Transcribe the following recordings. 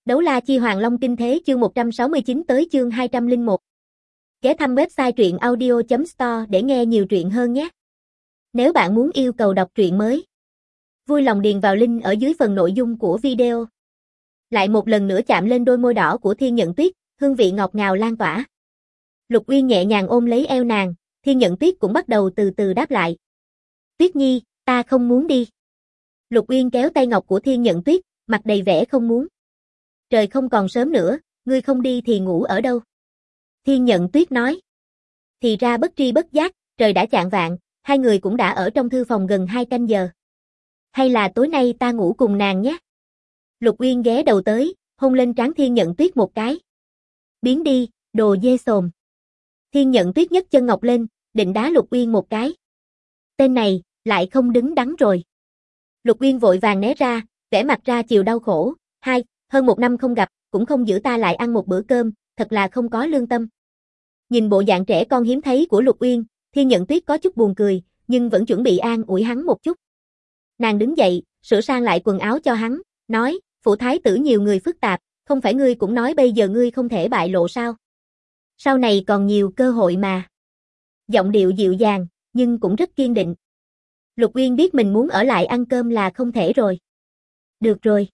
Đấu la chi Hoàng Long kinh thế chương 169 tới chương 201. Ghé thăm website truyện audio.store để nghe nhiều truyện hơn nhé. Nếu bạn muốn yêu cầu đọc truyện mới, vui lòng điền vào link ở dưới phần nội dung của video. Lại một lần nữa chạm lên đôi môi đỏ của Thiên Nhận Tuyết, hương vị ngọt ngào lan tỏa. Lục Uyên nhẹ nhàng ôm lấy eo nàng, Thiên Nhận Tuyết cũng bắt đầu từ từ đáp lại. Tuyết Nhi, ta không muốn đi. Lục Uyên kéo tay ngọc của Thiên Nhận Tuyết, mặt đầy vẻ không muốn. Trời không còn sớm nữa, ngươi không đi thì ngủ ở đâu? Thiên Nhận Tuyết nói. Thì ra bất tri bất giác, trời đã chạng vạng, hai người cũng đã ở trong thư phòng gần 2 canh giờ. Hay là tối nay ta ngủ cùng nàng nhé? Lục Uyên ghé đầu tới, hôn lên trán Thiên Nhận Tuyết một cái. Biến đi, đồ dê sồm. Thiên Nhận Tuyết nhấc chân ngọc lên, định đá Lục Uyên một cái. Tên này, lại không đứng đắn rồi. Lục Uyên vội vàng né ra, vẻ mặt ra chiều đau khổ. Hơn 1 năm không gặp, cũng không giữ ta lại ăn một bữa cơm, thật là không có lương tâm. Nhìn bộ dạng trẻ con hiếm thấy của Lục Uyên, Thiên Nhận Tuyết có chút buồn cười, nhưng vẫn chuẩn bị an ủi hắn một chút. Nàng đứng dậy, sửa sang lại quần áo cho hắn, nói, phủ thái tử nhiều người phức tạp, không phải ngươi cũng nói bây giờ ngươi không thể bại lộ sao? Sau này còn nhiều cơ hội mà. Giọng điệu dịu dàng, nhưng cũng rất kiên định. Lục Uyên biết mình muốn ở lại ăn cơm là không thể rồi. Được rồi.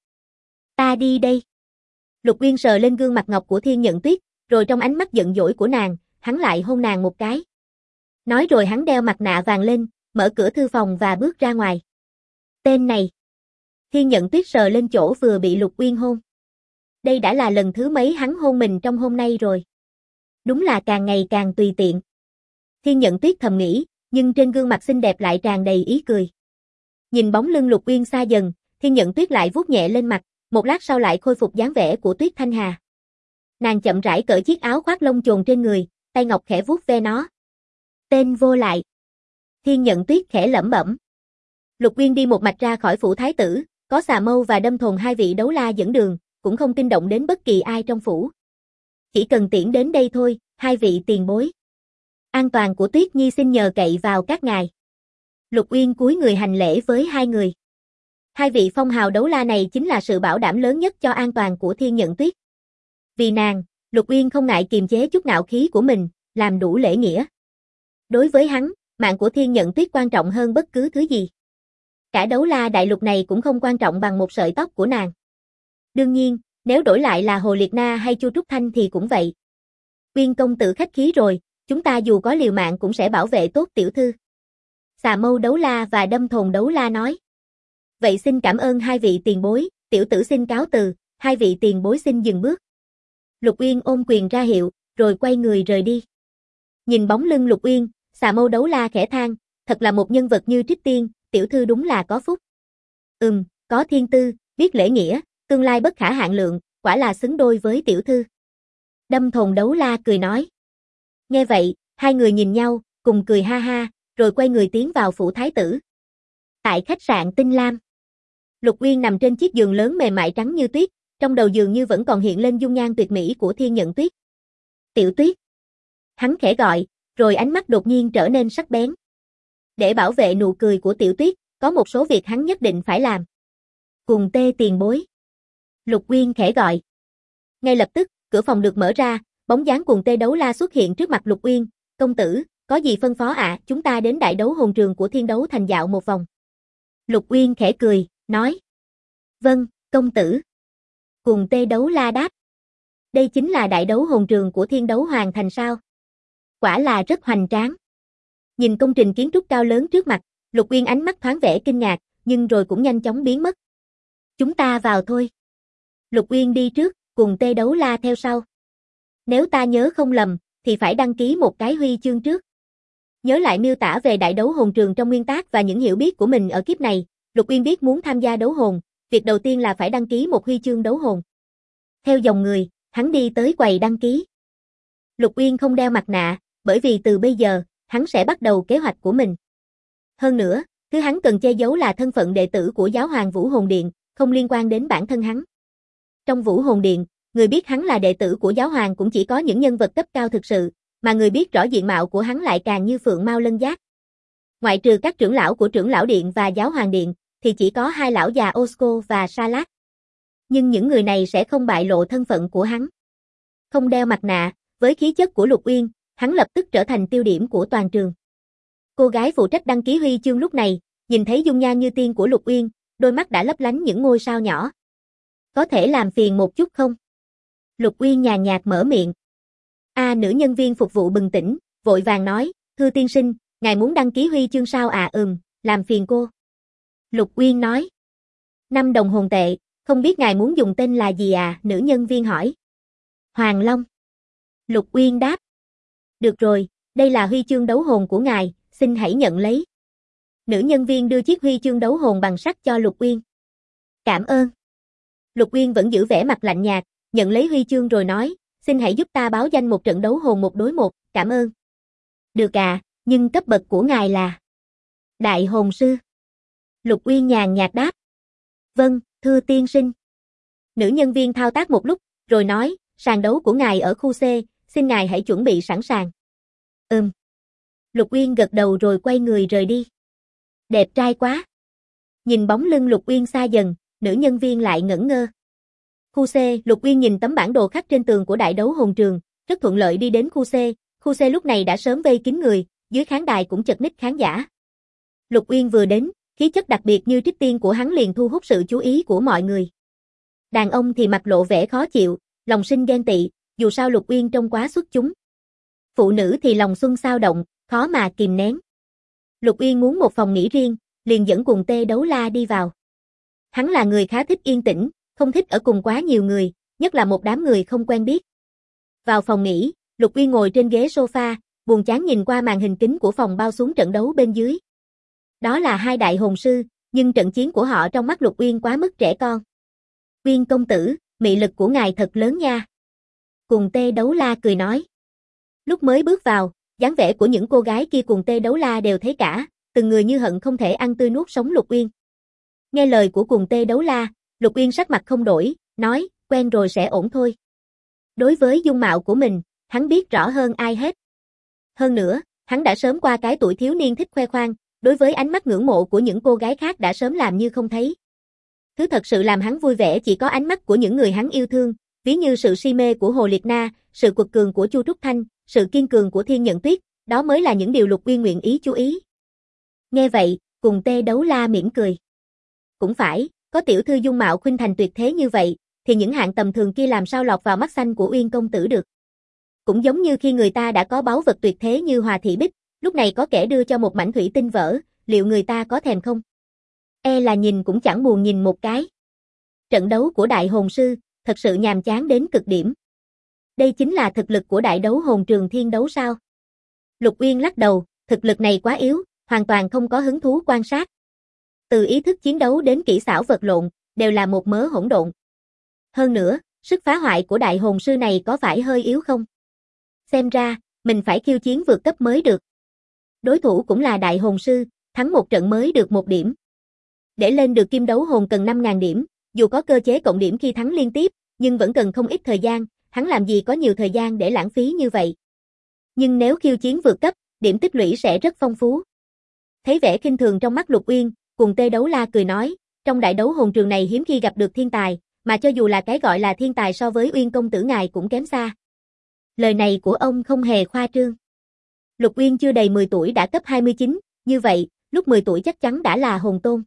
Ta đi đây. Lục Uyên sờ lên gương mặt ngọc của Thiên Nhận Tuyết, rồi trong ánh mắt giận dỗi của nàng, hắn lại hôn nàng một cái. Nói rồi hắn đeo mặt nạ vàng lên, mở cửa thư phòng và bước ra ngoài. Tên này. Thiên Nhận Tuyết sờ lên chỗ vừa bị Lục Uyên hôn. Đây đã là lần thứ mấy hắn hôn mình trong hôm nay rồi. Đúng là càng ngày càng tùy tiện. Thiên Nhận Tuyết thầm nghĩ, nhưng trên gương mặt xinh đẹp lại tràn đầy ý cười. Nhìn bóng lưng Lục Uyên xa dần, Thiên Nhận Tuyết lại vuốt nhẹ lên mặt, một lát sau lại khôi phục dáng vẻ của Tuyết Thanh Hà. Nàng chậm rãi cởi chiếc áo khoác lông chồn trên người, tay ngọc khẽ vuốt ve nó. Tên vô lại. Thiên Nhận Tuyết khẽ lẩm bẩm. Lục Uyên đi một mạch ra khỏi phủ thái tử, có Xà Mâu và Đâm Thồn hai vị đấu la dẫn đường, cũng không kinh động đến bất kỳ ai trong phủ. Chỉ cần tiễn đến đây thôi, hai vị tiền bối. An toàn của Tuyết Nhi xin nhờ cậy vào các ngài. Lục Uyên cúi người hành lễ với hai người. Hai vị phong hào đấu la này chính là sự bảo đảm lớn nhất cho an toàn của Thiên Nhận Tuyết. Vì nàng, Lục Uyên không ngại kiềm chế chút ngạo khí của mình, làm đủ lễ nghĩa. Đối với hắn, mạng của Thiên Nhận Tuyết quan trọng hơn bất cứ thứ gì. Cả đấu la đại lục này cũng không quan trọng bằng một sợi tóc của nàng. Đương nhiên, nếu đổi lại là Hồ Liệt Na hay Chu Trúc Thanh thì cũng vậy. Uyên công tử khách khí rồi, chúng ta dù có liều mạng cũng sẽ bảo vệ tốt tiểu thư. Xà Mâu đấu la và Đâm Thồn đấu la nói. Vậy xin cảm ơn hai vị tiền bối, tiểu tử xin cáo từ, hai vị tiền bối xin dừng bước. Lục Uyên ôm quyền ra hiệu, rồi quay người rời đi. Nhìn bóng lưng Lục Uyên, Xà Mâu đấu la khẽ than, thật là một nhân vật như Trích Tiên, tiểu thư đúng là có phúc. Có thiên tư, biết lễ nghĩa, tương lai bất khả hạn lượng, quả là xứng đôi với tiểu thư. Đâm Thồn đấu la cười nói. Nghe vậy, hai người nhìn nhau, cùng cười ha ha, rồi quay người tiến vào phủ thái tử. Tại khách sạn Tinh Lam, Lục Uyên nằm trên chiếc giường lớn mềm mại trắng như tuyết, trong đầu giường như vẫn còn hiện lên dung nhan tuyệt mỹ của Thiên Nhận Tuyết. Tiểu Tuyết. Hắn khẽ gọi, rồi ánh mắt đột nhiên trở nên sắc bén. Để bảo vệ nụ cười của Tiểu Tuyết, có một số việc hắn nhất định phải làm. Cùng Tê tiền bối. Lục Uyên khẽ gọi. Ngay lập tức, cửa phòng được mở ra, bóng dáng Cùng Tê đấu la xuất hiện trước mặt Lục Uyên. Công tử, có gì phân phó ạ? Chúng ta đến đại đấu hồn trường của Thiên Đấu Thành dạo một vòng. Lục Uyên khẽ cười, nói. Vâng, công tử. Cùng Tê đấu la đáp. Đây chính là đại đấu hồn trường của Thiên Đấu Hoàng Thành sao? Quả là rất hoành tráng. Nhìn công trình kiến trúc cao lớn trước mặt, Lục Uyên ánh mắt thoáng vẻ kinh ngạc, nhưng rồi cũng nhanh chóng biến mất. Chúng ta vào thôi. Lục Uyên đi trước, Cùng Tê đấu la theo sau. Nếu ta nhớ không lầm, thì phải đăng ký một cái huy chương trước. Nhớ lại miêu tả về đại đấu hồn trường trong nguyên tác và những hiểu biết của mình ở kiếp này, Lục Uyên biết muốn tham gia đấu hồn, việc đầu tiên là phải đăng ký một huy chương đấu hồn. Theo dòng người, hắn đi tới quầy đăng ký. Lục Uyên không đeo mặt nạ, bởi vì từ bây giờ, hắn sẽ bắt đầu kế hoạch của mình. Hơn nữa, thứ hắn cần che giấu là thân phận đệ tử của giáo hoàng Vũ Hồn Điện, không liên quan đến bản thân hắn. Trong Vũ Hồn Điện, người biết hắn là đệ tử của giáo hoàng cũng chỉ có những nhân vật cấp cao thực sự, mà người biết rõ diện mạo của hắn lại càng như phượng mao lân giác. Ngoại trừ các trưởng lão của trưởng lão điện và giáo hoàng điện, thì chỉ có hai lão già Osco và Salak. Nhưng những người này sẽ không bại lộ thân phận của hắn. Không đeo mặt nạ, với khí chất của Lục Uyên, hắn lập tức trở thành tiêu điểm của toàn trường. Cô gái phụ trách đăng ký huy chương lúc này, nhìn thấy dung nhan như tiên của Lục Uyên, đôi mắt đã lấp lánh những ngôi sao nhỏ. Có thể làm phiền một chút không? Lục Uyên nhàn nhạt mở miệng. Nữ nhân viên phục vụ bừng tỉnh, vội vàng nói, thưa tiên sinh, ngài muốn đăng ký huy chương sao à? Làm phiền cô. Lục Uyên nói. 5 đồng hồn tệ, không biết ngài muốn dùng tên là gì à? Nữ nhân viên hỏi. Hoàng Long. Lục Uyên đáp. Được rồi, đây là huy chương đấu hồn của ngài, xin hãy nhận lấy. Nữ nhân viên đưa chiếc huy chương đấu hồn bằng sắt cho Lục Uyên. Cảm ơn. Lục Uyên vẫn giữ vẻ mặt lạnh nhạt, nhận lấy huy chương rồi nói, xin hãy giúp ta báo danh một trận đấu hồn 1 đối 1, cảm ơn. Được à, nhưng cấp bậc của ngài là Đại Hồn Sư. Lục Uyên nhàn nhạt đáp. Vâng, thưa tiên sinh. Nữ nhân viên thao tác một lúc, rồi nói, sàn đấu của ngài ở khu C, xin ngài hãy chuẩn bị sẵn sàng. Lục Uyên gật đầu rồi quay người rời đi. Đẹp trai quá. Nhìn bóng lưng Lục Uyên xa dần, nữ nhân viên lại ngẩn ngơ. Khu C, Lục Uyên nhìn tấm bản đồ khắc trên tường của đại đấu hồn trường, rất thuận lợi đi đến khu C. Khu C lúc này đã sớm vây kín người, dưới khán đài cũng chật ních khán giả. Lục Uyên vừa đến, khí chất đặc biệt như trích tiên của hắn liền thu hút sự chú ý của mọi người. Đàn ông thì mặt lộ vẻ khó chịu, lòng sinh ghen tị, dù sao Lục Uyên trông quá xuất chúng. Phụ nữ thì lòng xuân xao động, khó mà kìm nén. Lục Uyên muốn một phòng nghỉ riêng, liền dẫn cùng Tê Đấu La đi vào. Hắn là người khá thích yên tĩnh, không thích ở cùng quá nhiều người, nhất là một đám người không quen biết. Vào phòng nghỉ, Lục Uyên ngồi trên ghế sofa, buồn chán nhìn qua màn hình kính của phòng bao xuống trận đấu bên dưới. Đó là 2 đại hồn sư, nhưng trận chiến của họ trong mắt Lục Uyên quá mức trẻ con. Uyên công tử, mị lực của ngài thật lớn nha. Cùng Tê Đấu La cười nói. Lúc mới bước vào, dáng vẻ của những cô gái kia cùng Tê Đấu La đều thấy cả, từng người như hận không thể ăn tươi nuốt sống Lục Uyên. Nghe lời của cùng Tê Đấu La, Lục Uyên sắc mặt không đổi, nói, quen rồi sẽ ổn thôi. Đối với dung mạo của mình, hắn biết rõ hơn ai hết. Hơn nữa, hắn đã sớm qua cái tuổi thiếu niên thích khoe khoang, đối với ánh mắt ngưỡng mộ của những cô gái khác đã sớm làm như không thấy. Thứ thật sự làm hắn vui vẻ chỉ có ánh mắt của những người hắn yêu thương, ví như sự si mê của Hồ Liệt Na, sự quật cường của Chu Trúc Thanh, sự kiên cường của Thiên Nhận Tuyết, đó mới là những điều Lục Uyên nguyện ý chú ý. Nghe vậy, cùng Tê Đấu La mỉm cười. Cũng phải, có tiểu thư dung mạo khuynh thành tuyệt thế như vậy, thì những hạng tầm thường kia làm sao lọt vào mắt xanh của Uyên công tử được. Cũng giống như khi người ta đã có báu vật tuyệt thế như Hòa Thị Bích, lúc này có kẻ đưa cho một mảnh thủy tinh vỡ, liệu người ta có thèm không? E là nhìn cũng chẳng buồn nhìn một cái. Trận đấu của đại hồn sư, thật sự nhàm chán đến cực điểm. Đây chính là thực lực của đại đấu hồn trường thiên đấu sao? Lục Uyên lắc đầu, thực lực này quá yếu, hoàn toàn không có hứng thú quan sát. Từ ý thức chiến đấu đến kỹ xảo vật lộn, đều là một mớ hỗn độn. Hơn nữa, sức phá hoại của đại hồn sư này có phải hơi yếu không? Xem ra, mình phải khiêu chiến vượt cấp mới được. Đối thủ cũng là đại hồn sư, thắng một trận mới được 1 điểm. Để lên được kim đấu hồn cần 5.000 điểm, dù có cơ chế cộng điểm khi thắng liên tiếp, nhưng vẫn cần không ít thời gian, hắn làm gì có nhiều thời gian để lãng phí như vậy. Nhưng nếu khiêu chiến vượt cấp, điểm tích lũy sẽ rất phong phú. Thấy vẻ khinh thường trong mắt Lục Uyên, cùng Tê Đấu La cười nói, trong đại đấu hồn trường này hiếm khi gặp được thiên tài, mà cho dù là cái gọi là thiên tài so với Uyên công tử ngài cũng kém xa. Lời này của ông không hề khoa trương. Lục Uyên chưa đầy 10 tuổi đã cấp 29, như vậy, lúc 10 tuổi chắc chắn đã là hồn tôn.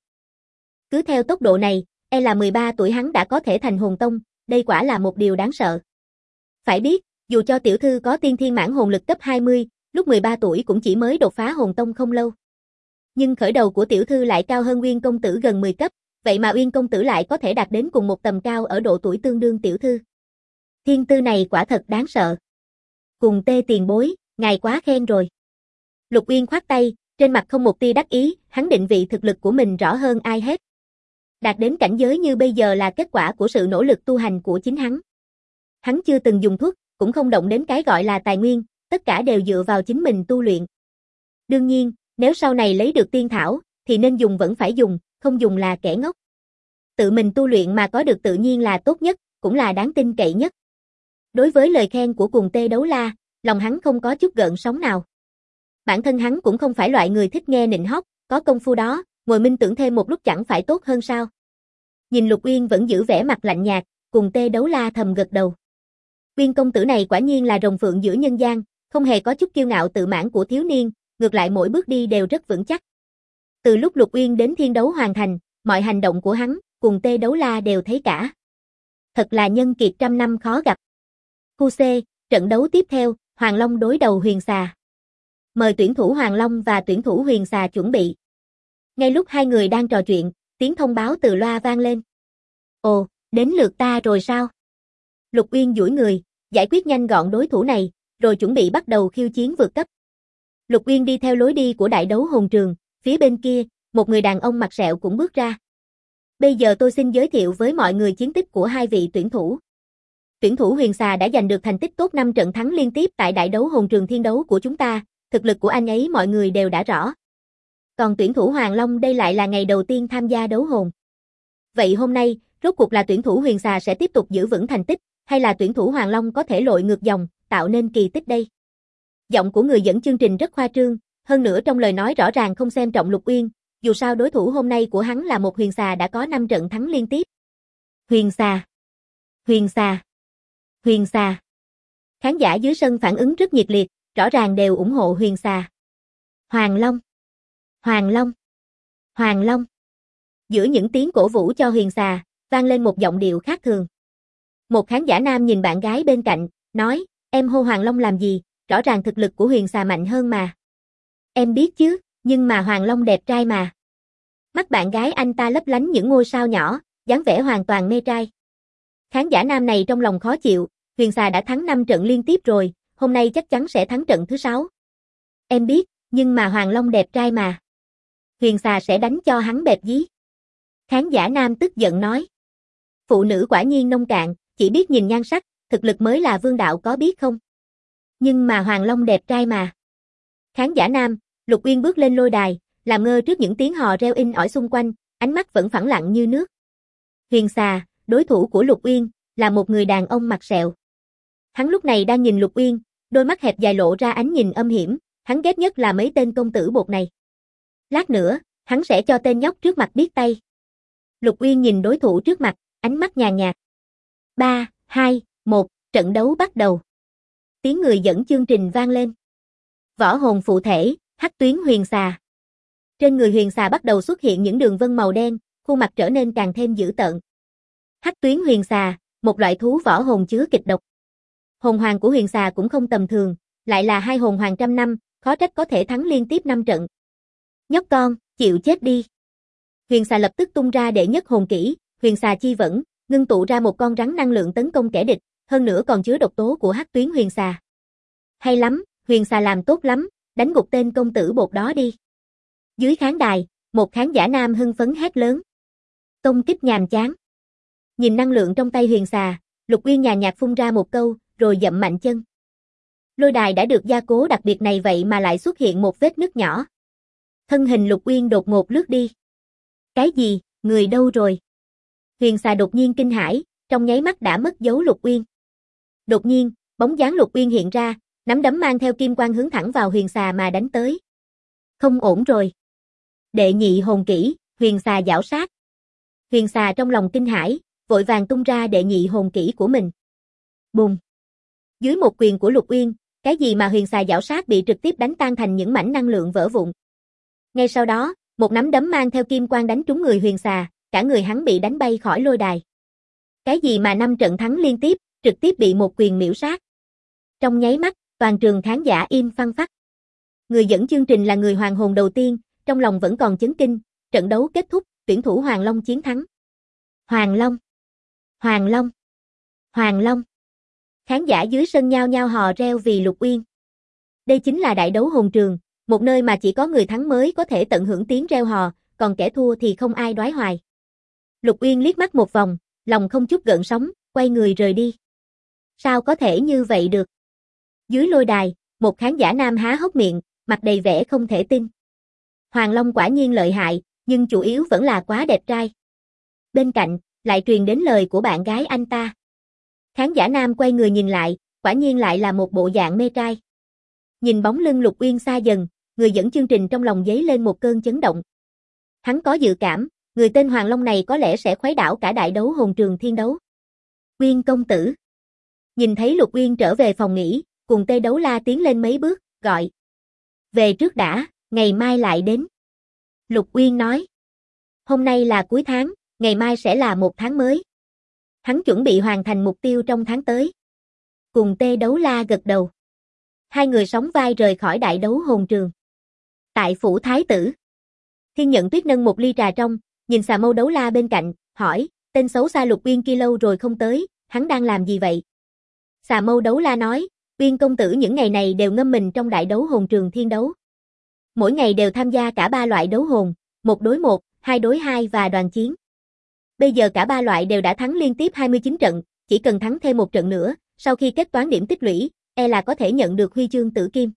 Cứ theo tốc độ này, e là 13 tuổi hắn đã có thể thành hồn tông, đây quả là một điều đáng sợ. Phải biết, dù cho tiểu thư có tiên thiên mãn hồn lực cấp 20, lúc 13 tuổi cũng chỉ mới đột phá hồn tông không lâu. Nhưng khởi đầu của tiểu thư lại cao hơn Uyên công tử gần 10 cấp, vậy mà Uyên công tử lại có thể đạt đến cùng một tầm cao ở độ tuổi tương đương tiểu thư. Thiên tư này quả thật đáng sợ. Cùng Tê tiền bối, ngài quá khen rồi. Lục Uyên khoát tay, trên mặt không một tia đắc ý, hắn định vị thực lực của mình rõ hơn ai hết. Đạt đến cảnh giới như bây giờ là kết quả của sự nỗ lực tu hành của chính hắn. Hắn chưa từng dùng thuốc, cũng không động đến cái gọi là tài nguyên, tất cả đều dựa vào chính mình tu luyện. Đương nhiên, nếu sau này lấy được tiên thảo, thì nên dùng vẫn phải dùng, không dùng là kẻ ngốc. Tự mình tu luyện mà có được tự nhiên là tốt nhất, cũng là đáng tin cậy nhất. Đối với lời khen của cùng Tê Đấu La, lòng hắn không có chút gợn sóng nào. Bản thân hắn cũng không phải loại người thích nghe nịnh hót, có công phu đó, ngồi minh tưởng thêm một lúc chẳng phải tốt hơn sao. Nhìn Lục Uyên vẫn giữ vẻ mặt lạnh nhạt, cùng Tê Đấu La thầm gật đầu. Uyên công tử này quả nhiên là rồng phượng giữa nhân gian, không hề có chút kiêu ngạo tự mãn của thiếu niên, ngược lại mỗi bước đi đều rất vững chắc. Từ lúc Lục Uyên đến Thiên Đấu Hoàng Thành, mọi hành động của hắn, cùng Tê Đấu La đều thấy cả. Thật là nhân kiệt trăm năm khó gặp. Khu C, trận đấu tiếp theo, Hoàng Long đối đầu Huyền Xà. Mời tuyển thủ Hoàng Long và tuyển thủ Huyền Xà chuẩn bị. Ngay lúc hai người đang trò chuyện, tiếng thông báo từ loa vang lên. Ồ, đến lượt ta rồi sao? Lục Uyên duỗi người, giải quyết nhanh gọn đối thủ này, rồi chuẩn bị bắt đầu khiêu chiến vượt cấp. Lục Uyên đi theo lối đi của đại đấu hồn trường, phía bên kia, một người đàn ông mặt sẹo cũng bước ra. Bây giờ tôi xin giới thiệu với mọi người chiến tích của hai vị tuyển thủ. Tuyển thủ Huyền Xà đã giành được thành tích tốt 5 trận thắng liên tiếp tại đại đấu hồn trường thiên đấu của chúng ta, thực lực của anh ấy mọi người đều đã rõ. Còn tuyển thủ Hoàng Long đây lại là ngày đầu tiên tham gia đấu hồn. Vậy hôm nay, rốt cuộc là tuyển thủ Huyền Xà sẽ tiếp tục giữ vững thành tích, hay là tuyển thủ Hoàng Long có thể lội ngược dòng, tạo nên kỳ tích đây? Giọng của người dẫn chương trình rất khoa trương, hơn nữa trong lời nói rõ ràng không xem trọng Lục Uyên, dù sao đối thủ hôm nay của hắn là một Huyền Xà đã có 5 trận thắng liên tiếp. Huyền Xà, Huyền Xà, Huyền Xà. Khán giả dưới sân phản ứng rất nhiệt liệt, rõ ràng đều ủng hộ Huyền Xà. Hoàng Long, Hoàng Long, Hoàng Long. Giữa những tiếng cổ vũ cho Huyền Xà, vang lên một giọng điệu khác thường. Một khán giả nam nhìn bạn gái bên cạnh, nói, em hô Hoàng Long làm gì, rõ ràng thực lực của Huyền Xà mạnh hơn mà. Em biết chứ, nhưng mà Hoàng Long đẹp trai mà. Mắt bạn gái anh ta lấp lánh những ngôi sao nhỏ, dáng vẻ hoàn toàn mê trai. Khán giả nam này trong lòng khó chịu, Huyền Xà đã thắng 5 trận liên tiếp rồi, hôm nay chắc chắn sẽ thắng trận thứ 6. Em biết, nhưng mà Hoàng Long đẹp trai mà. Huyền Xà sẽ đánh cho hắn bẹp dí. Khán giả nam tức giận nói. Phụ nữ quả nhiên nông cạn, chỉ biết nhìn nhan sắc, thực lực mới là vương đạo có biết không? Nhưng mà Hoàng Long đẹp trai mà. Khán giả nam, Lục Uyên bước lên lôi đài, làm ngơ trước những tiếng hò reo in ỏi xung quanh, ánh mắt vẫn phẳng lặng như nước. Huyền Xà, đối thủ của Lục Uyên, là một người đàn ông mặt sẹo. Hắn lúc này đang nhìn Lục Uyên, đôi mắt hẹp dài lộ ra ánh nhìn âm hiểm, hắn ghét nhất là mấy tên công tử bột này. Lát nữa, hắn sẽ cho tên nhóc trước mặt biết tay. Lục Uyên nhìn đối thủ trước mặt, ánh mắt nhàn nhạt. 3, 2, 1, trận đấu bắt đầu. Tiếng người dẫn chương trình vang lên. Võ hồn phụ thể, Hắc Tuyến Huyền Xà. Trên người Huyền Xà bắt đầu xuất hiện những đường vân màu đen, khuôn mặt trở nên càng thêm dữ tợn. Hắc Tuyến Huyền Xà, một loại thú võ hồn chứa kịch độc. Hồn hoàng của Huyền Xà cũng không tầm thường, lại là 2 hồn hoàng trăm năm, khó trách có thể thắng liên tiếp 5 trận. Nhóc con, chịu chết đi. Huyền Xà lập tức tung ra đệ nhất hồn kỹ, Huyền Xà chi vẫn, ngưng tụ ra một con rắn năng lượng tấn công kẻ địch, hơn nữa còn chứa độc tố của Hắc Tuyến Huyền Xà. Hay lắm, Huyền Xà làm tốt lắm, đánh gục tên công tử bột đó đi. Dưới khán đài, một khán giả nam hưng phấn hét lớn. Công kích nhàm chán. Nhìn năng lượng trong tay Huyền Xà, Lục Uyên nhàn nhạt phun ra một câu, rồi dậm mạnh chân. Lôi đài đã được gia cố đặc biệt này vậy mà lại xuất hiện một vết nứt nhỏ. Thân hình Lục Uyên đột ngột lướt đi. Cái gì, người đâu rồi? Huyền Xà đột nhiên kinh hãi, trong nháy mắt đã mất dấu Lục Uyên. Đột nhiên, bóng dáng Lục Uyên hiện ra, nắm đấm mang theo kim quang hướng thẳng vào Huyền Xà mà đánh tới. Không ổn rồi. Đệ nhị hồn kỹ, Huyền Xà giảo sát. Huyền Xà trong lòng kinh hãi, vội vàng tung ra đệ nhị hồn kỹ của mình. Bùng. Dưới một quyền của Lục Uyên, cái gì mà Huyền Xà giảo sát bị trực tiếp đánh tan thành những mảnh năng lượng vỡ vụn. Ngay sau đó, một nắm đấm mang theo kim quang đánh trúng người Huyền Xà, cả người hắn bị đánh bay khỏi lôi đài. Cái gì mà 5 trận thắng liên tiếp, trực tiếp bị một quyền miểu sát. Trong nháy mắt, toàn trường khán giả im phăng phắc. Người dẫn chương trình là người hoàng hồn đầu tiên, trong lòng vẫn còn chấn kinh, trận đấu kết thúc, tuyển thủ Hoàng Long chiến thắng. Hoàng Long, Hoàng Long, Hoàng Long. Khán giả dưới sân nhao nhao hò reo vì Lục Uyên. Đây chính là đại đấu hồn trường, một nơi mà chỉ có người thắng mới có thể tận hưởng tiếng reo hò, còn kẻ thua thì không ai đoái hoài. Lục Uyên liếc mắt một vòng, lòng không chút gợn sóng, quay người rời đi. Sao có thể như vậy được? Dưới lôi đài, một khán giả nam há hốc miệng, mặt đầy vẻ không thể tin. Hoàng Long quả nhiên lợi hại, nhưng chủ yếu vẫn là quá đẹp trai. Bên cạnh, lại truyền đến lời của bạn gái anh ta. Khán giả nam quay người nhìn lại, quả nhiên lại là một bộ dạng mê trai. Nhìn bóng lưng Lục Uyên xa dần, người dẫn chương trình trong lòng dấy lên một cơn chấn động. Hắn có dự cảm, người tên Hoàng Long này có lẽ sẽ khuấy đảo cả đại đấu hồn trường thiên đấu. Uyên công tử. Nhìn thấy Lục Uyên trở về phòng nghỉ, cùng Tê Đấu La tiến lên mấy bước, gọi. Về trước đã, ngày mai lại đến. Lục Uyên nói. Hôm nay là cuối tháng, ngày mai sẽ là một tháng mới. Hắn chuẩn bị hoàn thành mục tiêu trong tháng tới. Cùng Tê Đấu La gật đầu. Hai người sóng vai rời khỏi đại đấu hồn trường. Tại phủ thái tử. Thiên Nhận Tuyết nâng một ly trà trong, nhìn Xà Mâu Đấu La bên cạnh, hỏi, tên xấu xa Lục Uyên kia lâu rồi không tới, hắn đang làm gì vậy? Xà Mâu Đấu La nói, Uyên công tử những ngày này đều ngâm mình trong đại đấu hồn trường thiên đấu. Mỗi ngày đều tham gia cả ba loại đấu hồn, 1 đối 1, 2 đối 2 và đoàn chiến. Bây giờ cả ba loại đều đã thắng liên tiếp 29 trận, chỉ cần thắng thêm một trận nữa, sau khi kết toán điểm tích lũy, là có thể nhận được huy chương tử kim.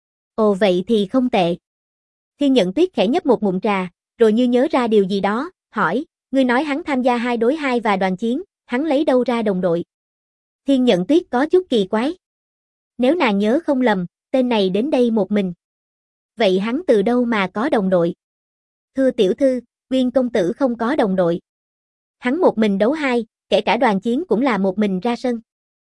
Ồ vậy thì không tệ. Thiên Nhận Tuyết khẽ nhấp một ngụm trà, rồi như nhớ ra điều gì đó, hỏi, ngươi nói hắn tham gia 2 đối 2 và đoàn chiến, hắn lấy đâu ra đồng đội? Thiên Nhận Tuyết có chút kỳ quái. Nếu nàng nhớ không lầm, tên này đến đây một mình. Vậy hắn từ đâu mà có đồng đội? Thưa tiểu thư, Uyên công tử không có đồng đội. Hắn một mình đấu 2, kể cả đoàn chiến cũng là một mình ra sân.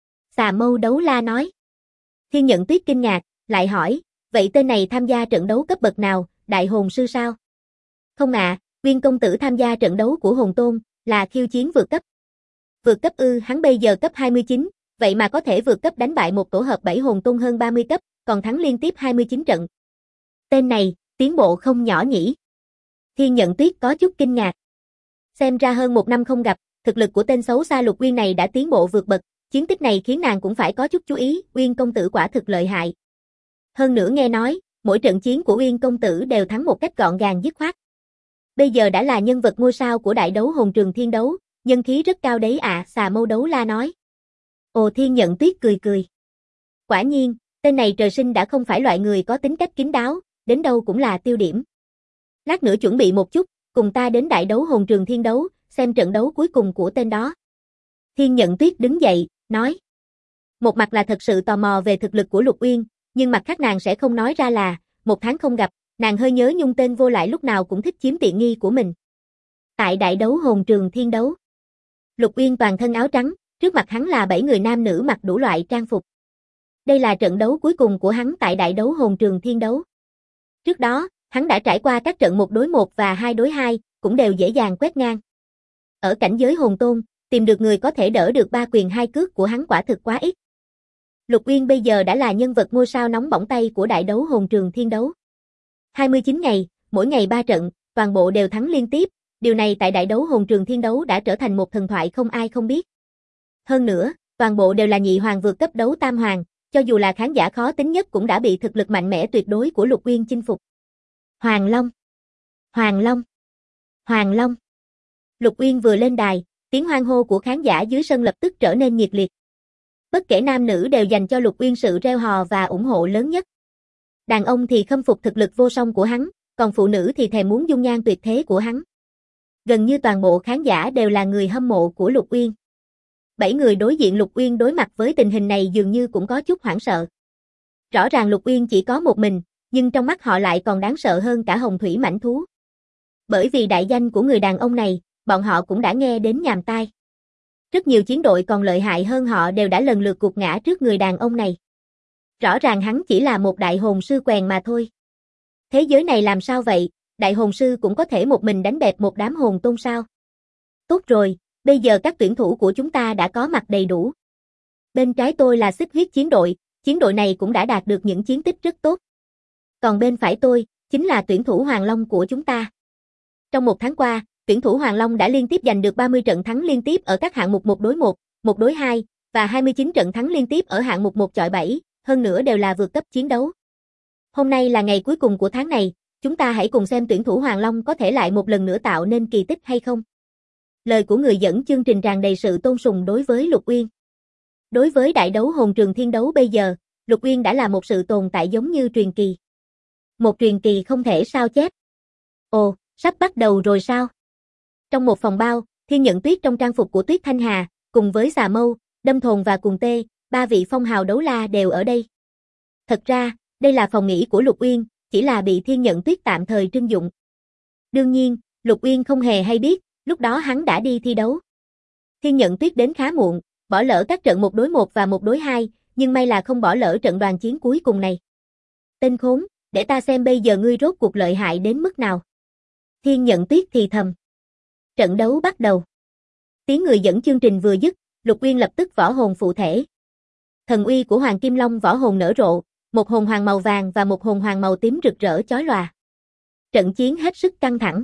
Xà Mâu Đấu La nói. Thiên Nhận Tuyết kinh ngạc, lại hỏi, vậy tên này tham gia trận đấu cấp bậc nào, đại hồn sư sao? Không ạ, Uyên công tử tham gia trận đấu của hồn tôn, là khiêu chiến vượt cấp. Vượt cấp ư, hắn bây giờ cấp 29, vậy mà có thể vượt cấp đánh bại một tổ hợp 7 hồn tôn hơn 30 cấp, còn thắng liên tiếp 29 trận. Tên này, tiến bộ không nhỏ nhỉ? Thiên Nhận Tuyết có chút kinh ngạc. Xem ra hơn 1 năm không gặp, thực lực của tên xấu xa Lục Uyên này đã tiến bộ vượt bậc, chiến tích này khiến nàng cũng phải có chút chú ý, Uyên công tử quả thực lợi hại. Hơn nữa nghe nói, mỗi trận chiến của Uyên công tử đều thắng một cách gọn gàng dứt khoát. Bây giờ đã là nhân vật ngôi sao của đại đấu hồn trường thiên đấu, nhân khí rất cao đấy ạ, Xà Mâu Đấu La nói. Ồ, Thiên Nhận Tuyết cười cười. Quả nhiên, tên này trời sinh đã không phải loại người có tính cách kín đáo, đến đâu cũng là tiêu điểm. Lát nữa chuẩn bị một chút, cùng ta đến đại đấu hồn trường thiên đấu, xem trận đấu cuối cùng của tên đó. Thiên Nhận Tuyết đứng dậy, nói. Một mặt là thật sự tò mò về thực lực của Lục Uyên, nhưng mặt khác nàng sẽ không nói ra là, 1 tháng không gặp, nàng hơi nhớ nhung tên vô lại lúc nào cũng thích chiếm tiện nghi của mình. Tại đại đấu hồn trường thiên đấu, Lục Uyên toàn thân áo trắng, trước mặt hắn là 7 người nam nữ mặc đủ loại trang phục. Đây là trận đấu cuối cùng của hắn tại đại đấu hồn trường thiên đấu. Trước đó, hắn đã trải qua các trận 1 đối 1 và 2 đối 2, cũng đều dễ dàng quét ngang. Ở cảnh giới hồn tôn, tìm được người có thể đỡ được 3 quyền 2 cước của hắn quả thực quá ít. Lục Uyên bây giờ đã là nhân vật ngôi sao nóng bỏng tay của đại đấu hồn trường thiên đấu. 29 ngày, mỗi ngày 3 trận, toàn bộ đều thắng liên tiếp, điều này tại đại đấu hồn trường thiên đấu đã trở thành một thần thoại không ai không biết. Hơn nữa, toàn bộ đều là nhị hoàng vượt cấp đấu tam hoàng, cho dù là khán giả khó tính nhất cũng đã bị thực lực mạnh mẽ tuyệt đối của Lục Uyên chinh phục. Hoàng Long! Hoàng Long! Hoàng Long! Lục Uyên vừa lên đài, tiếng hoan hô của khán giả dưới sân lập tức trở nên nhiệt liệt. Bất kể nam nữ đều dành cho Lục Uyên sự reo hò và ủng hộ lớn nhất. Đàn ông thì khâm phục thực lực vô song của hắn, còn phụ nữ thì thèm muốn dung nhan tuyệt thế của hắn. Gần như toàn bộ khán giả đều là người hâm mộ của Lục Uyên. 7 người đối diện Lục Uyên đối mặt với tình hình này dường như cũng có chút hoảng sợ. Rõ ràng Lục Uyên chỉ có một mình, nhưng trong mắt họ lại còn đáng sợ hơn cả hồng thủy mãnh thú. Bởi vì đại danh của người đàn ông này, bọn họ cũng đã nghe đến nhàm tai. Rất nhiều chiến đội còn lợi hại hơn họ đều đã lần lượt gục ngã trước người đàn ông này. Rõ ràng hắn chỉ là một đại hồn sư quèn mà thôi. Thế giới này làm sao vậy, đại hồn sư cũng có thể một mình đánh bẹp một đám hồn tôn sao? Tốt rồi, bây giờ các tuyển thủ của chúng ta đã có mặt đầy đủ. Bên trái tôi là Xích Huyết chiến đội này cũng đã đạt được những chiến tích rất tốt. Còn bên phải tôi, chính là tuyển thủ Hoàng Long của chúng ta. Trong 1 tháng qua, tuyển thủ Hoàng Long đã liên tiếp giành được 30 trận thắng liên tiếp ở các hạng mục 1 đối 1, 1 đối 2 và 29 trận thắng liên tiếp ở hạng mục 1 chọi 7, hơn nữa đều là vượt cấp chiến đấu. Hôm nay là ngày cuối cùng của tháng này, chúng ta hãy cùng xem tuyển thủ Hoàng Long có thể lại một lần nữa tạo nên kỳ tích hay không. Lời của người dẫn chương trình tràn đầy sự tôn sùng đối với Lục Uyên. Đối với đại đấu hồn trường thiên đấu bây giờ, Lục Uyên đã là một sự tồn tại giống như truyền kỳ. Một truyền kỳ không thể sao chép. Ồ, sắp bắt đầu rồi sao? Trong một phòng bao, Thiên Nhận Tuyết trong trang phục của Tuyết Thanh Hà, cùng với Xà Mâu, Đâm Thồn và Cuồng Tê, 3 vị phong hào đấu la đều ở đây. Thật ra, đây là phòng nghỉ của Lục Uyên, chỉ là bị Thiên Nhận Tuyết tạm thời trưng dụng. Đương nhiên, Lục Uyên không hề hay biết, lúc đó hắn đã đi thi đấu. Thiên Nhận Tuyết đến khá muộn, bỏ lỡ các trận 1 đối 1 và 1 đối 2, nhưng may là không bỏ lỡ trận đoàn chiến cuối cùng này. Tên khốn, để ta xem bây giờ ngươi rốt cuộc lợi hại đến mức nào. Thiên Nhận Tuyết thì thầm. Trận đấu bắt đầu. Tiếng người dẫn chương trình vừa dứt, Lục Uyên lập tức võ hồn phụ thể. Thần uy của Hoàng Kim Long võ hồn nở rộ, một hồn hoàng màu vàng và một hồn hoàng màu tím rực rỡ chói lòa. Trận chiến hết sức căng thẳng.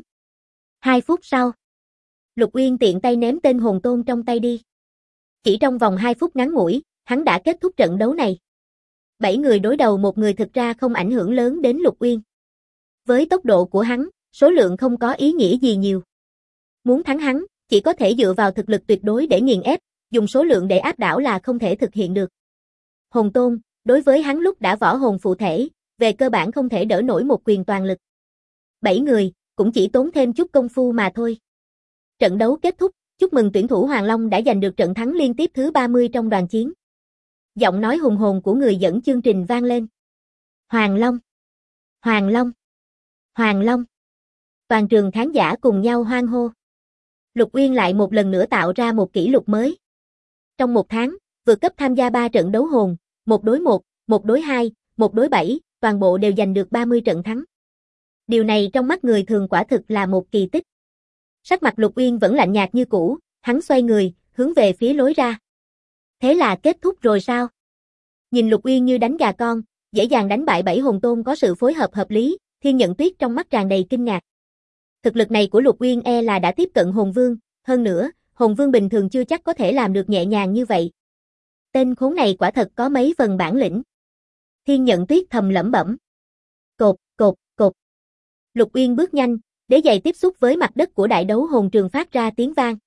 2 phút sau, Lục Uyên tiện tay ném tên hồn tôn trong tay đi. Chỉ trong vòng 2 phút ngắn ngủi, hắn đã kết thúc trận đấu này. 7 người đối đầu một người thực ra không ảnh hưởng lớn đến Lục Uyên. Với tốc độ của hắn, số lượng không có ý nghĩa gì nhiều. Muốn thắng hắn, chỉ có thể dựa vào thực lực tuyệt đối để nghiền ép, dùng số lượng để áp đảo là không thể thực hiện được. Hồn tôn, đối với hắn lúc đã võ hồn phụ thể, về cơ bản không thể đỡ nổi một quyền toàn lực. 7 người, cũng chỉ tốn thêm chút công phu mà thôi. Trận đấu kết thúc, chúc mừng tuyển thủ Hoàng Long đã giành được trận thắng liên tiếp thứ 30 trong đoàn chiến. Giọng nói hùng hồn của người dẫn chương trình vang lên. Hoàng Long! Hoàng Long! Hoàng Long! Toàn trường khán giả cùng nhau hoan hô. Lục Uyên lại một lần nữa tạo ra một kỷ lục mới. Trong 1 tháng, vượt cấp tham gia 3 trận đấu hồn, 1 đối 1, 1 đối 2, 1 đối 7, toàn bộ đều giành được 30 trận thắng. Điều này trong mắt người thường quả thực là một kỳ tích. Sắc mặt Lục Uyên vẫn lạnh nhạt như cũ, hắn xoay người, hướng về phía lối ra. Thế là kết thúc rồi sao? Nhìn Lục Uyên như đánh gà con, dễ dàng đánh bại 7 hồn tôn có sự phối hợp hợp lý, Thiên Nhận Tuyết trong mắt tràn đầy kinh ngạc. Thực lực này của Lục Uyên là đã tiếp cận hồn vương, hơn nữa, hồn vương bình thường chưa chắc có thể làm được nhẹ nhàng như vậy. Tên khốn này quả thật có mấy phần bản lĩnh. Thiên Nhận Tuyết thầm lẩm bẩm. Cột, cột, cột. Lục Uyên bước nhanh, đế giày tiếp xúc với mặt đất của đại đấu hồn trường phát ra tiếng vang.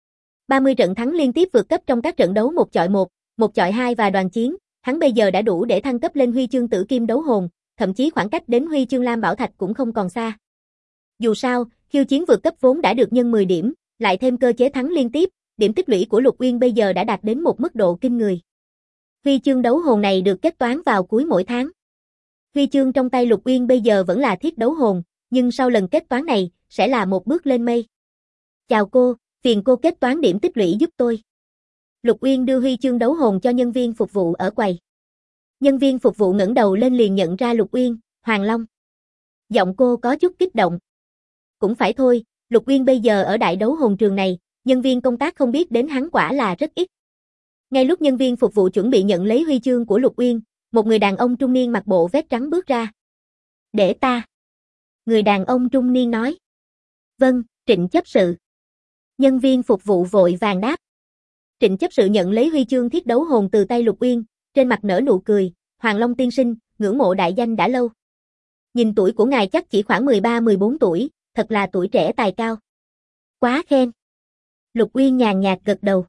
30 trận thắng liên tiếp vượt cấp trong các trận đấu 1 chọi 1, 1 chọi 2 và đoàn chiến, hắn bây giờ đã đủ để thăng cấp lên huy chương tử kim đấu hồn, thậm chí khoảng cách đến huy chương lam bảo thạch cũng không còn xa. Dù sao, khiêu chiến vượt cấp vốn đã được nhân 10 điểm, lại thêm cơ chế thắng liên tiếp, điểm tích lũy của Lục Uyên bây giờ đã đạt đến một mức độ kinh người. Huy chương đấu hồn này được kết toán vào cuối mỗi tháng. Huy chương trong tay Lục Uyên bây giờ vẫn là thiết đấu hồn, nhưng sau lần kết toán này, sẽ là một bước lên mây. Chào cô, phiền cô kết toán điểm tích lũy giúp tôi. Lục Uyên đưa huy chương đấu hồn cho nhân viên phục vụ ở quầy. Nhân viên phục vụ ngẩng đầu lên liền nhận ra Lục Uyên, Hoàng Long. Giọng cô có chút kích động. Cũng phải thôi, Lục Uyên bây giờ ở đại đấu hồn trường này, nhân viên công tác không biết đến hắn quả là rất ít. Ngay lúc nhân viên phục vụ chuẩn bị nhận lấy huy chương của Lục Uyên, một người đàn ông trung niên mặc bộ vest trắng bước ra. Để ta. Người đàn ông trung niên nói. Vâng, Trịnh chấp sự. Nhân viên phục vụ vội vàng đáp. Trịnh chấp sự nhận lấy huy chương thiết đấu hồn từ tay Lục Uyên, trên mặt nở nụ cười, Hoàng Long tiên sinh, ngưỡng mộ đại danh đã lâu. Nhìn tuổi của ngài chắc chỉ khoảng 13-14 tuổi, thật là tuổi trẻ tài cao. Quá khen. Lục Uyên nhàn nhạt gật đầu.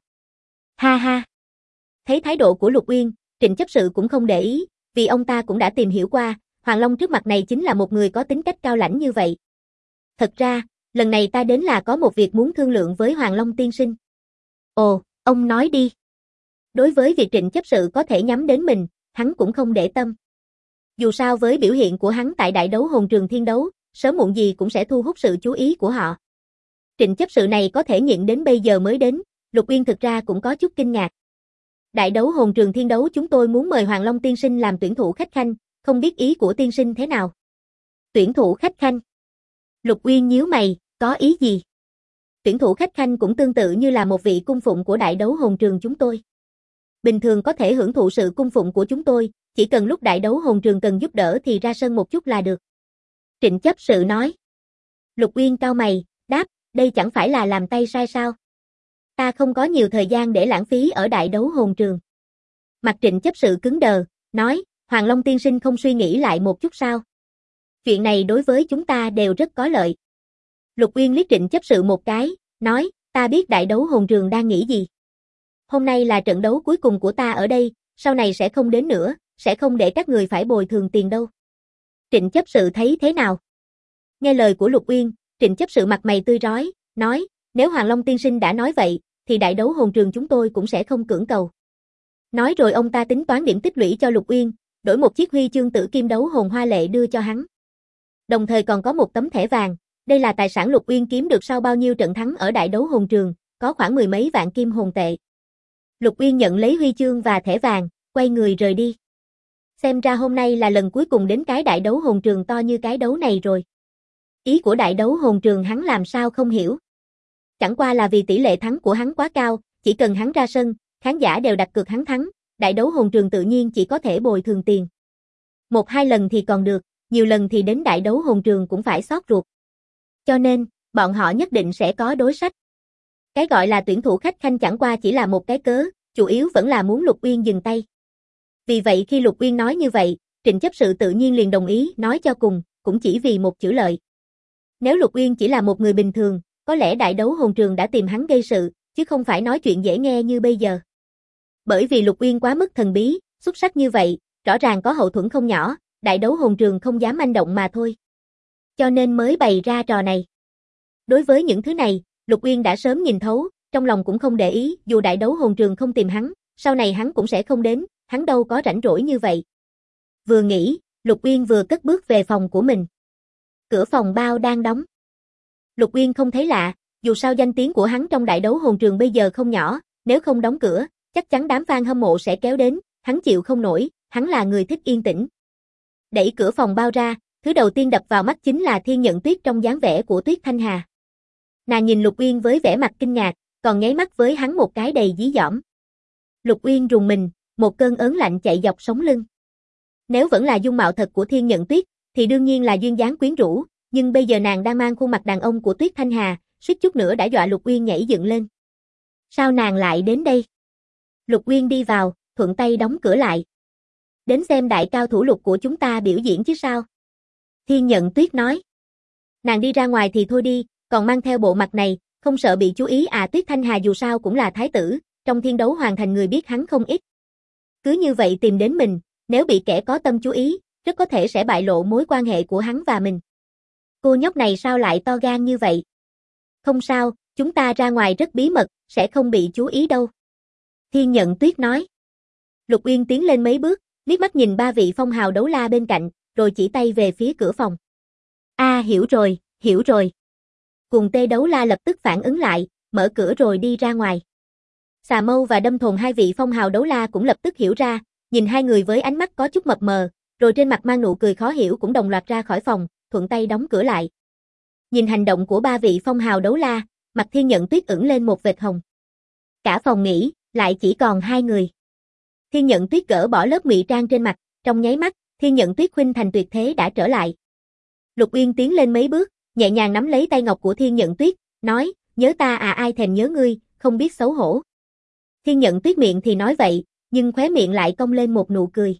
Ha ha. Thấy thái độ của Lục Uyên, Trịnh chấp sự cũng không để ý, vì ông ta cũng đã tìm hiểu qua, Hoàng Long trước mặt này chính là một người có tính cách cao lãnh như vậy. Thật ra, lần này ta đến là có một việc muốn thương lượng với Hoàng Long tiên sinh. Ồ, ông nói đi. Đối với việc Trịnh chấp sự có thể nhắm đến mình, hắn cũng không để tâm. Dù sao với biểu hiện của hắn tại đại đấu hồn trường thiên đấu, sớm muộn gì cũng sẽ thu hút sự chú ý của họ. Trịnh chấp sự này có thể nhịn đến bây giờ mới đến, Lục Uyên thực ra cũng có chút kinh ngạc. Đại đấu hồn trường thiên đấu chúng tôi muốn mời Hoàng Long tiên sinh làm tuyển thủ khách khanh, không biết ý của tiên sinh thế nào. Tuyển thủ khách khanh. Lục Uyên nhíu mày, có ý gì? Tuyển thủ khách khanh cũng tương tự như là một vị cung phụng của đại đấu hồn trường chúng tôi. Bình thường có thể hưởng thụ sự cung phụng của chúng tôi, chỉ cần lúc đại đấu hồn trường cần giúp đỡ thì ra sân một chút là được. Trịnh chấp sự nói. Lục Uyên cau mày, đáp, đây chẳng phải là làm tay sai sao? Ta không có nhiều thời gian để lãng phí ở đại đấu hồn trường. Mặt Trịnh chấp sự cứng đờ, nói, Hoàng Long tiên sinh không suy nghĩ lại một chút sao? Chuyện này đối với chúng ta đều rất có lợi. Lục Uyên liếc Trịnh chấp sự một cái, nói, ta biết đại đấu hồn trường đang nghĩ gì. Hôm nay là trận đấu cuối cùng của ta ở đây, sau này sẽ không đến nữa, sẽ không để các người phải bồi thường tiền đâu. Trịnh chấp sự thấy thế nào? Nghe lời của Lục Uyên, Trịnh chấp sự mặt mày tươi rói, nói, nếu Hoàng Long tiên sinh đã nói vậy, thì đại đấu hồn trường chúng tôi cũng sẽ không cưỡng cầu. Nói rồi ông ta tính toán điểm tích lũy cho Lục Uyên, đổi một chiếc huy chương tử kim đấu hồn hoa lệ đưa cho hắn. Đồng thời còn có một tấm thẻ vàng, Đây là tài sản Lục Uyên kiếm được sau bao nhiêu trận thắng ở đại đấu hồn trường, có khoảng 10 mấy vạn kim hồn tệ. Lục Uyên nhận lấy huy chương và thẻ vàng, quay người rời đi. Xem ra hôm nay là lần cuối cùng đến cái đại đấu hồn trường to như cái đấu này rồi. Ý của đại đấu hồn trường hắn làm sao không hiểu. Chẳng qua là vì tỷ lệ thắng của hắn quá cao, chỉ cần hắn ra sân, khán giả đều đặt cược hắn thắng, đại đấu hồn trường tự nhiên chỉ có thể bồi thường tiền. 1-2 lần thì còn được, nhiều lần thì đến đại đấu hồn trường cũng phải xót ruột. Cho nên, bọn họ nhất định sẽ có đối sách. Cái gọi là tuyển thủ khách khanh chẳng qua chỉ là một cái cớ, chủ yếu vẫn là muốn Lục Uyên dừng tay. Vì vậy khi Lục Uyên nói như vậy, Trịnh chấp sự tự nhiên liền đồng ý nói cho cùng, cũng chỉ vì một chữ lợi. Nếu Lục Uyên chỉ là một người bình thường, có lẽ đại đấu hồn trường đã tìm hắn gây sự, chứ không phải nói chuyện dễ nghe như bây giờ. Bởi vì Lục Uyên quá mức thần bí, xuất sắc như vậy, rõ ràng có hậu thuẫn không nhỏ, đại đấu hồn trường không dám manh động mà thôi. Cho nên mới bày ra trò này. Đối với những thứ này, Lục Uyên đã sớm nhìn thấu, trong lòng cũng không để ý, dù đại đấu hồn trường không tìm hắn, sau này hắn cũng sẽ không đến, hắn đâu có rảnh rỗi như vậy. Vừa nghĩ, Lục Uyên vừa cất bước về phòng của mình. Cửa phòng bao đang đóng. Lục Uyên không thấy lạ, dù sao danh tiếng của hắn trong đại đấu hồn trường bây giờ không nhỏ, nếu không đóng cửa, chắc chắn đám fan hâm mộ sẽ kéo đến, hắn chịu không nổi, hắn là người thích yên tĩnh. Đẩy cửa phòng bao ra, thứ đầu tiên đập vào mắt chính là Thiên Nhận Tuyết trong dáng vẻ của Tuyết Thanh Hà. Nàng nhìn Lục Uyên với vẻ mặt kinh ngạc, còn nháy mắt với hắn một cái đầy dí dỏm. Lục Uyên rùng mình, một cơn ớn lạnh chạy dọc sống lưng. Nếu vẫn là dung mạo thật của Thiên Nhận Tuyết, thì đương nhiên là duyên dáng quyến rũ, nhưng bây giờ nàng đang mang khuôn mặt đàn ông của Tuyết Thanh Hà, suýt chút nữa đã dọa Lục Uyên nhảy dựng lên. Sao nàng lại đến đây? Lục Uyên đi vào, thuận tay đóng cửa lại. Đến xem đại cao thủ Lục của chúng ta biểu diễn chứ sao? Thiên Nhận Tuyết nói. Nàng đi ra ngoài thì thôi đi, còn mang theo bộ mặt này, không sợ bị chú ý à? Tuyết Thanh Hà dù sao cũng là thái tử, trong thiên đấu hoàng thành người biết hắn không ít. Cứ như vậy tìm đến mình, nếu bị kẻ có tâm chú ý, rất có thể sẽ bại lộ mối quan hệ của hắn và mình. Cô nhóc này sao lại to gan như vậy? Không sao, chúng ta ra ngoài rất bí mật, sẽ không bị chú ý đâu. Thiên Nhận Tuyết nói. Lục Uyên tiến lên mấy bước, liếc mắt nhìn 3 vị phong hào đấu la bên cạnh, rồi chỉ tay về phía cửa phòng. Hiểu rồi, hiểu rồi. Cùng Tê đấu la lập tức phản ứng lại, mở cửa rồi đi ra ngoài. Xà Mâu và Đâm Thồn 2 vị phong hào đấu la cũng lập tức hiểu ra, nhìn hai người với ánh mắt có chút mập mờ, rồi trên mặt mang nụ cười khó hiểu cũng đồng loạt ra khỏi phòng, thuận tay đóng cửa lại. Nhìn hành động của 3 vị phong hào đấu la, mặt Thiên Nhận Tuyết ửng lên một vệt hồng. Cả phòng nghỉ, lại chỉ còn 2 người. Thiên Nhận Tuyết gỡ bỏ lớp ngụy trang trên mặt, trong nháy mắt, Thiên Nhận Tuyết khuynh thành tuyệt thế đã trở lại. Lục Uyên tiến lên mấy bước, nhẹ nhàng nắm lấy tay ngọc của Thiên Nhận Tuyết, nói, nhớ ta à? Ai thèm nhớ ngươi, không biết xấu hổ. Thiên Nhận Tuyết miệng thì nói vậy, nhưng khóe miệng lại cong lên một nụ cười.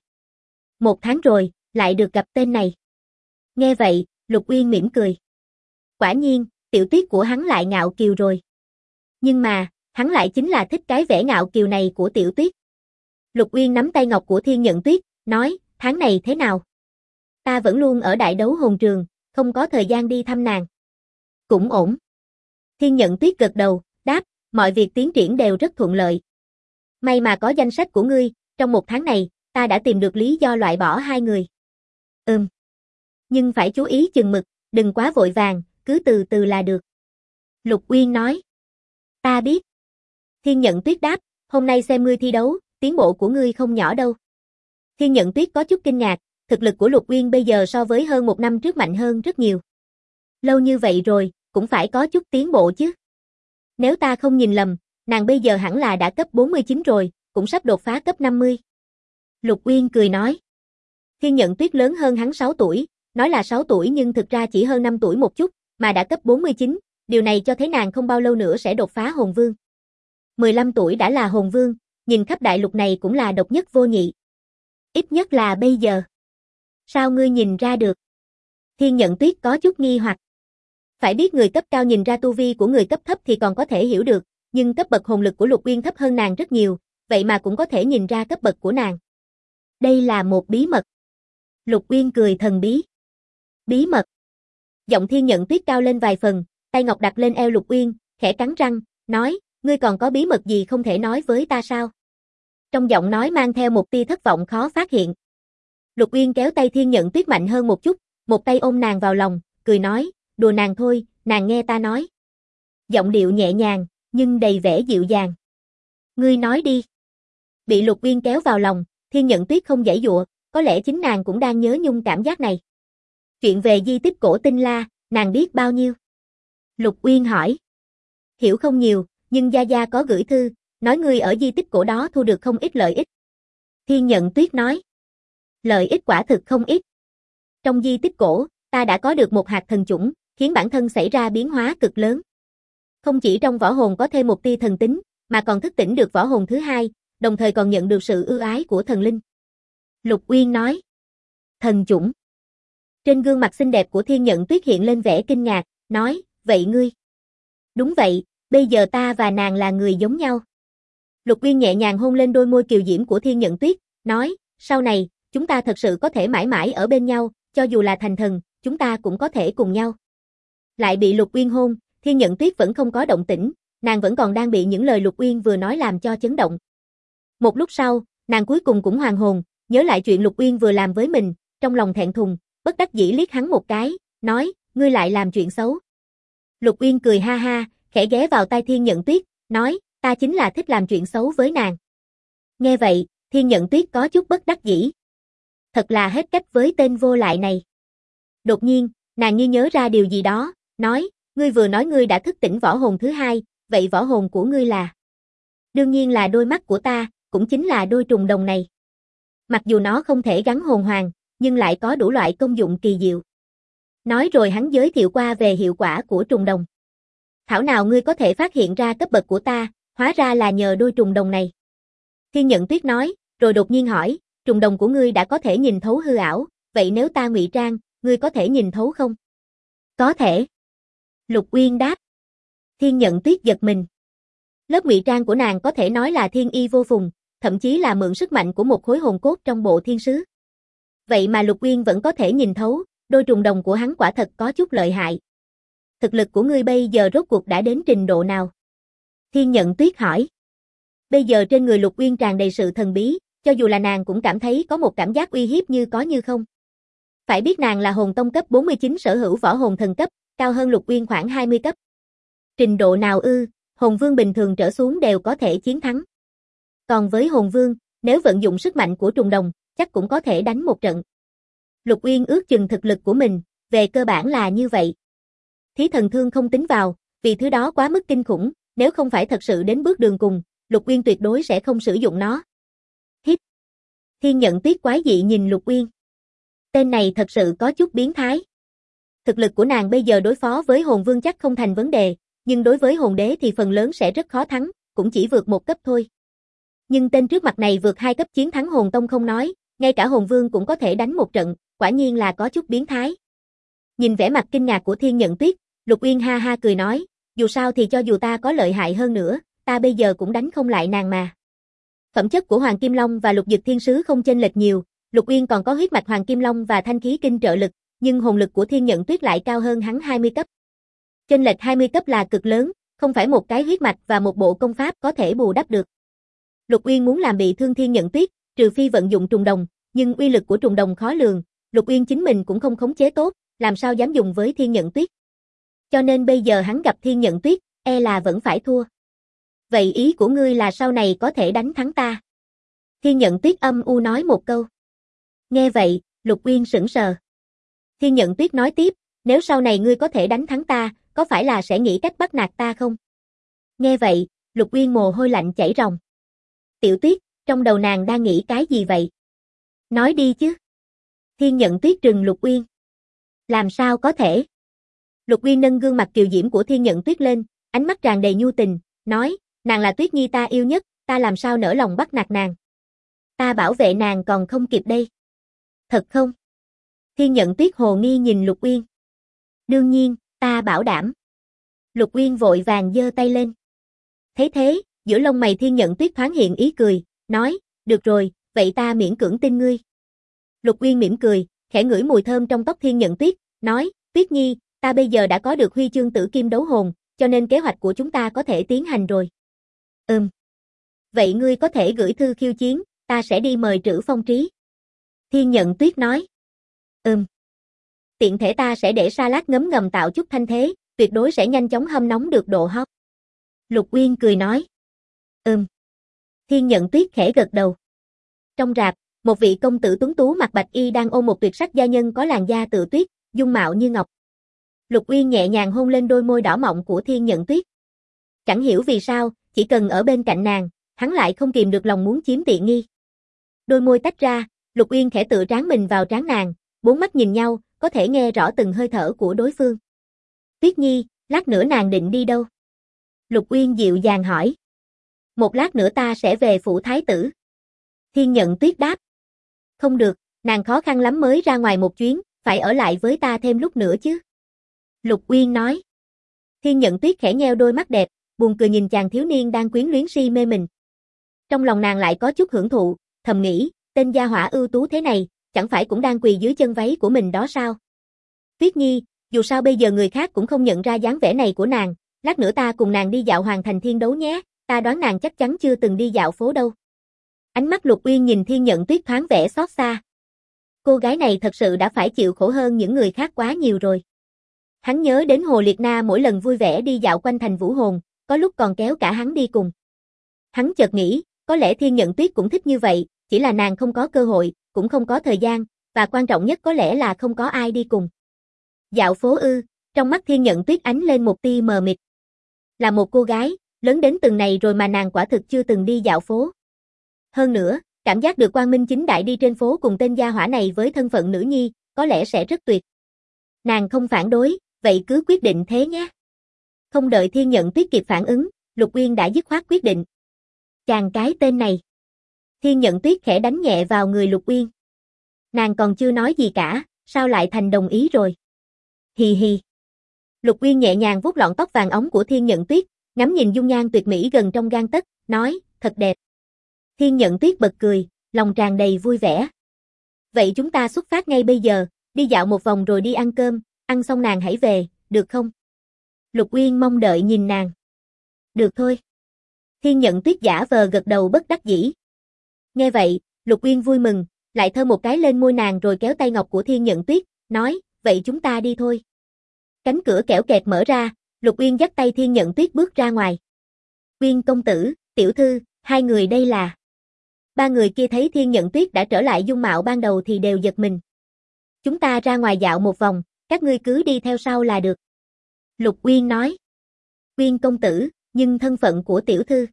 1 tháng rồi, lại được gặp tên này. Nghe vậy, Lục Uyên mỉm cười. Quả nhiên, tiểu Tuyết của hắn lại ngạo kiều rồi. Nhưng mà, hắn lại chính là thích cái vẻ ngạo kiều này của tiểu Tuyết. Lục Uyên nắm tay ngọc của Thiên Nhận Tuyết, nói, tháng này thế nào? Ta vẫn luôn ở đại đấu hồn trường, không có thời gian đi thăm nàng. Cũng ổn. Thiên Nhận Tuyết gật đầu, đáp, mọi việc tiến triển đều rất thuận lợi. May mà có danh sách của ngươi, trong 1 tháng này, ta đã tìm được lý do loại bỏ 2 người. Nhưng phải chú ý chừng mực, đừng quá vội vàng, cứ từ từ là được. Lục Uyên nói. Ta biết. Thiên Nhận Tuyết đáp, hôm nay xem ngươi thi đấu, tiến bộ của ngươi không nhỏ đâu. Thiên Nhận Tuyết có chút kinh ngạc, thực lực của Lục Uyên bây giờ so với hơn 1 năm trước mạnh hơn rất nhiều. Lâu như vậy rồi, cũng phải có chút tiến bộ chứ. Nếu ta không nhìn lầm, nàng bây giờ hẳn là đã cấp 49 rồi, cũng sắp đột phá cấp 50. Lục Uyên cười nói. Thiên Nhận Tuyết lớn hơn hắn 6 tuổi, nói là 6 tuổi nhưng thực ra chỉ hơn 5 tuổi một chút, mà đã cấp 49, điều này cho thấy nàng không bao lâu nữa sẽ đột phá hồn vương. 15 tuổi đã là hồn vương, nhìn khắp đại lục này cũng là độc nhất vô nhị. Ít nhất là bây giờ. Sao ngươi nhìn ra được? Thiên Nhận Tuyết có chút nghi hoặc. Phải biết người cấp cao nhìn ra tu vi của người cấp thấp thì còn có thể hiểu được, nhưng cấp bậc hồn lực của Lục Uyên thấp hơn nàng rất nhiều, vậy mà cũng có thể nhìn ra cấp bậc của nàng. Đây là một bí mật. Lục Uyên cười thần bí. Bí mật. Giọng Thiên Nhận Tuyết cao lên vài phần, tay ngọc đặt lên eo Lục Uyên, khẽ cắn răng, nói, ngươi còn có bí mật gì không thể nói với ta sao? Trong giọng nói mang theo một tia thất vọng khó phát hiện. Lục Uyên kéo tay Thiên Nhận Tuyết mạnh hơn một chút, một tay ôm nàng vào lòng, cười nói, đùa nàng thôi, nàng nghe ta nói. Giọng điệu nhẹ nhàng, nhưng đầy vẻ dịu dàng. Ngươi nói đi. Bị Lục Uyên kéo vào lòng, Thiên Nhận Tuyết không giãy giụa, có lẽ chính nàng cũng đang nhớ nhung cảm giác này. Chuyện về di tích cổ Tinh La, nàng biết bao nhiêu? Lục Uyên hỏi. Hiểu không nhiều, nhưng Gia Gia có gửi thư, nói ngươi ở di tích cổ đó thu được không ít lợi ích. Thiên Nhận Tuyết nói. Lợi ích quả thực không ít. Trong di tích cổ, ta đã có được một hạt thần chủng, khiến bản thân xảy ra biến hóa cực lớn. Không chỉ trong võ hồn có thêm một tia thần tính, mà còn thức tỉnh được võ hồn thứ hai, đồng thời còn nhận được sự ưu ái của thần linh. Lục Uyên nói. Thần chủng. Trên gương mặt xinh đẹp của Thiên Nhận Tuyết hiện lên vẻ kinh ngạc, nói, vậy ngươi? Đúng vậy, bây giờ ta và nàng là người giống nhau. Lục Uyên nhẹ nhàng hôn lên đôi môi kiều diễm của Thiên Nhận Tuyết, nói, sau này, chúng ta thật sự có thể mãi mãi ở bên nhau, cho dù là thành thần, chúng ta cũng có thể cùng nhau. Lại bị Lục Uyên hôn, Thiên Nhận Tuyết vẫn không có động tĩnh, nàng vẫn còn đang bị những lời Lục Uyên vừa nói làm cho chấn động. Một lúc sau, nàng cuối cùng cũng hoàn hồn, nhớ lại chuyện Lục Uyên vừa làm với mình, trong lòng thẹn thùng, bất đắc dĩ liếc hắn một cái, nói, ngươi lại làm chuyện xấu. Lục Uyên cười ha ha, khẽ ghé vào tai Thiên Nhận Tuyết, nói, ta chính là thích làm chuyện xấu với nàng. Nghe vậy, Thiên Nhận Tuyết có chút bất đắc dĩ. Thật là hết cách với tên vô lại này. Đột nhiên, nàng như nhớ ra điều gì đó, nói, ngươi vừa nói ngươi đã thức tỉnh võ hồn thứ hai, vậy võ hồn của ngươi là? Đương nhiên là đôi mắt của ta, cũng chính là đôi trùng đồng này. Mặc dù nó không thể gắn hồn hoàn, nhưng lại có đủ loại công dụng kỳ diệu. Nói rồi hắn giới thiệu qua về hiệu quả của trùng đồng. Thảo nào ngươi có thể phát hiện ra cấp bậc của ta, hóa ra là nhờ đôi trùng đồng này. Thiên Nhận Tuyết nói, rồi đột nhiên hỏi, trùng đồng của ngươi đã có thể nhìn thấu hư ảo, vậy nếu ta ngụy trang, ngươi có thể nhìn thấu không? Có thể. Lục Uyên đáp. Thiên Nhận Tuyết giật mình. Lớp ngụy trang của nàng có thể nói là thiên y vô phùng, thậm chí là mượn sức mạnh của một khối hồn cốt trong bộ thiên sứ. Vậy mà Lục Uyên vẫn có thể nhìn thấu, đôi trùng đồng của hắn quả thật có chút lợi hại. Thực lực của ngươi bây giờ rốt cuộc đã đến trình độ nào? Thiên Nhận Tuyết hỏi. Bây giờ trên người Lục Uyên tràn đầy sự thần bí, cho dù là nàng cũng cảm thấy có một cảm giác uy hiếp như có như không. Phải biết nàng là hồn tông cấp 49 sở hữu võ hồn thần cấp, cao hơn Lục Uyên khoảng 20 cấp. Trình độ nào ư, hồn vương bình thường trở xuống đều có thể chiến thắng. Còn với hồn vương, nếu vận dụng sức mạnh của trùng đồng, chắc cũng có thể đánh một trận. Lục Uyên ước chừng thực lực của mình, về cơ bản là như vậy. Thí thần thương không tính vào, vì thứ đó quá mức kinh khủng, nếu không phải thật sự đến bước đường cùng, Lục Uyên tuyệt đối sẽ không sử dụng nó. Hít. Thiên Nhận Tuyết quái dị nhìn Lục Uyên. Tên này thật sự có chút biến thái. Thực lực của nàng bây giờ đối phó với hồn vương chắc không thành vấn đề, nhưng đối với hồn đế thì phần lớn sẽ rất khó thắng, cũng chỉ vượt một cấp thôi. Nhưng tên trước mặt này vượt 2 cấp chiến thắng hồn tông không nói, ngay cả hồn vương cũng có thể đánh một trận, quả nhiên là có chút biến thái. Nhìn vẻ mặt kinh ngạc của Thiên Nhận Tuyết, Lục Uyên ha ha cười nói, dù sao thì cho dù ta có lợi hại hơn nữa, ta bây giờ cũng đánh không lại nàng mà. Phẩm chất của Hoàng Kim Long và Lục Dực Thiên Sứ không chênh lệch nhiều, Lục Uyên còn có huyết mạch Hoàng Kim Long và thanh khí kinh trợ lực, nhưng hồn lực của Thiên Nhận Tuyết lại cao hơn hắn 20 cấp. Chênh lệch 20 cấp là cực lớn, không phải một cái huyết mạch và một bộ công pháp có thể bù đắp được. Lục Uyên muốn làm bị thương Thiên Nhận Tuyết, trừ phi vận dụng trùng đồng, nhưng uy lực của trùng đồng khó lường, Lục Uyên chính mình cũng không khống chế tốt, làm sao dám dùng với Thiên Nhận Tuyết. Cho nên bây giờ hắn gặp Thiên Nhận Tuyết, e là vẫn phải thua. Vậy ý của ngươi là sau này có thể đánh thắng ta? Thiên Nhận Tuyết âm u nói một câu. Nghe vậy, Lục Uyên sững sờ. Thiên Nhận Tuyết nói tiếp, nếu sau này ngươi có thể đánh thắng ta, có phải là sẽ nghĩ cách bắt nạt ta không? Nghe vậy, Lục Uyên mồ hôi lạnh chảy ròng. Tiểu Tuyết, trong đầu nàng đang nghĩ cái gì vậy? Nói đi chứ. Thiên Nhận Tuyết trừng Lục Uyên. Làm sao có thể? Lục Uyên nâng gương mặt kiều diễm của Thiên Nhận Tuyết lên, ánh mắt tràn đầy nhu tình, nói, nàng là Tuyết Nhi ta yêu nhất, ta làm sao nỡ lòng bắt nạt nàng. Ta bảo vệ nàng còn không kịp đây. Thật không? Thiên Nhận Tuyết hồ nghi nhìn Lục Uyên. Đương nhiên, ta bảo đảm. Lục Uyên vội vàng giơ tay lên. Thấy thế, giữa lông mày Thiên Nhận Tuyết thoáng hiện ý cười, nói, được rồi, vậy ta miễn cưỡng tin ngươi. Lục Uyên mỉm cười, khẽ ngửi mùi thơm trong tóc Thiên Nhận Tuyết, nói, Tuyết Nhi, ta bây giờ đã có được huy chương tử kim đấu hồn, cho nên kế hoạch của chúng ta có thể tiến hành rồi. Vậy ngươi có thể gửi thư khiêu chiến, ta sẽ đi mời Trữ Phong Trí. Thiên Nhận Tuyết nói. tiện thể ta sẽ để salad ngấm ngầm tạo chút thanh thế, tuyệt đối sẽ nhanh chóng hâm nóng được độ hot. Lục Uyên cười nói. Thiên Nhận Tuyết khẽ gật đầu. Trong rạp, một vị công tử tuấn tú mặc bạch y đang ôm một tuyệt sắc gia nhân có làn da tựa tuyết, dung mạo như ngọc. Lục Uyên nhẹ nhàng hôn lên đôi môi đỏ mọng của Thiên Nhận Tuyết. Chẳng hiểu vì sao, chỉ cần ở bên cạnh nàng, hắn lại không kìm được lòng muốn chiếm tiện nghi. Đôi môi tách ra, Lục Uyên khẽ tựa trán mình vào trán nàng, bốn mắt nhìn nhau, có thể nghe rõ từng hơi thở của đối phương. Tuyết Nhi, lát nữa nàng định đi đâu? Lục Uyên dịu dàng hỏi. Một lát nữa ta sẽ về phủ thái tử. Thiên Nhận Tuyết đáp. Không được, nàng khó khăn lắm mới ra ngoài một chuyến, phải ở lại với ta thêm lúc nữa chứ. Lục Uyên nói. Thiên Nhận Tuyết khẽ nheo đôi mắt đẹp, buồn cười nhìn chàng thiếu niên đang quyến luyến si mê mình. Trong lòng nàng lại có chút hưởng thụ, thầm nghĩ, tên gia hỏa ưu tú thế này, chẳng phải cũng đang quỳ dưới chân váy của mình đó sao? Tuyết Nhi, dù sao bây giờ người khác cũng không nhận ra dáng vẻ này của nàng, lát nữa ta cùng nàng đi dạo Hoàng Thành Thiên Đấu nhé, ta đoán nàng chắc chắn chưa từng đi dạo phố đâu. Ánh mắt Lục Uyên nhìn Thiên Nhận Tuyết thoáng vẻ xót xa. Cô gái này thật sự đã phải chịu khổ hơn những người khác quá nhiều rồi. Hắn nhớ đến Hồ Liệt Na mỗi lần vui vẻ đi dạo quanh thành Vũ Hồn, có lúc còn kéo cả hắn đi cùng. Hắn chợt nghĩ, có lẽ Thiên Nhận Tuyết cũng thích như vậy, chỉ là nàng không có cơ hội, cũng không có thời gian, và quan trọng nhất có lẽ là không có ai đi cùng. Dạo phố ư? Trong mắt Thiên Nhận Tuyết ánh lên một tia mờ mịt. Là một cô gái, lớn đến từng này rồi mà nàng quả thực chưa từng đi dạo phố. Hơn nữa, cảm giác được quang minh chính đại đi trên phố cùng tên gia hỏa này với thân phận nữ nhi, có lẽ sẽ rất tuyệt. Nàng không phản đối, vậy cứ quyết định thế nhé. Không đợi Thiên Nhận Tuyết kịp phản ứng, Lục Uyên đã dứt khoát quyết định. Chàng cái tên này. Thiên Nhận Tuyết khẽ đánh nhẹ vào người Lục Uyên. Nàng còn chưa nói gì cả, sao lại thành đồng ý rồi? Hì hì. Lục Uyên nhẹ nhàng vuốt lọn tóc vàng óng của Thiên Nhận Tuyết, ngắm nhìn dung nhan tuyệt mỹ gần trong gang tấc, nói, thật đẹp. Thiên Nhận Tuyết bật cười, lòng tràn đầy vui vẻ. Vậy chúng ta xuất phát ngay bây giờ, đi dạo một vòng rồi đi ăn cơm, ăn xong nàng hãy về, được không? Lục Uyên mong đợi nhìn nàng. Được thôi. Thiên Nhận Tuyết giả vờ gật đầu bất đắc dĩ. Nghe vậy, Lục Uyên vui mừng, lại thơm một cái lên môi nàng rồi kéo tay ngọc của Thiên Nhận Tuyết, nói, vậy chúng ta đi thôi. Cánh cửa kẽo kẹt mở ra, Lục Uyên dắt tay Thiên Nhận Tuyết bước ra ngoài. Uyên công tử, tiểu thư, hai người đây là... Ba người kia thấy Thiên Nhận Tuyết đã trở lại dung mạo ban đầu thì đều giật mình. Chúng ta ra ngoài dạo một vòng, các ngươi cứ đi theo sau là được. Lục Uyên nói. Uyên công tử, nhưng thân phận của tiểu thư.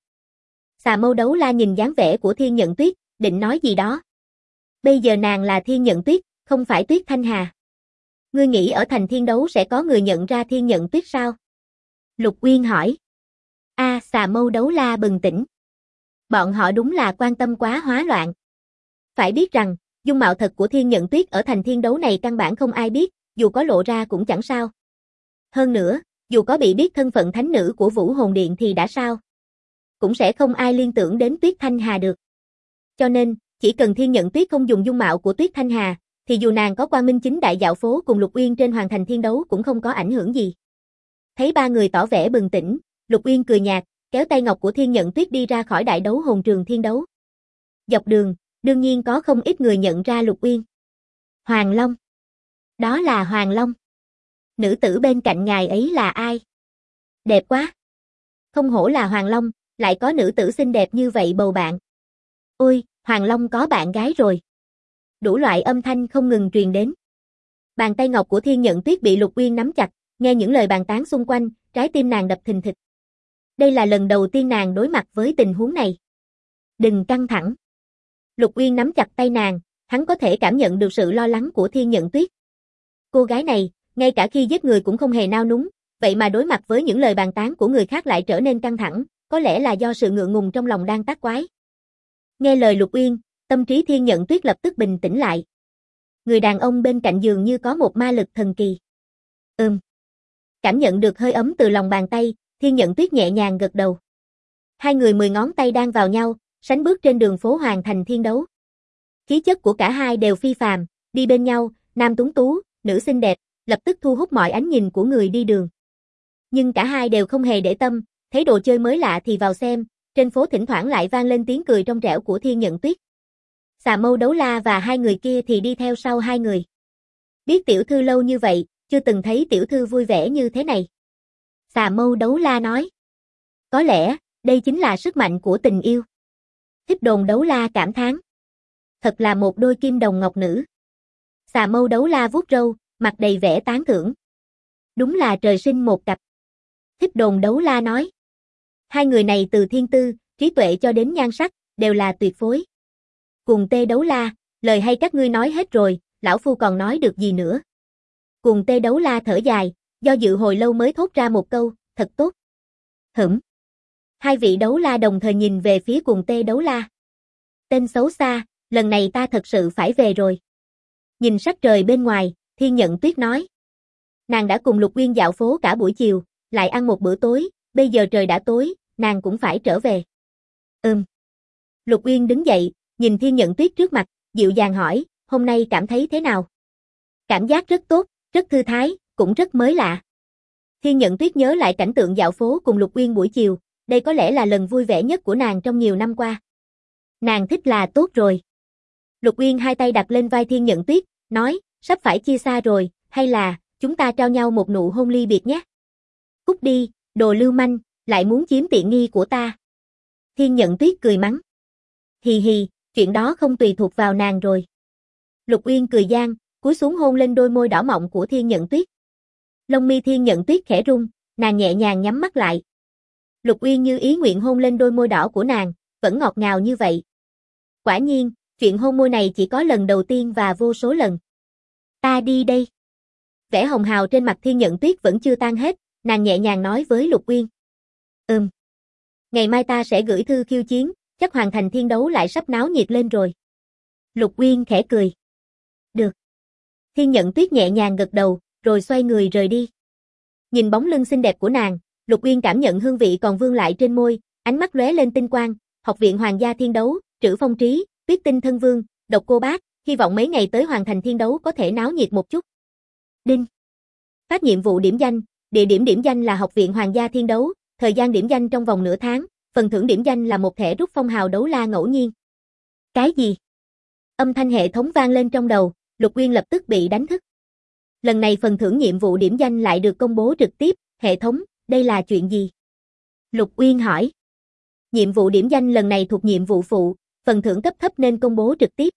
Xà Mâu Đấu La nhìn dáng vẻ của Thiên Nhận Tuyết, định nói gì đó. Bây giờ nàng là Thiên Nhận Tuyết, không phải Tuyết Thanh Hà. Ngươi nghĩ ở thành Thiên Đấu sẽ có người nhận ra Thiên Nhận Tuyết sao? Lục Uyên hỏi. Xà Mâu Đấu La bừng tỉnh. Bọn họ đúng là quan tâm quá hóa loạn. Phải biết rằng, dung mạo thật của Thiên Nhận Tuyết ở thành Thiên Đấu này căn bản không ai biết, dù có lộ ra cũng chẳng sao. Hơn nữa, dù có bị biết thân phận thánh nữ của Vũ Hồn Điện thì đã sao? Cũng sẽ không ai liên tưởng đến Tuyết Thanh Hà được. Cho nên, chỉ cần Thiên Nhận Tuyết không dùng dung mạo của Tuyết Thanh Hà, thì dù nàng có quang minh chính đại dạo phố cùng Lục Uyên trên Hoàng Thành Thiên Đấu cũng không có ảnh hưởng gì. Thấy ba người tỏ vẻ bừng tỉnh, Lục Uyên cười nhạt, kéo tay ngọc của Thiên Nhận Tuyết đi ra khỏi đại đấu hồn trường Thiên Đấu. Dọc đường, đương nhiên có không ít người nhận ra Lục Uyên. Hoàng Long. Đó là Hoàng Long. Nữ tử bên cạnh ngài ấy là ai? Đẹp quá. Không hổ là Hoàng Long, lại có nữ tử xinh đẹp như vậy bầu bạn. Ôi, Hoàng Long có bạn gái rồi. Đủ loại âm thanh không ngừng truyền đến. Bàn tay ngọc của Thiên Nhận Tuyết bị Lục Uyên nắm chặt, nghe những lời bàn tán xung quanh, trái tim nàng đập thình thịch. Đây là lần đầu tiên nàng đối mặt với tình huống này. Đừng căng thẳng. Lục Uyên nắm chặt tay nàng, hắn có thể cảm nhận được sự lo lắng của Thiên Nhận Tuyết. Cô gái này, ngay cả khi giết người cũng không hề nao núng, vậy mà đối mặt với những lời bàn tán của người khác lại trở nên căng thẳng, có lẽ là do sự ngượng ngùng trong lòng đang tác quái. Nghe lời Lục Uyên, tâm trí Thiên Nhận Tuyết lập tức bình tĩnh lại. Người đàn ông bên cạnh giường như có một ma lực thần kỳ. Cảm nhận được hơi ấm từ lòng bàn tay, Thiên Nhận Tuyết nhẹ nhàng gật đầu. Hai người 10 ngón tay đang vào nhau, sánh bước trên đường phố Hoàng Thành Thiên Đấu. Khí chất của cả hai đều phi phàm, đi bên nhau, nam tuấn tú, nữ xinh đẹp, lập tức thu hút mọi ánh nhìn của người đi đường. Nhưng cả hai đều không hề để tâm, thấy đồ chơi mới lạ thì vào xem, trên phố thỉnh thoảng lại vang lên tiếng cười trong trẻo của Thiên Nhận Tuyết. Xà Mâu Đấu La và hai người kia thì đi theo sau hai người. Biết tiểu thư lâu như vậy, chưa từng thấy tiểu thư vui vẻ như thế này. Xà Mâu Đấu La nói. Có lẽ, đây chính là sức mạnh của tình yêu. Thích Đồn Đấu La cảm thán. Thật là một đôi kim đồng ngọc nữ. Xà Mâu Đấu La vuốt râu, mặt đầy vẻ tán thưởng. Đúng là trời sinh một cặp. Thích Đồn Đấu La nói. Hai người này từ thiên tư, trí tuệ cho đến nhan sắc, đều là tuyệt phối. Cùng Tê Đấu La, lời hay các ngươi nói hết rồi, lão phu còn nói được gì nữa. Cùng Tê Đấu La thở dài, do dự hồi lâu mới thốt ra một câu, thật tốt. Hửm. Hai vị đấu la đồng thời nhìn về phía Cùng Tê Đấu La. Tên xấu xa, lần này ta thật sự phải về rồi. Nhìn sắc trời bên ngoài, Thiên Nhận Tuyết nói. Nàng đã cùng Lục Uyên dạo phố cả buổi chiều, lại ăn một bữa tối, bây giờ trời đã tối, nàng cũng phải trở về. Lục Uyên đứng dậy, nhìn Thiên Nhận Tuyết trước mặt, dịu dàng hỏi, hôm nay cảm thấy thế nào? Cảm giác rất tốt, rất thư thái, cũng rất mới lạ. Thiên Nhận Tuyết nhớ lại cảnh tượng dạo phố cùng Lục Uyên buổi chiều, đây có lẽ là lần vui vẻ nhất của nàng trong nhiều năm qua. Nàng thích là tốt rồi. Lục Uyên hai tay đặt lên vai Thiên Nhận Tuyết, nói, sắp phải chia xa rồi, hay là, chúng ta trao nhau một nụ hôn ly biệt nhé. Cút đi, đồ lưu manh, lại muốn chiếm tiện nghi của ta. Thiên Nhận Tuyết cười mắng. Hì hì, chuyện đó không tùy thuộc vào nàng rồi. Lục Uyên cười gian, cúi xuống hôn lên đôi môi đỏ mọng của Thiên Nhận Tuyết. Lông mi Thiên Nhận Tuyết khẽ rung, nàng nhẹ nhàng nhắm mắt lại. Lục Uyên như ý nguyện hôn lên đôi môi đỏ của nàng, vẫn ngọt ngào như vậy. Quả nhiên, chuyện hôn môi này chỉ có lần đầu tiên và vô số lần. Ta đi đây. Vẻ hồng hào trên mặt Thiên Nhận Tuyết vẫn chưa tan hết, nàng nhẹ nhàng nói với Lục Uyên. Ngày mai ta sẽ gửi thư khiêu chiến, chắc Hoàng Thành Thiên Đấu lại sắp náo nhiệt lên rồi. Lục Uyên khẽ cười. Được. Thiên Nhận Tuyết nhẹ nhàng gật đầu, rồi xoay người rời đi. Nhìn bóng lưng xinh đẹp của nàng, Lục Uyên cảm nhận hương vị còn vương lại trên môi, ánh mắt lóe lên tinh quang, Học viện Hoàng gia Thiên Đấu, Trữ Phong Trí, Tuyết Tinh Thân Vương, Độc Cô Bác, hy vọng mấy ngày tới Hoàng Thành Thiên Đấu có thể náo nhiệt một chút. Đinh. Phát nhiệm vụ điểm danh, địa điểm điểm danh là Học viện Hoàng gia Thiên Đấu, thời gian điểm danh trong vòng nửa tháng, phần thưởng điểm danh là một thẻ rút phong hào đấu la ngẫu nhiên. Cái gì? Âm thanh hệ thống vang lên trong đầu, Lục Uyên lập tức bị đánh thức. Lần này phần thưởng nhiệm vụ điểm danh lại được công bố trực tiếp, hệ thống, đây là chuyện gì? Lục Uyên hỏi. Nhiệm vụ điểm danh lần này thuộc nhiệm vụ phụ, phần thưởng cấp thấp nên công bố trực tiếp.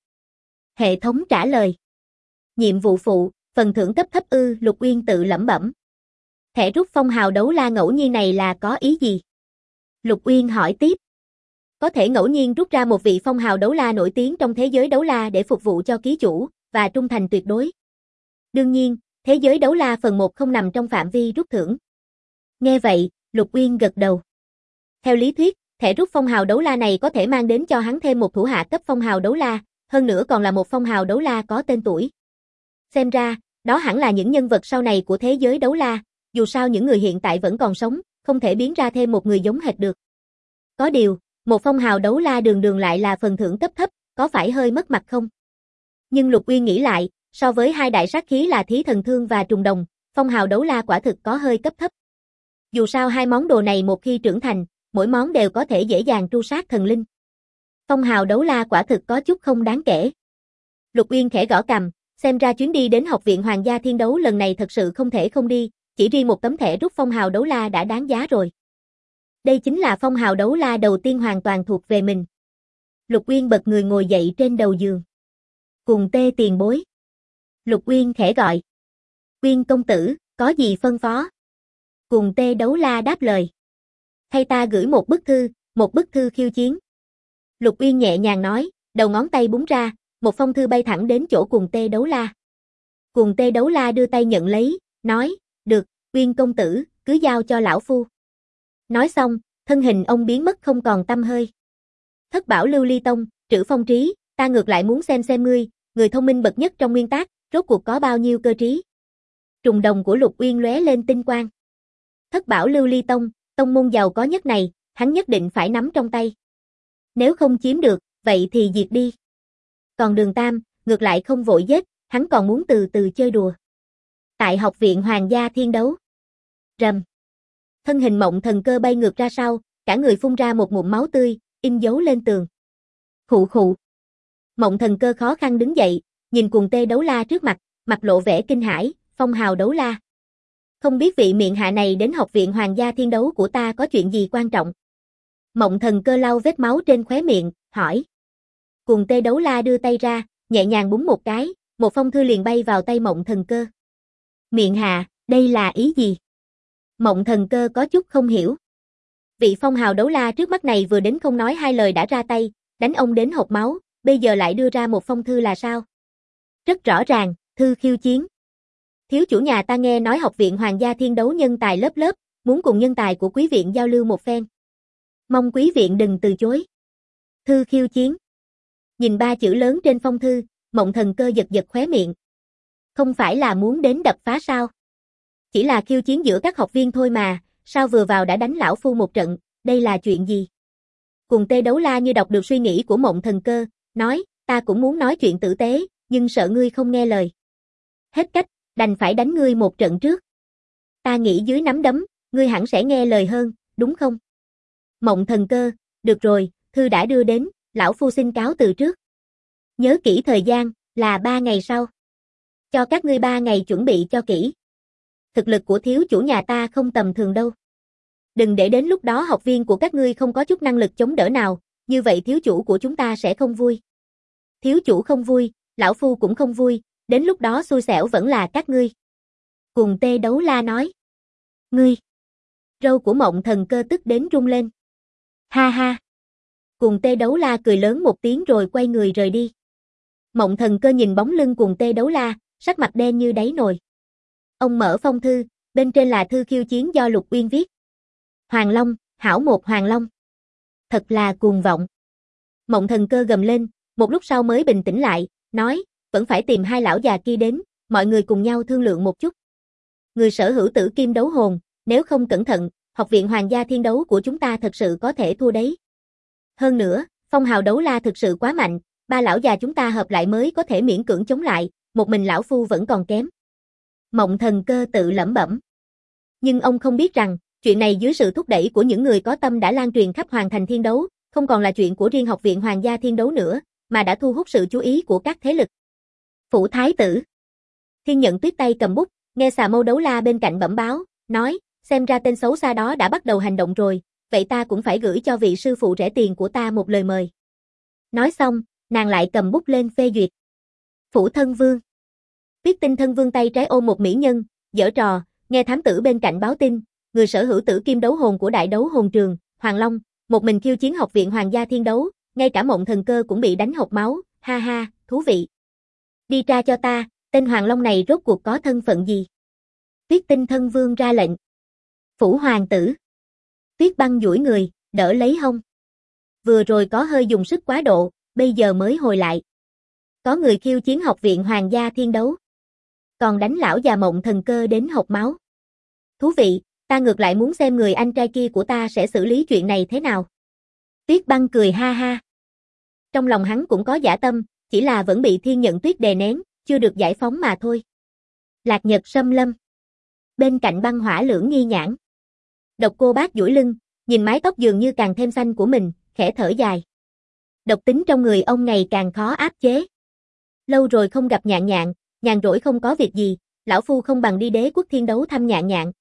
Hệ thống trả lời. Nhiệm vụ phụ, phần thưởng cấp thấp ư? Lục Uyên tự lẩm bẩm. Thẻ rút phong hào đấu la ngẫu nhiên này là có ý gì? Lục Uyên hỏi tiếp. Có thể ngẫu nhiên rút ra một vị phong hào đấu la nổi tiếng trong thế giới đấu la để phục vụ cho ký chủ, và trung thành tuyệt đối. Đương nhiên, thế giới đấu la phần 1 không nằm trong phạm vi rút thưởng. Nghe vậy, Lục Uyên gật đầu. Theo lý thuyết, thẻ rút phong hào đấu la này có thể mang đến cho hắn thêm một thủ hạ cấp phong hào đấu la, hơn nữa còn là một phong hào đấu la có tên tuổi. Xem ra, đó hẳn là những nhân vật sau này của thế giới đấu la, dù sao những người hiện tại vẫn còn sống, không thể biến ra thêm một người giống hệt được. Có điều, một phong hào đấu la đường đường lại là phần thưởng cấp thấp, có phải hơi mất mặt không? Nhưng Lục Uyên nghĩ lại, so với hai đại sát khí là Thí Thần Thương và Trùng Đồng, phong hào đấu la quả thực có hơi cấp thấp. Dù sao hai món đồ này một khi trưởng thành, mỗi món đều có thể dễ dàng tru sát thần linh. Phong hào đấu la quả thực có chút không đáng kể. Lục Uyên khẽ gõ cằm, xem ra chuyến đi đến Học viện Hoàng gia Thiên Đấu lần này thật sự không thể không đi, chỉ riêng một tấm thẻ rút phong hào đấu la đã đáng giá rồi. Đây chính là phong hào đấu la đầu tiên hoàn toàn thuộc về mình. Lục Uyên bật người ngồi dậy trên đầu giường. Cùng Tê tiền bối. Lục Uyên khẽ gọi. Uyên công tử, có gì phân phó? Cùng Tê đấu la đáp lời. Thay ta gửi một bức thư khiêu chiến. Lục Uyên nhẹ nhàng nói, đầu ngón tay búng ra, một phong thư bay thẳng đến chỗ Cùng Tê đấu la. Cùng Tê đấu la đưa tay nhận lấy, nói, được, Uyên công tử, cứ giao cho lão phu. Nói xong, thân hình ông biến mất không còn tăm hơi. Thất bảo lưu ly tông, Trữ Phong Trí, ta ngược lại muốn xem ngươi, người thông minh bậc nhất trong nguyên tác, rốt cuộc có bao nhiêu cơ trí. Trùng đồng của Lục Uyên lóe lên tinh quang. Thất bảo lưu ly tông, tông môn giàu có nhất này, hắn nhất định phải nắm trong tay. Nếu không chiếm được, vậy thì diệt đi. Còn Đường Tam, ngược lại không vội giết, hắn còn muốn từ từ chơi đùa. Tại Học viện Hoàng gia Thiên Đấu. Rầm. Thân hình Mộng Thần Cơ bay ngược ra sau, cả người phun ra một ngụm máu tươi, in dấu lên tường. Khụ khụ. Mộng Thần Cơ khó khăn đứng dậy, nhìn Cùng Tê đấu la trước mặt, mặt lộ vẻ kinh hãi, phong hào đấu la. Không biết vị miệng hạ này đến học viện Hoàng gia thiên đấu của ta có chuyện gì quan trọng? Mộng Thần Cơ lau vết máu trên khóe miệng, hỏi. Cùng Tê Đấu La đưa tay ra, nhẹ nhàng búng một cái, một phong thư liền bay vào tay Mộng Thần Cơ. Miệng hạ, đây là ý gì? Mộng Thần Cơ có chút không hiểu. Vị phong hào đấu la trước mắt này vừa đến không nói hai lời đã ra tay, đánh ông đến hộc máu, bây giờ lại đưa ra một phong thư là sao? Rất rõ ràng, thư khiêu chiến. Thiếu chủ nhà ta nghe nói học viện Hoàng gia thiên đấu nhân tài lớp lớp, muốn cùng nhân tài của quý viện giao lưu một phen. Mong quý viện đừng từ chối. Thư khiêu chiến. Nhìn ba chữ lớn trên phong thư, Mộng Thần Cơ giật giật khóe miệng. Không phải là muốn đến đập phá sao? Chỉ là khiêu chiến giữa các học viên thôi mà, sao vừa vào đã đánh lão phu một trận, đây là chuyện gì? Cùng Tê Đấu La như đọc được suy nghĩ của Mộng Thần Cơ, nói, ta cũng muốn nói chuyện tử tế, nhưng sợ ngươi không nghe lời. Hết cách, đành phải đánh ngươi một trận trước. Ta nghĩ dưới nắm đấm, ngươi hẳn sẽ nghe lời hơn, đúng không? Mộng Thần Cơ, được rồi, thư đã đưa đến, lão phu xin cáo từ trước. Nhớ kỹ thời gian, là 3 ngày sau. Cho các ngươi 3 ngày chuẩn bị cho kỹ. Thực lực của thiếu chủ nhà ta không tầm thường đâu. Đừng để đến lúc đó học viên của các ngươi không có chút năng lực chống đỡ nào, như vậy thiếu chủ của chúng ta sẽ không vui. Thiếu chủ không vui, lão phu cũng không vui, đến lúc đó xui xẻo vẫn là các ngươi. Cùng Tê Đấu La nói. Ngươi. Râu của Mộng Thần Cơ tức đến rung lên. Ha ha. Cùng Tê Đấu La cười lớn một tiếng rồi quay người rời đi. Mộng Thần Cơ nhìn bóng lưng Cùng Tê Đấu La, sắc mặt đen như đáy nồi. Ông mở phong thư, bên trên là thư khiêu chiến do Lục Uyên viết. Hoàng Long, hảo một Hoàng Long. Thật là cuồng vọng. Mộng Thần Cơ gầm lên, một lúc sau mới bình tĩnh lại, nói, vẫn phải tìm hai lão già kia đến, mọi người cùng nhau thương lượng một chút. Người sở hữu tử kim đấu hồn, nếu không cẩn thận, học viện Hoàng gia thiên đấu của chúng ta thật sự có thể thua đấy. Hơn nữa, phong hào đấu la thực sự quá mạnh, ba lão già chúng ta hợp lại mới có thể miễn cưỡng chống lại, một mình lão phu vẫn còn kém. Mộng Thần Cơ tự lẩm bẩm. Nhưng ông không biết rằng, chuyện này dưới sự thúc đẩy của những người có tâm đã lan truyền khắp Hoàng thành thiên đấu, không còn là chuyện của riêng học viện Hoàng gia thiên đấu nữa, mà đã thu hút sự chú ý của các thế lực. Phủ Thái tử. Thiên Nhận Tuyết tay cầm bút, nghe Xà Mâu Đấu La bên cạnh bẩm báo, nói, xem ra tên xấu xa đó đã bắt đầu hành động rồi, vậy ta cũng phải gửi cho vị sư phụ rẻ tiền của ta một lời mời. Nói xong, nàng lại cầm bút lên phê duyệt. Phủ Thân Vương. Viết tin Thân Vương tay trái ôm một mỹ nhân, giở trò, nghe thám tử bên cạnh báo tin, người sở hữu tử kim đấu hồn của đại đấu hồn trường, Hoàng Long, một mình khiêu chiến học viện Hoàng gia thiên đấu, ngay cả Mộng Thần Cơ cũng bị đánh hộc máu, ha ha, thú vị. Đi tra cho ta, tên Hoàng Long này rốt cuộc có thân phận gì? Viết tin Thân Vương ra lệnh. Phủ Hoàng tử. Tuyết Băng duỗi người, đỡ lấy hông. Vừa rồi có hơi dùng sức quá độ, bây giờ mới hồi lại. Có người khiêu chiến học viện Hoàng gia thiên đấu. Còn đánh lão già Mộng Thần Cơ đến hộc máu. Thú vị, ta ngược lại muốn xem người anh trai kia của ta sẽ xử lý chuyện này thế nào. Tuyết Băng cười ha ha. Trong lòng hắn cũng có dã tâm, chỉ là vẫn bị Thiên Nhận Tuyết đè nén, chưa được giải phóng mà thôi. Lạc Nhật Sâm Lâm. Bên cạnh Băng Hỏa Lưỡng nghi nhãn. Độc Cô Bác duỗi lưng, nhìn mái tóc dường như càng thêm xanh của mình, khẽ thở dài. Độc tính trong người ông ngày càng khó áp chế. Lâu rồi không gặp Nhạn Nhạn, nhàn rỗi không có việc gì, lão phu không bằng đi Đế Quốc Thiên đấu thăm Nhạn Nhạn.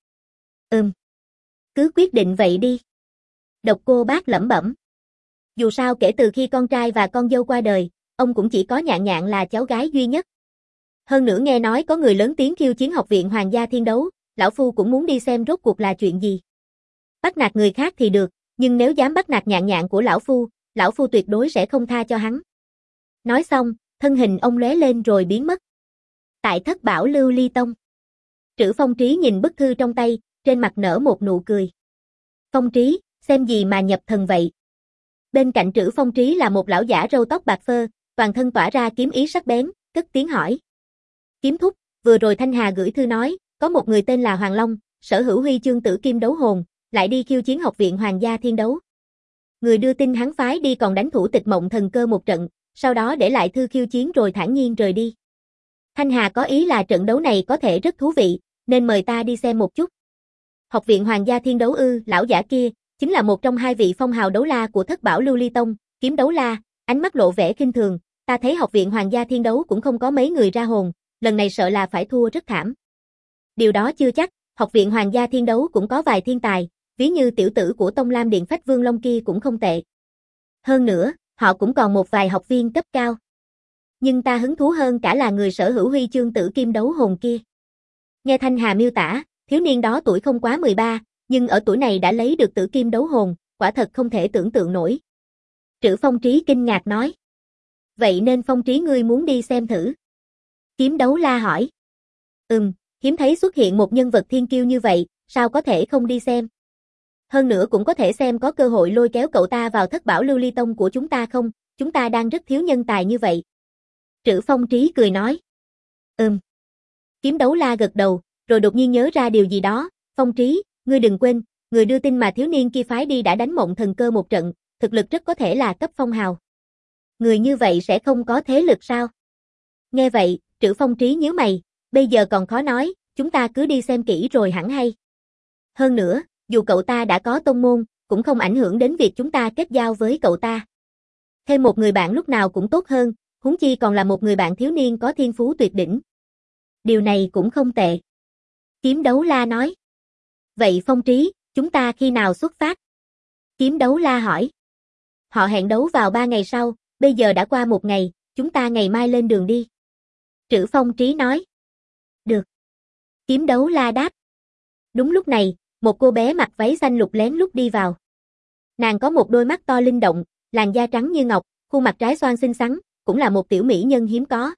Cứ quyết định vậy đi. Độc Cô Bác lẩm bẩm. Dù sao kể từ khi con trai và con dâu qua đời, ông cũng chỉ có Nhạn Nhạn là cháu gái duy nhất. Hơn nữa nghe nói có người lớn tiếng khiêu chiến học viện Hoàng gia thiên đấu, lão phu cũng muốn đi xem rốt cuộc là chuyện gì. Bắt nạt người khác thì được, nhưng nếu dám bắt nạt Nhạn Nhạn của lão phu tuyệt đối sẽ không tha cho hắn. Nói xong, thân hình ông lóe lên rồi biến mất. Tại Thất Bảo Lưu Ly Tông. Trữ Phong Trí nhìn bức thư trong tay, trên mặt nở một nụ cười. Phong Trí, xem gì mà nhập thần vậy? Bên cạnh Trữ Phong Trí là một lão giả râu tóc bạc phơ, toàn thân tỏa ra kiếm ý sắc bén, cất tiếng hỏi. Kiếm thúc, vừa rồi Thanh Hà gửi thư nói, có một người tên là Hoàng Long, sở hữu huy chương tử kim đấu hồn, lại đi khiêu chiến học viện Hoàng gia thiên đấu. Người đưa tin hắn phái đi còn đánh thủ tịch Mộng Thần Cơ một trận, sau đó để lại thư khiêu chiến rồi thản nhiên rời đi. Thanh Hà có ý là trận đấu này có thể rất thú vị, nên mời ta đi xem một chút. Học viện Hoàng gia thiên đấu ư? Lão giả kia chính là một trong hai vị phong hào đấu la của Thất Bảo Lưu Ly Tông, Kiếm Đấu La, ánh mắt lộ vẻ khinh thường, ta thấy học viện Hoàng gia thiên đấu cũng không có mấy người ra hồn, lần này sợ là phải thua rất thảm. Điều đó chưa chắc, học viện Hoàng gia Thiên Đấu cũng có vài thiên tài, ví như tiểu tử của Tông Lam Điện Phách Vương Long kia cũng không tệ. Hơn nữa, họ cũng còn một vài học viên cấp cao. Nhưng ta hứng thú hơn cả là người sở hữu huy chương tử kim đấu hồn kia. Nghe Thanh Hà miêu tả, thiếu niên đó tuổi không quá 13, nhưng ở tuổi này đã lấy được tử kim đấu hồn, quả thật không thể tưởng tượng nổi. Trữ Phong Trí kinh ngạc nói. Vậy nên Phong Trí ngươi muốn đi xem thử? Kiếm Đấu La hỏi. Hiếm thấy xuất hiện một nhân vật thiên kiêu như vậy, sao có thể không đi xem? Hơn nữa cũng có thể xem có cơ hội lôi kéo cậu ta vào thất bảo lưu ly tông của chúng ta không, chúng ta đang rất thiếu nhân tài như vậy. Trữ Phong Trí cười nói. Kiếm Đấu La gật đầu, rồi đột nhiên nhớ ra điều gì đó. Phong Trí, ngươi đừng quên, người đưa tin mà thiếu niên kia phái đi đã đánh Mộng Thần Cơ một trận, thực lực rất có thể là cấp phong hào. Người như vậy sẽ không có thế lực sao? Nghe vậy, Trữ Phong Trí nhíu mày, bây giờ còn khó nói, chúng ta cứ đi xem kỹ rồi hẳn hay. Hơn nữa, dù cậu ta đã có tông môn, cũng không ảnh hưởng đến việc chúng ta kết giao với cậu ta. Thêm một người bạn lúc nào cũng tốt hơn, huống chi còn là một người bạn thiếu niên có thiên phú tuyệt đỉnh. Điều này cũng không tệ. Kiếm Đấu La nói. Vậy Phong Trí, chúng ta khi nào xuất phát? Kiếm Đấu La hỏi. Họ hẹn đấu vào 3 ngày sau, bây giờ đã qua 1 ngày, chúng ta ngày mai lên đường đi. Trữ Phong Trí nói. Được. Kiếm Đấu La đáp. Đúng lúc này, một cô bé mặc váy xanh lục lén lút đi vào. Nàng có một đôi mắt to linh động, làn da trắng như ngọc, khuôn mặt trái xoan xinh xắn, cũng là một tiểu mỹ nhân hiếm có.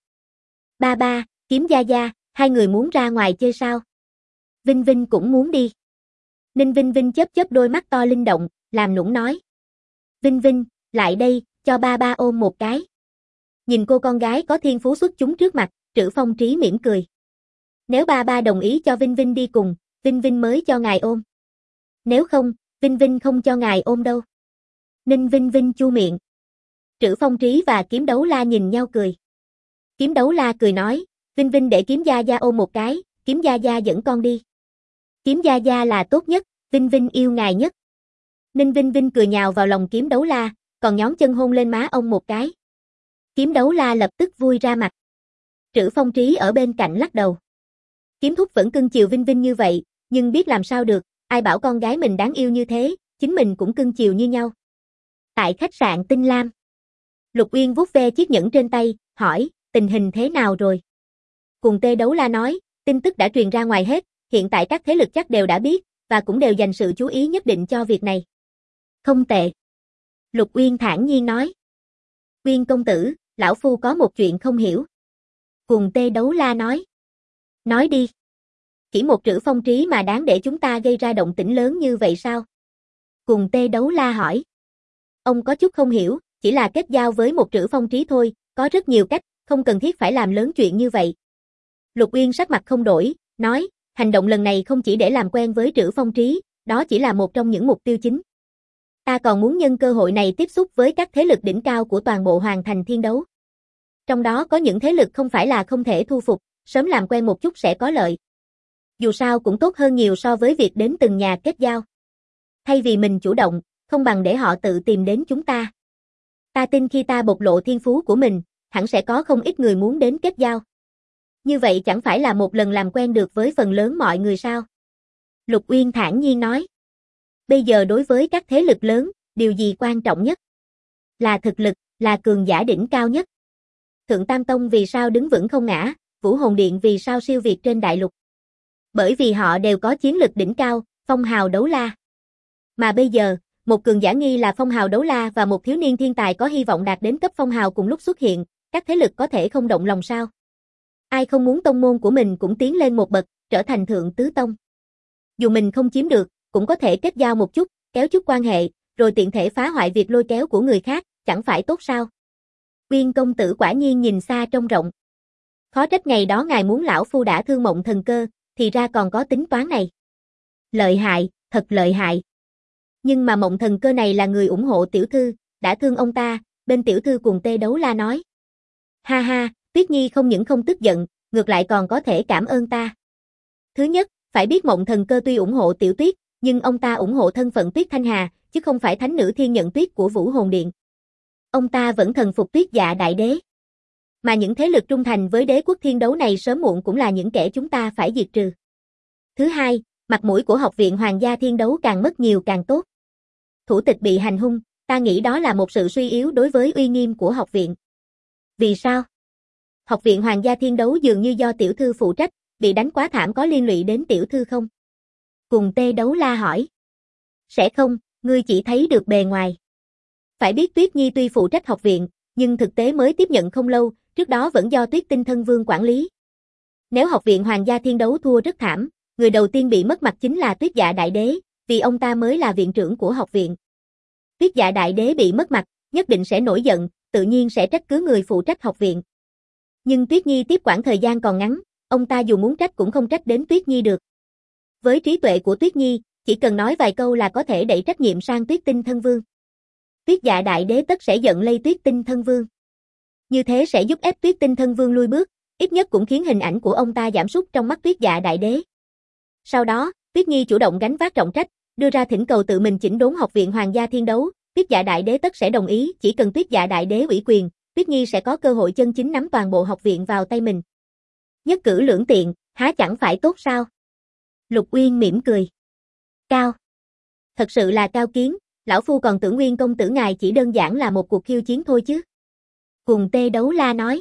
Ba, Kiếm Gia Gia, hai người muốn ra ngoài chơi sao? Vinh Vinh cũng muốn đi. Ninh Vinh Vinh chớp chớp đôi mắt to linh động, làm nũng nói. Vinh Vinh, lại đây, cho ba ôm một cái. Nhìn cô con gái có thiên phú xuất chúng trước mặt, Trữ Phong Trí mỉm cười. Nếu ba đồng ý cho Vinh Vinh đi cùng, Vinh Vinh mới cho ngài ôm. Nếu không, Vinh Vinh không cho ngài ôm đâu. Ninh Vinh Vinh chu miệng. Trữ Phong Trí và Kiếm Đấu La nhìn nhau cười. Kiếm Đấu La cười nói, Vinh Vinh để Kiếm Gia Gia ôm một cái, Kiếm Gia Gia dẫn con đi. Kiếm Gia Gia là tốt nhất, Vinh Vinh yêu ngài nhất. Ninh Vinh Vinh cười nhào vào lòng Kiếm Đấu La, còn nhón chân hôn lên má ông một cái. Kiếm Đấu La lập tức vui ra mặt. Trữ Phong Trí ở bên cạnh lắc đầu. Kiếm Thúc vẫn cưng chiều Vinh Vinh như vậy, nhưng biết làm sao được, ai bảo con gái mình đáng yêu như thế, chính mình cũng cưng chiều như nhau. Tại khách sạn Tinh Lam, Lục Uyên vuốt ve chiếc nhẫn trên tay, hỏi, tình hình thế nào rồi? Cùng Tê Đấu La nói, tin tức đã truyền ra ngoài hết, hiện tại các thế lực chắc đều đã biết, và cũng đều dành sự chú ý nhất định cho việc này. Không tệ. Lục Uyên thản nhiên nói. Uyên công tử, lão phu có một chuyện không hiểu. Cùng Tê Đấu La nói. Nói đi. Chỉ một Trữ Phong Trí mà đáng để chúng ta gây ra động tĩnh lớn như vậy sao? Cùng Tê Đấu La hỏi. Ông có chút không hiểu, chỉ là kết giao với một Trữ Phong Trí thôi, có rất nhiều cách, không cần thiết phải làm lớn chuyện như vậy. Lục Uyên sắc mặt không đổi, nói, hành động lần này không chỉ để làm quen với Trữ Phong Trí, đó chỉ là một trong những mục tiêu chính. Ta còn muốn nhân cơ hội này tiếp xúc với các thế lực đỉnh cao của toàn bộ Hoàng thành Thiên Đấu. Trong đó có những thế lực không phải là không thể thu phục, sớm làm quen một chút sẽ có lợi. Dù sao cũng tốt hơn nhiều so với việc đến từng nhà kết giao. Thay vì mình chủ động, không bằng để họ tự tìm đến chúng ta. Ta tin khi ta bộc lộ thiên phú của mình, hẳn sẽ có không ít người muốn đến kết giao. Như vậy chẳng phải là một lần làm quen được với phần lớn mọi người sao? Lục Uyên thản nhiên nói. Bây giờ đối với các thế lực lớn, điều gì quan trọng nhất? Là thực lực, là cường giả đỉnh cao nhất. Thượng Tam Tông vì sao đứng vững không ngã, Vũ Hồn Điện vì sao siêu việt trên đại lục? Bởi vì họ đều có chiến lực đỉnh cao, phong hào đấu la. Mà bây giờ, một cường giả nghi là phong hào đấu la và một thiếu niên thiên tài có hy vọng đạt đến cấp phong hào cùng lúc xuất hiện, các thế lực có thể không động lòng sao? Ai không muốn tông môn của mình cũng tiến lên một bậc, trở thành thượng tứ tông. Dù mình không chiếm được, cũng có thể kết giao một chút, kéo chút quan hệ, rồi tiện thể phá hoại việc lôi kéo của người khác, chẳng phải tốt sao? Uyên công tử quả nhiên nhìn xa trông rộng. Khó trách ngày đó ngài muốn lão phu đã thương Mộng Thần Cơ, thì ra còn có tính toán này. Lợi hại, thật lợi hại. Nhưng mà Mộng Thần Cơ này là người ủng hộ tiểu thư, đã thương ông ta, bên tiểu thư cùng Tê Đấu La nói. Ha ha, Tuyết Nhi không những không tức giận, ngược lại còn có thể cảm ơn ta. Thứ nhất, phải biết Mộng Thần Cơ tuy ủng hộ tiểu Tuyết, nhưng ông ta ủng hộ thân phận Tuyết Thanh Hà, chứ không phải thánh nữ thiên nhận tuyết của Vũ Hồn Điện. Ông ta vẫn thần phục Tuyết Dạ Đại Đế. Mà những thế lực trung thành với đế quốc thiên đấu này sớm muộn cũng là những kẻ chúng ta phải diệt trừ. Thứ hai, mặt mũi của Học viện Hoàng gia Thiên Đấu càng mất nhiều càng tốt. Thủ tịch bị hành hung, ta nghĩ đó là một sự suy yếu đối với uy nghiêm của học viện. Vì sao? Học viện Hoàng gia Thiên Đấu dường như do tiểu thư phụ trách, bị đánh quá thảm có liên lụy đến tiểu thư không? Cùng Tê Đấu La hỏi. Sẽ không, ngươi chỉ thấy được bề ngoài. Phải biết Tuyết Nhi tuy phụ trách học viện, nhưng thực tế mới tiếp nhận không lâu, trước đó vẫn do Tuyết Tinh Thân Vương quản lý. Nếu Học viện Hoàng gia Thiên Đấu thua rất thảm, người đầu tiên bị mất mặt chính là Tuyết Dạ Đại Đế, vì ông ta mới là viện trưởng của học viện. Tuyết Dạ Đại Đế bị mất mặt, nhất định sẽ nổi giận, tự nhiên sẽ trách cứ người phụ trách học viện. Nhưng Tuyết Nhi tiếp quản thời gian còn ngắn, ông ta dù muốn trách cũng không trách đến Tuyết Nhi được. Với trí tuệ của Tuyết Nhi, chỉ cần nói vài câu là có thể đẩy trách nhiệm sang Tuyết Tinh Thân Vương. Tuyết Dạ Đại Đế tất sẽ giận lây Tuyết Tinh Thân Vương. Như thế sẽ giúp ép Tuyết Tinh Thân Vương lui bước, ít nhất cũng khiến hình ảnh của ông ta giảm sút trong mắt Tuyết Dạ Đại Đế. Sau đó, Tuyết Nhi chủ động gánh vác trọng trách, đưa ra thỉnh cầu tự mình chỉnh đốn Học viện Hoàng gia Thiên Đấu, Tuyết Dạ Đại Đế tất sẽ đồng ý, chỉ cần Tuyết Dạ Đại Đế ủy quyền, Tuyết Nhi sẽ có cơ hội chân chính nắm toàn bộ học viện vào tay mình. Nhất cử lưỡng tiện, há chẳng phải tốt sao? Lục Uyên mỉm cười. Cao. Thật sự là cao kiến, lão phu còn tưởng Nguyên công tử ngài chỉ đơn giản là một cuộc khiêu chiến thôi chứ. Cùng Tê Đấu La nói.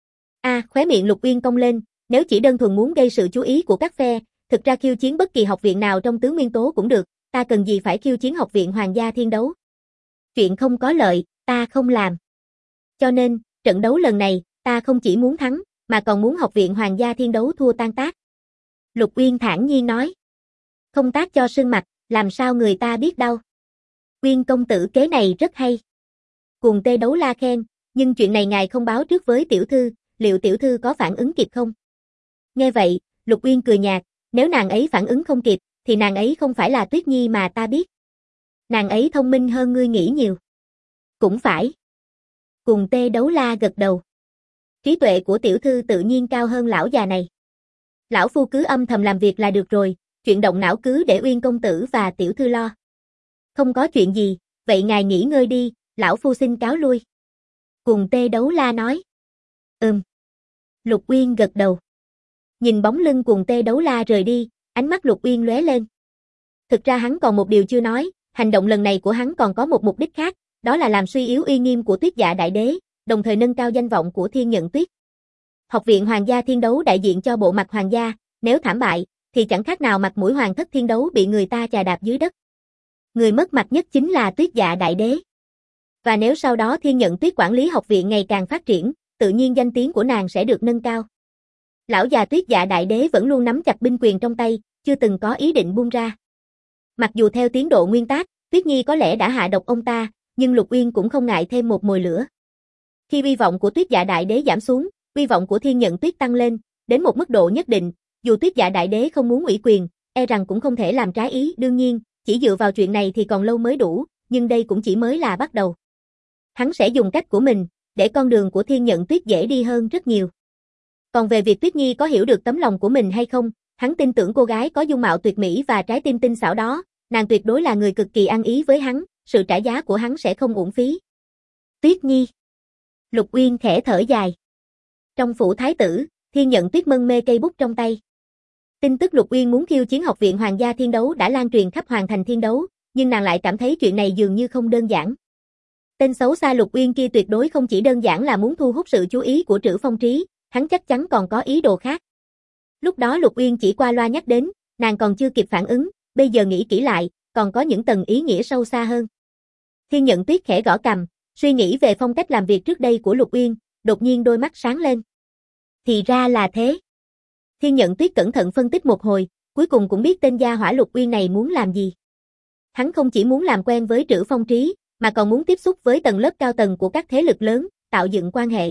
Khóe miệng Lục Uyên cong lên, nếu chỉ đơn thuần muốn gây sự chú ý của các phe, thực ra khiêu chiến bất kỳ học viện nào trong tứ nguyên tố cũng được, ta cần gì phải khiêu chiến Học viện Hoàng gia Thiên Đấu. Chuyện không có lợi, ta không làm. Cho nên, trận đấu lần này, ta không chỉ muốn thắng, mà còn muốn Học viện Hoàng gia Thiên Đấu thua tan tác. Lục Uyên thản nhiên nói. Không tác cho sưng mặt, làm sao người ta biết đâu. Uyên công tử kế này rất hay. Cùng Tê Đấu La khen, nhưng chuyện này ngài không báo trước với tiểu thư, liệu tiểu thư có phản ứng kịp không? Nghe vậy, Lục Uyên cười nhạt, nếu nàng ấy phản ứng không kịp, thì nàng ấy không phải là Tuyết Nhi mà ta biết. Nàng ấy thông minh hơn ngươi nghĩ nhiều. Cũng phải. Cùng Tê Đấu La gật đầu. Trí tuệ của tiểu thư tự nhiên cao hơn lão già này. Lão phu cứ âm thầm làm việc là được rồi, chuyện động não cứ để Uyên công tử và tiểu thư lo. Không có chuyện gì, vậy ngài nghỉ ngơi đi, lão phu xin cáo lui. Cùng Tê Đấu La nói. Lục Uyên gật đầu. Nhìn bóng lưng Cùng Tê Đấu La rời đi, ánh mắt Lục Uyên lóe lên. Thực ra hắn còn một điều chưa nói, hành động lần này của hắn còn có một mục đích khác, đó là làm suy yếu uy nghiêm của Tuyết Dạ Đại Đế, đồng thời nâng cao danh vọng của Thiên Nhận Tuyết. Học viện Hoàng gia Thiên Đấu đại diện cho bộ mặt hoàng gia, nếu thảm bại, thì chẳng khác nào mặt mũi Hoàng thất Thiên Đấu bị người ta chà đạp dưới đất. Người mất mặt nhất chính là Tuyết Dạ Đại Đế. Và nếu sau đó Thiên Nhận Tuyết quản lý học viện ngày càng phát triển, tự nhiên danh tiếng của nàng sẽ được nâng cao. Lão già Tuyết Dạ Đại Đế vẫn luôn nắm chặt binh quyền trong tay, chưa từng có ý định buông ra. Mặc dù theo tiến độ nguyên tác, Tuyết Nhi có lẽ đã hạ độc ông ta, nhưng Lục Uyên cũng không ngại thêm một mồi lửa. Khi uy vọng của Tuyết Dạ Đại Đế giảm xuống, uy vọng của Thiên Nhận Tuyết tăng lên, đến một mức độ nhất định, dù Tuyết Dạ Đại Đế không muốn ủy quyền, e rằng cũng không thể làm trái ý, đương nhiên, chỉ dựa vào chuyện này thì còn lâu mới đủ, nhưng đây cũng chỉ mới là bắt đầu. Hắn sẽ dùng cách của mình, để con đường của Thiên Nhận Tuyết dễ đi hơn rất nhiều. Còn về việc Tuyết Nhi có hiểu được tấm lòng của mình hay không, hắn tin tưởng cô gái có dung mạo tuyệt mỹ và trái tim tinh xảo đó, nàng tuyệt đối là người cực kỳ ăn ý với hắn, sự trả giá của hắn sẽ không uổng phí. Tuyết Nhi. Lục Uyên khẽ thở dài. Trong phủ thái tử, Thiên Nhận Tuyết mân mê cây bút trong tay. Tin tức Lục Uyên muốn khiêu chiến Học viện Hoàng gia Thiên Đấu đã lan truyền khắp Hoàng thành Thiên Đấu, nhưng nàng lại cảm thấy chuyện này dường như không đơn giản. Tên xấu xa Lục Uyên kia tuyệt đối không chỉ đơn giản là muốn thu hút sự chú ý của Trữ Phong Trí, hắn chắc chắn còn có ý đồ khác. Lúc đó Lục Uyên chỉ qua loa nhắc đến, nàng còn chưa kịp phản ứng, bây giờ nghĩ kỹ lại, còn có những tầng ý nghĩa sâu xa hơn. Thiên Nhận Tuyết khẽ gõ cằm, suy nghĩ về phong cách làm việc trước đây của Lục Uyên, đột nhiên đôi mắt sáng lên. Thì ra là thế. Thiên Nhận Tuyết cẩn thận phân tích một hồi, cuối cùng cũng biết tên gia hỏa Lục Uyên này muốn làm gì. Hắn không chỉ muốn làm quen với Trữ Phong Trí, mà còn muốn tiếp xúc với tầng lớp cao tầng của các thế lực lớn, tạo dựng quan hệ.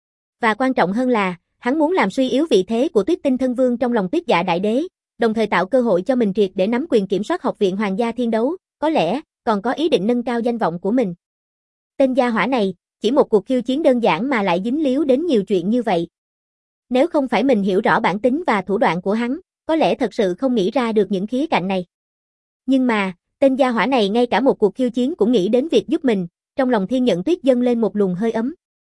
Và quan trọng hơn là, hắn muốn làm suy yếu vị thế của Tuyết Tinh Thân Vương trong lòng Tuyết Dạ Đại Đế, đồng thời tạo cơ hội cho mình triệt để nắm quyền kiểm soát Học viện Hoàng gia Thiên Đấu, có lẽ còn có ý định nâng cao danh vọng của mình. Tên gia hỏa này, chỉ một cuộc khiêu chiến đơn giản mà lại dính líu đến nhiều chuyện như vậy. Nếu không phải mình hiểu rõ bản tính và thủ đoạn của hắn, có lẽ thật sự không nghĩ ra được những khía cạnh này. Nhưng mà, tên gia hỏa này ngay cả một cuộc khiêu chiến cũng nghĩ đến việc giúp mình, trong lòng Thiên Nhận Tuyết dâng lên một luồng hơi ấm.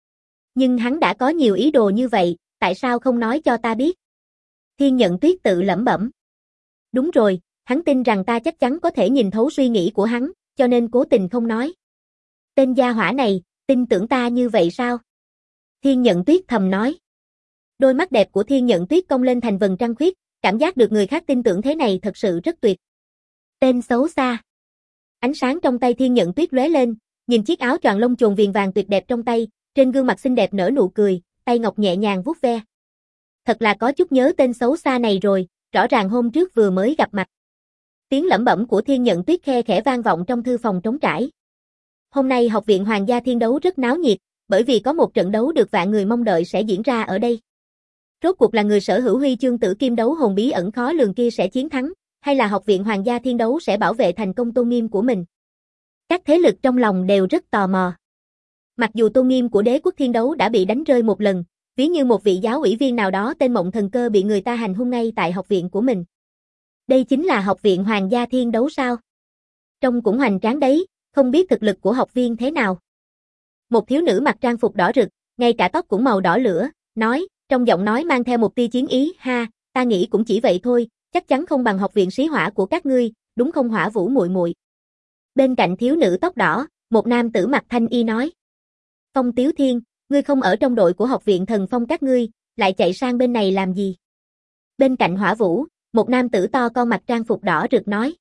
Nhưng hắn đã có nhiều ý đồ như vậy, tại sao không nói cho ta biết? Thiên Nhận Tuyết tự lẩm bẩm. Đúng rồi, hắn tin rằng ta chắc chắn có thể nhìn thấu suy nghĩ của hắn, cho nên cố tình không nói. Tên gia hỏa này, tin tưởng ta như vậy sao? Thiên Nhận Tuyết thầm nói. Đôi mắt đẹp của Thiên Nhận Tuyết cong lên thành vầng trăng khuyết, cảm giác được người khác tin tưởng thế này thật sự rất tuyệt. Tên xấu xa. Ánh sáng trong tay Thiên Nhận Tuyết lóe lên, nhìn chiếc áo choàng lông chồn viền vàng tuyệt đẹp trong tay, trên gương mặt xinh đẹp nở nụ cười, tay ngọc nhẹ nhàng vuốt ve. Thật là có chút nhớ tên xấu xa này rồi, rõ ràng hôm trước vừa mới gặp mặt. Tiếng lẩm bẩm của Thiên Nhận Tuyết khe khẽ vang vọng trong thư phòng trống trải. Hôm nay Học viện Hoàng gia Thiên đấu rất náo nhiệt, bởi vì có một trận đấu được vạn người mong đợi sẽ diễn ra ở đây. Rốt cuộc là người sở hữu huy chương tử kim đấu hồn bí ẩn khó lường kia sẽ chiến thắng, hay là Học viện Hoàng gia Thiên đấu sẽ bảo vệ thành công tôn nghiêm của mình? Các thế lực trong lòng đều rất tò mò. Mặc dù tôn nghiêm của đế quốc Thiên đấu đã bị đánh rơi một lần, ví như một vị giáo ủy viên nào đó tên Mộng Thần Cơ bị người ta hành hung ngay tại học viện của mình. Đây chính là Học viện Hoàng gia Thiên đấu sao? Trông cũng hoành tráng đấy, không biết thực lực của học viên thế nào. Một thiếu nữ mặc trang phục đỏ rực, ngay cả tóc cũng màu đỏ lửa, nói, trong giọng nói mang theo một tia chiến ý, ha, ta nghĩ cũng chỉ vậy thôi, chắc chắn không bằng học viện sĩ hỏa của các ngươi, đúng không Hỏa Vũ muội muội? Bên cạnh thiếu nữ tóc đỏ, một nam tử mặc thanh y nói. Phong Tiếu Thiên, ngươi không ở trong đội của học viện thần phong các ngươi, lại chạy sang bên này làm gì? Bên cạnh Hỏa Vũ, một nam tử to con mặc trang phục đỏ rực nói.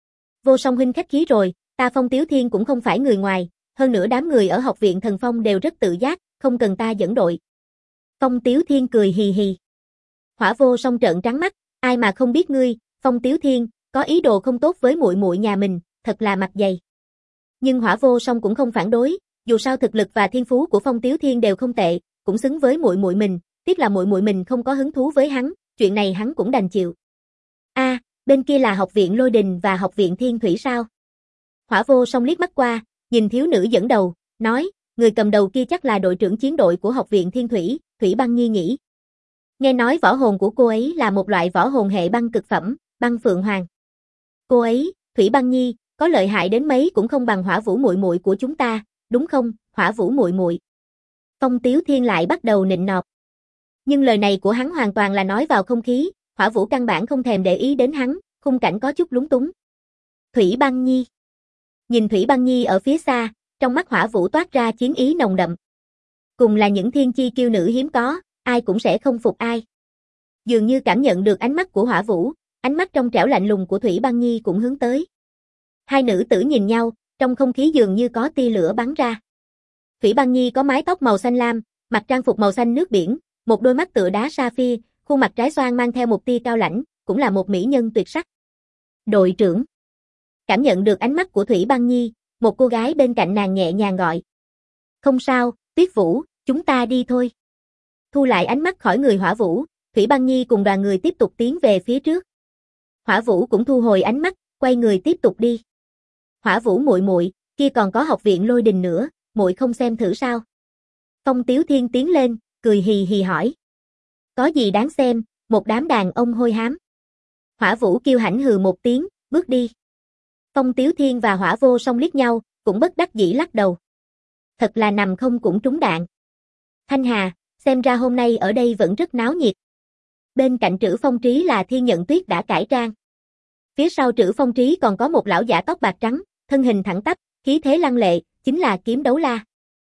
Vô Song huynh khách khí rồi, ta Phong Tiếu Thiên cũng không phải người ngoài, hơn nữa đám người ở học viện thần phong đều rất tự giác, không cần ta dẫn đội. Phong Tiếu Thiên cười hì hì. Hỏa Vô Song trợn trắng mắt, ai mà không biết ngươi, Phong Tiếu Thiên, có ý đồ không tốt với muội muội nhà mình, thật là mặt dày. Nhưng Hỏa Vô Song cũng không phản đối, dù sao thực lực và thiên phú của Phong Tiếu Thiên đều không tệ, cũng xứng với muội muội mình, tiếc là muội muội mình không có hứng thú với hắn, chuyện này hắn cũng đành chịu. A, bên kia là học viện Lôi Đình và học viện Thiên Thủy sao? Hỏa Vô Song liếc mắt qua, nhìn thiếu nữ dẫn đầu, nói, người cầm đầu kia chắc là đội trưởng chiến đội của học viện Thiên Thủy, Thủy Băng Nhi nhỉ? Nghe nói võ hồn của cô ấy là một loại võ hồn hệ băng cực phẩm, băng phượng hoàng. Cô ấy, Thủy Băng Nhi, có lợi hại đến mấy cũng không bằng Hỏa Vũ muội muội của chúng ta, đúng không, Hỏa Vũ muội muội? Phong Tiếu Thiên lại bắt đầu nịnh nọt. Nhưng lời này của hắn hoàn toàn là nói vào không khí, Hỏa Vũ căn bản không thèm để ý đến hắn, khung cảnh có chút lúng túng. Thủy Băng Nhi. Nhìn Thủy Băng Nhi ở phía xa, trong mắt Hỏa Vũ toát ra chiến ý nồng đậm. Cùng là những thiên chi kiêu nữ hiếm có, ai cũng sẽ không phục ai. Dường như cảm nhận được ánh mắt của Hỏa Vũ, ánh mắt trong trẻo lạnh lùng của Thủy Băng Nhi cũng hướng tới. Hai nữ tử nhìn nhau, trong không khí dường như có tia lửa bắn ra. Thủy Băng Nhi có mái tóc màu xanh lam, mặc trang phục màu xanh nước biển, một đôi mắt tựa đá sapphire, khuôn mặt trái xoan mang theo một tia cao lãnh, cũng là một mỹ nhân tuyệt sắc. Đội trưởng. Cảm nhận được ánh mắt của Thủy Băng Nhi, một cô gái bên cạnh nàng nhẹ nhàng gọi. Không sao, Tuyết Vũ, chúng ta đi thôi. Thu lại ánh mắt khỏi người Hỏa Vũ, Thủy Băng Nhi cùng đoàn người tiếp tục tiến về phía trước. Hỏa Vũ cũng thu hồi ánh mắt, quay người tiếp tục đi. Hỏa Vũ muội muội, kia còn có học viện Lôi Đình nữa, muội không xem thử sao? Phong Tiếu Thiên tiến lên, cười hì hì hỏi. Có gì đáng xem, một đám đàn ông hôi hám. Hỏa Vũ kiêu hãnh hừ một tiếng, bước đi. Phong Tiếu Thiên và Hỏa Vô Song liếc nhau, cũng bất đắc dĩ lắc đầu. Thật là nằm không cũng trúng đạn. Thanh Hà, xem ra hôm nay ở đây vẫn rất náo nhiệt. Bên cạnh Trữ Phong Trí là Thiên Nhận Tuyết đã cải trang. Phía sau Trữ Phong Trí còn có một lão giả tóc bạc trắng, thân hình thẳng tắp, khí thế lăng lệ, chính là Kiếm Đấu La.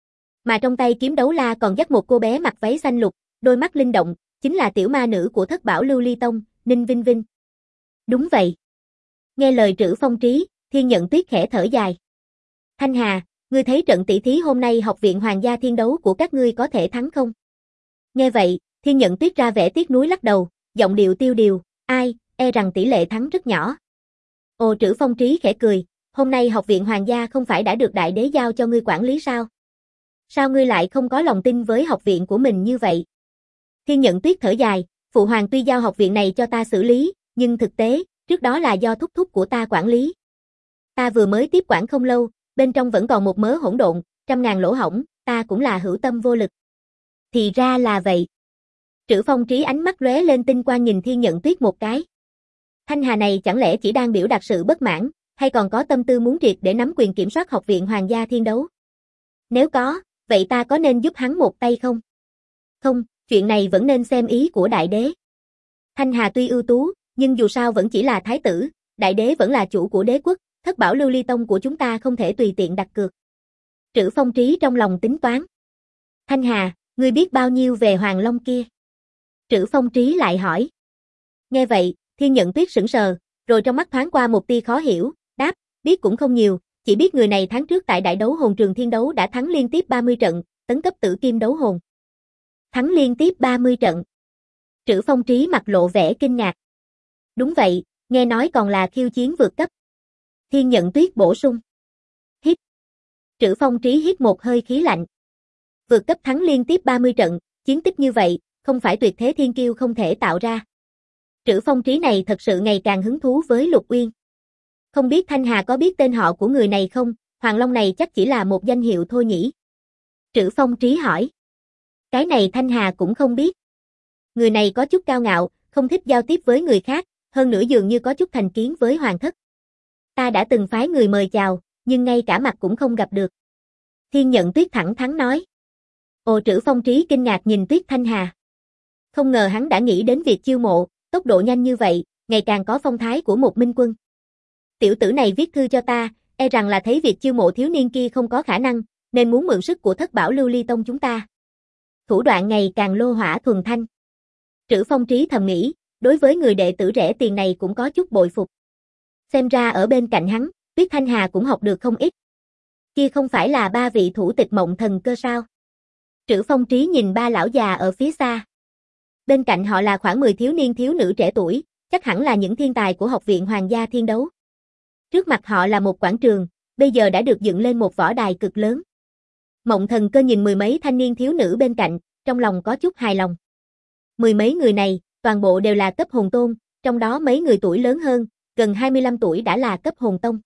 Mà trong tay Kiếm Đấu La còn dắt một cô bé mặc váy xanh lục, đôi mắt linh động, chính là tiểu ma nữ của Thất Bảo Lưu Ly Tông, Ninh Vinh Vinh. Đúng vậy. Nghe lời Trữ Phong Trí, Thiên Nhận Tuyết khẽ thở dài. Thanh Hà, ngươi thấy trận tỷ thí hôm nay học viện Hoàng gia Thiên đấu của các ngươi có thể thắng không? Nghe vậy, Thiên Nhận Tuyết ra vẻ tiếc nuối lắc đầu, giọng điệu tiêu điều, ai, e rằng tỷ lệ thắng rất nhỏ. Ồ, Trữ Phong Trí khẽ cười, hôm nay học viện Hoàng gia không phải đã được đại đế giao cho ngươi quản lý sao? Sao ngươi lại không có lòng tin với học viện của mình như vậy? Thiên Nhận Tuyết thở dài, phụ hoàng tuy giao học viện này cho ta xử lý, nhưng thực tế, trước đó là do thúc thúc của ta quản lý. Ta vừa mới tiếp quản không lâu, bên trong vẫn còn một mớ hỗn độn, trăm ngàn lỗ hổng, ta cũng là hữu tâm vô lực. Thì ra là vậy. Trữ Phong Trí ánh mắt lóe lên tinh quang nhìn Thiên Nhận Tuyết một cái. Thanh Hà này chẳng lẽ chỉ đang biểu đạt sự bất mãn, hay còn có tâm tư muốn triệt để nắm quyền kiểm soát học viện Hoàng gia Thiên đấu? Nếu có, Vậy ta có nên giúp hắn một tay không? Không, chuyện này vẫn nên xem ý của đại đế. Thanh Hà tuy ưu tú, nhưng dù sao vẫn chỉ là thái tử, đại đế vẫn là chủ của đế quốc, thất bảo lưu ly tông của chúng ta không thể tùy tiện đặt cược. Trữ Phong Trí trong lòng tính toán. Thanh Hà, ngươi biết bao nhiêu về Hoàng Long kia? Trữ Phong Trí lại hỏi. Nghe vậy, Thiên Nhận Tuyết sững sờ, rồi trong mắt thoáng qua một tia khó hiểu, đáp, biết cũng không nhiều, chỉ biết người này tháng trước tại đại đấu hồn trường thiên đấu đã thắng liên tiếp 30 trận, tấn cấp tử kim đấu hồn. Thắng liên tiếp 30 trận. Trữ Phong Trí mặt lộ vẻ kinh ngạc. Đúng vậy, nghe nói còn là khiêu chiến vượt cấp. Thiên Nhận Tuyết bổ sung. Hít. Trữ Phong Trí hít một hơi khí lạnh. Vượt cấp thắng liên tiếp 30 trận, chiến tích như vậy, không phải tuyệt thế thiên kiêu không thể tạo ra. Trữ Phong Trí này thật sự ngày càng hứng thú với Lục Uyên. Không biết Thanh Hà có biết tên họ của người này không, Hoàng Long này chắc chỉ là một danh hiệu thôi nhỉ? Trữ Phong Trí hỏi. Cái này Thanh Hà cũng không biết. Người này có chút cao ngạo, không thích giao tiếp với người khác, hơn nữa dường như có chút thành kiến với Hoàng thất. Ta đã từng phái người mời chào, nhưng ngay cả mặt cũng không gặp được. Thiên Nhận Tuyết thẳng thắn nói. Ồ, Trữ Phong Trí kinh ngạc nhìn Tuyết Thanh Hà. Không ngờ hắn đã nghĩ đến việc chiêu mộ, tốc độ nhanh như vậy, ngày càng có phong thái của một minh quân. Tiểu tử này viết thư cho ta, e rằng là thấy việc chiêu mộ thiếu niên kia không có khả năng, nên muốn mượn sức của thất bảo lưu ly tông chúng ta. Thủ đoạn ngày càng lô hỏa thuần thanh. Trữ Phong Trí thầm nghĩ, đối với người đệ tử rẻ tiền này cũng có chút bội phục. Xem ra ở bên cạnh hắn, Tuyết Thanh Hà cũng học được không ít. Kia không phải là ba vị thủ tịch Mộng Thần Cơ sao? Trữ Phong Trí nhìn ba lão già ở phía xa. Bên cạnh họ là khoảng 10 thiếu niên thiếu nữ trẻ tuổi, chắc hẳn là những thiên tài của Học viện Hoàng gia Thiên Đấu. Trước mặt họ là một quảng trường, bây giờ đã được dựng lên một võ đài cực lớn. Mộng Thần Cơ nhìn mười mấy thanh niên thiếu nữ bên cạnh, trong lòng có chút hài lòng. Mười mấy người này, toàn bộ đều là cấp hồn tôn, trong đó mấy người tuổi lớn hơn, gần 25 tuổi đã là cấp hồn tông.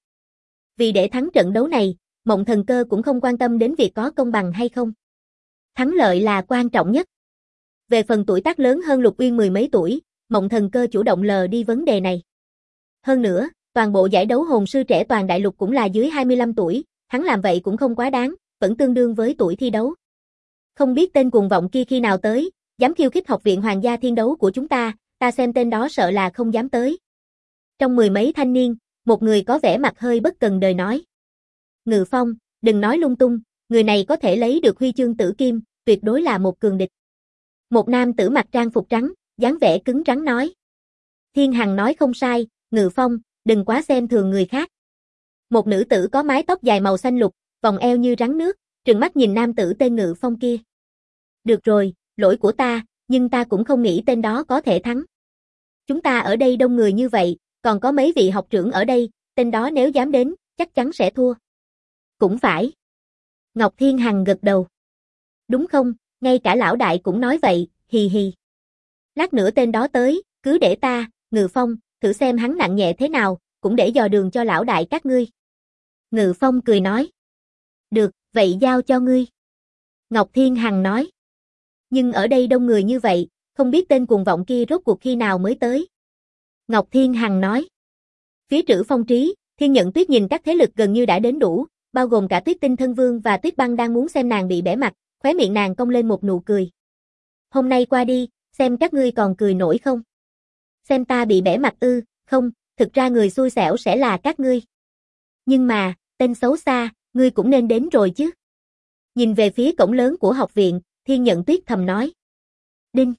Vì để thắng trận đấu này, Mộng Thần Cơ cũng không quan tâm đến việc có công bằng hay không. Thắng lợi là quan trọng nhất. Về phần tuổi tác lớn hơn Lục Uyên mười mấy tuổi, Mộng Thần Cơ chủ động lờ đi vấn đề này. Hơn nữa, toàn bộ giải đấu hồn sư trẻ toàn đại lục cũng là dưới 25 tuổi, hắn làm vậy cũng không quá đáng, vẫn tương đương với tuổi thi đấu. Không biết tên cuồng vọng kia khi nào tới, dám khiêu khích Học viện Hoàng gia Thiên Đấu của chúng ta xem tên đó sợ là không dám tới. Trong mười mấy thanh niên, một người có vẻ mặt hơi bất cần đời nói. Ngự Phong, đừng nói lung tung, người này có thể lấy được huy chương tử kim, tuyệt đối là một cường địch. Một nam tử mặc trang phục trắng, dáng vẻ cứng rắn nói. Thiên Hằng nói không sai, Ngự Phong, đừng quá xem thường người khác. Một nữ tử có mái tóc dài màu xanh lục, vòng eo như rắn nước, trừng mắt nhìn nam tử tên Ngự Phong kia. Được rồi, lỗi của ta, nhưng ta cũng không nghĩ tên đó có thể thắng. Chúng ta ở đây đông người như vậy, còn có mấy vị học trưởng ở đây, tên đó nếu dám đến, chắc chắn sẽ thua. Cũng phải. Ngọc Thiên Hằng gật đầu. Đúng không, ngay cả lão đại cũng nói vậy, hì hì. Lát nữa tên đó tới, cứ để ta, Ngự Phong, thử xem hắn nặng nhẹ thế nào, cũng để dò đường cho lão đại các ngươi. Ngự Phong cười nói. Được, vậy giao cho ngươi. Ngọc Thiên Hằng nói. Nhưng ở đây đông người như vậy, không biết tên cuồng vọng kia rốt cuộc khi nào mới tới. Ngọc Thiên Hằng nói. Phía Trữ Phong Trí, Thiên Nhận Tuyết nhìn các thế lực gần như đã đến đủ, bao gồm cả Tuyết Tinh Thân Vương và Tuyết Băng đang muốn xem nàng bị bẽ mặt, khóe miệng nàng cong lên một nụ cười. Hôm nay qua đi, xem các ngươi còn cười nổi không? Xem ta bị bẽ mặt ư? Không, thực ra người xui xẻo sẽ là các ngươi. Nhưng mà, tên xấu xa, ngươi cũng nên đến rồi chứ. Nhìn về phía cổng lớn của học viện, Thiên Nhận Tuyết thầm nói. Đinh.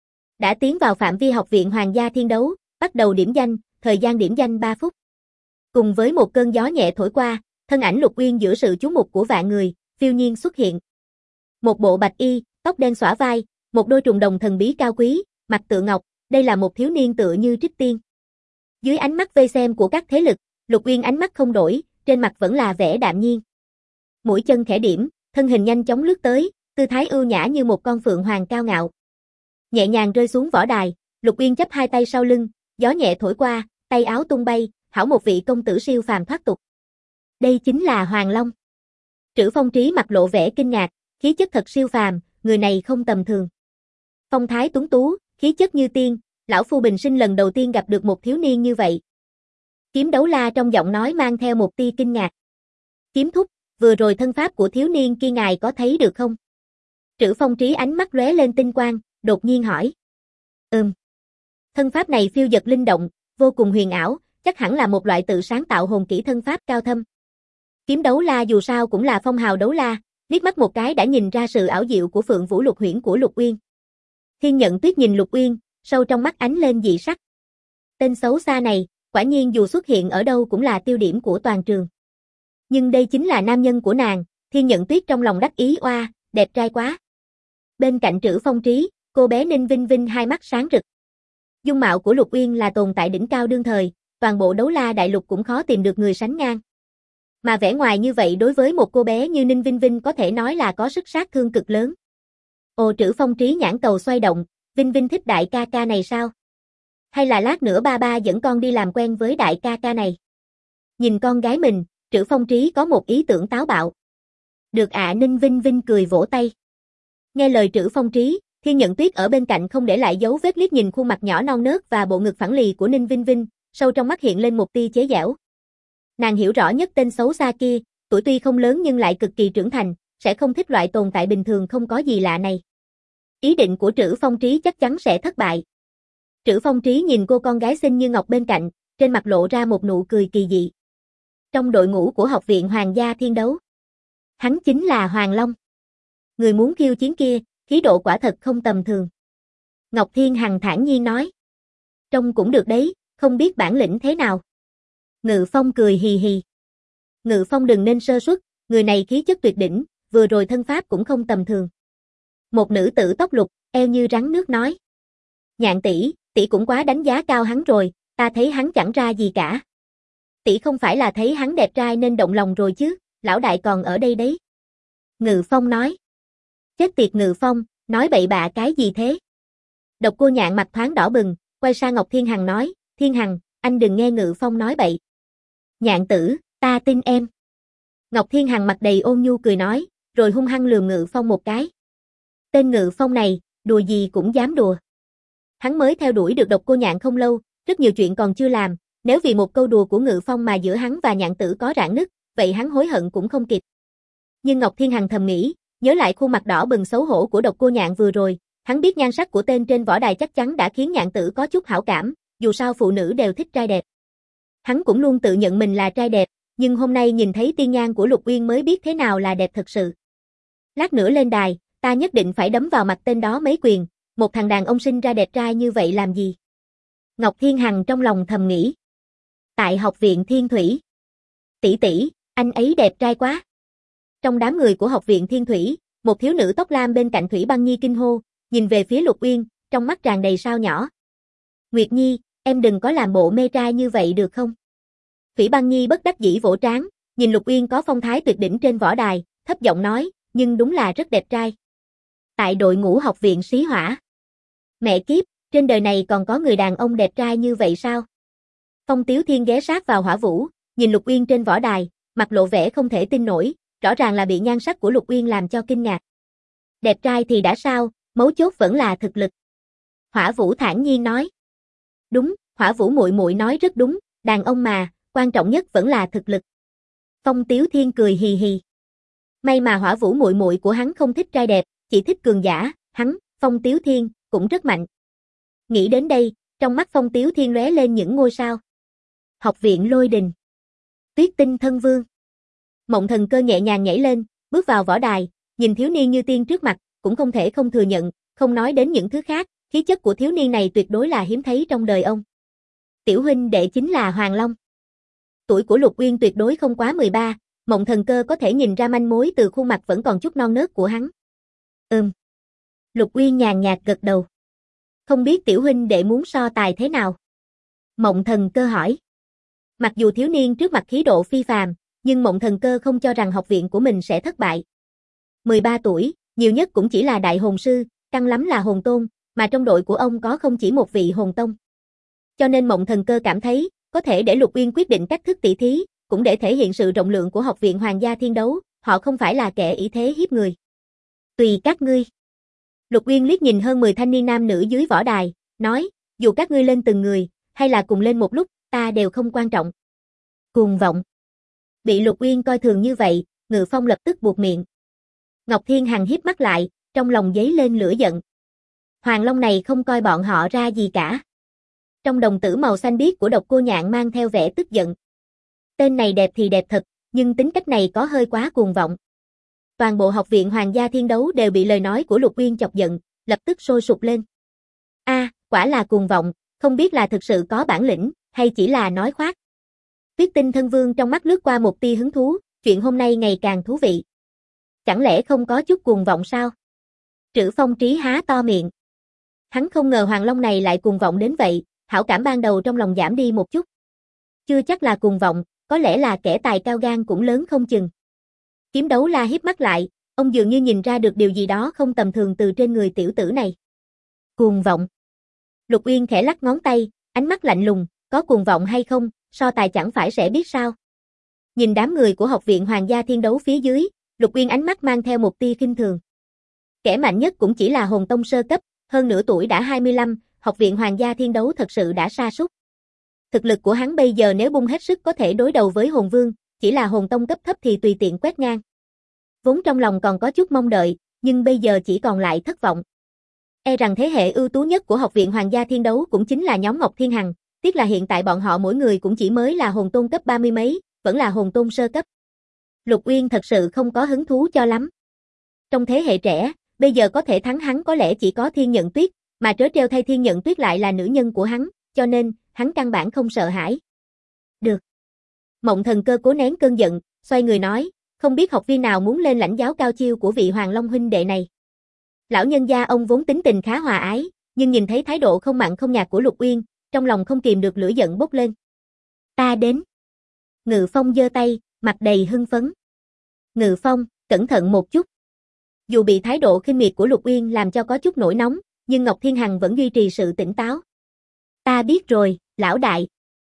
Đã tiến vào phạm vi Học viện Hoàng gia Thiên Đấu, bắt đầu điểm danh, thời gian điểm danh 3 phút. Cùng với một cơn gió nhẹ thổi qua, thân ảnh Lục Uyên giữa sự chú mục của vạn người, phiêu nhiên xuất hiện. Một bộ bạch y, tóc đen xõa vai, một đôi trùng đồng thần bí cao quý, mặt tựa ngọc, đây là một thiếu niên tựa như trích tiên. Dưới ánh mắt vây xem của các thế lực, Lục Uyên ánh mắt không đổi, trên mặt vẫn là vẻ đạm nhiên. Mũi chân khẽ điểm, thân hình nhanh chóng lướt tới, tư thái ưu nhã như một con phượng hoàng cao ngạo. Nhẹ nhàng rơi xuống võ đài, Lục Uyên chắp hai tay sau lưng, gió nhẹ thổi qua, tay áo tung bay, hảo một vị công tử siêu phàm thoát tục. Đây chính là Hoàng Long. Trữ Phong Trí mặt lộ vẻ kinh ngạc, khí chất thật siêu phàm, người này không tầm thường. Phong thái tuấn tú, khí chất như tiên, lão phu bình sinh lần đầu tiên gặp được một thiếu niên như vậy. Kiếm Đấu La trong giọng nói mang theo một tia kinh ngạc. Kiếm thúc, vừa rồi thân pháp của thiếu niên kia ngài có thấy được không? Trữ Phong Trí ánh mắt lóe lên tinh quang, đột nhiên hỏi. Thân pháp này phiêu dật linh động, vô cùng huyền ảo, chắc hẳn là một loại tự sáng tạo hồn kỹ thân pháp cao thâm. Kiếm đấu la dù sao cũng là phong hào đấu la, liếc mắt một cái đã nhìn ra sự ảo diệu của Phượng Vũ Lục Huyễn của Lục Uyên. Thiên Nhận Tuyết nhìn Lục Uyên, sâu trong mắt ánh lên dị sắc. Tên xấu xa này, quả nhiên dù xuất hiện ở đâu cũng là tiêu điểm của toàn trường. Nhưng đây chính là nam nhân của nàng, Thiên Nhận Tuyết trong lòng đắc ý oa, đẹp trai quá. Bên cạnh Trữ Phong Trí, cô bé Ninh Vinh Vinh hai mắt sáng rực. Dung mạo của Lục Uyên là tồn tại đỉnh cao đương thời, toàn bộ đấu la đại lục cũng khó tìm được người sánh ngang. Mà vẻ ngoài như vậy đối với một cô bé như Ninh Vinh Vinh có thể nói là có sức sát thương cực lớn. Ồ, Trữ Phong Trí nhãn cầu xoay động, Vinh Vinh thích đại ca ca này sao? Hay là lát nữa ba ba dẫn con đi làm quen với đại ca ca này? Nhìn con gái mình, Trữ Phong Trí có một ý tưởng táo bạo. Được ạ, Ninh Vinh Vinh cười vỗ tay. Nghe lời Trữ Phong Trí, Thiên Nhận Tuyết ở bên cạnh không để lại dấu vết liếc nhìn khuôn mặt nhỏ non nớt và bộ ngực phẳng lì của Ninh Vinh Vinh, sâu trong mắt hiện lên một tia chế giễu. Nàng hiểu rõ nhất tên xấu xa kia, tuổi tuy không lớn nhưng lại cực kỳ trưởng thành, sẽ không thích loại tồn tại bình thường không có gì lạ này. Ý định của Trữ Phong Trí chắc chắn sẽ thất bại. Trữ Phong Trí nhìn cô con gái xinh như ngọc bên cạnh, trên mặt lộ ra một nụ cười kỳ dị. Trong đội ngũ của Học viện Hoàng gia Thiên Đấu, hắn chính là Hoàng Long. Người muốn khiêu chiến kia, khí độ quả thật không tầm thường. Ngọc Thiên Hằng thản nhiên nói. Trông cũng được đấy, không biết bản lĩnh thế nào. Ngự Phong cười hì hì. Ngự Phong đừng nên sơ suất, người này khí chất tuyệt đỉnh, vừa rồi thân pháp cũng không tầm thường. Một nữ tử tóc lục, eo như rắn nước nói. Nhạn tỷ, tỷ cũng quá đánh giá cao hắn rồi, ta thấy hắn chẳng ra gì cả. Tỷ không phải là thấy hắn đẹp trai nên động lòng rồi chứ, lão đại còn ở đây đấy. Ngự Phong nói. Chết tiệt Ngự Phong, nói bậy bạ cái gì thế? Độc Cô Nhạn mặt thoáng đỏ bừng, quay sang Ngọc Thiên Hằng nói, Thiên Hằng, anh đừng nghe Ngự Phong nói bậy. Nhạn tử, ta tin em. Ngọc Thiên Hằng mặt đầy ôn nhu cười nói, rồi hung hăng lườm Ngự Phong một cái. Tên Ngự Phong này, đùa gì cũng dám đùa. Hắn mới theo đuổi được Độc Cô Nhạn không lâu, rất nhiều chuyện còn chưa làm, nếu vì một câu đùa của Ngự Phong mà giữa hắn và Nhạn tử có rạn nứt, vậy hắn hối hận cũng không kịp. Nhưng Ngọc Thiên Hằng thầm nghĩ, nhớ lại khuôn mặt đỏ bừng xấu hổ của Độc Cô Nhạn vừa rồi, hắn biết nhan sắc của tên trên võ đài chắc chắn đã khiến Nhạn tử có chút hảo cảm, dù sao phụ nữ đều thích trai đẹp. Hắn cũng luôn tự nhận mình là trai đẹp, nhưng hôm nay nhìn thấy tiên nhan của Lục Uyên mới biết thế nào là đẹp thật sự. Lát nữa lên đài, ta nhất định phải đấm vào mặt tên đó mấy quyền, một thằng đàn ông sinh ra đẹp trai như vậy làm gì? Ngọc Thiên Hằng trong lòng thầm nghĩ. Tại Học viện Thiên Thủy. Tỷ tỷ, anh ấy đẹp trai quá. Trong đám người của Học viện Thiên Thủy, một thiếu nữ tóc lam bên cạnh Thủy Băng Nhi kinh hô, nhìn về phía Lục Uyên, trong mắt tràn đầy sao nhỏ. Nguyệt Nhi, em đừng có làm bộ mê trai như vậy được không? Thủy Băng Nhi bất đắc dĩ vỗ trán, nhìn Lục Uyên có phong thái tuyệt đỉnh trên võ đài, thấp giọng nói, nhưng đúng là rất đẹp trai. Tại đội ngũ Học viện Sĩ Hỏa. Mẹ kiếp, trên đời này còn có người đàn ông đẹp trai như vậy sao? Phong Tiếu Thiên ghé sát vào Hỏa Vũ, nhìn Lục Uyên trên võ đài, mặt lộ vẻ không thể tin nổi, rõ ràng là bị nhan sắc của Lục Uyên làm cho kinh ngạc. Đẹp trai thì đã sao, mấu chốt vẫn là thực lực. Hỏa Vũ thản nhiên nói. Đúng, Hỏa Vũ muội muội nói rất đúng, đàn ông mà, quan trọng nhất vẫn là thực lực. Phong Tiếu Thiên cười hì hì. May mà Hỏa Vũ muội muội của hắn không thích trai đẹp, chỉ thích cường giả, hắn, Phong Tiếu Thiên, cũng rất mạnh. Nghĩ đến đây, trong mắt Phong Tiếu Thiên lóe lên những ngôi sao. Học viện Lôi Đình. Tuyết Tinh Thân Vương. Mộng Thần Cơ nhẹ nhàng nhảy lên, bước vào võ đài, nhìn thiếu niên như tiên trước mặt, cũng không thể không thừa nhận, không nói đến những thứ khác, khí chất của thiếu niên này tuyệt đối là hiếm thấy trong đời ông. Tiểu huynh đệ chính là Hoàng Long. Tuổi của Lục Uyên tuyệt đối không quá 13, Mộng Thần Cơ có thể nhìn ra manh mối từ khuôn mặt vẫn còn chút non nớt của hắn. Lục Uyên nhàn nhạt gật đầu. Không biết tiểu huynh đệ muốn so tài thế nào? Mộng Thần Cơ hỏi. Mặc dù thiếu niên trước mặt khí độ phi phàm, nhưng Mộng Thần Cơ không cho rằng học viện của mình sẽ thất bại. 13 tuổi, nhiều nhất cũng chỉ là đại hồn sư, căng lắm là hồn tôn, mà trong đội của ông có không chỉ một vị hồn tông. Cho nên Mộng Thần Cơ cảm thấy, có thể để Lục Uyên quyết định cách thức tỷ thí, cũng để thể hiện sự rộng lượng của Học viện Hoàng gia Thiên Đấu, họ không phải là kẻ ỷ thế hiếp người. Tùy các ngươi. Lục Uyên liếc nhìn hơn 10 thanh niên nam nữ dưới võ đài, nói, dù các ngươi lên từng người, hay là cùng lên một lúc, ta đều không quan trọng. Cuồng vọng. Bị Lục Uyên coi thường như vậy, Ngự Phong lập tức buột miệng. Ngọc Thiên Hằng híp mắt lại, trong lòng dấy lên lửa giận. Hoàng Long này không coi bọn họ ra gì cả. Trong đồng tử màu xanh biếc của Độc Cô Nhạn mang theo vẻ tức giận. Tên này đẹp thì đẹp thật, nhưng tính cách này có hơi quá cuồng vọng. Toàn bộ học viện Hoàng gia Thiên Đấu đều bị lời nói của Lục Uyên chọc giận, lập tức sôi sục lên. Quả là cuồng vọng, không biết là thực sự có bản lĩnh, hay chỉ là nói khoác. Tuyết Tinh Thân Vương trong mắt lướt qua một tia hứng thú, chuyện hôm nay ngày càng thú vị. Chẳng lẽ không có chút cuồng vọng sao? Trữ Phong Trí há to miệng. Hắn không ngờ Hoàng Long này lại cuồng vọng đến vậy, hảo cảm ban đầu trong lòng giảm đi một chút. Chưa chắc là cuồng vọng, có lẽ là kẻ tài cao gan cũng lớn không chừng. Kiếm Đấu La híp mắt lại, ông dường như nhìn ra được điều gì đó không tầm thường từ trên người tiểu tử này. Cuồng vọng. Lục Uyên khẽ lắc ngón tay, ánh mắt lạnh lùng, có cuồng vọng hay không, so tài chẳng phải sẽ biết sao. Nhìn đám người của học viện Hoàng gia Thiên Đấu phía dưới, Lục Uyên ánh mắt mang theo một tia khinh thường. Kẻ mạnh nhất cũng chỉ là hồn tông sơ cấp, hơn nửa tuổi đã 25, học viện Hoàng gia Thiên Đấu thật sự đã sa sút. Thực lực của hắn bây giờ nếu bung hết sức có thể đối đầu với hồn vương, chỉ là hồn tông cấp thấp thì tùy tiện quét ngang. Vốn trong lòng còn có chút mong đợi, nhưng bây giờ chỉ còn lại thất vọng. E rằng thế hệ ưu tú nhất của học viện Hoàng gia Thiên Đấu cũng chính là nhóm Ngọc Thiên Hằng, tiếc là hiện tại bọn họ mỗi người cũng chỉ mới là hồn tôn cấp 30 mấy, vẫn là hồn tôn sơ cấp. Lục Uyên thật sự không có hứng thú cho lắm. Trong thế hệ trẻ, bây giờ có thể thắng hắn có lẽ chỉ có Thiên Nhận Tuyết, mà trớ trêu thay Thiên Nhận Tuyết lại là nữ nhân của hắn, cho nên, hắn căn bản không sợ hãi. Được. Mộng Thần Cơ cố nén cơn giận, xoay người nói, không biết học viên nào muốn lên lãnh giáo cao chiêu của vị Hoàng Long huynh đệ này. Lão nhân gia ông vốn tính tình khá hòa ái, nhưng nhìn thấy thái độ không mặn không nhạt của Lục Uyên, trong lòng không kìm được lửa giận bốc lên. Ta đến. Ngự Phong giơ tay, mặt đầy hưng phấn. Ngự Phong, cẩn thận một chút. Dù bị thái độ khinh miệt của Lục Uyên làm cho có chút nổi nóng, nhưng Ngọc Thiên Hằng vẫn duy trì sự tỉnh táo. Ta biết rồi, lão đại.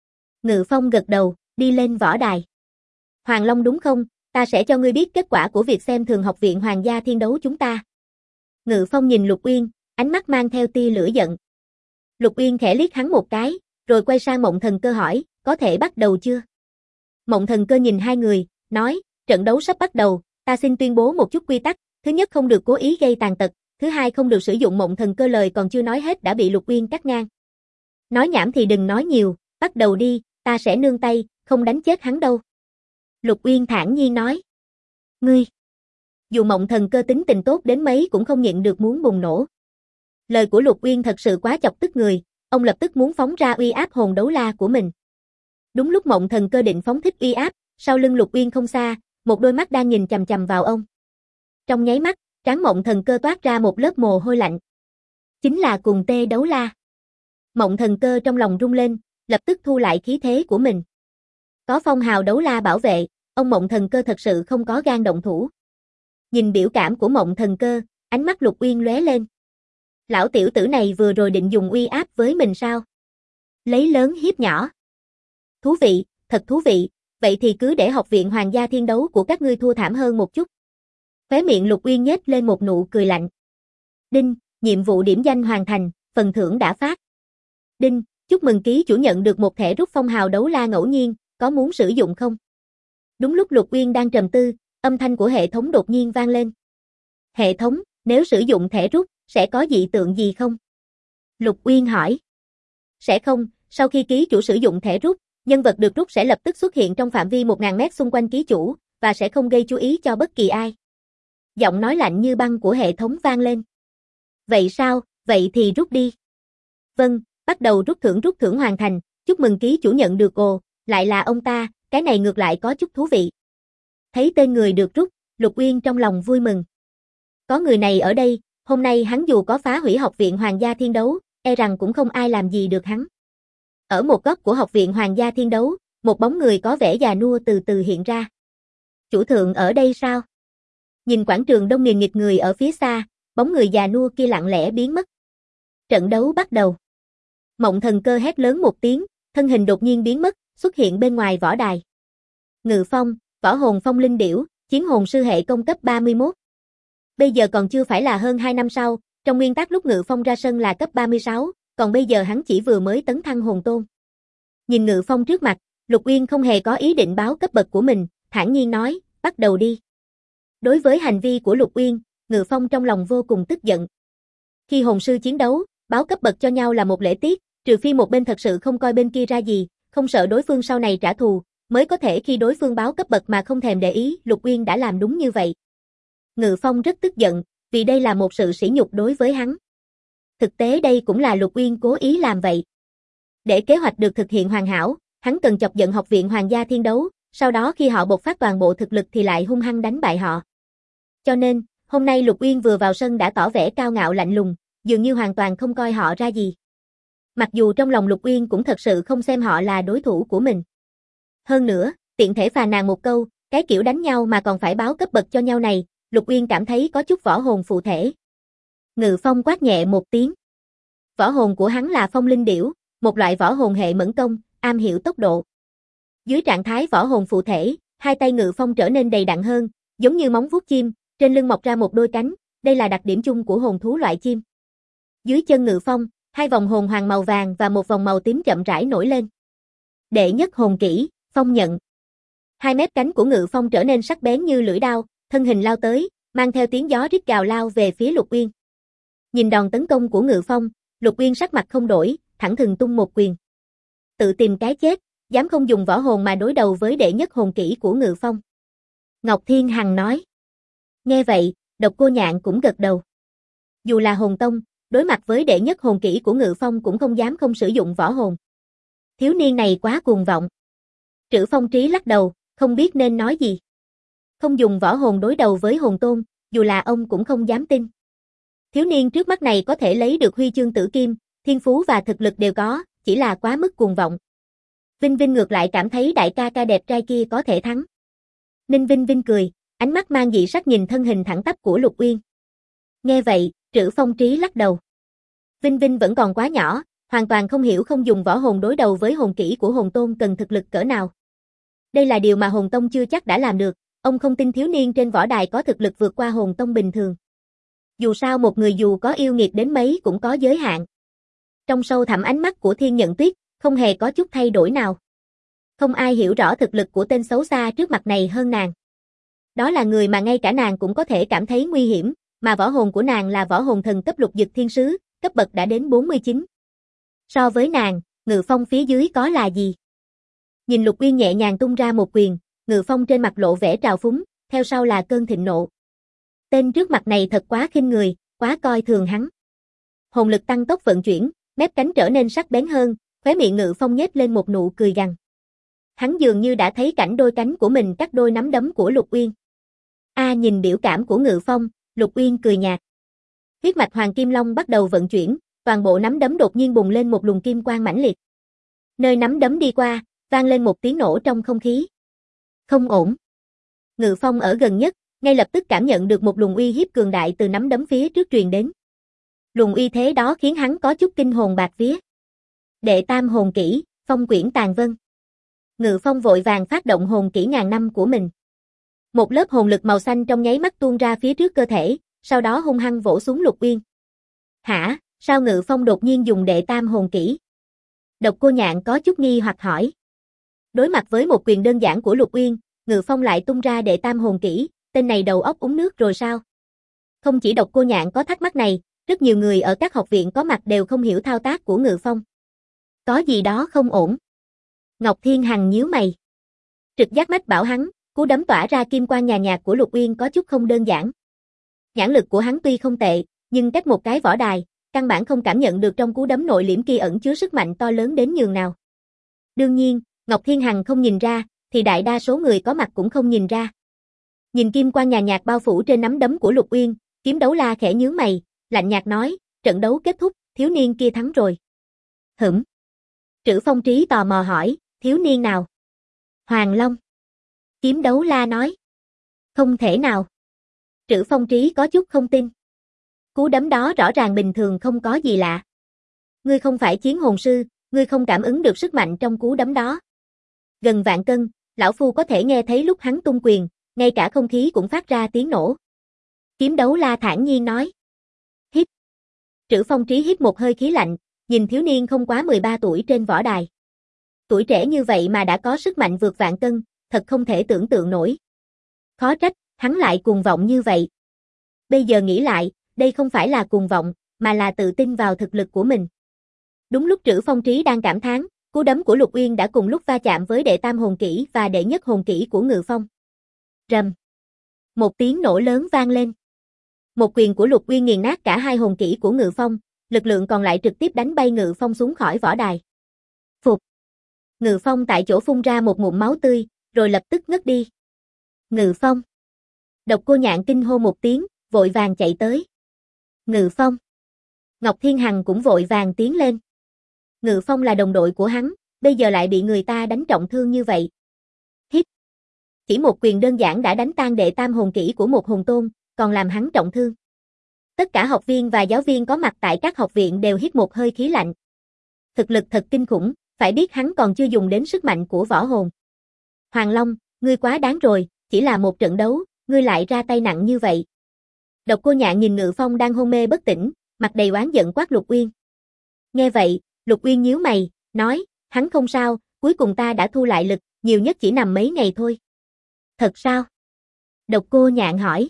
Ngự Phong gật đầu, đi lên võ đài. Hoàng Long đúng không, ta sẽ cho ngươi biết kết quả của việc xem thường học viện Hoàng gia Thiên Đấu chúng ta. Ngự Phong nhìn Lục Uyên, ánh mắt mang theo tia lửa giận. Lục Uyên khẽ liếc hắn một cái, rồi quay sang Mộng Thần Cơ hỏi, có thể bắt đầu chưa? Mộng Thần Cơ nhìn hai người, nói, trận đấu sắp bắt đầu, ta xin tuyên bố một chút quy tắc, thứ nhất không được cố ý gây tàn tật, thứ hai không được sử dụng Mộng Thần Cơ lời còn chưa nói hết đã bị Lục Uyên cắt ngang. Nói nhảm thì đừng nói nhiều, bắt đầu đi, ta sẽ nương tay, không đánh chết hắn đâu. Lục Uyên thản nhiên nói. Ngươi. Dù Mộng Thần Cơ tính tình tốt đến mấy cũng không nhịn được muốn bùng nổ. Lời của Lục Uyên thật sự quá chọc tức người, ông lập tức muốn phóng ra uy áp hồn đấu la của mình. Đúng lúc Mộng Thần Cơ định phóng thích uy áp, sau lưng Lục Uyên không xa, một đôi mắt đang nhìn chằm chằm vào ông. Trong nháy mắt, trán Mộng Thần Cơ toát ra một lớp mồ hôi lạnh. Chính là cùng tê đấu la. Mộng Thần Cơ trong lòng rung lên, lập tức thu lại khí thế của mình. Có phong hào đấu la bảo vệ, ông Mộng Thần Cơ thật sự không có gan động thủ. Nhìn biểu cảm của Mộng Thần Cơ, ánh mắt Lục Uyên lóe lên. Lão tiểu tử này vừa rồi định dùng uy áp với mình sao? Lấy lớn hiếp nhỏ. Thú vị, thật thú vị, vậy thì cứ để học viện Hoàng gia Thiên Đấu của các ngươi thua thảm hơn một chút. Khóe miệng Lục Uyên nhếch lên một nụ cười lạnh. Đinh, nhiệm vụ điểm danh hoàn thành, phần thưởng đã phát. Đinh, chúc mừng ký chủ nhận được một thẻ rút phong hào đấu la ngẫu nhiên, có muốn sử dụng không? Đúng lúc Lục Uyên đang trầm tư, âm thanh của hệ thống đột nhiên vang lên. Hệ thống, nếu sử dụng thẻ rút, sẽ có dị tượng gì không? Lục Uyên hỏi. Sẽ không, sau khi ký chủ sử dụng thẻ rút, nhân vật được rút sẽ lập tức xuất hiện trong phạm vi 1000 mét xung quanh ký chủ, và sẽ không gây chú ý cho bất kỳ ai. Giọng nói lạnh như băng của hệ thống vang lên. Vậy sao, vậy thì rút đi. Vâng, bắt đầu rút thưởng hoàn thành, chúc mừng ký chủ nhận được lại là ông ta, cái này ngược lại có chút thú vị. Thấy tên người được rút, Lục Uyên trong lòng vui mừng. Có người này ở đây, hôm nay hắn dù có phá hủy học viện Hoàng gia Thiên Đấu, e rằng cũng không ai làm gì được hắn. Ở một góc của học viện Hoàng gia Thiên Đấu, một bóng người có vẻ già nua từ từ hiện ra. Chủ thượng ở đây sao? Nhìn quảng trường đông nghìn nghịt người ở phía xa, bóng người già nua kia lặng lẽ biến mất. Trận đấu bắt đầu. Mộng Thần Cơ hét lớn một tiếng, thân hình đột nhiên biến mất, xuất hiện bên ngoài võ đài. Ngự Phong, võ hồn phong linh điểu, chiến hồn sư hệ công cấp 31. Bây giờ còn chưa phải là hơn 2 năm sau, trong nguyên tắc lúc Ngự Phong ra sân là cấp 36, còn bây giờ hắn chỉ vừa mới tấn thăng hồn tôn. Nhìn Ngự Phong trước mặt, Lục Uyên không hề có ý định báo cấp bậc của mình, thản nhiên nói, bắt đầu đi. Đối với hành vi của Lục Uyên, Ngự Phong trong lòng vô cùng tức giận. Khi hồn sư chiến đấu, báo cấp bậc cho nhau là một lễ tiết, trừ phi một bên thật sự không coi bên kia ra gì, không sợ đối phương sau này trả thù, mới có thể khi đối phương báo cấp bậc mà không thèm để ý, Lục Uyên đã làm đúng như vậy. Ngự Phong rất tức giận, vì đây là một sự sỉ nhục đối với hắn. Thực tế đây cũng là Lục Uyên cố ý làm vậy. Để kế hoạch được thực hiện hoàn hảo, hắn cần chọc giận Học viện Hoàng gia Thiên Đấu, sau đó khi họ bộc phát toàn bộ thực lực thì lại hung hăng đánh bại họ. Cho nên, hôm nay Lục Uyên vừa vào sân đã tỏ vẻ cao ngạo lạnh lùng, dường như hoàn toàn không coi họ ra gì. Mặc dù trong lòng Lục Uyên cũng thật sự không xem họ là đối thủ của mình. Hơn nữa, tiện thể phàn nàn một câu, cái kiểu đánh nhau mà còn phải báo cấp bậc cho nhau này, Lục Uyên cảm thấy có chút võ hồn phụ thể. Ngự Phong quát nhẹ một tiếng. Võ hồn của hắn là Phong Linh Điểu, một loại võ hồn hệ mẫn công, am hiểu tốc độ. Dưới trạng thái võ hồn phụ thể, hai tay Ngự Phong trở nên đầy đặn hơn, giống như móng vuốt chim, trên lưng mọc ra một đôi cánh, đây là đặc điểm chung của hồn thú loại chim. Dưới chân Ngự Phong, hai vòng hồn hoàng màu vàng và một vòng màu tím chậm rãi nổi lên. Đệ nhất hồn kỹ, Phong nhận. Hai mép cánh của Ngự Phong trở nên sắc bén như lưỡi đao, thân hình lao tới, mang theo tiếng gió rít gào lao về phía Lục Uyên. Nhìn đòn tấn công của Ngự Phong, Lục Uyên sắc mặt không đổi, thẳng thừng tung một quyền. Tự tìm cái chết, dám không dùng võ hồn mà đối đầu với đệ nhất hồn kỹ của Ngự Phong. Ngọc Thiên Hằng nói. Nghe vậy, Độc Cô Nhạn cũng gật đầu. Dù là hồn tông, đối mặt với đệ nhất hồn kỹ của Ngự Phong cũng không dám không sử dụng võ hồn. Thiếu niên này quá cuồng vọng. Trữ Phong Trí lắc đầu, không biết nên nói gì. Không dùng võ hồn đối đầu với hồn tôn, dù là ông cũng không dám tin. Thiếu niên trước mắt này có thể lấy được huy chương tử kim, thiên phú và thực lực đều có, chỉ là quá mức cuồng vọng. Vinh Vinh ngược lại cảm thấy đại ca ca đẹp trai kia có thể thắng. Ninh Vinh Vinh cười, ánh mắt mang dị sắc nhìn thân hình thẳng tắp của Lục Uyên. Nghe vậy, Trữ Phong Trí lắc đầu. Vinh Vinh vẫn còn quá nhỏ, hoàn toàn không hiểu không dùng võ hồn đối đầu với hồn kỹ của hồn tôn cần thực lực cỡ nào. Đây là điều mà hồn tông chưa chắc đã làm được, ông không tin thiếu niên trên võ đài có thực lực vượt qua hồn tông bình thường. Dù sao một người dù có yêu nghiệt đến mấy cũng có giới hạn. Trong sâu thẳm ánh mắt của Thiên Nhận Tuyết, không hề có chút thay đổi nào. Không ai hiểu rõ thực lực của tên xấu xa trước mặt này hơn nàng. Đó là người mà ngay cả nàng cũng có thể cảm thấy nguy hiểm, mà võ hồn của nàng là võ hồn thần cấp Lục Dực Thiên Sứ, cấp bậc đã đến 49. So với nàng, Ngự Phong phía dưới có là gì? Nhìn Lục Uyên nhẹ nhàng tung ra một quyền, Ngự Phong trên mặt lộ vẻ trào phúng, theo sau là cơn thịnh nộ. Tên trước mặt này thật quá khinh người, quá coi thường hắn. Hồn lực tăng tốc vận chuyển, mép cánh trở nên sắc bén hơn, khóe miệng Ngự Phong nhếch lên một nụ cười gằn. Hắn dường như đã thấy cảnh đôi cánh của mình cắt đôi nắm đấm của Lục Uyên. Nhìn biểu cảm của Ngự Phong, Lục Uyên cười nhạt. Huyết mạch Hoàng Kim Long bắt đầu vận chuyển, toàn bộ nắm đấm đột nhiên bùng lên một luồng kim quang mãnh liệt. Nơi nắm đấm đi qua, vang lên một tiếng nổ trong không khí. Không ổn. Ngự Phong ở gần nhất, ngay lập tức cảm nhận được một luồng uy hiếp cường đại từ nắm đấm phía trước truyền đến. Luồng uy thế đó khiến hắn có chút kinh hồn bạt vía. Đệ tam hồn kỹ, Phong Quyển Tàn Vân. Ngự Phong vội vàng phát động hồn kỹ ngàn năm của mình. Một lớp hồn lực màu xanh trong nháy mắt tuôn ra phía trước cơ thể, sau đó hung hăng vỗ xuống Lục Uyên. Hả, sao Ngự Phong đột nhiên dùng đệ tam hồn kỹ? Độc Cô Nhạn có chút nghi hoặc hỏi. Đối mặt với một quyền đơn giản của Lục Uyên, Ngự Phong lại tung ra đệ tam hồn kỹ, tên này đầu óc uống nước rồi sao? Không chỉ Độc Cô Nhạn có thắc mắc này, rất nhiều người ở các học viện có mặt đều không hiểu thao tác của Ngự Phong. Có gì đó không ổn. Ngọc Thiên Hằng nhíu mày. Trực giác mách bảo hắn, cú đấm tỏa ra kim quang nhàn nhạt của Lục Uyên có chút không đơn giản. Nhãn lực của hắn tuy không tệ, nhưng cách một cái võ đài, căn bản không cảm nhận được trong cú đấm nội liễm kia ẩn chứa sức mạnh to lớn đến nhường nào. Đương nhiên, Ngọc Thiên Hằng không nhìn ra, thì đại đa số người có mặt cũng không nhìn ra. Nhìn kim quang nhàn nhạt bao phủ trên nắm đấm của Lục Uyên, Kiếm Đấu La khẽ nhướng mày, lạnh nhạt nói, trận đấu kết thúc, thiếu niên kia thắng rồi. Trữ Phong Trí tò mò hỏi, thiếu niên nào? Hoàng Long. Kiếm Đấu La nói. Không thể nào. Trữ Phong Trí có chút không tin. Cú đấm đó rõ ràng bình thường không có gì lạ. Ngươi không phải chiến hồn sư, ngươi không cảm ứng được sức mạnh trong cú đấm đó. Gần vạn cân, lão phu có thể nghe thấy lúc hắn tung quyền, ngay cả không khí cũng phát ra tiếng nổ. Kiếm Đấu La thản nhiên nói. Hít. Trữ Phong Trí hít một hơi khí lạnh, nhìn thiếu niên không quá 13 tuổi trên võ đài. Tuổi trẻ như vậy mà đã có sức mạnh vượt vạn cân, thật không thể tưởng tượng nổi. Khó trách, hắn lại cuồng vọng như vậy. Bây giờ nghĩ lại, đây không phải là cuồng vọng, mà là tự tin vào thực lực của mình. Đúng lúc Trữ Phong Trí đang cảm thán, cú đấm của Lục Uyên đã cùng lúc va chạm với đệ tam hồn kỹ và đệ nhất hồn kỹ của Ngự Phong. Rầm. Một tiếng nổ lớn vang lên. Một quyền của Lục Uyên nghiền nát cả hai hồn kỹ của Ngự Phong, lực lượng còn lại trực tiếp đánh bay Ngự Phong xuống khỏi võ đài. Phục. Ngự Phong tại chỗ phun ra một ngụm máu tươi, rồi lập tức ngất đi. Ngự Phong. Độc Cô Nhạn kinh hô một tiếng, vội vàng chạy tới. Ngự Phong. Ngọc Thiên Hằng cũng vội vàng tiến lên. Ngự Phong là đồng đội của hắn, bây giờ lại bị người ta đánh trọng thương như vậy. Hít. Chỉ một quyền đơn giản đã đánh tan đệ tam hồn kỹ của một hồn tôn, còn làm hắn trọng thương. Tất cả học viên và giáo viên có mặt tại các học viện đều hít một hơi khí lạnh. Thực lực thật kinh khủng, phải biết hắn còn chưa dùng đến sức mạnh của võ hồn. Hoàng Long, ngươi quá đáng rồi, chỉ là một trận đấu, ngươi lại ra tay nặng như vậy. Độc Cô Nhạn nhìn Ngự Phong đang hôn mê bất tỉnh, mặt đầy oán giận quát Lục Uyên. Nghe vậy, Lục Uyên nhíu mày, nói, hắn không sao, cuối cùng ta đã thu lại lực, nhiều nhất chỉ nằm mấy ngày thôi. Thật sao? Độc Cô Nhạn hỏi.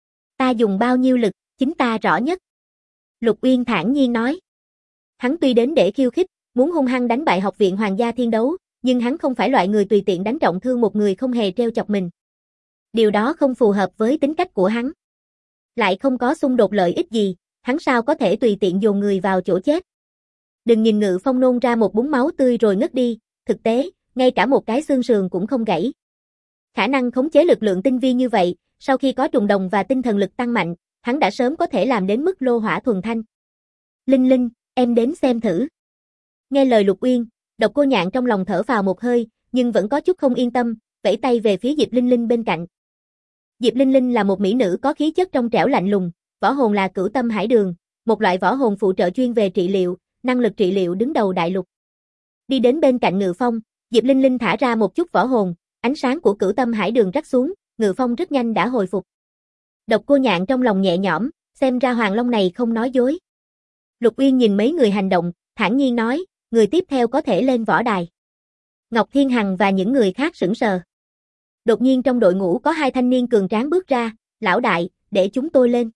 Ta dùng bao nhiêu lực, chính ta rõ nhất. Lục Uyên thản nhiên nói. Hắn tuy đến để khiêu khích, muốn hung hăng đánh bại học viện Hoàng gia Thiên Đấu, nhưng hắn không phải loại người tùy tiện đánh trọng thương một người không hề trêu chọc mình. Điều đó không phù hợp với tính cách của hắn. Lại không có xung đột lợi ích gì, hắn sao có thể tùy tiện dồn người vào chỗ chết. Đừng nhìn Ngự Phong nôn ra một búng máu tươi rồi ngất đi, thực tế, ngay cả một cái xương sườn cũng không gãy. Khả năng khống chế lực lượng tinh vi như vậy, sau khi có trùng đồng và tinh thần lực tăng mạnh, hắn đã sớm có thể làm đến mức lô hỏa thuần thanh. Linh Linh, em đến xem thử. Nghe lời Lục Uyên, Độc Cô Nhạn trong lòng thở phào một hơi, nhưng vẫn có chút không yên tâm, vẫy tay về phía Diệp Linh Linh bên cạnh. Diệp Linh Linh là một mỹ nữ có khí chất trong trẻo lạnh lùng, võ hồn là Cửu Tâm Hải Đường, một loại võ hồn phụ trợ chuyên về trị liệu, năng lực trị liệu đứng đầu đại lục. Đi đến bên cạnh Ngự Phong, Diệp Linh Linh thả ra một chút võ hồn, ánh sáng của Cửu Tâm Hải Đường rắc xuống, Ngự Phong rất nhanh đã hồi phục. Độc Cô Nhạn trong lòng nhẹ nhõm, xem ra Hoàng Long này không nói dối. Lục Uyên nhìn mấy người hành động, thản nhiên nói, người tiếp theo có thể lên võ đài. Ngọc Thiên Hằng và những người khác sững sờ. Đột nhiên trong đội ngũ có hai thanh niên cường tráng bước ra, lão đại, để chúng tôi lên.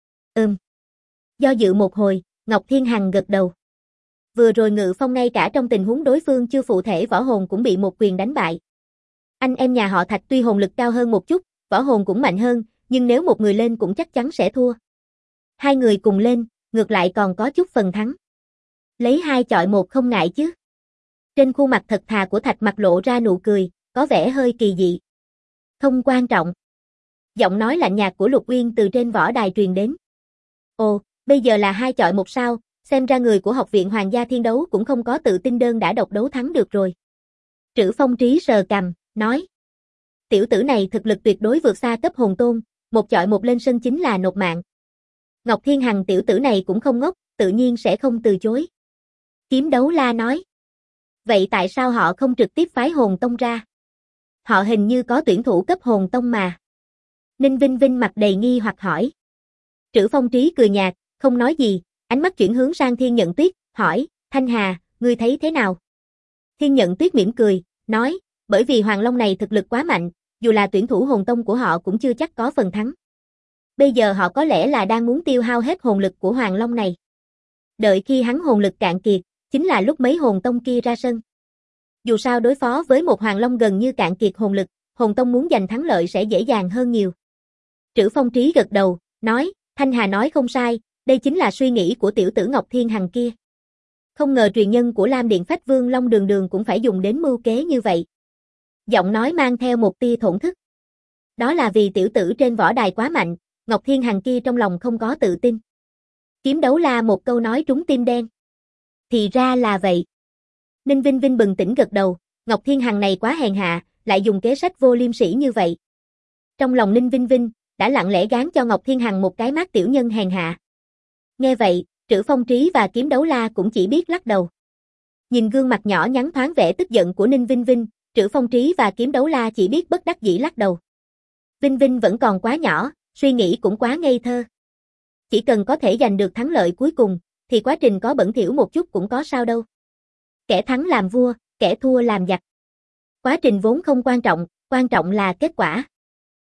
Do dự một hồi, Ngọc Thiên Hằng gật đầu. Vừa rồi Ngự Phong ngay cả trong tình huống đối phương chưa phụ thể võ hồn cũng bị một quyền đánh bại. Anh em nhà họ Thạch tuy hồn lực cao hơn một chút, võ hồn cũng mạnh hơn, nhưng nếu một người lên cũng chắc chắn sẽ thua. Hai người cùng lên, ngược lại còn có chút phần thắng. Lấy hai chọi một không ngại chứ. Trên khuôn mặt thật thà của Thạch Mặc lộ ra nụ cười, có vẻ hơi kỳ dị. Không quan trọng. Giọng nói lạnh nhạt của Lục Uyên từ trên võ đài truyền đến. Ồ, bây giờ là hai chọi một sao, xem ra người của học viện Hoàng gia Thiên Đấu cũng không có tự tin đơn đã độc đấu thắng được rồi. Trữ Phong Trí sờ cằm, nói. Tiểu tử này thực lực tuyệt đối vượt xa cấp hồn tôn, một chọi một lên sân chính là nộp mạng. Ngọc Thiên Hằng tiểu tử này cũng không ngốc, tự nhiên sẽ không từ chối. Kiếm Đấu La nói. Vậy tại sao họ không trực tiếp phái hồn tông ra? Họ hình như có tuyển thủ cấp hồn tông mà. Ninh Vinh Vinh mặt đầy nghi hoặc hỏi. Trữ Phong Trí cười nhạt, không nói gì, ánh mắt chuyển hướng sang Thiên Nhận Tuyết, hỏi, Thanh Hà, ngươi thấy thế nào? Thiên Nhận Tuyết mỉm cười, nói, bởi vì Hoàng Long này thực lực quá mạnh, dù là tuyển thủ hồn tông của họ cũng chưa chắc có phần thắng. Bây giờ họ có lẽ là đang muốn tiêu hao hết hồn lực của Hoàng Long này. Đợi khi hắn hồn lực cạn kiệt, chính là lúc mấy hồn tông kia ra sân. Dù sao đối phó với một Hoàng Long gần như cạn kiệt hồn lực, hồn tông muốn giành thắng lợi sẽ dễ dàng hơn nhiều. Trữ Phong Trí gật đầu, nói, Thanh Hà nói không sai, đây chính là suy nghĩ của tiểu tử Ngọc Thiên Hằng kia. Không ngờ truyền nhân của Lam Điện Phách Vương Long Đường Đường cũng phải dùng đến mưu kế như vậy. Giọng nói mang theo một tia thổn thức. Đó là vì tiểu tử trên võ đài quá mạnh, Ngọc Thiên Hằng kia trong lòng không có tự tin. Kiếm Đấu La một câu nói trúng tim đen. Thì ra là vậy. Ninh Vinh Vinh bừng tỉnh gật đầu, Ngọc Thiên Hằng này quá hèn hạ, lại dùng kế sách vô liêm sỉ như vậy. Trong lòng Ninh Vinh Vinh, đã lặng lẽ gán cho Ngọc Thiên Hằng một cái mác tiểu nhân hèn hạ. Nghe vậy, Trữ Phong Trí và Kiếm Đấu La cũng chỉ biết lắc đầu. Nhìn gương mặt nhỏ nhắn thoáng vẻ tức giận của Ninh Vinh Vinh, Trữ Phong Trí và Kiếm Đấu La chỉ biết bất đắc dĩ lắc đầu. Vinh Vinh vẫn còn quá nhỏ, suy nghĩ cũng quá ngây thơ. Chỉ cần có thể giành được thắng lợi cuối cùng, thì quá trình có bẩn thỉu một chút cũng có sao đâu. Kẻ thắng làm vua, kẻ thua làm giặc. Quá trình vốn không quan trọng là kết quả.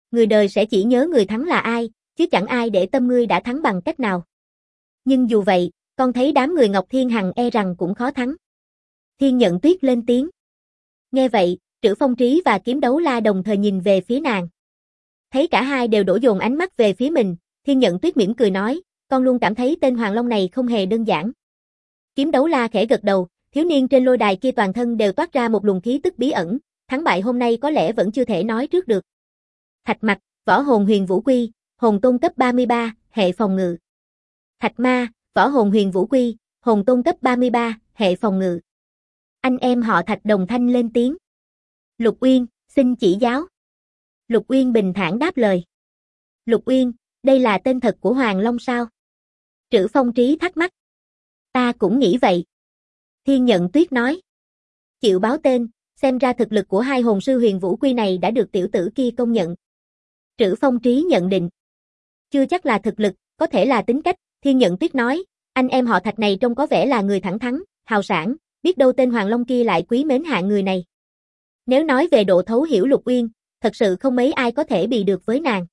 người đời sẽ chỉ nhớ người thắng là ai, chứ chẳng ai để tâm ngươi đã thắng bằng cách nào. Nhưng dù vậy, con thấy đám người Ngọc Thiên Hằng e rằng cũng khó thắng. Thiên Nhận Tuyết lên tiếng. Nghe vậy, Trữ Phong Trí và Kiếm Đấu La đồng thời nhìn về phía nàng. Thấy cả hai đều đổ dồn ánh mắt về phía mình, Thiên Nhận Tuyết mỉm cười nói, con luôn cảm thấy tên Hoàng Long này không hề đơn giản. Kiếm Đấu La khẽ gật đầu, thiếu niên trên lôi đài kia toàn thân đều toát ra một luồng khí tức bí ẩn, thắng bại hôm nay có lẽ vẫn chưa thể nói trước được. Thạch Mặc, võ hồn Huyền Vũ Quy, hồn tôn cấp 33, hệ phòng ngự. Thạch Ma, võ hồn Huyền Vũ Quy, hồn tôn cấp 33, hệ phòng ngự. Anh em họ Thạch đồng thanh lên tiếng. Lục Uyên, xin chỉ giáo. Lục Uyên bình thản đáp lời. Lục Uyên, đây là tên thật của Hoàng Long sao? Trữ Phong Trí thắc mắc. Ta cũng nghĩ vậy. Thiên Nhận Tuyết nói. Chịu báo tên, xem ra thực lực của hai hồn sư Huyền Vũ Quy này đã được tiểu tử kia công nhận. Trữ Phong Trí nhận định. Chưa chắc là thực lực, có thể là tính cách, Thiên Nhận Tuyết nói, anh em họ Thạch này trông có vẻ là người thẳng thắn, hào sảng, biết đâu tên Hoàng Long kia lại quý mến hạng người này. Nếu nói về độ thấu hiểu Lục Uyên, thật sự không mấy ai có thể bì được với nàng.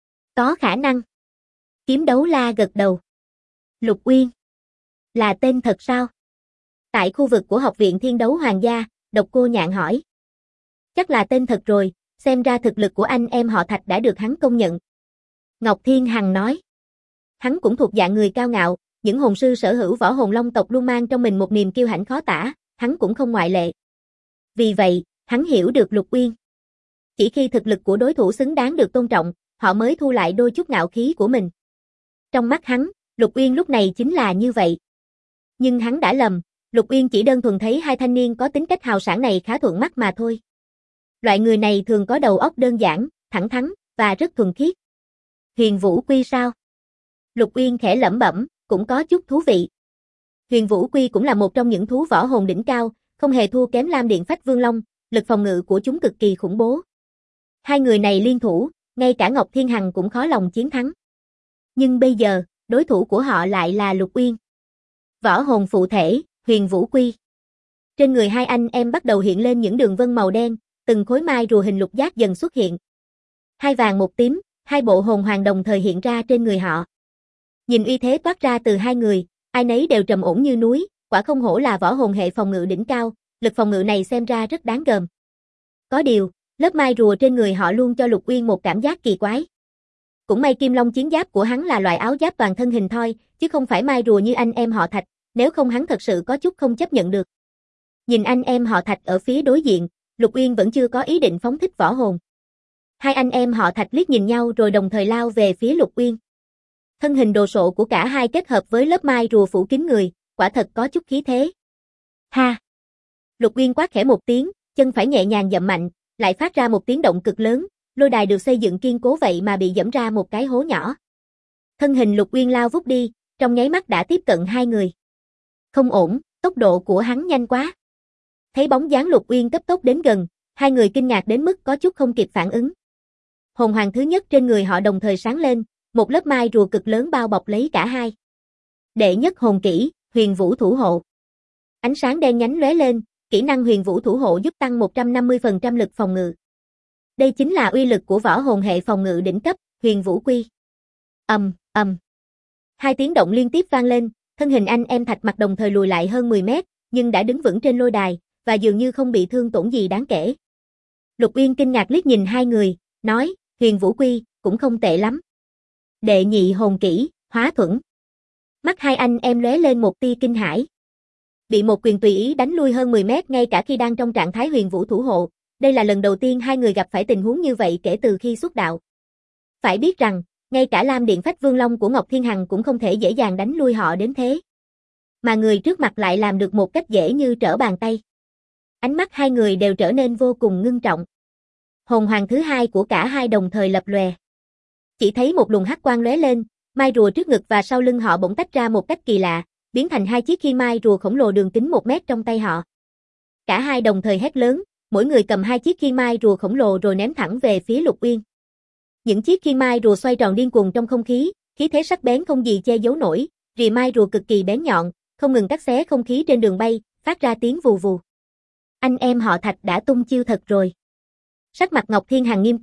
Có khả năng. Kiếm Đấu La gật đầu. Lục Uyên. Là tên thật sao? Tại khu vực của Học viện Thiên Đấu Hoàng gia, Độc Cô Nhạn hỏi. Chắc là tên thật rồi, xem ra thực lực của anh em họ Thạch đã được hắn công nhận. Ngọc Thiên Hằng nói. Hắn cũng thuộc dạng người cao ngạo, những hồn sư sở hữu võ hồn long tộc luôn mang trong mình một niềm kiêu hãnh khó tả, hắn cũng không ngoại lệ. Vì vậy, hắn hiểu được Lục Uyên. Chỉ khi thực lực của đối thủ xứng đáng được tôn trọng, họ mới thu lại đôi chút ngạo khí của mình. Trong mắt hắn, Lục Uyên lúc này chính là như vậy. Nhưng hắn đã lầm, Lục Uyên chỉ đơn thuần thấy hai thanh niên có tính cách hào sảng này khá thuận mắt mà thôi. Loại người này thường có đầu óc đơn giản, thẳng thắn, và rất thuần khiết. Huyền Vũ Quy sao? Lục Uyên khẽ lẩm bẩm, cũng có chút thú vị. Huyền Vũ Quy cũng là một trong những thú võ hồn đỉnh cao, không hề thua kém Lam Điện Phách Vương Long, lực phòng ngự của chúng cực kỳ khủng bố. Hai người này liên thủ, ngay cả Ngọc Thiên Hằng cũng khó lòng chiến thắng. Nhưng bây giờ, đối thủ của họ lại là Lục Uyên. Võ hồn phụ thể, Huyền Vũ Quy. Trên người hai anh em bắt đầu hiện lên những đường vân màu đen, từng khối mai rùa hình lục giác dần xuất hiện. Hai vàng một tím, hai bộ hồn hoàng đồng thời hiện ra trên người họ. Nhìn uy thế toát ra từ hai người, ai nấy đều trầm ổn như núi, quả không hổ là võ hồn hệ phòng ngự đỉnh cao, lực phòng ngự này xem ra rất đáng gờm. Có điều, lớp mai rùa trên người họ luôn cho Lục Uyên một cảm giác kỳ quái. Cũng may Kim Long chiến giáp của hắn là loại áo giáp toàn thân hình thoi, chứ không phải mai rùa như anh em họ Thạch, nếu không hắn thật sự có chút không chấp nhận được. Nhìn anh em họ Thạch ở phía đối diện, Lục Uyên vẫn chưa có ý định phóng thích võ hồn. Hai anh em họ Thạch liếc nhìn nhau rồi đồng thời lao về phía Lục Uyên. Thân hình đồ sộ của cả hai kết hợp với lớp mai rùa phủ kín người, quả thật có chút khí thế. Ha! Lục Uyên quát khẽ một tiếng, chân phải nhẹ nhàng dậm mạnh, lại phát ra một tiếng động cực lớn, lôi đài được xây dựng kiên cố vậy mà bị giẫm ra một cái hố nhỏ. Thân hình Lục Uyên lao vút đi, trong nháy mắt đã tiếp cận hai người. Không ổn, tốc độ của hắn nhanh quá. Thấy bóng dáng Lục Uyên cấp tốc đến gần, hai người kinh ngạc đến mức có chút không kịp phản ứng. Hồn hoàng thứ nhất trên người họ đồng thời sáng lên, một lớp mai rùa cực lớn bao bọc lấy cả hai. Đệ nhất hồn kỹ, Huyền Vũ Thủ Hộ. Ánh sáng đen nhánh lóe lên, kỹ năng Huyền Vũ Thủ Hộ giúp tăng 150% lực phòng ngự. Đây chính là uy lực của võ hồn hệ phòng ngự đỉnh cấp, Huyền Vũ Quy. Hai tiếng động liên tiếp vang lên, thân hình anh em Thạch Mặc đồng thời lùi lại hơn 10 mét, nhưng đã đứng vững trên lôi đài, và dường như không bị thương tổn gì đáng kể. Lục Uyên kinh ngạc liếc nhìn hai người, nói, Huyền Vũ Quy, cũng không tệ lắm. Đệ nhị hồn kỹ, Hóa Thuẫn. Mắt hai anh em lóe lên một tia kinh hãi. Bị một quyền tùy ý đánh lui hơn 10 mét ngay cả khi đang trong trạng thái Huyền Vũ Thủ Hộ, đây là lần đầu tiên hai người gặp phải tình huống như vậy kể từ khi xuất đạo. Phải biết rằng, ngay cả Lam Điện Phách Vương Long của Ngọc Thiên Hằng cũng không thể dễ dàng đánh lui họ đến thế. Mà người trước mặt lại làm được một cách dễ như trở bàn tay. Ánh mắt hai người đều trở nên vô cùng ngưng trọng. Hồn hoàng thứ hai của cả hai đồng thời lập lòe. Chỉ thấy một luồng hắc quang lóe lên, mai rùa trước ngực và sau lưng họ bỗng tách ra một cách kỳ lạ, biến thành hai chiếc khi mai rùa khổng lồ đường kính 1 mét trong tay họ. Cả hai đồng thời hét lớn, mỗi người cầm hai chiếc khi mai rùa khổng lồ rồi ném thẳng về phía Lục Uyên. Những chiếc khi mai rùa xoay tròn điên cuồng trong không khí, khí thế sắc bén không gì che giấu nổi, rìa mai rùa cực kỳ bén nhọn, không ngừng cắt xé không khí trên đường bay, phát ra tiếng vù vù. Anh em họ Thạch đã tung chiêu thật rồi. Sắc mặt Ngọc Thiên Hằng nghiêm túc,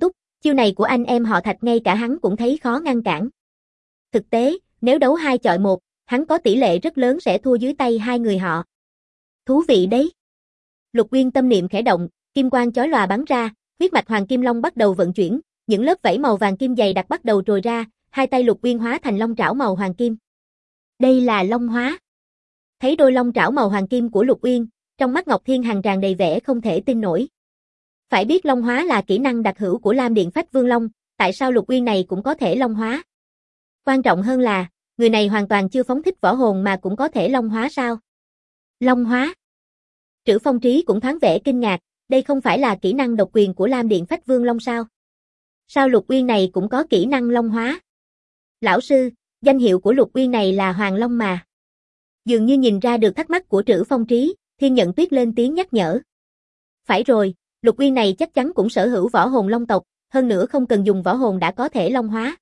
Chiêu này của anh em họ Thạch ngay cả hắn cũng thấy khó ngăn cản. Thực tế, nếu đấu 2 chọi 1, hắn có tỷ lệ rất lớn sẽ thua dưới tay hai người họ. Thú vị đấy. Lục Uyên tâm niệm khẽ động, kim quang chói lòa bắn ra, huyết mạch Hoàng Kim Long bắt đầu vận chuyển, những lớp vảy màu vàng kim dày đặc bắt đầu trồi ra, hai tay Lục Uyên hóa thành long trảo màu hoàng kim. Đây là long hóa. Thấy đôi long trảo màu hoàng kim của Lục Uyên, trong mắt Ngọc Thiên Hằng tràn đầy vẻ không thể tin nổi. Phải biết long hóa là kỹ năng đặc hữu của Lam Điện Phách Vương Long, tại sao Lục Uyên này cũng có thể long hóa? Quan trọng hơn là, người này hoàn toàn chưa phóng thích võ hồn mà cũng có thể long hóa sao? Long hóa? Trữ Phong Trí cũng thoáng vẻ kinh ngạc, đây không phải là kỹ năng độc quyền của Lam Điện Phách Vương Long sao? Sao Lục Uyên này cũng có kỹ năng long hóa? Lão sư, danh hiệu của Lục Uyên này là Hoàng Long mà. Dường như nhìn ra được thắc mắc của Trữ Phong Trí, Thiên Nhận Tuyết lên tiếng nhắc nhở. Phải rồi, Lục Uyên này chắc chắn cũng sở hữu võ hồn long tộc, hơn nữa không cần dùng võ hồn đã có thể long hóa.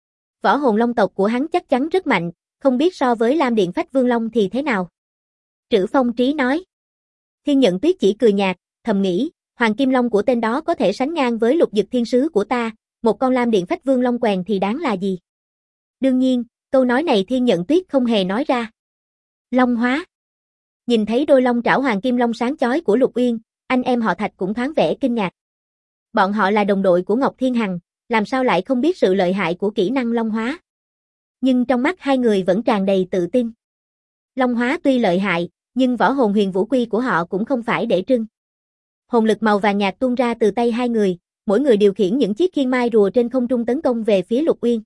Võ hồn long tộc của hắn chắc chắn rất mạnh, không biết so với Lam Điện Phách Vương Long thì thế nào. Trữ Phong Trí nói. Thiên Nhận Tuyết chỉ cười nhạt, thầm nghĩ, Hoàng Kim Long của tên đó có thể sánh ngang với Lục Dực Thiên Sứ của ta, một con Lam Điện Phách Vương Long quèn thì đáng là gì. Đương nhiên, câu nói này Thiên Nhận Tuyết không hề nói ra. Long hóa. Nhìn thấy đôi long trảo Hoàng Kim Long sáng chói của Lục Uyên, anh em họ Thạch cũng thoáng vẻ kinh ngạc. Bọn họ là đồng đội của Ngọc Thiên Hằng, làm sao lại không biết sự lợi hại của kỹ năng long hóa. Nhưng trong mắt hai người vẫn tràn đầy tự tin. Long hóa tuy lợi hại, nhưng võ hồn Huyền Vũ Quy của họ cũng không phải để trưng. Hồn lực màu vàng nhạt tuôn ra từ tay hai người, mỗi người điều khiển những chiếc khiên mai rùa trên không trung tấn công về phía Lục Uyên.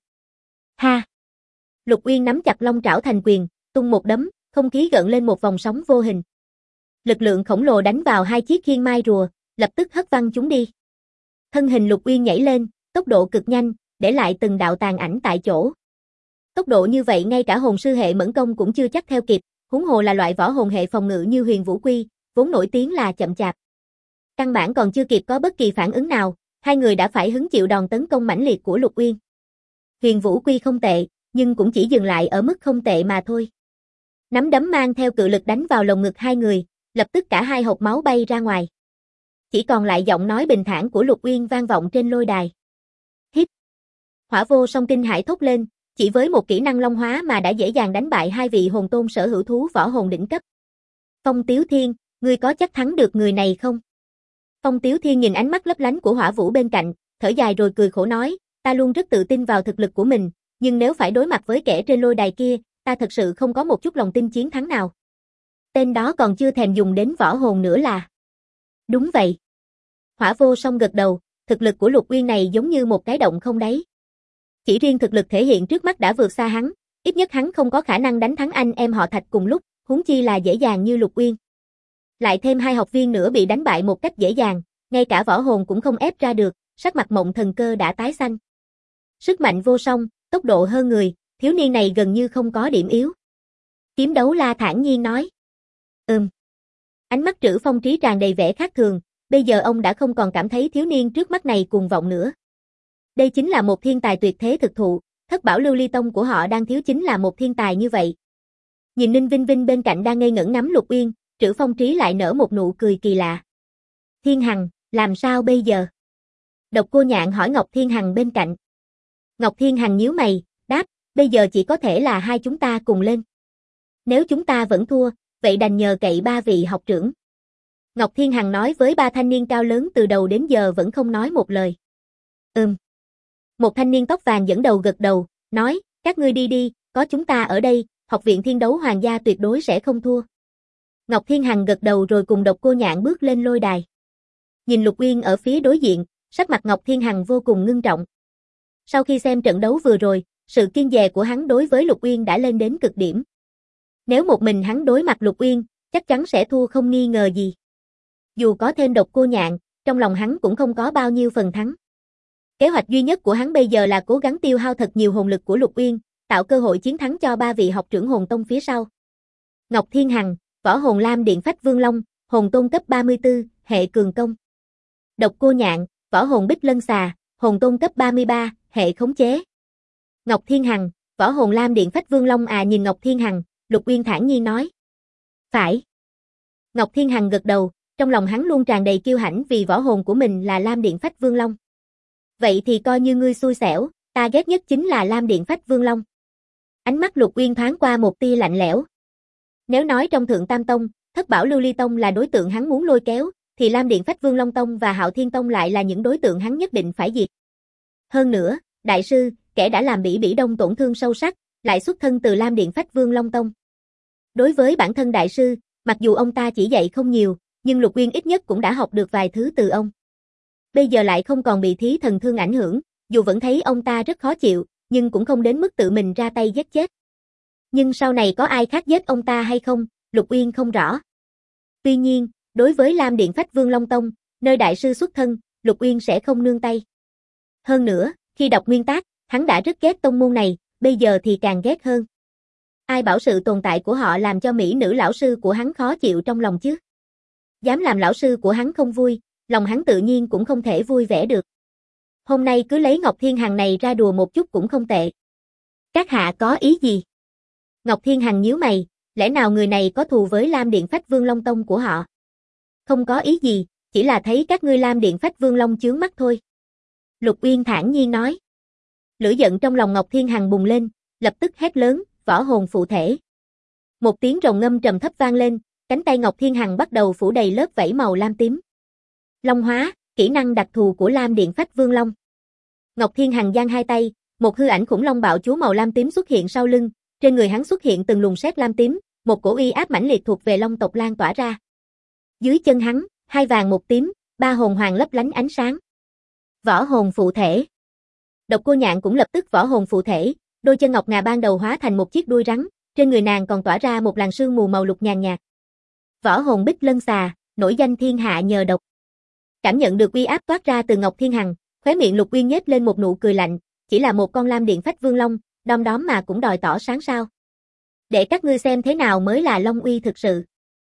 Ha! Lục Uyên nắm chặt long trảo thành quyền, tung một đấm, không khí gợn lên một vòng sóng vô hình. Lực lượng khổng lồ đánh vào hai chiếc khiên mai rùa, lập tức hất văng chúng đi. Thân hình Lục Uyên nhảy lên, tốc độ cực nhanh, để lại từng đạo tàn ảnh tại chỗ. Tốc độ như vậy ngay cả hồn sư hệ mẫn công cũng chưa chắc theo kịp, huống hồ là loại võ hồn hệ phòng ngự như Huyền Vũ Quy, vốn nổi tiếng là chậm chạp. Căn bản còn chưa kịp có bất kỳ phản ứng nào, hai người đã phải hứng chịu đòn tấn công mãnh liệt của Lục Uyên. Huyền Vũ Quy không tệ, nhưng cũng chỉ dừng lại ở mức không tệ mà thôi. Nắm đấm mang theo cự lực đánh vào lồng ngực hai người, lập tức cả hai hộc máu bay ra ngoài. Chỉ còn lại giọng nói bình thản của Lục Uyên vang vọng trên lôi đài. Hít. Hỏa Vô Song kinh hãi thốt lên, chỉ với một kỹ năng long hóa mà đã dễ dàng đánh bại hai vị hồn tôn sở hữu thú võ hồn đỉnh cấp. Phong Tiếu Thiên, ngươi có chắc thắng được người này không? Phong Tiếu Thiên nhìn ánh mắt lấp lánh của Hỏa Vũ bên cạnh, thở dài rồi cười khổ nói, ta luôn rất tự tin vào thực lực của mình, nhưng nếu phải đối mặt với kẻ trên lôi đài kia, ta thật sự không có một chút lòng tin chiến thắng nào. Tên đó còn chưa thèm dùng đến võ hồn nữa là. Đúng vậy. Hỏa Vô Song gật đầu, thực lực của Lục Uyên này giống như một cái động không đáy. Chỉ riêng thực lực thể hiện trước mắt đã vượt xa hắn, ít nhất hắn không có khả năng đánh thắng anh em họ Thạch cùng lúc, huống chi là dễ dàng như Lục Uyên. Lại thêm hai học viên nữa bị đánh bại một cách dễ dàng, ngay cả võ hồn cũng không ép ra được, sắc mặt Mộng Thần Cơ đã tái xanh. Sức mạnh vô song, tốc độ hơn người, thiếu niên này gần như không có điểm yếu. Kiếm Đấu La thản nhiên nói. Ánh mắt Trữ Phong Trí tràn đầy vẻ khác thường, bây giờ ông đã không còn cảm thấy thiếu niên trước mắt này cuồng vọng nữa. Đây chính là một thiên tài tuyệt thế thực thụ, Thất Bảo Lưu Ly Tông của họ đang thiếu chính là một thiên tài như vậy. Nhìn Ninh Vinh Vinh bên cạnh đang ngây ngẩn ngắm Lục Uyên, Trữ Phong Trí lại nở một nụ cười kỳ lạ. Thiên Hằng, làm sao bây giờ? Độc Cô Nhạn hỏi Ngọc Thiên Hằng bên cạnh. Ngọc Thiên Hằng nhíu mày, đáp, bây giờ chỉ có thể là hai chúng ta cùng lên. Nếu chúng ta vẫn thua, vậy đành nhờ cậy ba vị học trưởng. Ngọc Thiên Hằng nói với ba thanh niên cao lớn từ đầu đến giờ vẫn không nói một lời. Một thanh niên tóc vàng dẫn đầu gật đầu, nói, các ngươi đi đi, có chúng ta ở đây, học viện Thiên Đấu Hoàng gia tuyệt đối sẽ không thua. Ngọc Thiên Hằng gật đầu rồi cùng Độc Cô Nhạn bước lên lôi đài. Nhìn Lục Uyên ở phía đối diện, sắc mặt Ngọc Thiên Hằng vô cùng ngưng trọng. Sau khi xem trận đấu vừa rồi, sự kiêng dè của hắn đối với Lục Uyên đã lên đến cực điểm. Nếu một mình hắn đối mặt Lục Uyên, chắc chắn sẽ thua không nghi ngờ gì. Dù có thêm Độc Cô Nhạn, trong lòng hắn cũng không có bao nhiêu phần thắng. Kế hoạch duy nhất của hắn bây giờ là cố gắng tiêu hao thật nhiều hồn lực của Lục Uyên, tạo cơ hội chiến thắng cho ba vị học trưởng hồn tông phía sau. Ngọc Thiên Hằng, võ hồn Lam Điện Phách Vương Long, hồn tôn cấp 34, hệ cường công. Độc Cô Nhạn, võ hồn Bích Lân Xà, hồn tôn cấp 33, hệ khống chế. Ngọc Thiên Hằng, võ hồn Lam Điện Phách Vương Long nhìn Ngọc Thiên Hằng, Lục Uyên thản nhiên nói. Phải. Ngọc Thiên Hằng gật đầu, trong lòng hắn luôn tràn đầy kiêu hãnh vì võ hồn của mình là Lam Điện Phách Vương Long. Vậy thì coi như ngươi xui xẻo, ta ghét nhất chính là Lam Điện Phách Vương Long. Ánh mắt Lục Uyên thoáng qua một tia lạnh lẽo. Nếu nói trong Thượng Tam Tông, Thất Bảo Lưu Ly Tông là đối tượng hắn muốn lôi kéo, thì Lam Điện Phách Vương Long Tông và Hạo Thiên Tông lại là những đối tượng hắn nhất định phải diệt. Hơn nữa, đại sư, kẻ đã làm Bỉ Bỉ Đông tổn thương sâu sắc, lại xuất thân từ Lam Điện Phách Vương Long Tông. Đối với bản thân đại sư, mặc dù ông ta chỉ dạy không nhiều, nhưng Lục Uyên ít nhất cũng đã học được vài thứ từ ông. Bây giờ lại không còn bị thí thần thương ảnh hưởng, dù vẫn thấy ông ta rất khó chịu, nhưng cũng không đến mức tự mình ra tay giết chết. Nhưng sau này có ai khác giết ông ta hay không, Lục Uyên không rõ. Tuy nhiên, đối với Lam Điện Phách Vương Long Tông, nơi đại sư xuất thân, Lục Uyên sẽ không nương tay. Hơn nữa, khi đọc nguyên tác, hắn đã rất ghét tông môn này, bây giờ thì càng ghét hơn. Ai bảo sự tồn tại của họ làm cho mỹ nữ lão sư của hắn khó chịu trong lòng chứ? Dám làm lão sư của hắn không vui, lòng hắn tự nhiên cũng không thể vui vẻ được. Hôm nay cứ lấy Ngọc Thiên Hằng này ra đùa một chút cũng không tệ. Các hạ có ý gì? Ngọc Thiên Hằng nhíu mày, lẽ nào người này có thù với Lam Điện Phách Vương Long Tông của họ? Không có ý gì, chỉ là thấy các ngươi Lam Điện Phách Vương Long chướng mắt thôi. Lục Uyên thản nhiên nói. Lửa giận trong lòng Ngọc Thiên Hằng bùng lên, lập tức hét lớn, võ hồn phụ thể. Một tiếng rồng ngâm trầm thấp vang lên, cánh tay Ngọc Thiên Hằng bắt đầu phủ đầy lớp vảy màu lam tím. Long hóa, kỹ năng đặc thù của Lam Điện Phách Vương Long. Ngọc Thiên Hằng giang hai tay, một hư ảnh khủng long bạo chúa màu lam tím xuất hiện sau lưng, trên người hắn xuất hiện từng luồng sét lam tím, một cổ uy áp mãnh liệt thuộc về Long tộc lan tỏa ra. Dưới chân hắn, hai vàng một tím, ba hồn hoàng lấp lánh ánh sáng. Võ hồn phụ thể. Độc Cô Nhạn cũng lập tức võ hồn phụ thể, đôi chân ngọc ngà ban đầu hóa thành một chiếc đuôi rắn, trên người nàng còn tỏa ra một làn sương mù màu lục nhàn nhạt. Võ hồn Bích Lân Xà, nổi danh thiên hạ nhờ độc. Cảm nhận được uy áp toát ra từ Ngọc Thiên Hằng, khóe miệng Lục Uyên nhếch lên một nụ cười lạnh, chỉ là một con Lam Điện Phách Vương Long, đom đóm mà cũng đòi tỏ sáng sao? Để các ngươi xem thế nào mới là Long uy thực sự.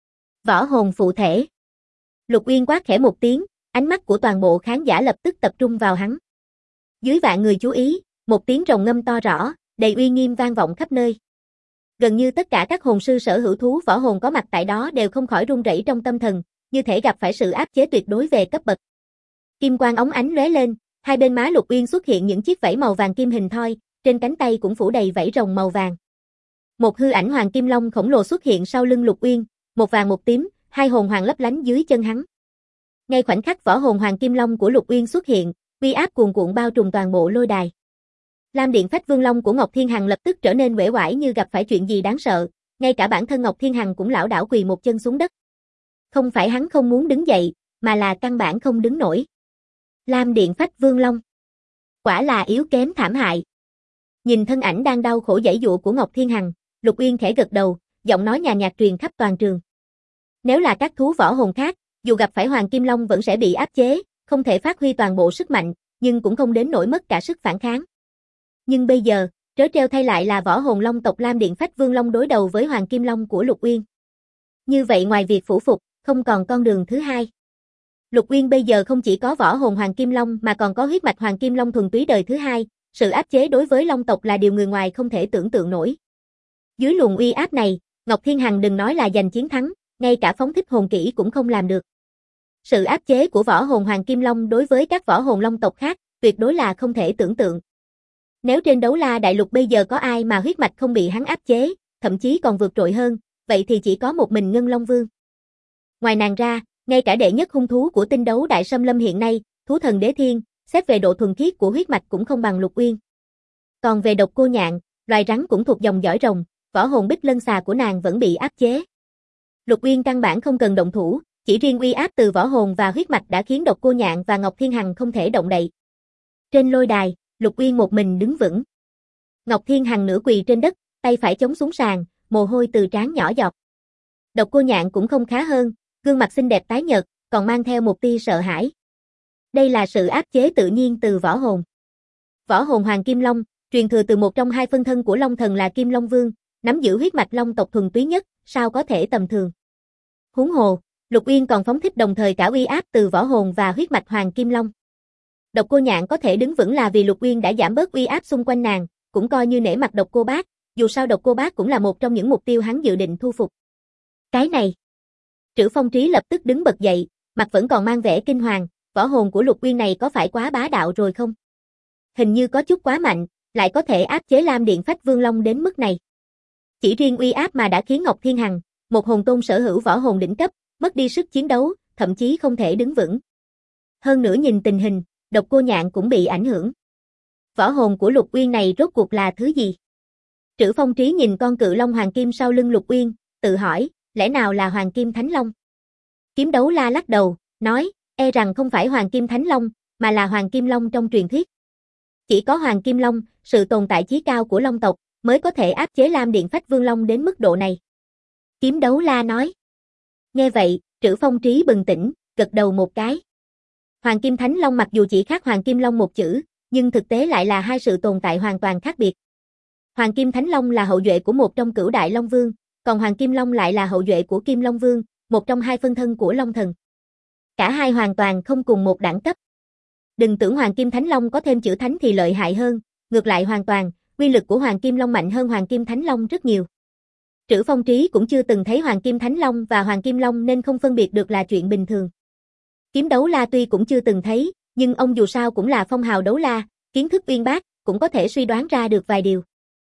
Võ hồn phụ thể. Lục Uyên quát khẽ một tiếng, ánh mắt của toàn bộ khán giả lập tức tập trung vào hắn. Dưới vạn người chú ý, một tiếng rồng ngâm to rõ, đầy uy nghiêm vang vọng khắp nơi. Gần như tất cả các hồn sư sở hữu thú võ hồn có mặt tại đó đều không khỏi run rẩy trong tâm thần, như thể gặp phải sự áp chế tuyệt đối về cấp bậc. Kim quang óng ánh lóe lên, hai bên má Lục Uyên xuất hiện những chiếc vảy màu vàng kim hình thoi, trên cánh tay cũng phủ đầy vảy rồng màu vàng. Một hư ảnh hoàng kim long khổng lồ xuất hiện sau lưng Lục Uyên, một vàng một tím, hai hồn hoàng lấp lánh dưới chân hắn. Ngay khoảnh khắc võ hồn hoàng kim long của Lục Uyên xuất hiện, uy áp cuồn cuộn bao trùm toàn bộ lôi đài. Lam Điện Phách Vương Long của Ngọc Thiên Hằng lập tức trở nên uể oải như gặp phải chuyện gì đáng sợ, ngay cả bản thân Ngọc Thiên Hằng cũng lảo đảo quỳ một chân xuống đất. Không phải hắn không muốn đứng dậy, mà là căn bản không đứng nổi. Lam Điện Phách Vương Long. Quả là yếu kém thảm hại. Nhìn thân ảnh đang đau khổ giãy giụa của Ngọc Thiên Hằng, Lục Uyên khẽ gật đầu, giọng nói nhàn nhạt truyền khắp toàn trường. Nếu là các thú võ hồn khác, dù gặp phải Hoàng Kim Long vẫn sẽ bị áp chế, không thể phát huy toàn bộ sức mạnh, nhưng cũng không đến nỗi mất cả sức phản kháng. Nhưng bây giờ, trớ trêu thay lại là võ hồn Long tộc Lam Điện Phách Vương Long đối đầu với Hoàng Kim Long của Lục Uyên. Như vậy ngoài việc phủ phục, không còn con đường thứ hai. Lục Uyên bây giờ không chỉ có võ hồn Hoàng Kim Long mà còn có huyết mạch Hoàng Kim Long thuần túy đời thứ hai, sự áp chế đối với Long tộc là điều người ngoài không thể tưởng tượng nổi. Dưới luồng uy áp này, Ngọc Thiên Hằng đừng nói là giành chiến thắng, ngay cả phóng thích hồn kỹ cũng không làm được. Sự áp chế của võ hồn Hoàng Kim Long đối với các võ hồn Long tộc khác, tuyệt đối là không thể tưởng tượng. Nếu trên đấu la đại lục bây giờ có ai mà huyết mạch không bị hắn áp chế, thậm chí còn vượt trội hơn, vậy thì chỉ có một mình Ngân Long Vương. Ngoài nàng ra, ngay cả đệ nhất hung thú của tinh đấu đại xâm lâm hiện nay, thú thần Đế Thiên, xét về độ thuần khiết của huyết mạch cũng không bằng Lục Uyên. Còn về Độc Cô Nhạn, loài rắn cũng thuộc dòng dõi rồng, võ hồn Bích Lân Xà của nàng vẫn bị áp chế. Lục Uyên căn bản không cần động thủ, chỉ riêng uy áp từ võ hồn và huyết mạch đã khiến Độc Cô Nhạn và Ngọc Thiên Hằng không thể động đậy. Trên lôi đài, Lục Uyên một mình đứng vững. Ngọc Thiên Hằng nửa quỳ trên đất, tay phải chống xuống sàn, mồ hôi từ trán nhỏ giọt. Độc Cô Nhạn cũng không khá hơn, gương mặt xinh đẹp tái nhợt, còn mang theo một tia sợ hãi. Đây là sự áp chế tự nhiên từ võ hồn. Võ hồn Hoàng Kim Long, truyền thừa từ một trong hai phân thân của Long Thần là Kim Long Vương, nắm giữ huyết mạch Long tộc thuần túy nhất, sao có thể tầm thường. Huống hồ, Lục Uyên còn phóng thích đồng thời cả uy áp từ võ hồn và huyết mạch Hoàng Kim Long. Độc Cô Nhạn có thể đứng vững là vì Lục Uyên đã giảm bớt uy áp xung quanh nàng, cũng coi như nể mặt Độc Cô Bác, dù sao Độc Cô Bác cũng là một trong những mục tiêu hắn dự định thu phục. Cái này. Trữ Phong Trí lập tức đứng bật dậy, mặt vẫn còn mang vẻ kinh hoàng, võ hồn của Lục Uyên này có phải quá bá đạo rồi không? hình như có chút quá mạnh, lại có thể áp chế Lam Điện Phách Vương Long đến mức này. Chỉ riêng uy áp mà đã khiến Ngọc Thiên Hằng, một hồn tôn sở hữu võ hồn đỉnh cấp, mất đi sức chiến đấu, thậm chí không thể đứng vững. Hơn nữa nhìn tình hình, Độc Cô Nhạn cũng bị ảnh hưởng. Võ hồn của Lục Uyên này rốt cuộc là thứ gì? Trữ Phong Trí nhìn con cự long hoàng kim sau lưng Lục Uyên, tự hỏi, lẽ nào là Hoàng Kim Thánh Long? Kiếm Đấu La lắc đầu, nói, e rằng không phải Hoàng Kim Thánh Long, mà là Hoàng Kim Long trong truyền thuyết. Chỉ có Hoàng Kim Long, sự tồn tại chí cao của Long tộc, mới có thể áp chế Lam Điện Phách Vương Long đến mức độ này. Kiếm Đấu La nói. Nghe vậy, Trữ Phong Trí bừng tỉnh, gật đầu một cái. Hoàng Kim Thánh Long mặc dù chỉ khác Hoàng Kim Long một chữ, nhưng thực tế lại là hai sự tồn tại hoàn toàn khác biệt. Hoàng Kim Thánh Long là hậu duệ của một trong cửu đại Long Vương, còn Hoàng Kim Long lại là hậu duệ của Kim Long Vương, một trong hai phân thân của Long Thần. Cả hai hoàn toàn không cùng một đẳng cấp. Đừng tưởng Hoàng Kim Thánh Long có thêm chữ Thánh thì lợi hại hơn, ngược lại hoàn toàn, uy lực của Hoàng Kim Long mạnh hơn Hoàng Kim Thánh Long rất nhiều. Trữ Phong Trí cũng chưa từng thấy Hoàng Kim Thánh Long và Hoàng Kim Long nên không phân biệt được là chuyện bình thường. Kiếm Đấu La tuy cũng chưa từng thấy, nhưng ông dù sao cũng là phong hào đấu la, kiến thức uyên bác, cũng có thể suy đoán ra được vài điều.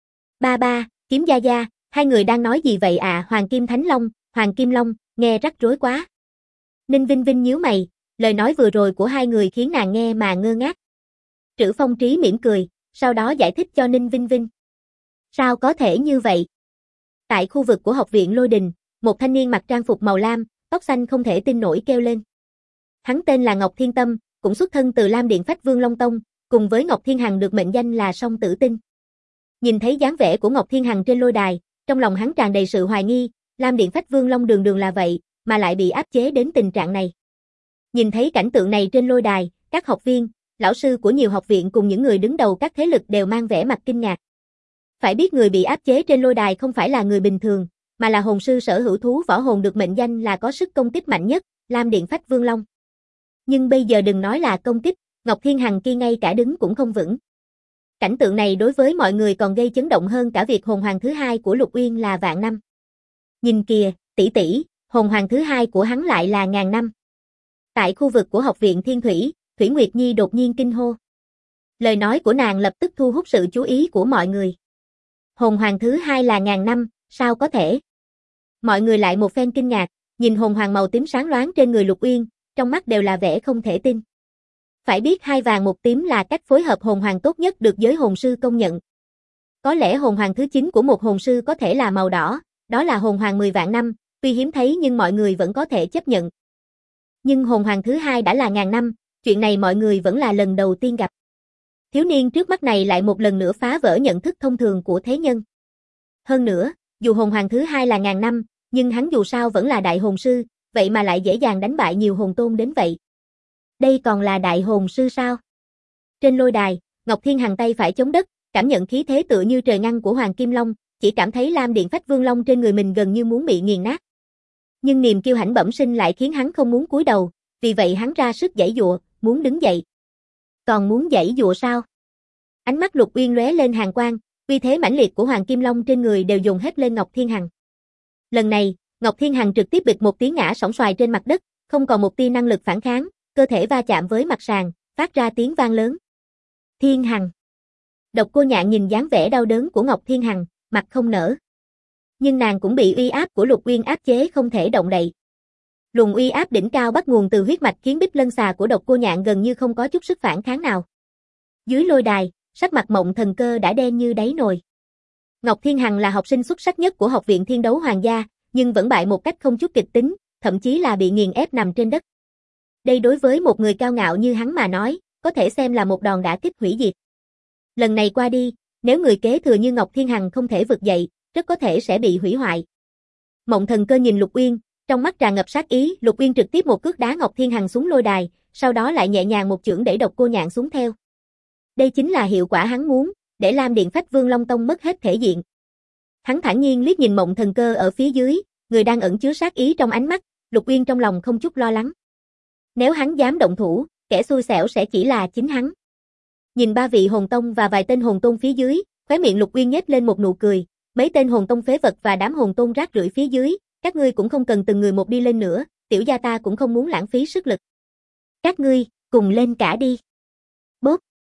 Ba ba, Kiếm Gia Gia, hai người đang nói gì vậy à? Hoàng Kim Thánh Long, Hoàng Kim Long, nghe rắc rối quá. Ninh Vinh Vinh nhíu mày, lời nói vừa rồi của hai người khiến nàng nghe mà ngơ ngác. Trữ Phong Trí mỉm cười, sau đó giải thích cho Ninh Vinh Vinh. Sao có thể như vậy? Tại khu vực của học viện Lôi Đình, một thanh niên mặc trang phục màu lam, tóc xanh không thể tin nổi kêu lên. Hắn tên là Ngọc Thiên Tâm, cũng xuất thân từ Lam Điện Phách Vương Long Tông, cùng với Ngọc Thiên Hằng được mệnh danh là song tử tinh. Nhìn thấy dáng vẻ của Ngọc Thiên Hằng trên lôi đài, trong lòng hắn tràn đầy sự hoài nghi, Lam Điện Phách Vương Long đường đường là vậy, mà lại bị áp chế đến tình trạng này. Nhìn thấy cảnh tượng này trên lôi đài, các học viên, lão sư của nhiều học viện cùng những người đứng đầu các thế lực đều mang vẻ mặt kinh ngạc. Phải biết người bị áp chế trên lôi đài không phải là người bình thường, mà là hồn sư sở hữu thú võ hồn được mệnh danh là có sức công kích mạnh nhất, Lam Điện Phách Vương Long. Nhưng bây giờ đừng nói là công kích, Ngọc Thiên Hằng kia ngay cả đứng cũng không vững. Cảnh tượng này đối với mọi người còn gây chấn động hơn cả việc hồn hoàng thứ hai của Lục Uyên là vạn năm. Nhìn kìa, tỷ tỷ, hồn hoàng thứ hai của hắn lại là ngàn năm. Tại khu vực của học viện Thiên Thủy, Thủy Nguyệt Nhi đột nhiên kinh hô. Lời nói của nàng lập tức thu hút sự chú ý của mọi người. Hồn hoàng thứ hai là ngàn năm, sao có thể? Mọi người lại một phen kinh ngạc, nhìn hồn hoàng màu tím sáng loáng trên người Lục Uyên, trong mắt đều là vẻ không thể tin. Phải biết hai vàng một tím là cách phối hợp hồn hoàng tốt nhất được giới hồn sư công nhận. Có lẽ hồn hoàng thứ 9 của một hồn sư có thể là màu đỏ, đó là hồn hoàng 10 vạn năm, tuy hiếm thấy nhưng mọi người vẫn có thể chấp nhận. Nhưng hồn hoàng thứ hai đã là ngàn năm, chuyện này mọi người vẫn là lần đầu tiên gặp. Thiếu niên trước mắt này lại một lần nữa phá vỡ nhận thức thông thường của thế nhân. Hơn nữa, dù hồn hoàng thứ hai là ngàn năm, nhưng hắn dù sao vẫn là đại hồn sư, vậy mà lại dễ dàng đánh bại nhiều hồn tôn đến vậy. Đây còn là đại hồn sư sao? Trên lôi đài, Ngọc Thiên Hằng tay phải chống đất, cảm nhận khí thế tựa như trời ngăn của Hoàng Kim Long, chỉ cảm thấy Lam Điện Phách Vương Long trên người mình gần như muốn bị nghiền nát. Nhưng niềm kiêu hãnh bẩm sinh lại khiến hắn không muốn cúi đầu, vì vậy hắn ra sức giãy giụa, muốn đứng dậy. Còn muốn giãy giụa sao? Ánh mắt Lục Uyên lóe lên hàn quang, uy thế mãnh liệt của Hoàng Kim Long trên người đều dồn hết lên Ngọc Thiên Hằng. Lần này, Ngọc Thiên Hằng trực tiếp bịch một tiếng ngã sóng xoài trên mặt đất, không còn một tia năng lực phản kháng, cơ thể va chạm với mặt sàn, phát ra tiếng vang lớn. Thiên Hằng. Độc Cô Nhạn nhìn dáng vẻ đau đớn của Ngọc Thiên Hằng, mặt không nở. Nhưng nàng cũng bị uy áp của Lục Uyên áp chế không thể động đậy. Luồng uy áp đỉnh cao bắt nguồn từ huyết mạch khiến Bích Lân Xà của Độc Cô Nhạn gần như không có chút sức phản kháng nào. Dưới lôi đài, sắc mặt Mộng Thần Cơ đã đen như đáy nồi. Ngọc Thiên Hằng là học sinh xuất sắc nhất của học viện Thiên Đấu Hoàng gia, nhưng vẫn bại một cách không chút kịch tính, thậm chí là bị nghiền ép nằm trên đất. Đây đối với một người cao ngạo như hắn mà nói, có thể xem là một đòn đả kích hủy diệt. Lần này qua đi, nếu người kế thừa như Ngọc Thiên Hằng không thể vực dậy, rất có thể sẽ bị hủy hoại. Mộng Thần Cơ nhìn Lục Uyên, trong mắt tràn ngập sát ý, Lục Uyên trực tiếp một cước đá Ngọc Thiên Hằng xuống lôi đài, sau đó lại nhẹ nhàng một chưởng đẩy Độc Cô Nhạn xuống theo. Đây chính là hiệu quả hắn muốn, để Lam Điện Phách Vương Long Tông mất hết thể diện. Hắn thản nhiên liếc nhìn Mộng Thần Cơ ở phía dưới, người đang ẩn chứa sát ý trong ánh mắt, Lục Uyên trong lòng không chút lo lắng. Nếu hắn dám động thủ, kẻ xui xẻo sẽ chỉ là chính hắn. Nhìn ba vị hồn tông và vài tên hồn tôn phía dưới, khóe miệng Lục Uyên nhếch lên một nụ cười, mấy tên hồn tông phế vật và đám hồn tôn rác rưởi phía dưới, các ngươi cũng không cần từng người một đi lên nữa, tiểu gia ta cũng không muốn lãng phí sức lực. Các ngươi, cùng lên cả đi. Bốp.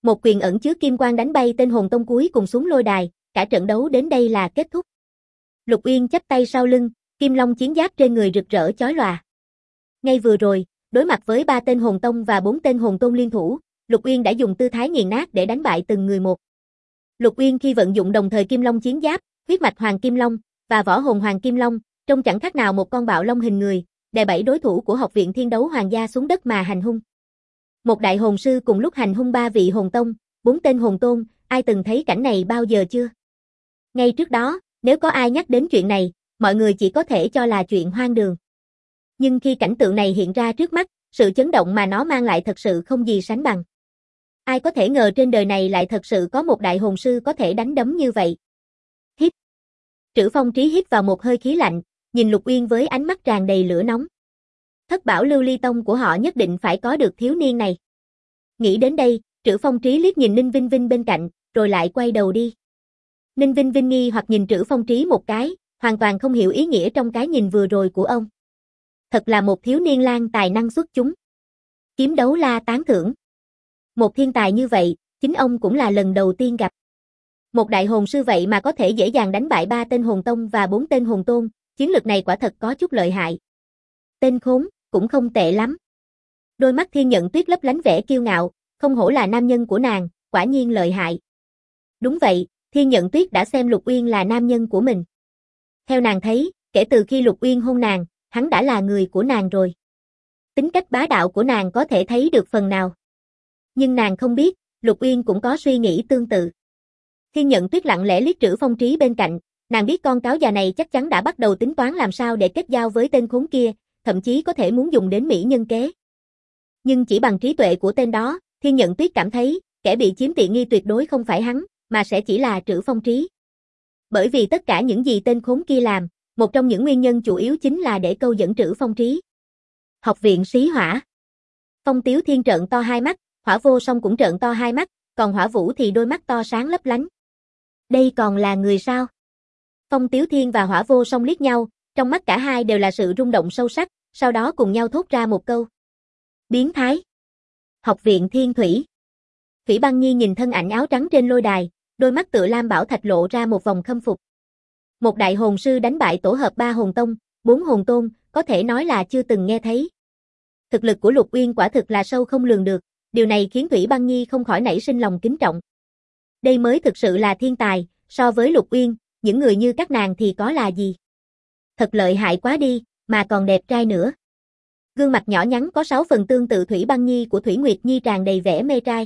Một quyền ẩn chứa kim quang đánh bay tên hồn tông cuối cùng xuống lôi đài, cả trận đấu đến đây là kết thúc. Lục Uyên chắp tay sau lưng, kim long chiến giáp trên người rực rỡ chói lòa. Ngay vừa rồi, đối mặt với 3 tên hồn tông và 4 tên hồn tôn liên thủ, Lục Uyên đã dùng tư thái nghiền nát để đánh bại từng người một. Lục Uyên khi vận dụng đồng thời kim long chiến giáp, huyết mạch hoàng kim long và võ hồn hoàng kim long, trông chẳng khác nào một con bạo long hình người, đè bẫy đối thủ của Học viện Thiên Đấu Hoàng gia xuống đất mà hành hung. Một đại hồn sư cùng lúc hành hung 3 vị hồn tông, 4 tên hồn tôn, ai từng thấy cảnh này bao giờ chưa? Ngay trước đó, nếu có ai nhắc đến chuyện này, mọi người chỉ có thể cho là chuyện hoang đường. Nhưng khi cảnh tượng này hiện ra trước mắt, sự chấn động mà nó mang lại thật sự không gì sánh bằng. Ai có thể ngờ trên đời này lại thật sự có một đại hồn sư có thể đánh đấm như vậy. Hít. Trữ Phong Trí hít vào một hơi khí lạnh, nhìn Lục Uyên với ánh mắt tràn đầy lửa nóng. Thất bảo lưu ly tông của họ nhất định phải có được thiếu niên này. Nghĩ đến đây, Trữ Phong Trí liếc nhìn Ninh Vinh Vinh bên cạnh, rồi lại quay đầu đi. Ninh Vinh Vinh nghi hoặc nhìn Trữ Phong Trí một cái, hoàn toàn không hiểu ý nghĩa trong cái nhìn vừa rồi của ông. Thật là một thiếu niên lang tài năng xuất chúng. Kiếm đấu la tán thưởng. Một thiên tài như vậy, chính ông cũng là lần đầu tiên gặp. Một đại hồn sư vậy mà có thể dễ dàng đánh bại 3 tên hồn tông và 4 tên hồn tôn, chiến lực này quả thật có chút lợi hại. Tên khốn, cũng không tệ lắm. Đôi mắt Thiên Nhận Tuyết lấp lánh vẻ kiêu ngạo, không hổ là nam nhân của nàng, quả nhiên lợi hại. Đúng vậy, Thiên Nhận Tuyết đã xem Lục Uyên là nam nhân của mình. Theo nàng thấy, kể từ khi Lục Uyên hôn nàng, hắn đã là người của nàng rồi. Tính cách bá đạo của nàng có thể thấy được phần nào. Nhưng nàng không biết, Lục Uyên cũng có suy nghĩ tương tự. Thiên Nhận Tuyết lặng lẽ liếc Trữ Phong Trí bên cạnh, nàng biết con cáo già này chắc chắn đã bắt đầu tính toán làm sao để kết giao với tên khốn kia, thậm chí có thể muốn dùng đến mỹ nhân kế. Nhưng chỉ bằng trí tuệ của tên đó, Thiên Nhận Tuyết cảm thấy, kẻ bị chiếm tiện nghi tuyệt đối không phải hắn, mà sẽ chỉ là Trữ Phong Trí. Bởi vì tất cả những gì tên khốn kia làm, một trong những nguyên nhân chủ yếu chính là để câu dẫn Trữ Phong Trí. Học viện Sĩ Hỏa. Phong Tiếu Thiên trợn to hai mắt, Hỏa Vô Song cũng trợn to hai mắt, còn Hỏa Vũ thì đôi mắt to sáng lấp lánh. Đây còn là người sao? Phong Tiếu Thiên và Hỏa Vô Song liếc nhau, trong mắt cả hai đều là sự rung động sâu sắc, sau đó cùng nhau thốt ra một câu. Biến thái. Học viện Thiên Thủy. Thủy Băng Nhi nhìn thân ảnh áo trắng trên lôi đài, đôi mắt tựa lam bảo thạch lộ ra một vòng khâm phục. Một đại hồn sư đánh bại tổ hợp 3 hồn tông, 4 hồn tôn, có thể nói là chưa từng nghe thấy. Thực lực của Lục Uyên quả thực là sâu không lường được, điều này khiến Thủy Băng Nhi không khỏi nảy sinh lòng kính trọng. Đây mới thực sự là thiên tài, so với Lục Uyên, những người như các nàng thì có là gì. Thật lợi hại quá đi, mà còn đẹp trai nữa. Gương mặt nhỏ nhắn có 6 phần tương tự Thủy Băng Nhi của Thủy Nguyệt Nhi tràn đầy vẻ mê trai.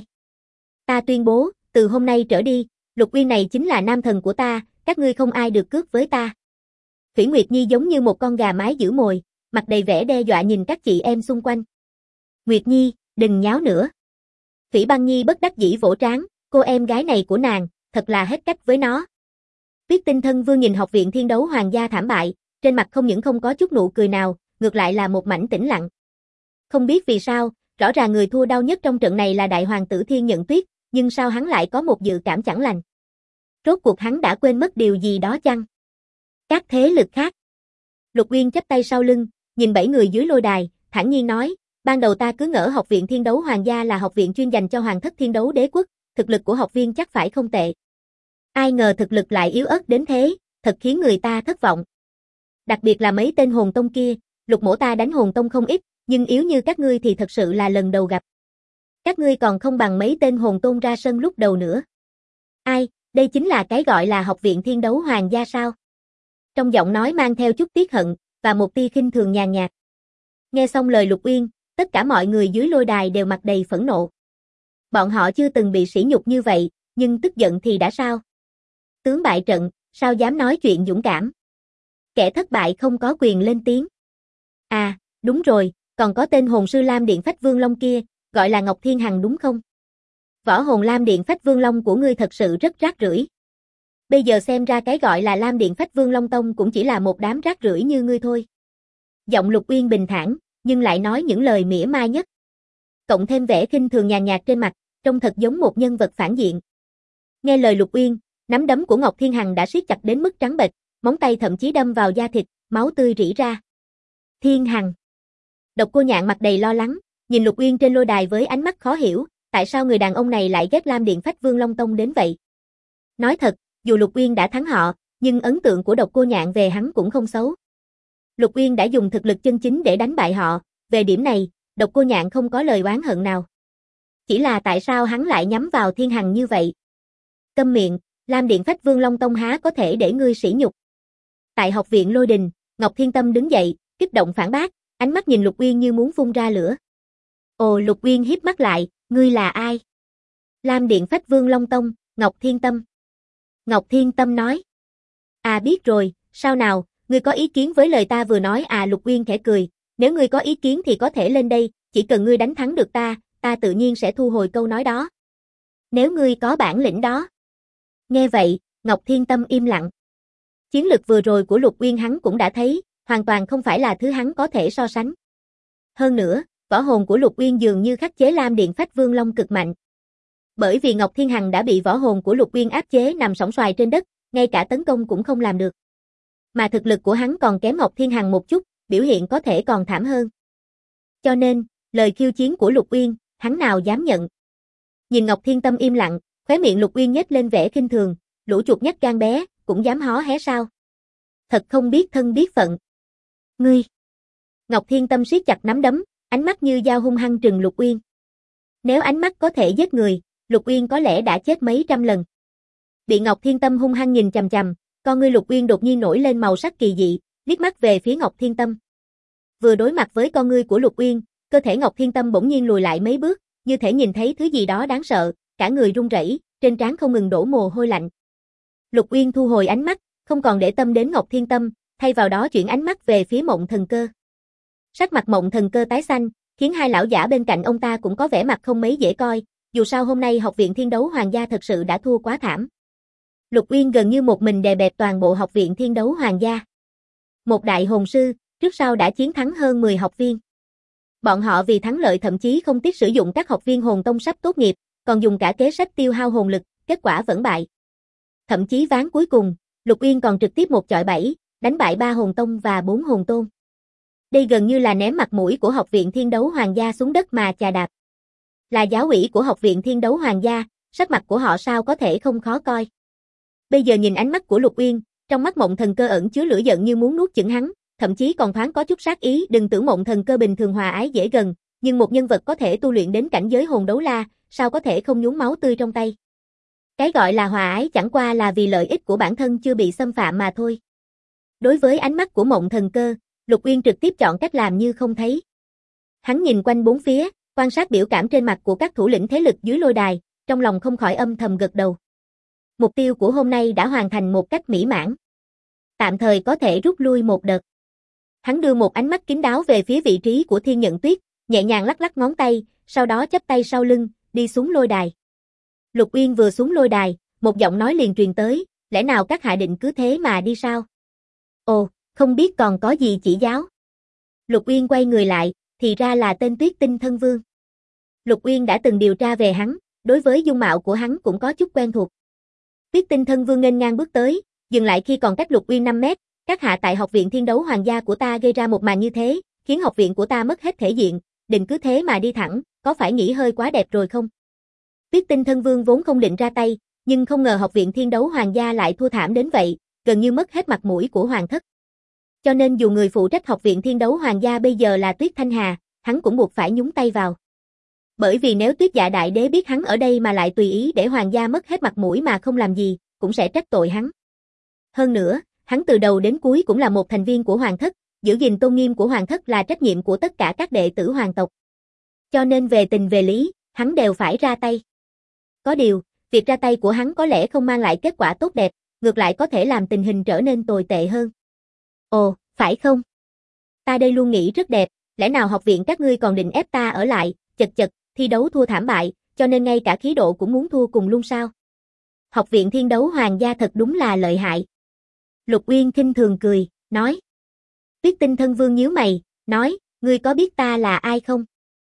Ta tuyên bố, từ hôm nay trở đi, Lục Uyên này chính là nam thần của ta, các ngươi không ai được cướp với ta. Thủy Nguyệt Nhi giống như một con gà mái giữ mồi, mặt đầy vẻ đe dọa nhìn các chị em xung quanh. Nguyệt Nhi, đừng nháo nữa. Thủy Băng Nhi bất đắc dĩ vỗ trán, cô em gái này của nàng, thật là hết cách với nó. Tuyết Tinh Thân Vương nhìn Học viện Thiên Đấu Hoàng gia thảm bại, trên mặt không những không có chút nụ cười nào, ngược lại là một mảnh tĩnh lặng. Không biết vì sao, rõ ràng người thua đau nhất trong trận này là đại hoàng tử Thiên Nhận Tuyết, nhưng sao hắn lại có một dự cảm chẳng lành? Rốt cuộc hắn đã quên mất điều gì đó chăng? Các thế lực khác. Lục Uyên chắp tay sau lưng, nhìn 7 người dưới lôi đài, thản nhiên nói, ban đầu ta cứ ngỡ Học viện Thiên Đấu Hoàng gia là học viện chuyên dành cho hoàng thất thiên đấu đế quốc, thực lực của học viên chắc phải không tệ. Ai ngờ thực lực lại yếu ớt đến thế, thật khiến người ta thất vọng. Đặc biệt là mấy tên hồn tông kia, Lục mỗ ta đánh hồn tông không ít, nhưng yếu như các ngươi thì thật sự là lần đầu gặp. Các ngươi còn không bằng mấy tên hồn tôn ra sân lúc đầu nữa. Ai, đây chính là cái gọi là Học viện Thiên Đấu Hoàng gia sao? Trong giọng nói mang theo chút tiếc hận, và một tia khinh thường nhàn nhạt. Nghe xong lời Lục Uyên, tất cả mọi người dưới lôi đài đều mặt đầy phẫn nộ. Bọn họ chưa từng bị sỉ nhục như vậy, nhưng tức giận thì đã sao? Tướng bại trận, sao dám nói chuyện dũng cảm? Kẻ thất bại không có quyền lên tiếng. À, đúng rồi, còn có tên hồn sư Lam Điện Phách Vương Long kia, gọi là Ngọc Thiên Hằng đúng không? Võ hồn Lam Điện Phách Vương Long của ngươi thật sự rất rác rưởi. Bây giờ xem ra cái gọi là Lam Điện Phách Vương Long Tông cũng chỉ là một đám rác rưởi như ngươi thôi. Giọng Lục Uyên bình thản, nhưng lại nói những lời mỉa mai nhất. Cộng thêm vẻ khinh thường nhàn nhạt trên mặt, trông thật giống một nhân vật phản diện. Nghe lời Lục Uyên, nắm đấm của Ngọc Thiên Hằng đã siết chặt đến mức trắng bệch, móng tay thậm chí đâm vào da thịt, máu tươi rỉ ra. Thiên Hằng. Độc Cô Nhạn mặt đầy lo lắng, nhìn Lục Uyên trên lôi đài với ánh mắt khó hiểu, tại sao người đàn ông này lại ghét Lam Điện Phách Vương Long Tông đến vậy? Nói thật, dù Lục Uyên đã thắng họ, nhưng ấn tượng của Độc Cô Nhạn về hắn cũng không xấu. Lục Uyên đã dùng thực lực chân chính để đánh bại họ, về điểm này, Độc Cô Nhạn không có lời oán hận nào. Chỉ là tại sao hắn lại nhắm vào Thiên Hằng như vậy? Câm miệng, Lam Điện Phách Vương Long Tông há có thể để ngươi sỉ nhục. Tại học viện Lôi Đình, Ngọc Thiên Tâm đứng dậy, kích động phản bác, ánh mắt nhìn Lục Uyên như muốn phun ra lửa. Ồ, Lục Uyên híp mắt lại, ngươi là ai? Lam Điện Phách Vương Long Tông, Ngọc Thiên Tâm. Ngọc Thiên Tâm nói. À biết rồi, sao nào, ngươi có ý kiến với lời ta vừa nói à? Lục Uyên khẽ cười, nếu ngươi có ý kiến thì có thể lên đây, chỉ cần ngươi đánh thắng được ta tự nhiên sẽ thu hồi câu nói đó. Nếu ngươi có bản lĩnh đó. Nghe vậy, Ngọc Thiên Tâm im lặng. Chiến lực vừa rồi của Lục Uyên hắn cũng đã thấy, hoàn toàn không phải là thứ hắn có thể so sánh. Hơn nữa, võ hồn của Lục Uyên dường như khắc chế Lam Điện Phách Vương Long cực mạnh. Bởi vì Ngọc Thiên Hằng đã bị võ hồn của Lục Uyên áp chế nằm sóng xoài trên đất, ngay cả tấn công cũng không làm được. Mà thực lực của hắn còn kém Ngọc Thiên Hằng một chút, biểu hiện có thể còn thảm hơn. Cho nên, lời khiêu chiến của Lục Uyên, hắn nào dám nhận. Nhìn Ngọc Thiên Tâm im lặng, khóe miệng Lục Uyên nhếch lên vẻ khinh thường, lũ chuột nhắt gan bé, cũng dám hó hé sao? Thật không biết thân biết phận. Ngươi! Ngọc Thiên Tâm siết chặt nắm đấm, ánh mắt như dao hung hăng trừng Lục Uyên. Nếu ánh mắt có thể giết người, Lục Uyên có lẽ đã chết mấy trăm lần. Bị Ngọc Thiên Tâm hung hăng nhìn chằm chằm, con ngươi Lục Uyên đột nhiên nổi lên màu sắc kỳ dị, liếc mắt về phía Ngọc Thiên Tâm. Vừa đối mặt với con ngươi của Lục Uyên, cơ thể Ngọc Thiên Tâm bỗng nhiên lùi lại mấy bước, như thể nhìn thấy thứ gì đó đáng sợ, cả người run rẩy, trên trán không ngừng đổ mồ hôi lạnh. Lục Uyên thu hồi ánh mắt, không còn để tâm đến Ngọc Thiên Tâm, thay vào đó chuyển ánh mắt về phía Mộng Thần Cơ. Sắc mặt Mộng Thần Cơ tái xanh, khiến hai lão giả bên cạnh ông ta cũng có vẻ mặt không mấy dễ coi, dù sao hôm nay Học viện Thiên Đấu Hoàng gia thật sự đã thua quá thảm. Lục Uyên gần như một mình đè bẹp toàn bộ Học viện Thiên Đấu Hoàng gia. Một đại hồn sư, trước sau đã chiến thắng hơn 10 học viên. Bọn họ vì thắng lợi thậm chí không tiếc sử dụng các học viên hồn tông sắp tốt nghiệp, còn dùng cả kế sách tiêu hao hồn lực, kết quả vẫn bại. Thậm chí ván cuối cùng, Lục Uyên còn trực tiếp một chọi 7, đánh bại 3 hồn tông và 4 hồn tôn. Đây gần như là ném mặt mũi của Học viện Thiên Đấu Hoàng gia xuống đất mà chà đạp. Là giáo ủy của Học viện Thiên Đấu Hoàng gia, sắc mặt của họ sao có thể không khó coi. Bây giờ nhìn ánh mắt của Lục Uyên, trong mắt Mộng Thần Cơ ẩn chứa lửa giận như muốn nuốt chửng hắn, thậm chí còn thoáng có chút sát ý. Đừng tưởng Mộng Thần Cơ bình thường hòa ái dễ gần, nhưng một nhân vật có thể tu luyện đến cảnh giới hồn đấu la, sao có thể không nhuốm máu tươi trong tay. Cái gọi là hòa ái chẳng qua là vì lợi ích của bản thân chưa bị xâm phạm mà thôi. Đối với ánh mắt của Mộng Thần Cơ, Lục Uyên trực tiếp chọn cách làm như không thấy. Hắn nhìn quanh bốn phía, quan sát biểu cảm trên mặt của các thủ lĩnh thế lực dưới lôi đài, trong lòng không khỏi âm thầm gật đầu. Mục tiêu của hôm nay đã hoàn thành một cách mỹ mãn. Tạm thời có thể rút lui một đợt. Hắn đưa một ánh mắt kín đáo về phía vị trí của Thiên Nhận Tuyết, nhẹ nhàng lắc lắc ngón tay, sau đó chắp tay sau lưng, đi xuống lôi đài. Lục Uyên vừa xuống lôi đài, một giọng nói liền truyền tới, lẽ nào các hạ định cứ thế mà đi sao? Ồ, không biết còn có gì chỉ giáo. Lục Uyên quay người lại, thì ra là tên Tuyết Tinh Thân Vương. Lục Uyên đã từng điều tra về hắn, đối với dung mạo của hắn cũng có chút quen thuộc. Tuyết Tinh Thân Vương nghênh ngang bước tới, dừng lại khi còn cách Lục Uyên 5 mét, các hạ tại Học viện Thiên Đấu Hoàng gia của ta gây ra một màn như thế, khiến học viện của ta mất hết thể diện, định cứ thế mà đi thẳng, có phải nghĩ hơi quá đẹp rồi không? Tuyết Tinh Thân Vương vốn không định ra tay, nhưng không ngờ Học viện Thiên Đấu Hoàng gia lại thua thảm đến vậy, gần như mất hết mặt mũi của hoàng thất. Cho nên dù người phụ trách Học viện Thiên Đấu Hoàng gia bây giờ là Tuyết Thanh Hà, hắn cũng buộc phải nhúng tay vào. Bởi vì nếu Tuyết Dạ Đại Đế biết hắn ở đây mà lại tùy ý để hoàng gia mất hết mặt mũi mà không làm gì, cũng sẽ trách tội hắn. Hơn nữa, hắn từ đầu đến cuối cũng là một thành viên của hoàng thất, giữ gìn tôn nghiêm của hoàng thất là trách nhiệm của tất cả các đệ tử hoàng tộc. Cho nên về tình về lý, hắn đều phải ra tay. Có điều, việc ra tay của hắn có lẽ không mang lại kết quả tốt đẹp, ngược lại có thể làm tình hình trở nên tồi tệ hơn. Ồ, phải không? Ta đây luôn nghĩ rất đẹp, lẽ nào học viện các ngươi còn định ép ta ở lại, chật chật, thi đấu thua thảm bại, cho nên ngay cả khí độ cũng muốn thua cùng luôn sao? Học viện Thiên Đấu Hoàng gia thật đúng là lợi hại. Lục Uyên khinh thường cười, nói. Tuyết Tinh Thân Vương nhíu mày, nói, ngươi có biết ta là ai không?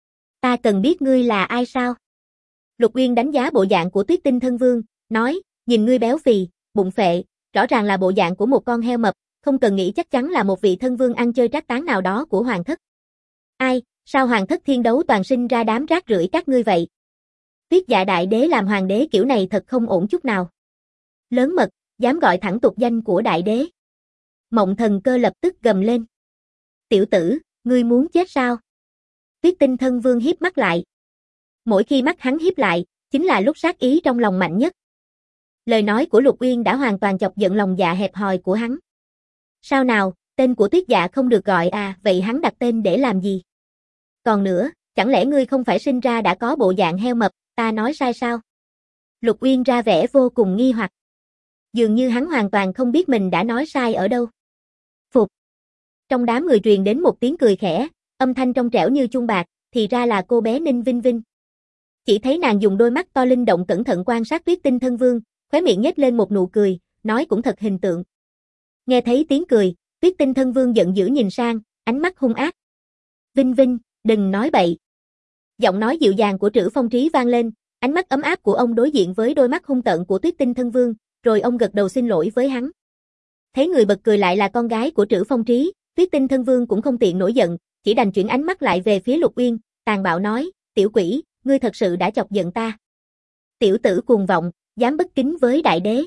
Ta cần biết ngươi là ai sao? Lục Uyên đánh giá bộ dạng của Tuyết Tinh Thân Vương, nói, nhìn ngươi béo phì, bụng phệ, rõ ràng là bộ dạng của một con heo mập, không cần nghĩ chắc chắn là một vị thân vương ăn chơi trác táng nào đó của hoàng thất. Ai, sao hoàng thất Thiên Đấu toàn sinh ra đám rác rưởi các ngươi vậy? Tuyết Dạ Đại Đế làm hoàng đế kiểu này thật không ổn chút nào. Lớn mật, dám gọi thẳng tục danh của đại đế. Mộng Thần Cơ lập tức gầm lên. Tiểu tử, ngươi muốn chết sao? Tuyết Tinh Thân Vương híp mắt lại. Mỗi khi mắt hắn híp lại, chính là lúc sát ý trong lòng mạnh nhất. Lời nói của Lục Uyên đã hoàn toàn chọc giận lòng dạ hẹp hòi của hắn. Sao nào, tên của Tuyết Dạ không được gọi à, vậy hắn đặt tên để làm gì? Còn nữa, chẳng lẽ ngươi không phải sinh ra đã có bộ dạng heo mập, ta nói sai sao? Lục Uyên ra vẻ vô cùng nghi hoặc. Dường như hắn hoàn toàn không biết mình đã nói sai ở đâu. Phục. Trong đám người truyền đến một tiếng cười khẽ, âm thanh trong trẻo như chuông bạc, thì ra là cô bé Ninh Vinh Vinh. Chỉ thấy nàng dùng đôi mắt to linh động cẩn thận quan sát Tuyết Tinh Thân Vương, khóe miệng nhếch lên một nụ cười, nói cũng thật hình tượng. Nghe thấy tiếng cười, Tuyết Tinh Thân Vương giận dữ nhìn sang, ánh mắt hung ác. Vinh Vinh, đừng nói bậy. Giọng nói dịu dàng của Trữ Phong Trí vang lên, ánh mắt ấm áp của ông đối diện với đôi mắt hung tợn của Tuyết Tinh Thân Vương, rồi ông gật đầu xin lỗi với hắn. Thấy người bật cười lại là con gái của Trữ Phong Trí, Tuyết Tinh Thân Vương cũng không tiện nổi giận, chỉ đành chuyển ánh mắt lại về phía Lục Uyên, tàn bạo nói, tiểu quỷ, ngươi thật sự đã chọc giận ta. Tiểu tử cuồng vọng, dám bất kính với đại đế.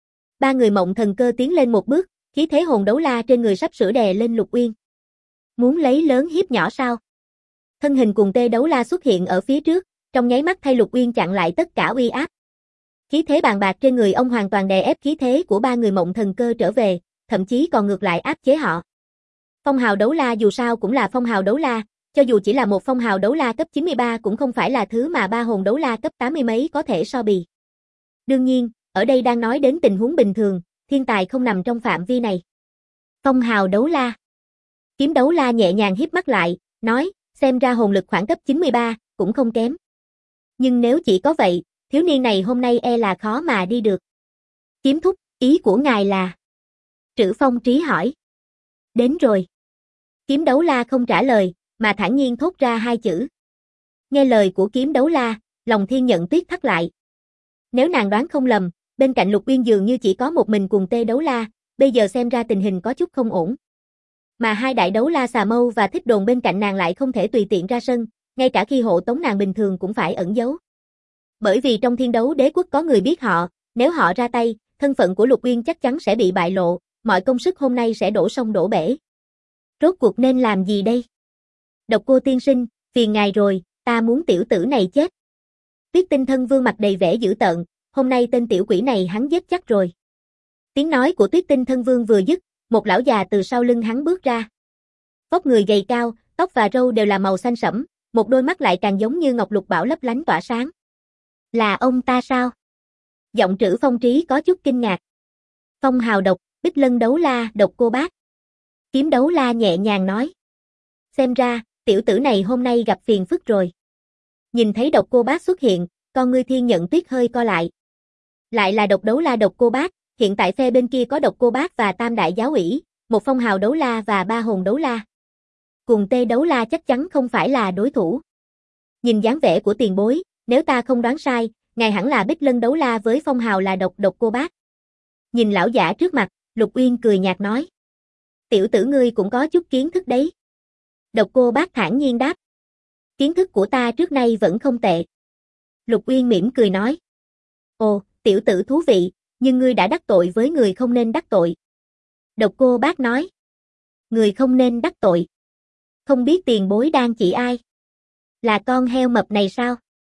Ba người Mộng Thần Cơ tiến lên một bước, khí thế hồn đấu la trên người sắp sửa đè lên Lục Uyên. Muốn lấy lớn hiếp nhỏ sao? Thân hình cùng tê đấu la xuất hiện ở phía trước, trong nháy mắt thay Lục Uyên chặn lại tất cả uy áp. Khí thế bàn bạc trên người ông hoàn toàn đè ép khí thế của ba người Mộng Thần Cơ trở về, thậm chí còn ngược lại áp chế họ. Phong hào đấu la dù sao cũng là phong hào đấu la, cho dù chỉ là một phong hào đấu la cấp 93 cũng không phải là thứ mà ba hồn đấu la cấp 80 mấy có thể so bì. Đương nhiên, ở đây đang nói đến tình huống bình thường, thiên tài không nằm trong phạm vi này. Phong hào đấu la. Kiếm đấu la nhẹ nhàng híp mắt lại, nói, xem ra hồn lực khoảng cấp 93, cũng không kém. Nhưng nếu chỉ có vậy, thiếu niên này hôm nay e là khó mà đi được. Kiếm thúc, ý của ngài là? Trữ Phong Trí hỏi. Đến rồi. Kiếm đấu la không trả lời, mà thản nhiên thốt ra hai chữ. Nghe lời của kiếm đấu la, lòng Thiên Nhận Tuyết thắt lại. Nếu nàng đoán không lầm, bên cạnh Lục Uyên dường như chỉ có một mình cùng tê đấu la, bây giờ xem ra tình hình có chút không ổn. Mà hai đại đấu la xà mâu và thích đồn bên cạnh nàng lại không thể tùy tiện ra sân, ngay cả khi hộ tống nàng bình thường cũng phải ẩn giấu. Bởi vì trong Thiên Đấu Đế quốc có người biết họ, nếu họ ra tay, thân phận của Lục Uyên chắc chắn sẽ bị bại lộ, mọi công sức hôm nay sẽ đổ sông đổ bể. Rốt cuộc nên làm gì đây? Độc Cô tiên sinh, phiền ngài rồi, ta muốn tiểu tử này chết. Tuyết Tinh Thân Vương mặt đầy vẻ dữ tợn, hôm nay tên tiểu quỷ này hắn giết chắc rồi. Tiếng nói của Tuyết Tinh Thân Vương vừa dứt, một lão già từ sau lưng hắn bước ra. Vóc người gầy cao, tóc và râu đều là màu xanh sẫm, một đôi mắt lại càng giống như ngọc lục bảo lấp lánh tỏa sáng. Là ông ta sao? Giọng Trữ Phong Trí có chút kinh ngạc. Phong hào độc, Bích Lân đấu la, Độc Cô Bác. Kiếm đấu la nhẹ nhàng nói. Xem ra, tiểu tử này hôm nay gặp phiền phức rồi. Nhìn thấy Độc Cô Bác xuất hiện, con ngươi Thiên Nhận Tuyết hơi co lại. Lại là độc đấu la Độc Cô Bác, hiện tại phe bên kia có Độc Cô Bác và Tam Đại Giáo Ủy, một phong hào đấu la và ba hồn đấu la. Cùng tê đấu la chắc chắn không phải là đối thủ. Nhìn dáng vẻ của tiền bối, nếu ta không đoán sai, ngài hẳn là Bích Lân đấu la với phong hào là Độc Cô Bác. Nhìn lão giả trước mặt, Lục Uyên cười nhạt nói. Tiểu tử ngươi cũng có chút kiến thức đấy. Độc Cô Bác thản nhiên đáp. Kiến thức của ta trước nay vẫn không tệ. Lục Uyên mỉm cười nói. Ồ, tiểu tử thú vị, nhưng ngươi đã đắc tội với người không nên đắc tội. Độc Cô Bác nói. Người không nên đắc tội. Không biết tiền bối đang chỉ ai? Là con heo mập này sao?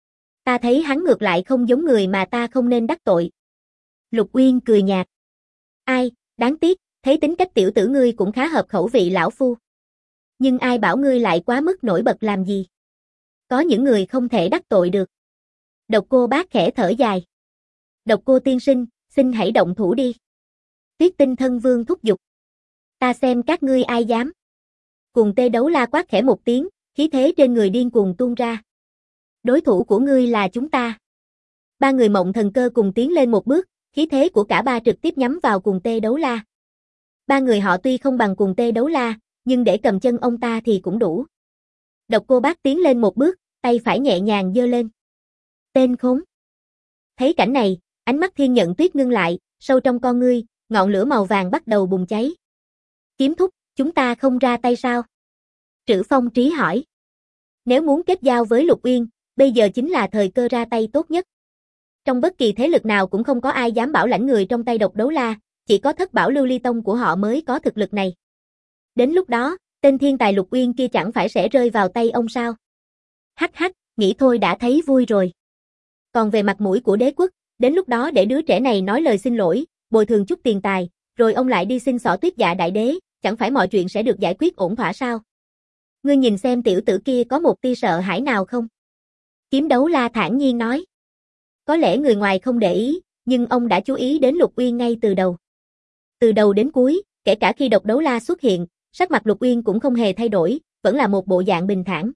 Ta thấy hắn ngược lại không giống người mà ta không nên đắc tội. Lục Uyên cười nhạt. Ai, đáng tiếc, thấy tính cách tiểu tử ngươi cũng khá hợp khẩu vị lão phu. Nhưng ai bảo ngươi lại quá mức nổi bật làm gì? Có những người không thể đắc tội được. Độc Cô Bác khẽ thở dài. Độc Cô tiên sinh, xin hãy động thủ đi. Tuyết Tinh Thân Vương thúc giục. Ta xem các ngươi ai dám. Cùng tê đấu la quát khẽ một tiếng, khí thế trên người điên cuồng tuôn ra. Đối thủ của ngươi là chúng ta. Ba người Mộng Thần Cơ cùng tiến lên một bước, khí thế của cả ba trực tiếp nhắm vào cùng tê đấu la. Ba người họ tuy không bằng cùng tê đấu la, nhưng để cầm chân ông ta thì cũng đủ. Độc Cô Bác tiến lên một bước, tay phải nhẹ nhàng giơ lên. Tên khốn. Thấy cảnh này, ánh mắt Thiên Nhận Tuyết ngưng lại, sâu trong con ngươi, ngọn lửa màu vàng bắt đầu bùng cháy. Kiếm thúc, chúng ta không ra tay sao? Trữ Phong Trí hỏi. Nếu muốn kết giao với Lục Uyên, Bây giờ chính là thời cơ ra tay tốt nhất. Trong bất kỳ thế lực nào cũng không có ai dám bảo lãnh người trong tay Độc Đấu La, chỉ có Thất Bảo Lưu Ly Tông của họ mới có thực lực này. Đến lúc đó, tên thiên tài Lục Uyên kia chẳng phải sẽ rơi vào tay ông sao? Hắc hắc, nghĩ thôi đã thấy vui rồi. Còn về mặt mũi của đế quốc, đến lúc đó để đứa trẻ này nói lời xin lỗi, bồi thường chút tiền tài, rồi ông lại đi xin xỏ Tuyết Dạ đại đế, chẳng phải mọi chuyện sẽ được giải quyết ổn thỏa sao? Ngươi nhìn xem tiểu tử kia có một tia sợ hãi nào không? Kiếm Đấu La thản nhiên nói. Có lẽ người ngoài không để ý, nhưng ông đã chú ý đến Lục Uyên ngay từ đầu. Từ đầu đến cuối, kể cả khi Độc Đấu La xuất hiện, sắc mặt Lục Uyên cũng không hề thay đổi, vẫn là một bộ dạng bình thản.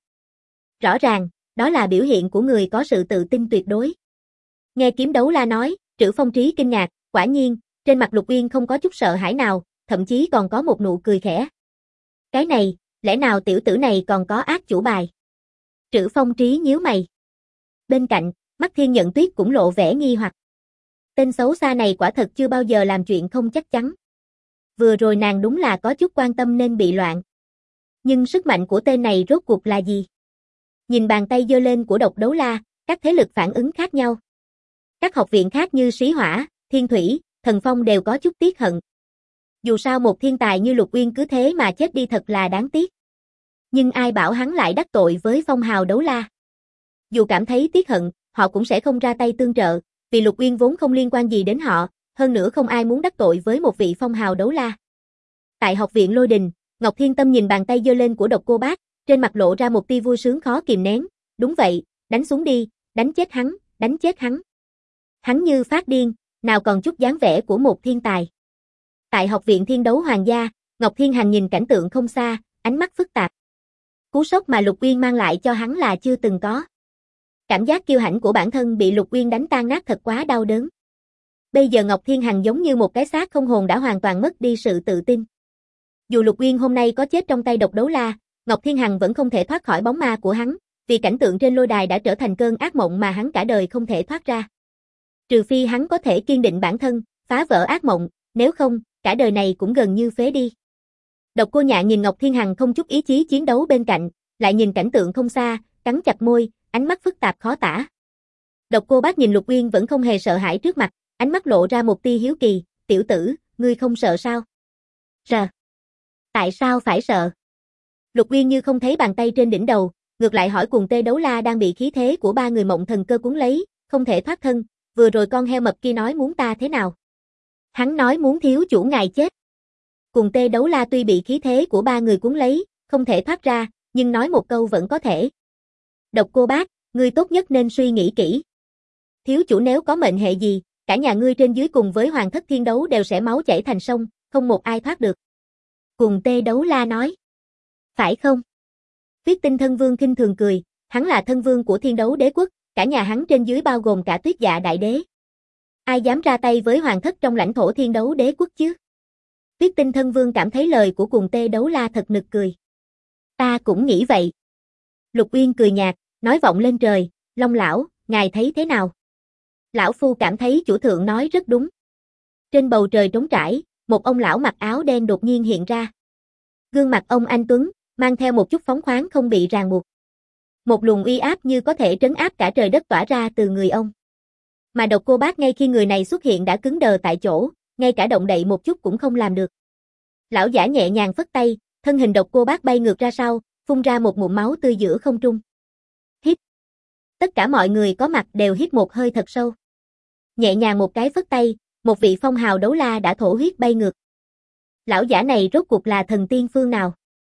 Rõ ràng, đó là biểu hiện của người có sự tự tin tuyệt đối. Nghe Kiếm Đấu La nói, Trữ Phong Trí kinh ngạc, quả nhiên, trên mặt Lục Uyên không có chút sợ hãi nào, thậm chí còn có một nụ cười khẽ. Cái này, lẽ nào tiểu tử này còn có ác chủ bài? Trữ Phong Trí nhíu mày. Bên cạnh, mắt Thiên Nhận Tuyết cũng lộ vẻ nghi hoặc. Tên xấu xa này quả thật chưa bao giờ làm chuyện không chắc chắn. Vừa rồi nàng đúng là có chút quan tâm nên bị loạn. Nhưng sức mạnh của tên này rốt cuộc là gì? Nhìn bàn tay giơ lên của Độc Đấu La, các thế lực phản ứng khác nhau. Các học viện khác như Sĩ Hỏa, Thiên Thủy, Thần Phong đều có chút tiếc hận. Dù sao một thiên tài như Lục Uyên cứ thế mà chết đi thật là đáng tiếc. Nhưng ai bảo hắn lại đắc tội với phong hào Đấu La. Dù cảm thấy tiếc hận, họ cũng sẽ không ra tay tương trợ, vì Lục Uyên vốn không liên quan gì đến họ, hơn nữa không ai muốn đắc tội với một vị phong hào Đấu La. Tại học viện Lôi Đình, Ngọc Thiên Tâm nhìn bàn tay giơ lên của Độc Cô Bác, trên mặt lộ ra một tia vui sướng khó kìm nén. Đúng vậy, đánh xuống đi, đánh chết hắn, đánh chết hắn. Hắn như phát điên, nào còn chút dáng vẻ của một thiên tài. Tại học viện Thiên Đấu Hoàng gia, Ngọc Thiên Hành nhìn cảnh tượng không xa, ánh mắt phức tạp. Cú sốc mà Lục Uyên mang lại cho hắn là chưa từng có. Cảm giác kiêu hãnh của bản thân bị Lục Uyên đánh tan nát thật quá đau đớn. Bây giờ Ngọc Thiên Hành giống như một cái xác không hồn đã hoàn toàn mất đi sự tự tin. Dù Lục Uyên hôm nay có chết trong tay Độc Đấu La, Ngọc Thiên Hằng vẫn không thể thoát khỏi bóng ma của hắn, vì cảnh tượng trên lôi đài đã trở thành cơn ác mộng mà hắn cả đời không thể thoát ra. Trừ phi hắn có thể kiên định bản thân, phá vỡ ác mộng, nếu không, cả đời này cũng gần như phế đi. Độc Cô Nhạn nhìn Ngọc Thiên Hằng không chút ý chí chiến đấu bên cạnh, lại nhìn cảnh tượng không xa, cắn chặt môi, ánh mắt phức tạp khó tả. Độc Cô Bác nhìn Lục Uyên vẫn không hề sợ hãi trước mặt, ánh mắt lộ ra một tia hiếu kỳ, tiểu tử, ngươi không sợ sao? Rờ. Tại sao phải sợ? Lục Uyên như không thấy bàn tay trên đỉnh đầu, ngược lại hỏi Cùng Tê Đấu La đang bị khí thế của ba người mộng thần cơ cuốn lấy, không thể thoát thân, vừa rồi con heo mập kia nói muốn ta thế nào? Hắn nói muốn thiếu chủ ngài chết. Cùng Tê Đấu La tuy bị khí thế của ba người cuốn lấy, không thể thoát ra, nhưng nói một câu vẫn có thể. Độc Cô Bác, ngươi tốt nhất nên suy nghĩ kỹ. Thiếu chủ nếu có mệnh hệ gì, cả nhà ngươi trên dưới cùng với Hoàng Thất Thiên Đấu đều sẽ máu chảy thành sông, không một ai thoát được. Cùng Tê Đấu La nói. Phải không? Tuyết Tinh Thân Vương khinh thường cười, hắn là thân vương của Thiên Đấu Đế quốc, cả nhà hắn trên dưới bao gồm cả Tuyết Dạ đại đế. Ai dám ra tay với Hoàng Thất trong lãnh thổ Thiên Đấu Đế quốc chứ? Tuyết Tinh Thân Vương cảm thấy lời của Cùng Tê Đấu La thật nực cười. Ta cũng nghĩ vậy. Lục Uyên cười nhạt, nói vọng lên trời, Long lão, ngài thấy thế nào? Lão phu cảm thấy chủ thượng nói rất đúng. Trên bầu trời trống trải, một ông lão mặc áo đen đột nhiên hiện ra. Gương mặt ông anh tuấn, mang theo một chút phóng khoáng không bị ràng buộc. Một luồng uy áp như có thể trấn áp cả trời đất tỏa ra từ người ông. Mà Độc Cô Bác ngay khi người này xuất hiện đã cứng đờ tại chỗ, ngay cả động đậy một chút cũng không làm được. Lão giả nhẹ nhàng phất tay, thân hình Độc Cô Bác bay ngược ra sau, phun ra một ngụm máu tươi giữa không trung. Hít. Tất cả mọi người có mặt đều hít một hơi thật sâu. Nhẹ nhàng một cái phất tay, một vị phong hào đấu la đã thổ huyết bay ngược. Lão giả này rốt cuộc là thần tiên phương nào?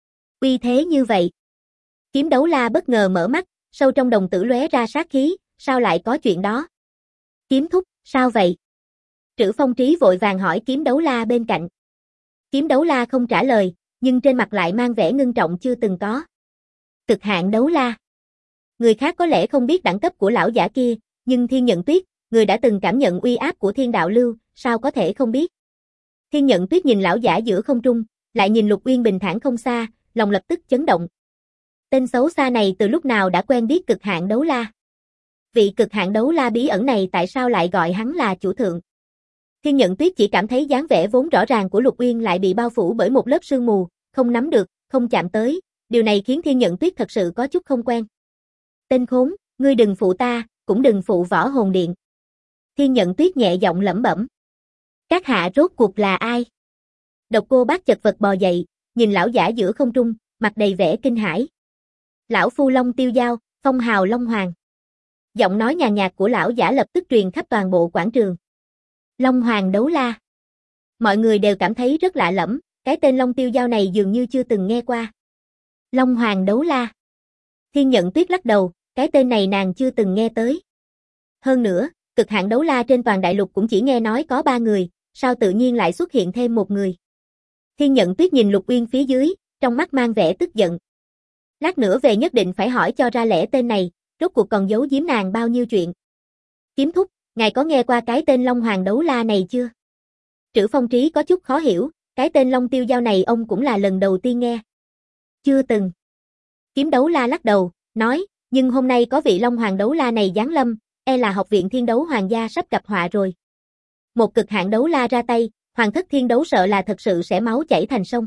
Uy thế như vậy. Kiếm Đấu La bất ngờ mở mắt, sâu trong đồng tử lóe ra sát khí, sao lại có chuyện đó? Kiếm thúc, sao vậy? Trữ Phong Trí vội vàng hỏi Kiếm Đấu La bên cạnh. Kiếm Đấu La không trả lời, nhưng trên mặt lại mang vẻ ngưng trọng chưa từng có. Cực hạn đấu la. Người khác có lẽ không biết đẳng cấp của lão giả kia, nhưng Thiên Nhận Tuyết, người đã từng cảm nhận uy áp của Thiên Đạo Lưu, sao có thể không biết? Thiên Nhận Tuyết nhìn lão giả giữa không trung, lại nhìn Lục Uyên bình thản không xa, lòng lập tức chấn động. Tên xấu xa này từ lúc nào đã quen biết cực hạn đấu la? Vị cực hạn đấu la bí ẩn này tại sao lại gọi hắn là chủ thượng? Thiên Nhận Tuyết chỉ cảm thấy dáng vẻ vốn rõ ràng của Lục Uyên lại bị bao phủ bởi một lớp sương mù, không nắm được, không chạm tới, điều này khiến Thiên Nhận Tuyết thật sự có chút không quen. Tên khốn, Ngươi đừng phụ ta, cũng đừng phụ Võ Hồn Điện. Thiên Nhận Tuyết nhẹ giọng lẩm bẩm. Các hạ rốt cuộc là ai? Độc Cô Bác chật vật bò dậy, nhìn lão giả giữa không trung, mặt đầy vẻ kinh hãi. Lão phu Long Tiêu Dao, phong hào Long Hoàng. Giọng nói nhàn nhạt của lão giả lập tức truyền khắp toàn bộ quảng trường. Long Hoàng đấu la. Mọi người đều cảm thấy rất lạ lẫm, cái tên Long Tiêu Dao này dường như chưa từng nghe qua. Long Hoàng đấu la. Thiên Nhận Tuyết lắc đầu, cái tên này nàng chưa từng nghe tới. Hơn nữa, cực hạn đấu la trên toàn đại lục cũng chỉ nghe nói có 3 người, sao tự nhiên lại xuất hiện thêm một người. Thiên Nhận Tuyết nhìn Lục Uyên phía dưới, trong mắt mang vẻ tức giận. Lát nữa về nhất định phải hỏi cho ra lẽ tên này, rốt cuộc còn giấu giếm nàng bao nhiêu chuyện. Kiếm thúc, ngài có nghe qua cái tên Long Hoàng đấu la này chưa? Trữ Phong Trí có chút khó hiểu, cái tên Long Tiêu Dao này ông cũng là lần đầu tiên nghe. Chưa từng. Kiếm đấu la lắc đầu, nói, nhưng hôm nay có vị Long Hoàng đấu la này giáng lâm, e là học viện thiên đấu hoàng gia sắp gặp họa rồi. Một cực hạn đấu la ra tay, Hoàng thất thiên đấu sợ là thật sự sẽ máu chảy thành sông.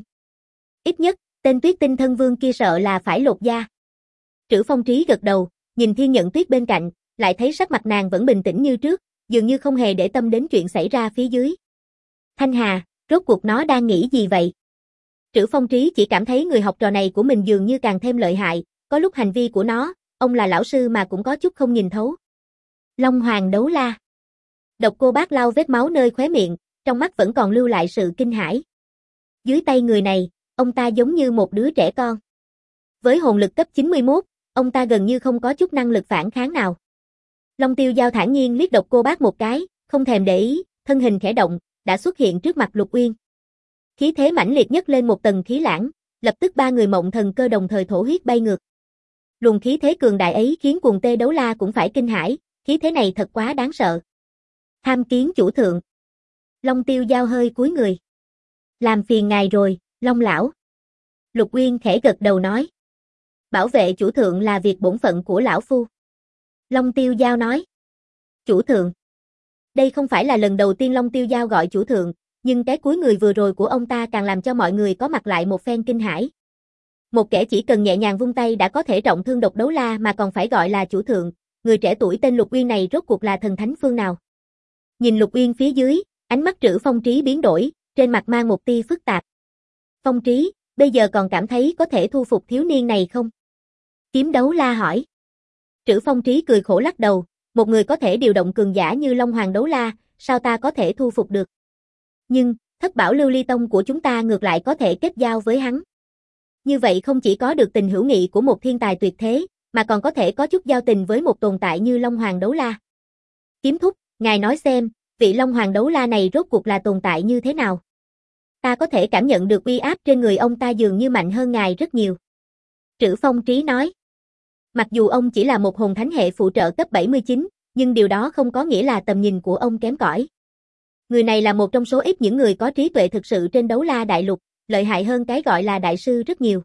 Ít nhất, tên Tuyết Tinh Thân Vương kia sợ là phải lột da. Trữ Phong Trí gật đầu, nhìn Thiên Nhận Tuyết bên cạnh, lại thấy sắc mặt nàng vẫn bình tĩnh như trước, dường như không hề để tâm đến chuyện xảy ra phía dưới. Thanh Hà, rốt cuộc nó đang nghĩ gì vậy? Trữ Phong Trí chỉ cảm thấy người học trò này của mình dường như càng thêm lợi hại, có lúc hành vi của nó, ông là lão sư mà cũng có chút không nhìn thấu. Long Hoàng đấu la. Độc Cô Bác lau vết máu nơi khóe miệng, trong mắt vẫn còn lưu lại sự kinh hãi. Dưới tay người này, ông ta giống như một đứa trẻ con. Với hồn lực cấp 91, ông ta gần như không có chút năng lực phản kháng nào. Long Tiêu Dao thản nhiên liếc Độc Cô Bác một cái, không thèm để ý, thân hình khẽ động, đã xuất hiện trước mặt Lục Uyên. Khí thế mãnh liệt nhất lên một tầng khí lãng, lập tức 3 người Mộng Thần Cơ đồng thời thổ huyết bay ngược. Luồng khí thế cường đại ấy khiến Cuồng Tê Đấu La cũng phải kinh hãi, khí thế này thật quá đáng sợ. Tham kiến chủ thượng. Long Tiêu Dao hơi cúi người. Làm phiền ngài rồi, Long lão. Lục Uyên khẽ gật đầu nói. Bảo vệ chủ thượng là việc bổn phận của lão phu. Long Tiêu Dao nói. Chủ thượng. Đây không phải là lần đầu tiên Long Tiêu Dao gọi chủ thượng, nhưng cái cúi người vừa rồi của ông ta càng làm cho mọi người có mặt lại một phen kinh hãi. Một kẻ chỉ cần nhẹ nhàng vung tay đã có thể trọng thương độc đấu la mà còn phải gọi là chủ thượng, người trẻ tuổi tên Lục Uyên này rốt cuộc là thần thánh phương nào? Nhìn Lục Uyên phía dưới, ánh mắt Trữ Phong Trí biến đổi, trên mặt mang một tia phức tạp. Phong Trí, bây giờ còn cảm thấy có thể thu phục thiếu niên này không? Kiếm đấu la hỏi. Trữ Phong Trí cười khổ lắc đầu, một người có thể điều động cường giả như Long Hoàng đấu la, sao ta có thể thu phục được? Nhưng, Thất Bảo Lưu Ly Tông của chúng ta ngược lại có thể kết giao với hắn. Như vậy không chỉ có được tình hữu nghị của một thiên tài tuyệt thế, mà còn có thể có chút giao tình với một tồn tại như Long Hoàng đấu la. Kiếm thúc, ngài nói xem, vị Long Hoàng đấu la này rốt cuộc là tồn tại như thế nào? Ta có thể cảm nhận được uy áp trên người ông ta dường như mạnh hơn ngài rất nhiều. Trữ Phong Trí nói. Mặc dù ông chỉ là một hồn thánh hệ phụ trợ cấp 79, nhưng điều đó không có nghĩa là tầm nhìn của ông kém cỏi. Người này là một trong số ít những người có trí tuệ thực sự trên đấu la đại lục, lợi hại hơn cái gọi là đại sư rất nhiều.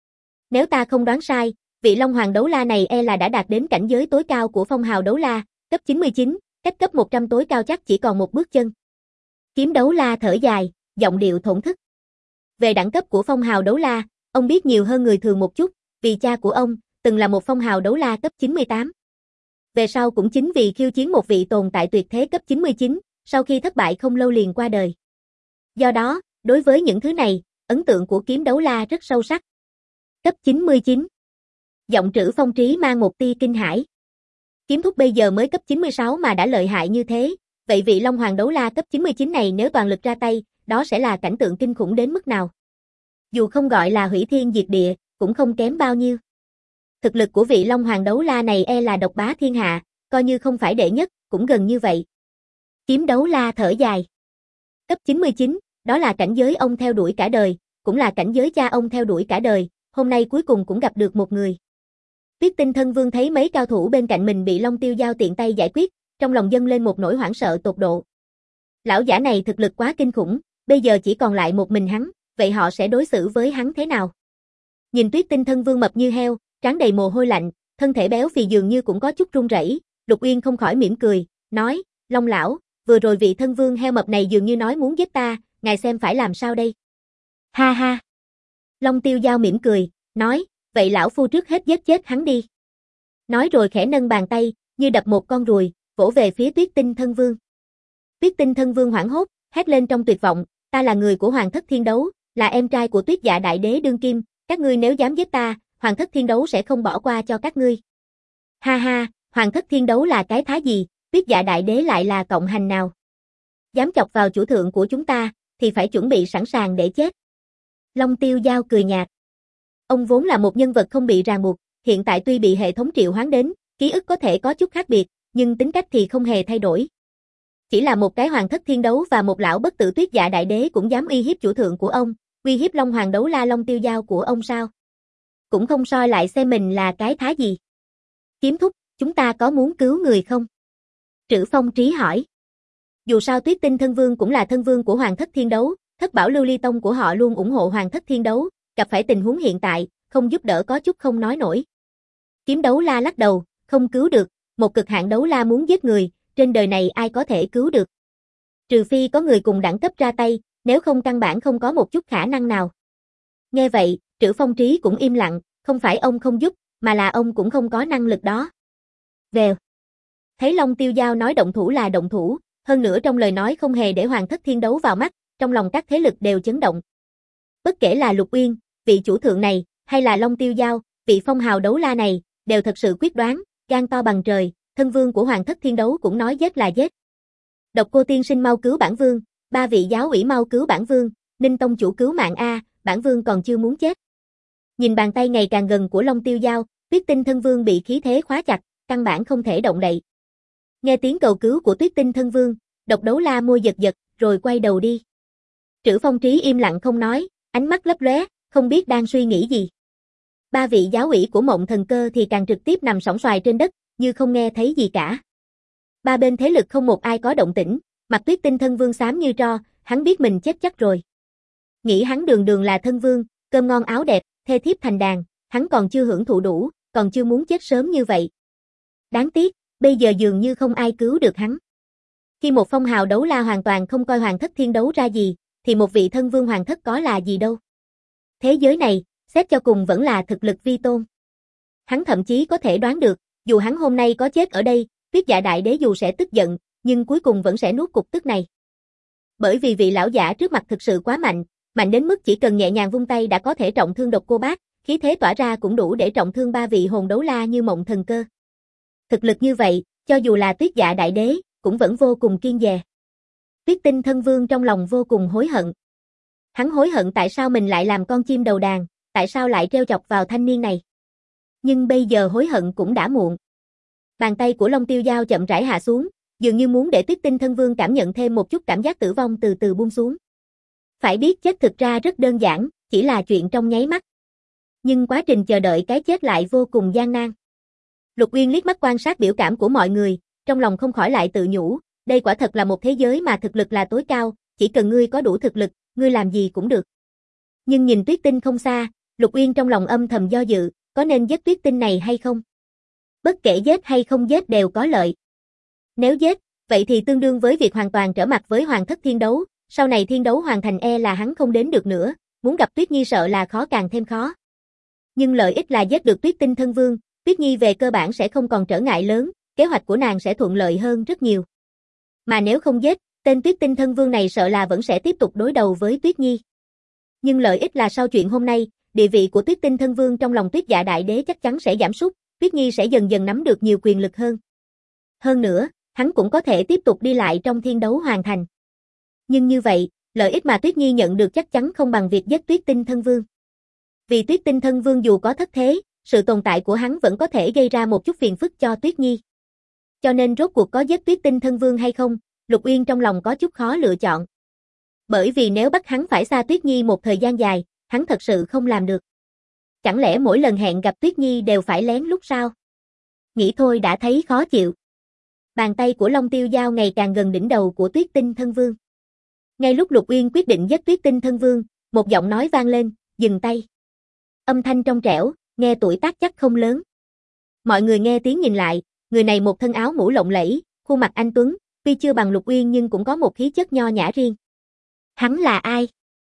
Nếu ta không đoán sai, vị Long Hoàng đấu la này e là đã đạt đến cảnh giới tối cao của phong hào đấu la, cấp 99, cách cấp 100 tối cao chắc chỉ còn một bước chân. Kiếm đấu la thở dài, giọng điệu thổn thức. Về đẳng cấp của phong hào đấu la, ông biết nhiều hơn người thường một chút, vì cha của ông từng là một phong hào đấu la cấp 98. Về sau cũng chính vì khiêu chiến một vị tồn tại tuyệt thế cấp 99, sau khi thất bại không lâu liền qua đời. Do đó, đối với những thứ này, ấn tượng của kiếm đấu la rất sâu sắc. Cấp 99. Giọng Trữ Phong Trí mang một tia kinh hãi. Kiếm thúc bây giờ mới cấp 96 mà đã lợi hại như thế, vậy vị Long Hoàng đấu la cấp 99 này nếu toàn lực ra tay, đó sẽ là cảnh tượng kinh khủng đến mức nào? Dù không gọi là hủy thiên diệt địa, cũng không kém bao nhiêu. Thực lực của vị Long Hoàng đấu la này e là độc bá thiên hạ, coi như không phải đệ nhất, cũng gần như vậy. Kiếm đấu la thở dài. Cấp 99, đó là cảnh giới ông theo đuổi cả đời, cũng là cảnh giới cha ông theo đuổi cả đời, hôm nay cuối cùng cũng gặp được một người. Tuyết Tinh Thân Vương thấy mấy cao thủ bên cạnh mình bị Long Tiêu Dao tiện tay giải quyết, trong lòng dâng lên một nỗi hoảng sợ tột độ. Lão giả này thực lực quá kinh khủng, bây giờ chỉ còn lại một mình hắn, vậy họ sẽ đối xử với hắn thế nào? Nhìn Tuyết Tinh Thân Vương mập như heo, trán đầy mồ hôi lạnh, thân thể béo phì dường như cũng có chút run rẩy, Lục Uyên không khỏi mỉm cười, nói, Long lão, vừa rồi vị thân vương heo mập này dường như nói muốn giết ta, ngài xem phải làm sao đây? Ha ha. Long Tiêu Dao mỉm cười, nói, vậy lão phu trước hết giết chết hắn đi. Nói rồi khẽ nâng bàn tay, như đập một con ruồi, vỗ về phía Tuyết Tinh Thân Vương. Tuyết Tinh Thân Vương hoảng hốt, hét lên trong tuyệt vọng, ta là người của Hoàng Thất Thiên Đấu, là em trai của Tuyết Dạ Đại Đế đương kim, các ngươi nếu dám giết ta, Hoàng Thất Thiên Đấu sẽ không bỏ qua cho các ngươi. Ha ha, Hoàng Thất Thiên Đấu là cái thá gì, Tuyết Dạ Đại Đế lại là cộng hành nào? Dám chọc vào chủ thượng của chúng ta, thì phải chuẩn bị sẵn sàng để chết. Long Tiêu Dao cười nhạt. Ông vốn là một nhân vật không bị ràng buộc, hiện tại tuy bị hệ thống triệu hoán đến, ký ức có thể có chút khác biệt, nhưng tính cách thì không hề thay đổi. Chỉ là một cái Hoàng Thất Thiên Đấu và một lão bất tử Tuyết Dạ Đại Đế cũng dám uy hiếp chủ thượng của ông, uy hiếp Long Hoàng Đấu La Long Tiêu Dao của ông sao? Cũng không soi lại xem mình là cái thá gì. Kiếm thúc, chúng ta có muốn cứu người không? Trữ Phong Trí hỏi. Dù sao Tuyết Tinh Thân Vương cũng là thân vương của Hoàng Thất Thiên Đấu, Thất Bảo Lưu Ly Tông của họ luôn ủng hộ Hoàng Thất Thiên Đấu, gặp phải tình huống hiện tại, không giúp đỡ có chút không nói nổi. Kiếm Đấu La lắc đầu, không cứu được, một cực hạn đấu la muốn giết người, trên đời này ai có thể cứu được. Trừ phi có người cùng đẳng cấp ra tay, nếu không căn bản không có một chút khả năng nào. Nghe vậy, Trữ Phong Trí cũng im lặng, không phải ông không giúp, mà là ông cũng không có năng lực đó. Vèo. Thấy Long Tiêu Dao nói động thủ là động thủ, hơn nữa trong lời nói không hề để Hoàng Thất Thiên Đấu vào mắt, trong lòng các thế lực đều chấn động. Bất kể là Lục Uyên, vị chủ thượng này, hay là Long Tiêu Dao, vị phong hào đấu la này, đều thật sự quyết đoán, gan to bằng trời, thân vương của Hoàng Thất Thiên Đấu cũng nói giết là giết. Độc Cô Tiên Sinh mau cứu bản vương, ba vị giáo ủy mau cứu bản vương, Ninh Tông chủ cứu mạng a, bản vương còn chưa muốn chết. Nhìn bàn tay ngày càng gần của Long Tiêu Dao, Tuyết Tinh Thân Vương bị khí thế khóa chặt, căn bản không thể động đậy. Nghe tiếng cầu cứu của Tuyết Tinh Thân Vương, Độc Đấu La môi giật giật, rồi quay đầu đi. Trữ Phong Trí im lặng không nói, ánh mắt lấp lóe, không biết đang suy nghĩ gì. Ba vị giáo ủy của Mộng Thần Cơ thì càng trực tiếp nằm sõng soài trên đất, như không nghe thấy gì cả. Ba bên thế lực không một ai có động tĩnh, mặt Tuyết Tinh Thân Vương xám như tro, hắn biết mình chết chắc rồi. Nghĩ hắn đường đường là thân vương, cơm ngon áo đẹp, thê thiếp thành đàn, hắn còn chưa hưởng thụ đủ, còn chưa muốn chết sớm như vậy. Đáng tiếc, bây giờ dường như không ai cứu được hắn. Khi một phong hào đấu la hoàn toàn không coi Hoàng Thất Thiên Đấu ra gì, thì một vị thân vương hoàng thất có là gì đâu. Thế giới này, xét cho cùng vẫn là thực lực vi tôn. Hắn thậm chí có thể đoán được, dù hắn hôm nay có chết ở đây, Tuyết Dạ Đại Đế dù sẽ tức giận, nhưng cuối cùng vẫn sẽ nuốt cục tức này. Bởi vì vị lão giả trước mặt thực sự quá mạnh, mạnh đến mức chỉ cần nhẹ nhàng vung tay đã có thể trọng thương Độc Cô Bác, khí thế tỏa ra cũng đủ để trọng thương ba vị hồn đấu la như Mộng Thần Cơ. Thực lực như vậy, cho dù là Tuyết Dạ Đại Đế, cũng vẫn vô cùng kiêng dè. Tuyết Tinh Thân Vương trong lòng vô cùng hối hận. Hắn hối hận tại sao mình lại làm con chim đầu đàn, tại sao lại trêu chọc vào thanh niên này. Nhưng bây giờ hối hận cũng đã muộn. Bàn tay của Long Tiêu Dao chậm rãi hạ xuống, dường như muốn để Tuyết Tinh Thân Vương cảm nhận thêm một chút cảm giác tử vong từ từ buông xuống. Phải biết chết thực ra rất đơn giản, chỉ là chuyện trong nháy mắt. Nhưng quá trình chờ đợi cái chết lại vô cùng gian nan. Lục Uyên liếc mắt quan sát biểu cảm của mọi người, trong lòng không khỏi lại tự nhủ, đây quả thật là một thế giới mà thực lực là tối cao, chỉ cần ngươi có đủ thực lực, ngươi làm gì cũng được. Nhưng nhìn Tuyết Tinh không xa, Lục Uyên trong lòng âm thầm do dự, có nên giết Tuyết Tinh này hay không? Bất kể giết hay không giết đều có lợi. Nếu giết, vậy thì tương đương với việc hoàn toàn trở mặt với Hoàng Thất Thiên Đấu, sau này Thiên Đấu hoàn thành là hắn không đến được nữa, muốn gặp Tuyết Nhi sợ là khó càng thêm khó. Nhưng lợi ích là giết được Tuyết Tinh Thân Vương, Tuyết Nhi về cơ bản sẽ không còn trở ngại lớn, kế hoạch của nàng sẽ thuận lợi hơn rất nhiều. Mà nếu không giết, tên Tuyết Tinh Thân Vương này sợ là vẫn sẽ tiếp tục đối đầu với Tuyết Nhi. Nhưng lợi ích là sau chuyện hôm nay, địa vị của Tuyết Tinh Thân Vương trong lòng Tuyết Dạ Đại Đế chắc chắn sẽ giảm sút, Tuyết Nhi sẽ dần dần nắm được nhiều quyền lực hơn. Hơn nữa, hắn cũng có thể tiếp tục đi lại trong thiên đấu hoàn thành. Nhưng như vậy, lợi ích mà Tuyết Nhi nhận được chắc chắn không bằng việc giết Tuyết Tinh Thân Vương. Vì Tuyết Tinh Thân Vương dù có thất thế, sự tồn tại của hắn vẫn có thể gây ra một chút phiền phức cho Tuyết Nhi. Cho nên rốt cuộc có giết Tuyết Tinh Thân Vương hay không, Lục Uyên trong lòng có chút khó lựa chọn. Bởi vì nếu bắt hắn phải xa Tuyết Nhi một thời gian dài, hắn thật sự không làm được. Chẳng lẽ mỗi lần hẹn gặp Tuyết Nhi đều phải lén lút sao? Nghĩ thôi đã thấy khó chịu. Bàn tay của Long Tiêu Dao ngày càng gần đỉnh đầu của Tuyết Tinh Thân Vương. Ngay lúc Lục Uyên quyết định giết Tuyết Tinh Thân Vương, một giọng nói vang lên, dừng tay. Âm thanh trong trẻo, nghe tuổi tác chắc không lớn. Mọi người nghe tiếng nhìn lại, người này một thân áo mũ lộng lẫy, khuôn mặt anh tuấn, tuy chưa bằng Lục Uyên nhưng cũng có một khí chất nho nhã riêng. Hắn là ai?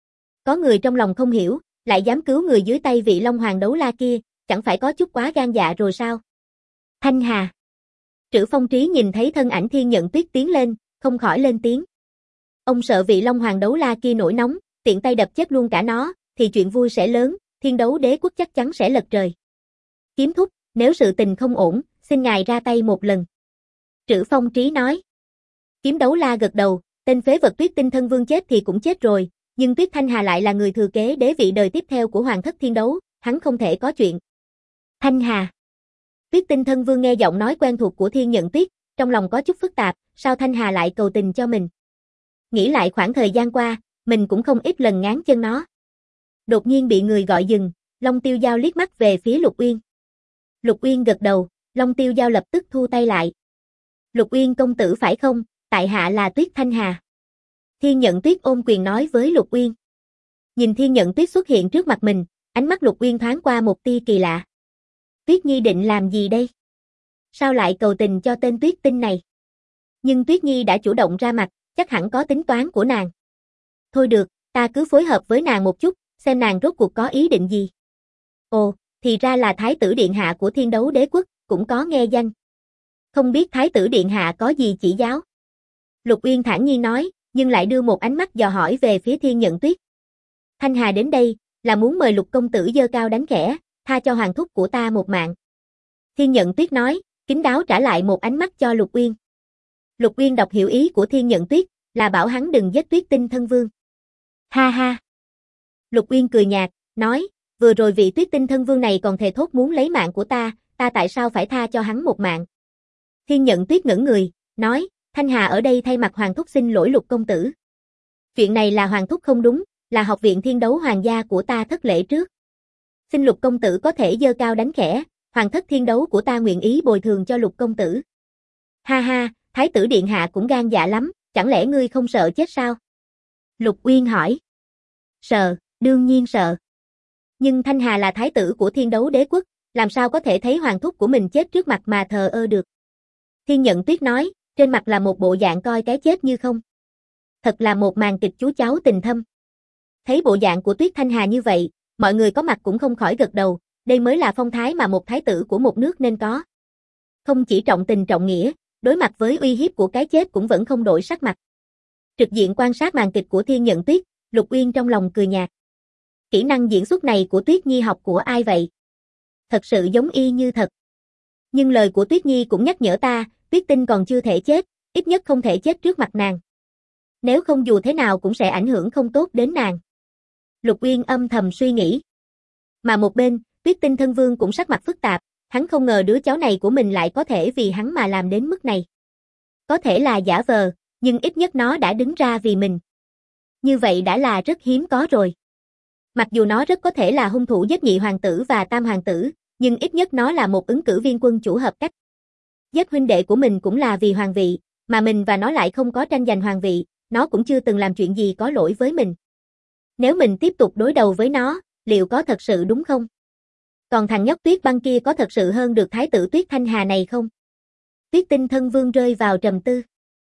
Có người trong lòng không hiểu, lại dám cứu người dưới tay vị Long Hoàng Đấu La kia, chẳng phải có chút quá gan dạ rồi sao? Thanh Hà. Trữ Phong Trí nhìn thấy thân ảnh Thiên Nhận Tuyết tiến lên, không khỏi lên tiếng. Ông sợ vị Long Hoàng đấu la kia nổi nóng, tiện tay đập chết luôn cả nó, thì chuyện vui sẽ lớn, Thiên Đấu Đế Quốc chắc chắn sẽ lật trời. Kiếm thúc, nếu sự tình không ổn, xin ngài ra tay một lần. Trữ Phong Trí nói. Kiếm đấu la gật đầu, tên phế vật Tuyết Tinh Thân Vương chết thì cũng chết rồi, nhưng Tuyết Thanh Hà lại là người thừa kế đế vị đời tiếp theo của Hoàng thất Thiên Đấu, hắn không thể có chuyện. Thanh Hà. Tuyết Tinh Thân Vương nghe giọng nói quen thuộc của Thiên Nhận Tuyết, trong lòng có chút phức tạp, sao Thanh Hà lại cầu tình cho mình? Nghĩ lại khoảng thời gian qua, mình cũng không ít lần ngáng chân nó. Đột nhiên bị người gọi dừng, Long Tiêu Giao liếc mắt về phía Lục Uyên. Lục Uyên gật đầu, Long Tiêu Giao lập tức thu tay lại. Lục Uyên công tử phải không, tại hạ là Tuyết Thanh Hà. Thiên Nhận Tuyết ôm quyền nói với Lục Uyên. Nhìn Thiên Nhận Tuyết xuất hiện trước mặt mình, ánh mắt Lục Uyên thoáng qua một tia kỳ lạ. Tuyết Nhi định làm gì đây? Sao lại cầu tình cho tên Tuyết Tinh này? Nhưng Tuyết Nhi đã chủ động ra mặt, chắc hẳn có tính toán của nàng. Thôi được, ta cứ phối hợp với nàng một chút, xem nàng rốt cuộc có ý định gì. Ồ, thì ra là Thái tử Điện Hạ của Thiên Đấu Đế Quốc, cũng có nghe danh. Không biết Thái tử Điện Hạ có gì chỉ giáo? Lục Uyên thản nhiên nói, nhưng lại đưa một ánh mắt dò hỏi về phía Thiên Nhận Tuyết. Thanh Hà đến đây, là muốn mời Lục công tử giơ cao đánh khẽ, tha cho hoàng thúc của ta một mạng. Thiên Nhận Tuyết nói, kín đáo trả lại một ánh mắt cho Lục Uyên. Lục Uyên đọc hiểu ý của Thiên Nhận Tuyết, là bảo hắn đừng giết Tuyết Tinh Thân Vương. Ha ha. Lục Uyên cười nhạt, nói, vừa rồi vị Tuyết Tinh Thân Vương này còn thề thốt muốn lấy mạng của ta tại sao phải tha cho hắn một mạng? Thiên Nhận Tuyết ngẩn người, nói, Thanh Hà ở đây thay mặt Hoàng thúc xin lỗi Lục công tử. Chuyện này là Hoàng thúc không đúng, là học viện Thiên Đấu Hoàng gia của ta thất lễ trước. Xin Lục công tử có thể giơ cao đánh khẽ, Hoàng thất Thiên Đấu của ta nguyện ý bồi thường cho Lục công tử. Ha ha, Thái tử Điện Hạ cũng gan dạ lắm, chẳng lẽ ngươi không sợ chết sao? Lục Uyên hỏi. Sợ, đương nhiên sợ. Nhưng Thanh Hà là thái tử của Thiên Đấu Đế Quốc, làm sao có thể thấy hoàng thúc của mình chết trước mặt mà thờ ơ được. Thiên Nhận Tuyết nói, trên mặt là một bộ dạng coi cái chết như không. Thật là một màn kịch chú cháu tình thâm. Thấy bộ dạng của Tuyết Thanh Hà như vậy, mọi người có mặt cũng không khỏi gật đầu, đây mới là phong thái mà một thái tử của một nước nên có. Không chỉ trọng tình trọng nghĩa, đối mặt với uy hiếp của cái chết cũng vẫn không đổi sắc mặt. Trực diện quan sát màn kịch của Thiên Nhận Tuyết, Lục Uyên trong lòng cười nhạt. Kỹ năng diễn xuất này của Tuyết Nhi học của ai vậy? Thật sự giống y như thật. Nhưng lời của Tuyết Nhi cũng nhắc nhở ta, Tuyết Tinh còn chưa thể chết, ít nhất không thể chết trước mặt nàng. Nếu không dù thế nào cũng sẽ ảnh hưởng không tốt đến nàng. Lục Uyên âm thầm suy nghĩ. Mà một bên, Tuyết Tinh thân vương cũng sắc mặt phức tạp, hắn không ngờ đứa cháu này của mình lại có thể vì hắn mà làm đến mức này. Có thể là giả vờ, nhưng ít nhất nó đã đứng ra vì mình. Như vậy đã là rất hiếm có rồi. Mặc dù nó rất có thể là hung thủ giết nhị hoàng tử và tam hoàng tử, nhưng ít nhất nó là một ứng cử viên quân chủ hợp cách. Giết huynh đệ của mình cũng là vì hoàng vị, mà mình và nó lại không có tranh giành hoàng vị, nó cũng chưa từng làm chuyện gì có lỗi với mình. Nếu mình tiếp tục đối đầu với nó, liệu có thật sự đúng không? Còn thằng nhóc Tuyết Băng kia có thật sự hơn được thái tử Tuyết Thanh Hà này không? Tuyết Tinh thân vương rơi vào trầm tư.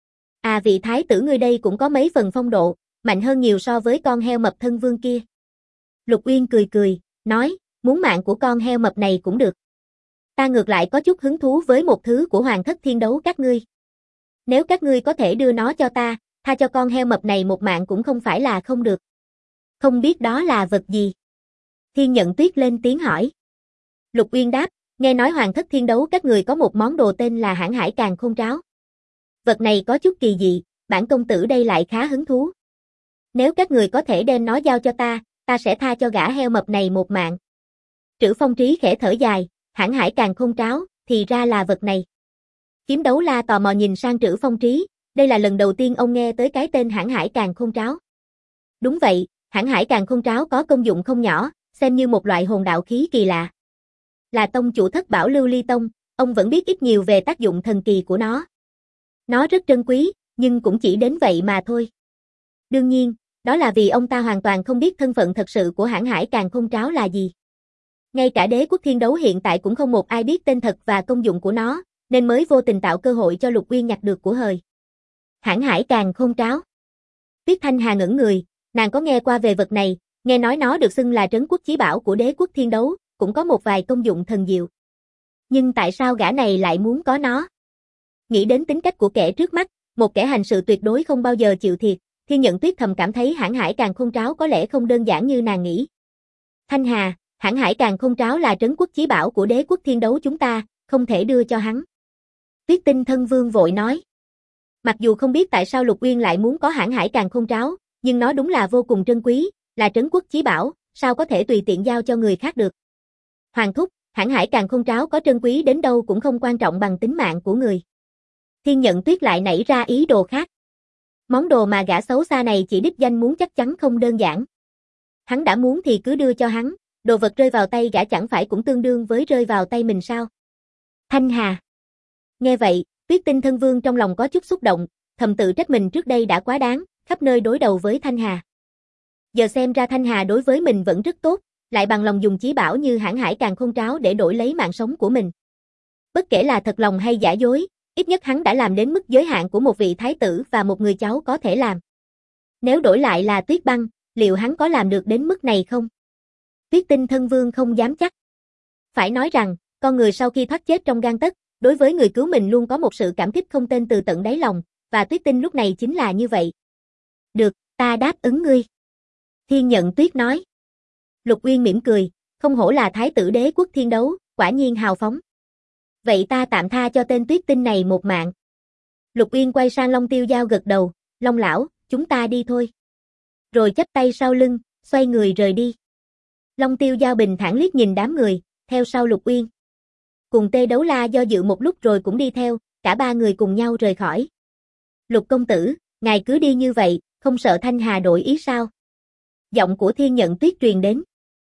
À, vị thái tử ngươi đây cũng có mấy phần phong độ, mạnh hơn nhiều so với con heo mập thân vương kia. Lục Uyên cười cười, nói, muốn mạng của con heo mập này cũng được. Ta ngược lại có chút hứng thú với một thứ của hoàng thất thiên đấu các ngươi. Nếu các ngươi có thể đưa nó cho ta, tha cho con heo mập này một mạng cũng không phải là không được. Không biết đó là vật gì? Thiên Nhận Tuyết lên tiếng hỏi. Lục Uyên đáp, nghe nói hoàng thất thiên đấu các người có một món đồ tên là Hãn Hải Càn Khôn Tráo. Vật này có chút kỳ dị, bản công tử đây lại khá hứng thú. Nếu các người có thể đem nó giao cho ta sẽ tha cho gã heo mập này một mạng. Trữ Phong Trí khẽ thở dài, Hãn Hải Càn Khôn Tráo, thì ra là vật này. Kiếm Đấu La tò mò nhìn sang Trữ Phong Trí, đây là lần đầu tiên ông nghe tới cái tên Hãn Hải Càn Khôn Tráo. Đúng vậy, Hãn Hải Càn Khôn Tráo có công dụng không nhỏ, xem như một loại hồn đạo khí kỳ lạ. Là tông chủ Thất Bảo Lưu Ly Tông, ông vẫn biết ít nhiều về tác dụng thần kỳ của nó. Nó rất trân quý, nhưng cũng chỉ đến vậy mà thôi. Đương nhiên, đó là vì ông ta hoàn toàn không biết thân phận thật sự của Hãn Hải Càn Khôn Tráo là gì. Ngay cả đế quốc thiên đấu hiện tại cũng không một ai biết tên thật và công dụng của nó, nên mới vô tình tạo cơ hội cho Lục Uyên nhặt được của hời. Hãn Hải Càn Khôn Tráo. Tuyết Thanh Hà ngẩn người, nàng có nghe qua về vật này, nghe nói nó được xưng là trấn quốc chí bảo của đế quốc thiên đấu, cũng có một vài công dụng thần diệu. Nhưng tại sao gã này lại muốn có nó? Nghĩ đến tính cách của kẻ trước mắt, một kẻ hành sự tuyệt đối không bao giờ chịu thiệt, Thiên Nhận Tuyết thầm cảm thấy Hãn Hải Càn Khôn Tráo có lẽ không đơn giản như nàng nghĩ. Thanh Hà, Hãn Hải Càn Khôn Tráo là trấn quốc chí bảo của đế quốc thiên đấu chúng ta, không thể đưa cho hắn. Tuyết Tinh Thân Vương vội nói. Mặc dù không biết tại sao Lục Uyên lại muốn có Hãn Hải Càn Khôn Tráo, nhưng nó đúng là vô cùng trân quý, là trấn quốc chí bảo, sao có thể tùy tiện giao cho người khác được. Hoàng thúc, Hãn Hải Càn Khôn Tráo có trân quý đến đâu cũng không quan trọng bằng tính mạng của người. Thiên Nhận Tuyết lại nảy ra ý đồ khác. Món đồ mà gã xấu xa này chỉ đích danh muốn chắc chắn không đơn giản. Hắn đã muốn thì cứ đưa cho hắn, đồ vật rơi vào tay gã chẳng phải cũng tương đương với rơi vào tay mình sao? Thanh Hà. Nghe vậy, Tuyết Tinh Thân Vương trong lòng có chút xúc động, thầm tự trách mình trước đây đã quá đáng, khắp nơi đối đầu với Thanh Hà. Giờ xem ra Thanh Hà đối với mình vẫn rất tốt, lại bằng lòng dùng chí bảo như Hãn Hải Càn Khôn Tráo để đổi lấy mạng sống của mình. Bất kể là thật lòng hay giả dối, ít nhất hắn đã làm đến mức giới hạn của một vị thái tử và một người cháu có thể làm. Nếu đổi lại là Tuyết Băng, liệu hắn có làm được đến mức này không? Tuyết Tinh Thân Vương không dám chắc. Phải nói rằng, con người sau khi thoát chết trong gang tấc, đối với người cứu mình luôn có một sự cảm kích không tên từ tận đáy lòng, và Tuyết Tinh lúc này chính là như vậy. Được, ta đáp ứng ngươi. Thiên Nhận Tuyết nói. Lục Uyên mỉm cười, không hổ là thái tử đế quốc thiên đấu, quả nhiên hào phóng. Vậy ta tạm tha cho tên Tuyết Tinh này một mạng. Lục Uyên quay sang Long Tiêu Giao gật đầu, Long lão, chúng ta đi thôi. Rồi chắp tay sau lưng, xoay người rời đi. Long Tiêu Giao bình thản liếc nhìn đám người, theo sau Lục Uyên. Cùng Tê Đấu La do dự một lúc rồi cũng đi theo, cả ba người cùng nhau rời khỏi. Lục công tử, ngài cứ đi như vậy, không sợ Thanh Hà đổi ý sao? Giọng của Thiên Nhận Tuyết truyền đến.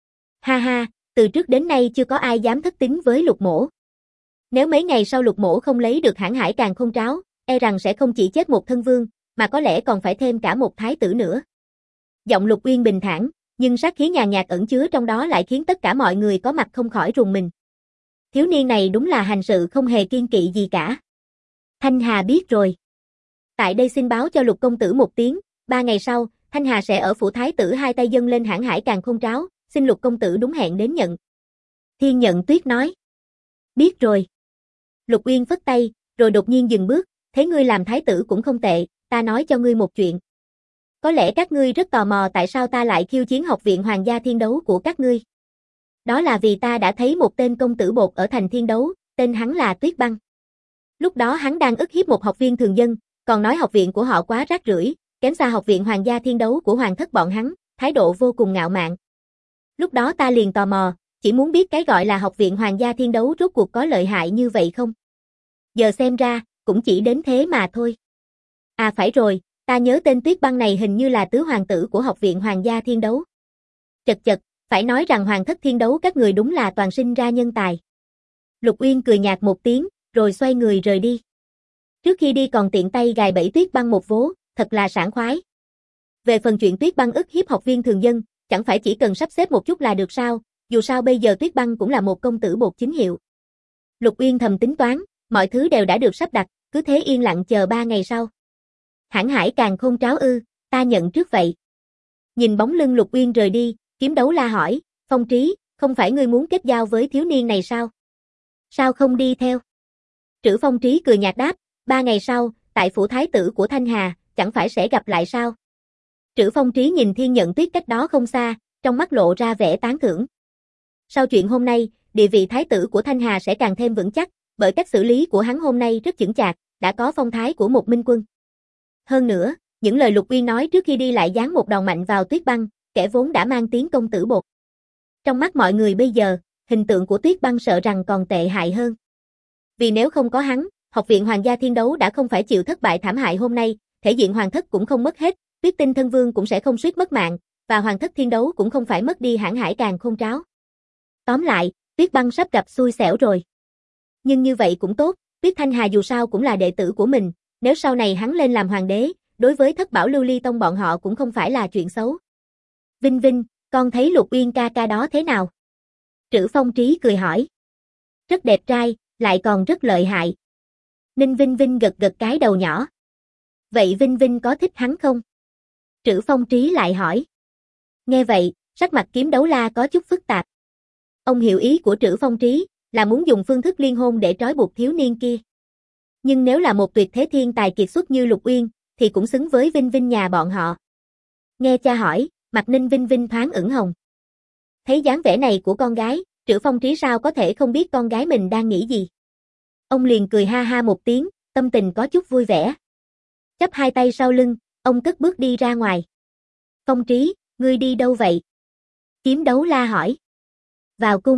Ha ha, từ trước đến nay chưa có ai dám thất tín với Lục mỗ. Nếu mấy ngày sau Lục mỗ không lấy được Hãn Hải Càn Khôn Tráo, e rằng sẽ không chỉ chết một thân vương, mà có lẽ còn phải thêm cả một thái tử nữa. Giọng Lục Uyên bình thản, nhưng sát khí nhàn nhạt ẩn chứa trong đó lại khiến tất cả mọi người có mặt không khỏi rùng mình. Thiếu niên này đúng là hành sự không hề kiêng kỵ gì cả. Thanh Hà biết rồi. Tại đây xin báo cho Lục công tử một tiếng, 3 ngày sau, Thanh Hà sẽ ở phủ thái tử hai tay dâng lên Hãn Hải Càn Khôn Tráo, xin Lục công tử đúng hẹn đến nhận. Thiên Nhận Tuyết nói. Biết rồi. Lục Uyên phất tay, rồi đột nhiên dừng bước, thế ngươi làm thái tử cũng không tệ, ta nói cho ngươi một chuyện. Có lẽ các ngươi rất tò mò tại sao ta lại khiêu chiến học viện Hoàng gia Thiên Đấu của các ngươi. Đó là vì ta đã thấy một tên công tử bột ở thành Thiên Đấu, tên hắn là Tuyết Băng. Lúc đó hắn đang ức hiếp một học viên thường dân, còn nói học viện của họ quá rác rưởi, kém xa học viện Hoàng gia Thiên Đấu của hoàng thất bọn hắn, thái độ vô cùng ngạo mạn. Lúc đó ta liền tò mò, chỉ muốn biết cái gọi là học viện Hoàng gia Thiên Đấu rốt cuộc có lợi hại như vậy không? Giờ xem ra, cũng chỉ đến thế mà thôi. À phải rồi, ta nhớ tên Tuyết Băng này hình như là tứ hoàng tử của học viện Hoàng gia Thiên Đấu. Chật chật, phải nói rằng hoàng thất Thiên Đấu các người đúng là toàn sinh ra nhân tài. Lục Uyên cười nhạt một tiếng, rồi xoay người rời đi. Trước khi đi còn tiện tay gài bẫy Tuyết Băng một vố, thật là sảng khoái. Về phần chuyện Tuyết Băng ức hiếp học viên thường dân, chẳng phải chỉ cần sắp xếp một chút là được sao, dù sao bây giờ Tuyết Băng cũng là một công tử bột chính hiệu. Lục Uyên thầm tính toán, mọi thứ đều đã được sắp đặt, cứ thế yên lặng chờ 3 ngày sau. Hãn Hải Càn Khôn Tráo ư, ta nhận trước vậy. Nhìn bóng lưng Lục Uyên rời đi, Kiếm Đấu La hỏi, Phong Trí, không phải ngươi muốn kết giao với thiếu niên này sao? Sao không đi theo? Trữ Phong Trí cười nhạt đáp, 3 ngày sau, tại phủ thái tử của Thanh Hà, chẳng phải sẽ gặp lại sao? Trữ Phong Trí nhìn Thiên Nhận Tuyết cách đó không xa, trong mắt lộ ra vẻ tán thưởng. Sau chuyện hôm nay, địa vị thái tử của Thanh Hà sẽ càng thêm vững chắc, bởi cách xử lý của hắn hôm nay rất chững chạc, đã có phong thái của một minh quân. Hơn nữa, những lời Lục Uyên nói trước khi đi lại giáng một đòn mạnh vào Tuyết Băng, kẻ vốn đã mang tiếng công tử bột. Trong mắt mọi người bây giờ, hình tượng của Tuyết Băng sợ rằng còn tệ hại hơn. Vì nếu không có hắn, học viện Hoàng gia Thiên Đấu đã không phải chịu thất bại thảm hại hôm nay, thể diện hoàng thất cũng không mất hết, Tuyết Tinh thân vương cũng sẽ không suýt mất mạng, và hoàng thất Thiên Đấu cũng không phải mất đi Hãn Hải Càn Khôn Tráo. Tóm lại, Tuyết Băng sắp gặp xui xẻo rồi. Nhưng như vậy cũng tốt, Tuyết Thanh Hà dù sao cũng là đệ tử của mình, nếu sau này hắn lên làm hoàng đế, đối với thất bảo lưu ly tông bọn họ cũng không phải là chuyện xấu. Vinh Vinh, con thấy Lục Uyên ca ca đó thế nào? Trữ Phong Trí cười hỏi. Rất đẹp trai, lại còn rất lợi hại. Ninh Vinh Vinh gật gật cái đầu nhỏ. Vậy Vinh Vinh có thích hắn không? Trữ Phong Trí lại hỏi. Nghe vậy, sắc mặt Kiếm Đấu La có chút phức tạp. Ông hiểu ý của Trữ Phong Trí, là muốn dùng phương thức liên hôn để trói buộc thiếu niên kia. Nhưng nếu là một tuyệt thế thiên tài kiệt xuất như Lục Uyên, thì cũng xứng với Vinh Vinh nhà bọn họ. Nghe cha hỏi, mặt Ninh Vinh Vinh thoáng ửng hồng. Thấy dáng vẻ này của con gái, Trữ Phong Trí sao có thể không biết con gái mình đang nghĩ gì. Ông liền cười ha ha một tiếng, tâm tình có chút vui vẻ. Chắp hai tay sau lưng, ông cất bước đi ra ngoài. Phong Trí, ngươi đi đâu vậy? Kiếm Đấu La hỏi. Vào cung.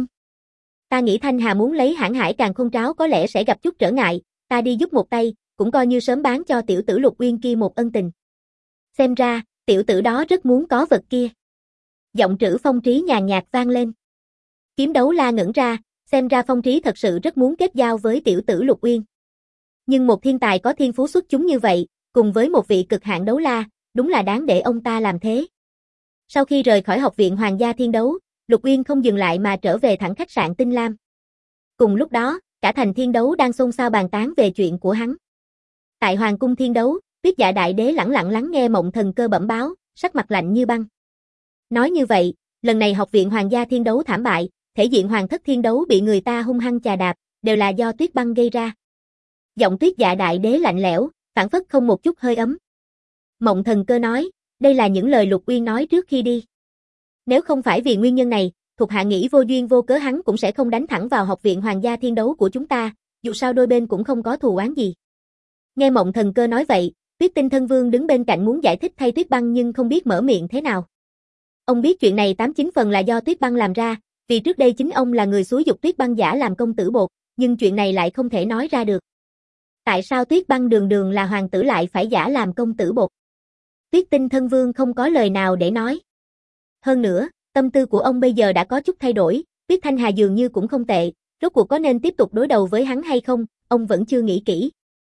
Ta nghĩ Thanh Hà muốn lấy Hãn Hải Càn Khôn Tráo có lẽ sẽ gặp chút trở ngại, ta đi giúp một tay, cũng coi như sớm bán cho tiểu tử Lục Uyên kia một ân tình. Xem ra, tiểu tử đó rất muốn có vật kia. Giọng Trữ Phong Trí nhàn nhạt vang lên. Kiếm Đấu La ngẩn ra, xem ra Phong Trí thật sự rất muốn kết giao với tiểu tử Lục Uyên. Nhưng một thiên tài có thiên phú xuất chúng như vậy, cùng với một vị cực hạn đấu la, đúng là đáng để ông ta làm thế. Sau khi rời khỏi học viện Hoàng gia Thiên Đấu, Lục Uyên không dừng lại mà trở về thẳng khách sạn Tinh Lam. Cùng lúc đó, cả thành Thiên Đấu đang xôn xao bàn tán về chuyện của hắn. Tại Hoàng cung Thiên Đấu, Tuyết Dạ Đại Đế lẳng lặng lắng nghe Mộng Thần Cơ bẩm báo, sắc mặt lạnh như băng. Nói như vậy, lần này học viện Hoàng gia Thiên Đấu thảm bại, thể diện Hoàng thất Thiên Đấu bị người ta hung hăng chà đạp, đều là do Tuyết Băng gây ra. Giọng Tuyết Dạ Đại Đế lạnh lẽo, phảng phất không một chút hơi ấm. Mộng Thần Cơ nói, đây là những lời Lục Uyên nói trước khi đi. Nếu không phải vì nguyên nhân này, thuộc hạ nghĩ vô duyên vô cớ hắn cũng sẽ không đánh thẳng vào học viện Hoàng gia Thiên Đấu của chúng ta, dù sao đôi bên cũng không có thù oán gì. Nghe Mộng Thần Cơ nói vậy, Tuyết Tinh Thân Vương đứng bên cạnh muốn giải thích thay Tuyết Băng nhưng không biết mở miệng thế nào. Ông biết chuyện này 89 phần là do Tuyết Băng làm ra, vì trước đây chính ông là người xúi giục Tuyết Băng giả làm công tử bột, nhưng chuyện này lại không thể nói ra được. Tại sao Tuyết Băng đường đường là hoàng tử lại phải giả làm công tử bột? Tuyết Tinh Thân Vương không có lời nào để nói. Hơn nữa, tâm tư của ông bây giờ đã có chút thay đổi, Tuyết Thanh Hà dường như cũng không tệ, rốt cuộc có nên tiếp tục đối đầu với hắn hay không, ông vẫn chưa nghĩ kỹ.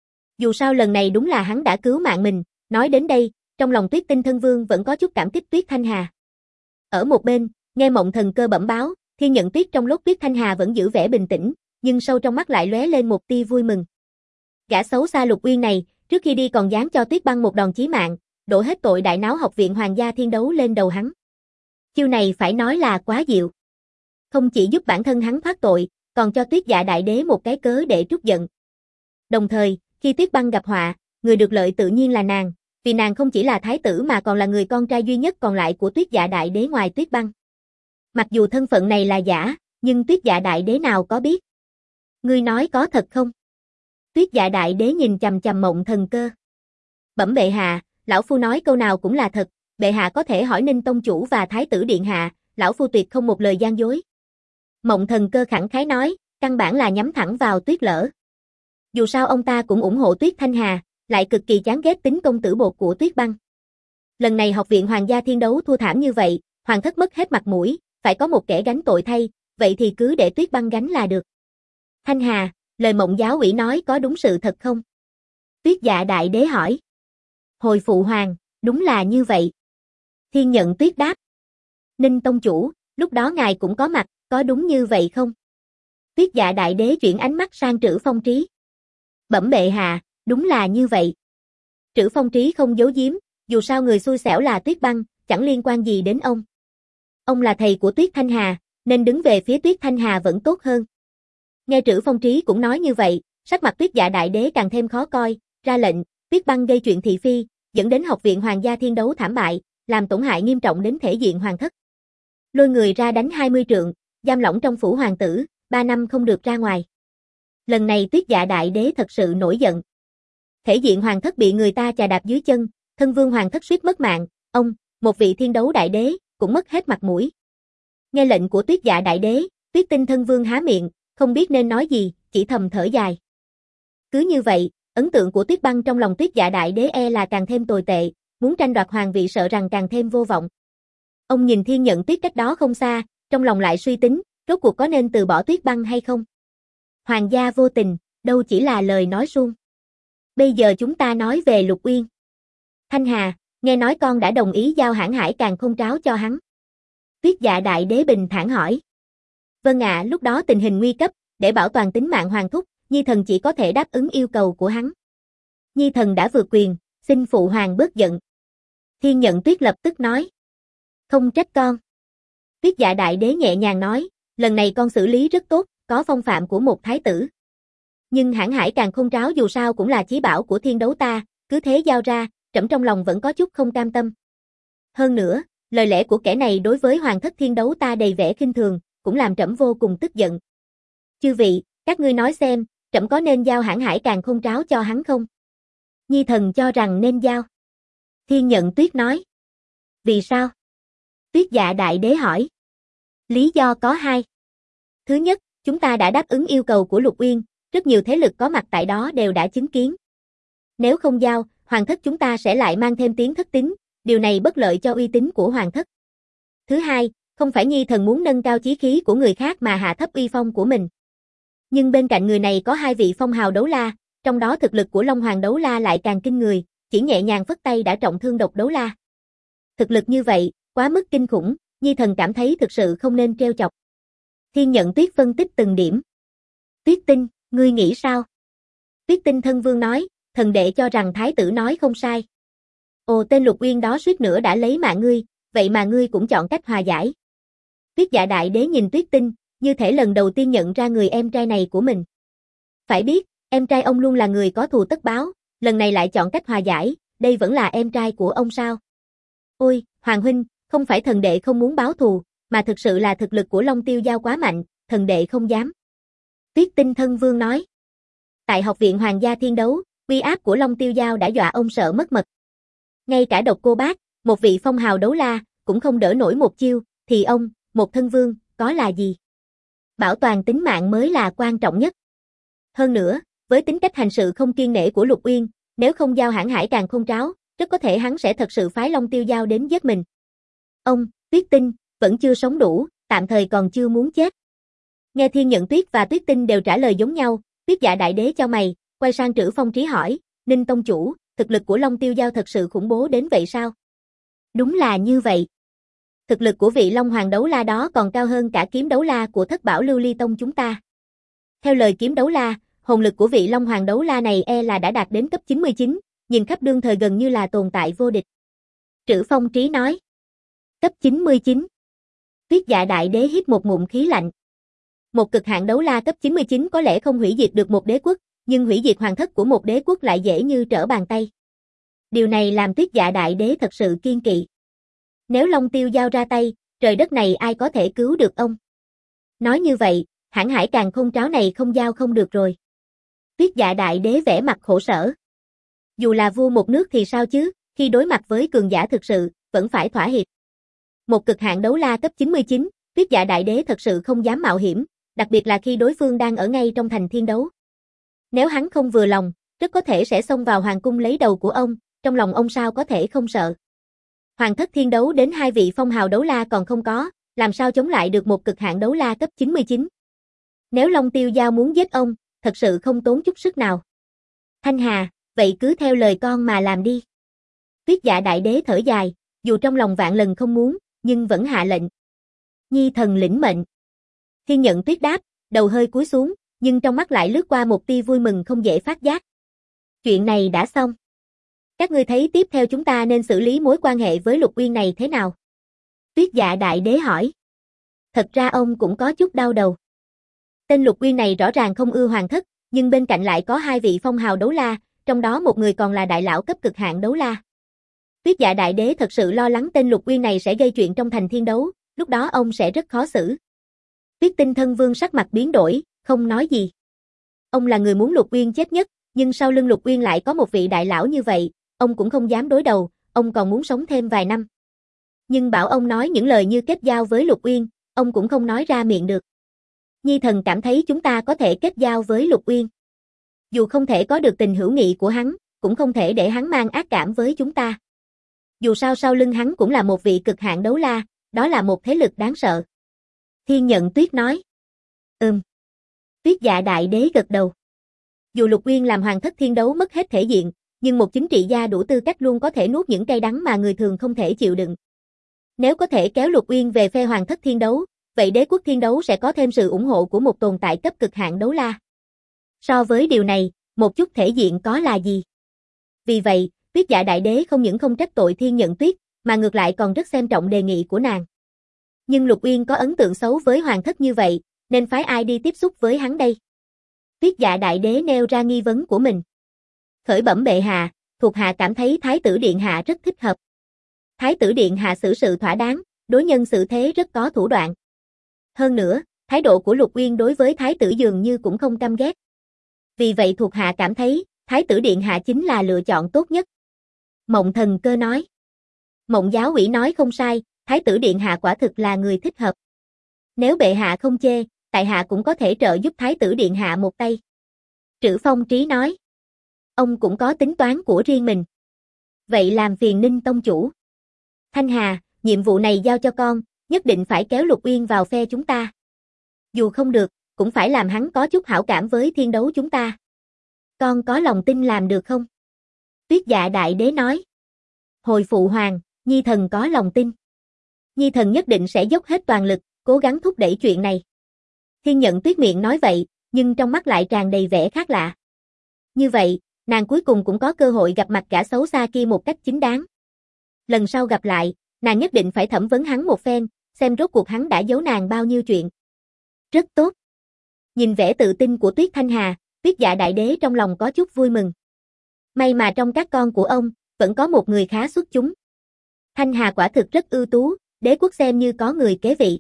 Dù sao lần này đúng là hắn đã cứu mạng mình, nói đến đây, trong lòng Tuyết Tinh Thân Vương vẫn có chút cảm kích Tuyết Thanh Hà. Ở một bên, nghe Mộng Thần Cơ bẩm báo, Thiên Nhận Tuyết trong lúc Tuyết Thanh Hà vẫn giữ vẻ bình tĩnh, nhưng sâu trong mắt lại lóe lên một tia vui mừng. Gã xấu xa Lục Uyên này, trước khi đi còn dám cho Tuyết Băng một đòn chí mạng, đổ hết tội đại náo học viện Hoàng gia Thiên Đấu lên đầu hắn. Chiêu này phải nói là quá diệu. Không chỉ giúp bản thân hắn thoát tội, còn cho Tuyết Dạ Đại Đế một cái cớ để trút giận. Đồng thời, khi Tuyết Băng gặp họa, người được lợi tự nhiên là nàng, vì nàng không chỉ là thái tử mà còn là người con trai duy nhất còn lại của Tuyết Dạ Đại Đế ngoài Tuyết Băng. Mặc dù thân phận này là giả, nhưng Tuyết Dạ Đại Đế nào có biết. Ngươi nói có thật không? Tuyết Dạ Đại Đế nhìn chằm chằm Mộng Thần Cơ. Bẩm bệ hạ, lão phu nói câu nào cũng là thật, bệ hạ có thể hỏi Ninh tông chủ và thái tử điện hạ, lão phu tuyệt không một lời gian dối. Mộng Thần Cơ khẳng khái nói, căn bản là nhắm thẳng vào Tuyết Lở. Dù sao ông ta cũng ủng hộ Tuyết Thanh Hà, lại cực kỳ chán ghét tính công tử bột của Tuyết Băng. Lần này học viện Hoàng gia Thiên Đấu thua thảm như vậy, hoàng thất mất hết mặt mũi, phải có một kẻ gánh tội thay, vậy thì cứ để Tuyết Băng gánh là được. Thanh Hà, lời Mộng giáo ủy nói có đúng sự thật không? Tuyết Dạ Đại Đế hỏi. Hồi phụ hoàng, đúng là như vậy. Thiên Nhận Tuyết đáp. Ninh tông chủ, lúc đó ngài cũng có mặt, có đúng như vậy không? Tuyết Dạ Đại Đế chuyển ánh mắt sang Trữ Phong Trí. Bẩm bệ hạ, đúng là như vậy. Trữ Phong Trí không giấu giếm, dù sao người xui xẻo là Tuyết Băng, chẳng liên quan gì đến ông. Ông là thầy của Tuyết Thanh Hà, nên đứng về phía Tuyết Thanh Hà vẫn tốt hơn. Nghe Trữ Phong Trí cũng nói như vậy, sắc mặt Tuyết Dạ Đại Đế càng thêm khó coi, ra lệnh, Tuyết Băng gây chuyện thị phi, dẫn đến học viện Hoàng gia Thiên Đấu thảm bại, làm tổn hại nghiêm trọng đến thể diện hoàng thất. Lôi người ra đánh 20 trượng, giam lỏng trong phủ hoàng tử, 3 năm không được ra ngoài. Lần này Tuyết Dạ Đại Đế thật sự nổi giận. Thể diện hoàng thất bị người ta chà đạp dưới chân, thân vương hoàng thất suýt mất mạng, ông, một vị thiên đấu đại đế, cũng mất hết mặt mũi. Nghe lệnh của Tuyết Dạ Đại Đế, Tuyết Tinh Thân Vương há miệng, không biết nên nói gì, chỉ thầm thở dài. Cứ như vậy, ấn tượng của Tuyết Băng trong lòng Tuyết Dạ Đại Đế là càng thêm tồi tệ, muốn tranh đoạt hoàng vị sợ rằng càng thêm vô vọng. Ông nhìn Thiên Nhận Tuyết cách đó không xa, trong lòng lại suy tính, rốt cuộc có nên từ bỏ Tuyết Băng hay không? Hoàng gia vô tình, đâu chỉ là lời nói suông. Bây giờ chúng ta nói về Lục Uyên. Thanh Hà, nghe nói con đã đồng ý giao Hãn Hải Càn Khôn Tráo cho hắn. Tuyết Dạ Đại Đế bình thản hỏi. Vâng ạ, lúc đó tình hình nguy cấp, để bảo toàn tính mạng hoàng thúc, Nhi thần chỉ có thể đáp ứng yêu cầu của hắn. Nhi thần đã vượt quyền, xin phụ hoàng bớt giận. Thiên Nhận Tuyết lập tức nói. Không trách con. Tuyết Dạ Đại Đế nhẹ nhàng nói, lần này con xử lý rất tốt, có phong phạm của một thái tử. Nhưng hãn hải càn khôn tráo dù sao cũng là chí bảo của thiên đấu ta, cứ thế giao ra, trẫm trong lòng vẫn có chút không cam tâm. Hơn nữa, lời lẽ của kẻ này đối với hoàng thất thiên đấu ta đầy vẻ khinh thường, cũng làm trẫm vô cùng tức giận. Chư vị, các ngươi nói xem, trẫm có nên giao hãn hải càn khôn tráo cho hắn không? Nhi thần cho rằng nên giao. Thiên Nhận Tuyết nói. Vì sao? Tuyết Dạ Đại Đế hỏi. Lý do có hai. Thứ nhất, chúng ta đã đáp ứng yêu cầu của Lục Uyên, rất nhiều thế lực có mặt tại đó đều đã chứng kiến. Nếu không giao, hoàng thất chúng ta sẽ lại mang thêm tiếng thất tín, điều này bất lợi cho uy tín của hoàng thất. Thứ hai, không phải Nhi thần muốn nâng cao chí khí của người khác mà hạ thấp uy phong của mình. Nhưng bên cạnh người này có hai vị phong hào đấu la, trong đó thực lực của Long Hoàng đấu la lại càng kinh người, chỉ nhẹ nhàng phất tay đã trọng thương Độc đấu la. Thực lực như vậy, quá mức kinh khủng, Nhi thần cảm thấy thực sự không nên trêu chọc. Thiên Nhận Tuyết phân tích từng điểm. Tuyết Tinh, ngươi nghĩ sao? Tuyết Tinh thân vương nói, thần đệ cho rằng thái tử nói không sai. Ồ, tên Lục Uyên đó suýt nữa đã lấy mạng ngươi, vậy mà ngươi cũng chọn cách hòa giải. Tuyết Dạ Đại Đế nhìn Tuyết Tinh, như thể lần đầu tiên nhận ra người em trai này của mình. Phải biết, em trai ông luôn là người có thù tất báo, lần này lại chọn cách hòa giải, đây vẫn là em trai của ông sao? Ôi, Hoàng huynh, không phải thần đệ không muốn báo thù, mà thực sự là thực lực của Long Tiêu Giao quá mạnh, thần đệ không dám. Tuyết Tinh thân vương nói. Tại học viện Hoàng gia thiên đấu, uy áp của Long Tiêu Giao đã dọa ông sợ mất mật. Ngay cả Độc Cô Bác, một vị phong hào đấu la, cũng không đỡ nổi một chiêu, thì ông, một thân vương, có là gì? Bảo toàn tính mạng mới là quan trọng nhất. Hơn nữa, với tính cách hành sự không kiêng nể của Lục Uyên, nếu không giao hãn hải càn khôn tráo, rất có thể hắn sẽ thật sự phái Long Tiêu Giao đến giết mình. Ông, Tuyết Tinh, vẫn chưa sống đủ, tạm thời còn chưa muốn chết. Nghe Thiên Nhận Tuyết và Tuyết Tinh đều trả lời giống nhau, Tuyết Dạ Đại Đế chau mày, quay sang Trữ Phong Trí hỏi, Ninh tông chủ, thực lực của Long Tiêu Giao thật sự khủng bố đến vậy sao? Đúng là như vậy. Thực lực của vị Long Hoàng đấu la đó còn cao hơn cả kiếm đấu la của Thất Bảo Lưu Ly Tông chúng ta. Theo lời kiếm đấu la, hồn lực của vị Long Hoàng đấu la này là đã đạt đến cấp 99, nhìn khắp đương thời gần như là tồn tại vô địch. Trữ Phong Trí nói. Cấp 99. Tuyết Dạ Đại Đế hít một ngụm khí lạnh. Một cực hạn đấu la cấp 99 có lẽ không hủy diệt được một đế quốc, nhưng hủy diệt hoàng thất của một đế quốc lại dễ như trở bàn tay. Điều này làm Tuyết Dạ Đại Đế thật sự kiên kỵ. Nếu Long Tiêu Giao ra tay, trời đất này ai có thể cứu được ông? Nói như vậy, hãn hải càn khôn tráo này không giao không được rồi. Tuyết Dạ Đại Đế vẻ mặt khổ sở. Dù là vua một nước thì sao chứ, khi đối mặt với cường giả thực sự, vẫn phải thỏa hiệp. Một cực hạn đấu la cấp 99, Tuyết Dạ Đại Đế thật sự không dám mạo hiểm, đặc biệt là khi đối phương đang ở ngay trong thành thiên đấu. Nếu hắn không vừa lòng, rất có thể sẽ xông vào hoàng cung lấy đầu của ông, trong lòng ông sao có thể không sợ. Hoàng thất thiên đấu đến hai vị phong hào đấu la còn không có, làm sao chống lại được một cực hạn đấu la cấp 99. Nếu Long Tiêu Giao muốn giết ông, thật sự không tốn chút sức nào. Thanh Hà, vậy cứ theo lời con mà làm đi. Tuyết Dạ Đại Đế thở dài, dù trong lòng vạn lần không muốn, nhưng vẫn hạ lệnh. Nhi thần lĩnh mệnh. Thiên Nhận Tuyết đáp, đầu hơi cúi xuống, nhưng trong mắt lại lướt qua một tia vui mừng không dễ phát giác. Chuyện này đã xong. Các ngươi thấy tiếp theo chúng ta nên xử lý mối quan hệ với Lục Uyên này thế nào? Tuyết Dạ Đại Đế hỏi. Thật ra ông cũng có chút đau đầu. Tên Lục Uyên này rõ ràng không ưa hoàng thất, nhưng bên cạnh lại có hai vị phong hào đấu la, trong đó một người còn là đại lão cấp cực hạn đấu la. Tuyết Dạ Đại Đế thật sự lo lắng tên Lục Uyên này sẽ gây chuyện trong thành thiên đấu, lúc đó ông sẽ rất khó xử. Tuyết Tinh thân vương sắc mặt biến đổi, không nói gì. Ông là người muốn Lục Uyên chết nhất, nhưng sau lưng Lục Uyên lại có một vị đại lão như vậy, ông cũng không dám đối đầu, ông còn muốn sống thêm vài năm. Nhưng bảo ông nói những lời như kết giao với Lục Uyên, ông cũng không nói ra miệng được. Nhi thần cảm thấy chúng ta có thể kết giao với Lục Uyên. Dù không thể có được tình hữu nghị của hắn, cũng không thể để hắn mang ác cảm với chúng ta. Dù sao sau lưng hắn cũng là một vị cực hạn đấu la, đó là một thế lực đáng sợ. Thiên Nhận Tuyết nói. Tuyết Dạ Đại Đế gật đầu. Dù Lục Uyên làm hoàng thất thiên đấu mất hết thể diện, nhưng một chính trị gia đủ tư cách luôn có thể nuốt những cay đắng mà người thường không thể chịu đựng. Nếu có thể kéo Lục Uyên về phe hoàng thất thiên đấu, vậy đế quốc thiên đấu sẽ có thêm sự ủng hộ của một tồn tại cấp cực hạn đấu la. So với điều này, một chút thể diện có là gì? Vì vậy, Tuyết Dạ Đại Đế không những không trách tội Thiên Nhận Tuyết, mà ngược lại còn rất xem trọng đề nghị của nàng. Nhưng Lục Uyên có ấn tượng xấu với hoàng thất như vậy, nên phái ai đi tiếp xúc với hắn đây? Tuyết Dạ Đại Đế nêu ra nghi vấn của mình. Khởi bẩm bệ hạ, thuộc hạ cảm thấy Thái tử Điện Hạ rất thích hợp. Thái tử Điện Hạ xử sự thỏa đáng, đối nhân xử thế rất có thủ đoạn. Hơn nữa, thái độ của Lục Uyên đối với Thái tử dường như cũng không căm ghét. Vì vậy thuộc hạ cảm thấy, Thái tử Điện Hạ chính là lựa chọn tốt nhất. Mộng Thần Cơ nói. Mộng Giáo Ủy nói không sai, Thái tử Điện Hạ quả thực là người thích hợp. Nếu bệ hạ không chê, tại hạ cũng có thể trợ giúp Thái tử Điện Hạ một tay. Trữ Phong Trí nói. Ông cũng có tính toán của riêng mình. Vậy làm phiền Ninh tông chủ. Thanh Hà, nhiệm vụ này giao cho con, nhất định phải kéo Lục Uyên vào phe chúng ta. Dù không được, cũng phải làm hắn có chút hảo cảm với thiên đấu chúng ta. Con có lòng tin làm được không? Tuyết Dạ Đại Đế nói. Hồi phụ hoàng, Nhi thần có lòng tin. Nhi thần nhất định sẽ dốc hết toàn lực, cố gắng thúc đẩy chuyện này. Thiên Nhận Tuyết miệng nói vậy, nhưng trong mắt lại tràn đầy vẻ khác lạ. Như vậy, nàng cuối cùng cũng có cơ hội gặp mặt gã xấu xa kia một cách chính đáng. Lần sau gặp lại, nàng nhất định phải thẩm vấn hắn một phen, xem rốt cuộc hắn đã giấu nàng bao nhiêu chuyện. Rất tốt. Nhìn vẻ tự tin của Tuyết Thanh Hà, Tuyết Dạ Đại Đế trong lòng có chút vui mừng. May mà trong các con của ông, vẫn có một người khá xuất chúng. Thanh Hà quả thực rất ưu tú, đế quốc xem như có người kế vị.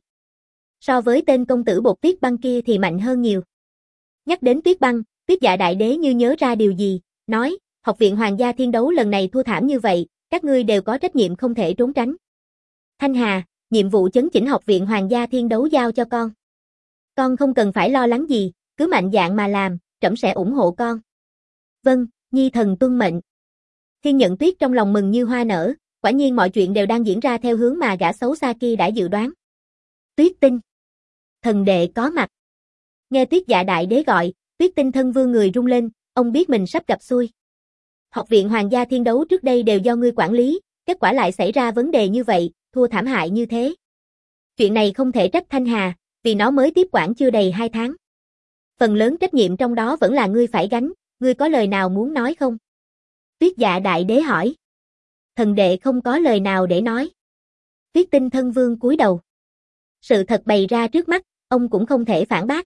So với tên công tử bột Tuyết Băng kia thì mạnh hơn nhiều. Nhắc đến Tuyết Băng, Tuyết Dạ Đại Đế như nhớ ra điều gì, nói, Học viện Hoàng gia Thiên Đấu lần này thua thảm như vậy, các ngươi đều có trách nhiệm không thể trốn tránh. Thanh Hà, nhiệm vụ chấn chỉnh Học viện Hoàng gia Thiên Đấu giao cho con. Con không cần phải lo lắng gì, cứ mạnh dạn mà làm, trẫm sẽ ủng hộ con. Vâng, Nhi thần tuân mệnh. Thiên Nhận Tuyết trong lòng mừng như hoa nở, quả nhiên mọi chuyện đều đang diễn ra theo hướng mà gã xấu xa kia đã dự đoán. Tuyết Tinh. Thần đệ có mặt. Nghe Tuyết Dạ Đại Đế gọi, Tuyết Tinh thân vương người rung lên, ông biết mình sắp gặp xui. Học viện Hoàng gia Thiên Đấu trước đây đều do ngươi quản lý, kết quả lại xảy ra vấn đề như vậy, thua thảm hại như thế. Chuyện này không thể trách Thanh Hà, vì nó mới tiếp quản chưa đầy 2 tháng. Phần lớn trách nhiệm trong đó vẫn là ngươi phải gánh, ngươi có lời nào muốn nói không? Tuyết Dạ Đại Đế hỏi. Thần đệ không có lời nào để nói. Tuyết Tinh thân vương cúi đầu. Sự thật bày ra trước mắt, ông cũng không thể phản bác.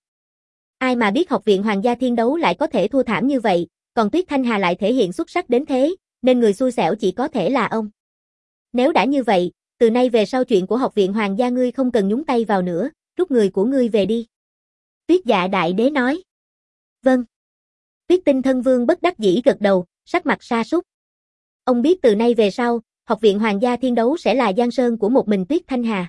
Ai mà biết Học viện Hoàng gia Thiên Đấu lại có thể thua thảm như vậy, còn Tuyết Thanh Hà lại thể hiện xuất sắc đến thế, nên người xui xẻo chỉ có thể là ông. Nếu đã như vậy, từ nay về sau chuyện của Học viện Hoàng gia ngươi không cần nhúng tay vào nữa, rút người của ngươi về đi. Tuyết Dạ Đại Đế nói. Vâng. Tuyết Tinh thân vương bất đắc dĩ gật đầu, sắc mặt sa sút. Ông biết từ nay về sau, Học viện Hoàng gia Thiên Đấu sẽ là giang sơn của một mình Tuyết Thanh Hà.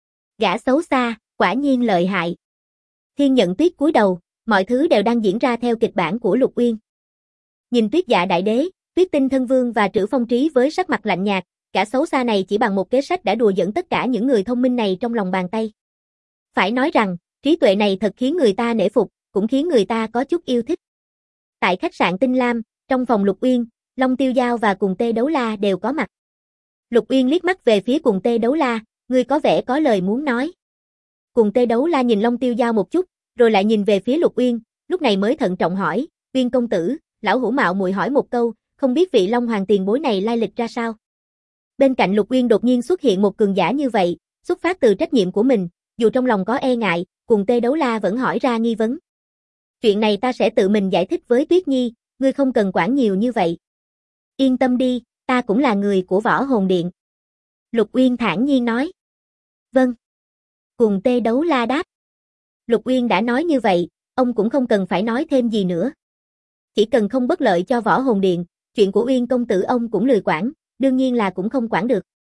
Gã xấu xa, quả nhiên lợi hại. Thiên Nhận Tuyết cúi đầu, mọi thứ đều đang diễn ra theo kịch bản của Lục Uyên. Nhìn Tuyết Dạ Đại Đế, Tuyết Tinh thân vương và Trữ Phong Trí với sắc mặt lạnh nhạt, gã xấu xa này chỉ bằng một kế sách đã đùa dẫn tất cả những người thông minh này trong lòng bàn tay. Phải nói rằng, trí tuệ này thật khiến người ta nể phục, cũng khiến người ta có chút yêu thích. Tại khách sạn Tinh Lam, trong phòng Lục Uyên, Long Tiêu Giao và Cùng Tê Đấu La đều có mặt. Lục Uyên liếc mắt về phía Cùng Tê Đấu La, ngươi có vẻ có lời muốn nói. Cùng Tê Đấu La nhìn Long Tiêu Giao một chút, rồi lại nhìn về phía Lục Uyên, lúc này mới thận trọng hỏi, Uyên công tử, lão hữu mạo muội hỏi một câu, không biết vị Long Hoàng tiền bối này lai lịch ra sao? Bên cạnh Lục Uyên đột nhiên xuất hiện một cường giả như vậy, xuất phát từ trách nhiệm của mình, dù trong lòng có e ngại, Cùng Tê Đấu La vẫn hỏi ra nghi vấn. Chuyện này ta sẽ tự mình giải thích với Tuyết Nhi, ngươi không cần quản nhiều như vậy. Yên tâm đi, ta cũng là người của Võ Hồn Điện. Lục Uyên thản nhiên nói. Vâng. Cùng Tê Đấu La đáp. Lục Uyên đã nói như vậy, ông cũng không cần phải nói thêm gì nữa. Chỉ cần không bất lợi cho Võ Hồn Điện, chuyện của Uyên công tử ông cũng lười quản, đương nhiên là cũng không quản được.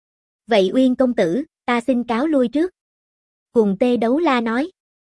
Vậy Uyên công tử, ta xin cáo lui trước. Cùng Tê Đấu La nói.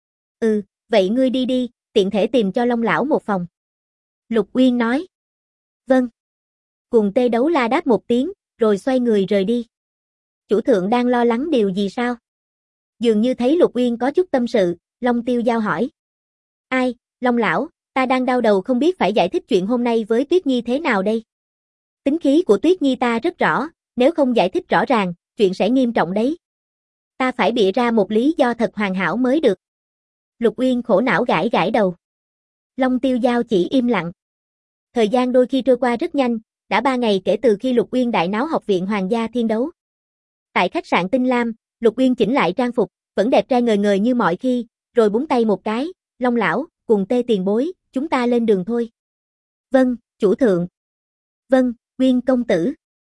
Vậy ngươi đi đi, tiện thể tìm cho Long lão một phòng. Lục Uyên nói. Vâng. Cùng Tê Đấu La đáp một tiếng, rồi xoay người rời đi. Chủ thượng đang lo lắng điều gì sao? Dường như thấy Lục Uyên có chút tâm sự, Long Tiêu Giao hỏi. Ai, Long lão, ta đang đau đầu không biết phải giải thích chuyện hôm nay với Tuyết Nhi thế nào đây. Tính khí của Tuyết Nhi ta rất rõ, nếu không giải thích rõ ràng, chuyện sẽ nghiêm trọng đấy. Ta phải bịa ra một lý do thật hoàn hảo mới được. Lục Uyên khổ não gãi gãi đầu. Long Tiêu Giao chỉ im lặng. Thời gian đôi khi trôi qua rất nhanh, đã 3 ngày kể từ khi Lục Uyên đại náo Học viện Hoàng gia Thiên Đấu. Tại khách sạn Tinh Lam, Lục Uyên chỉnh lại trang phục, vẫn đẹp trai ngời ngời như mọi khi, rồi búng tay một cái, Long lão, cùng Tê tiền bối, chúng ta lên đường thôi. Vâng, chủ thượng. Vâng, Uyên công tử.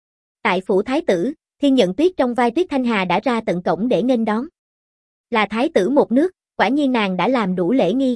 Tại phủ thái tử, Thiên Nhận Tuyết trong vai Tuyết Thanh Hà đã ra tận cổng để nghênh đón. Là thái tử một nước, quả nhiên nàng đã làm đủ lễ nghi.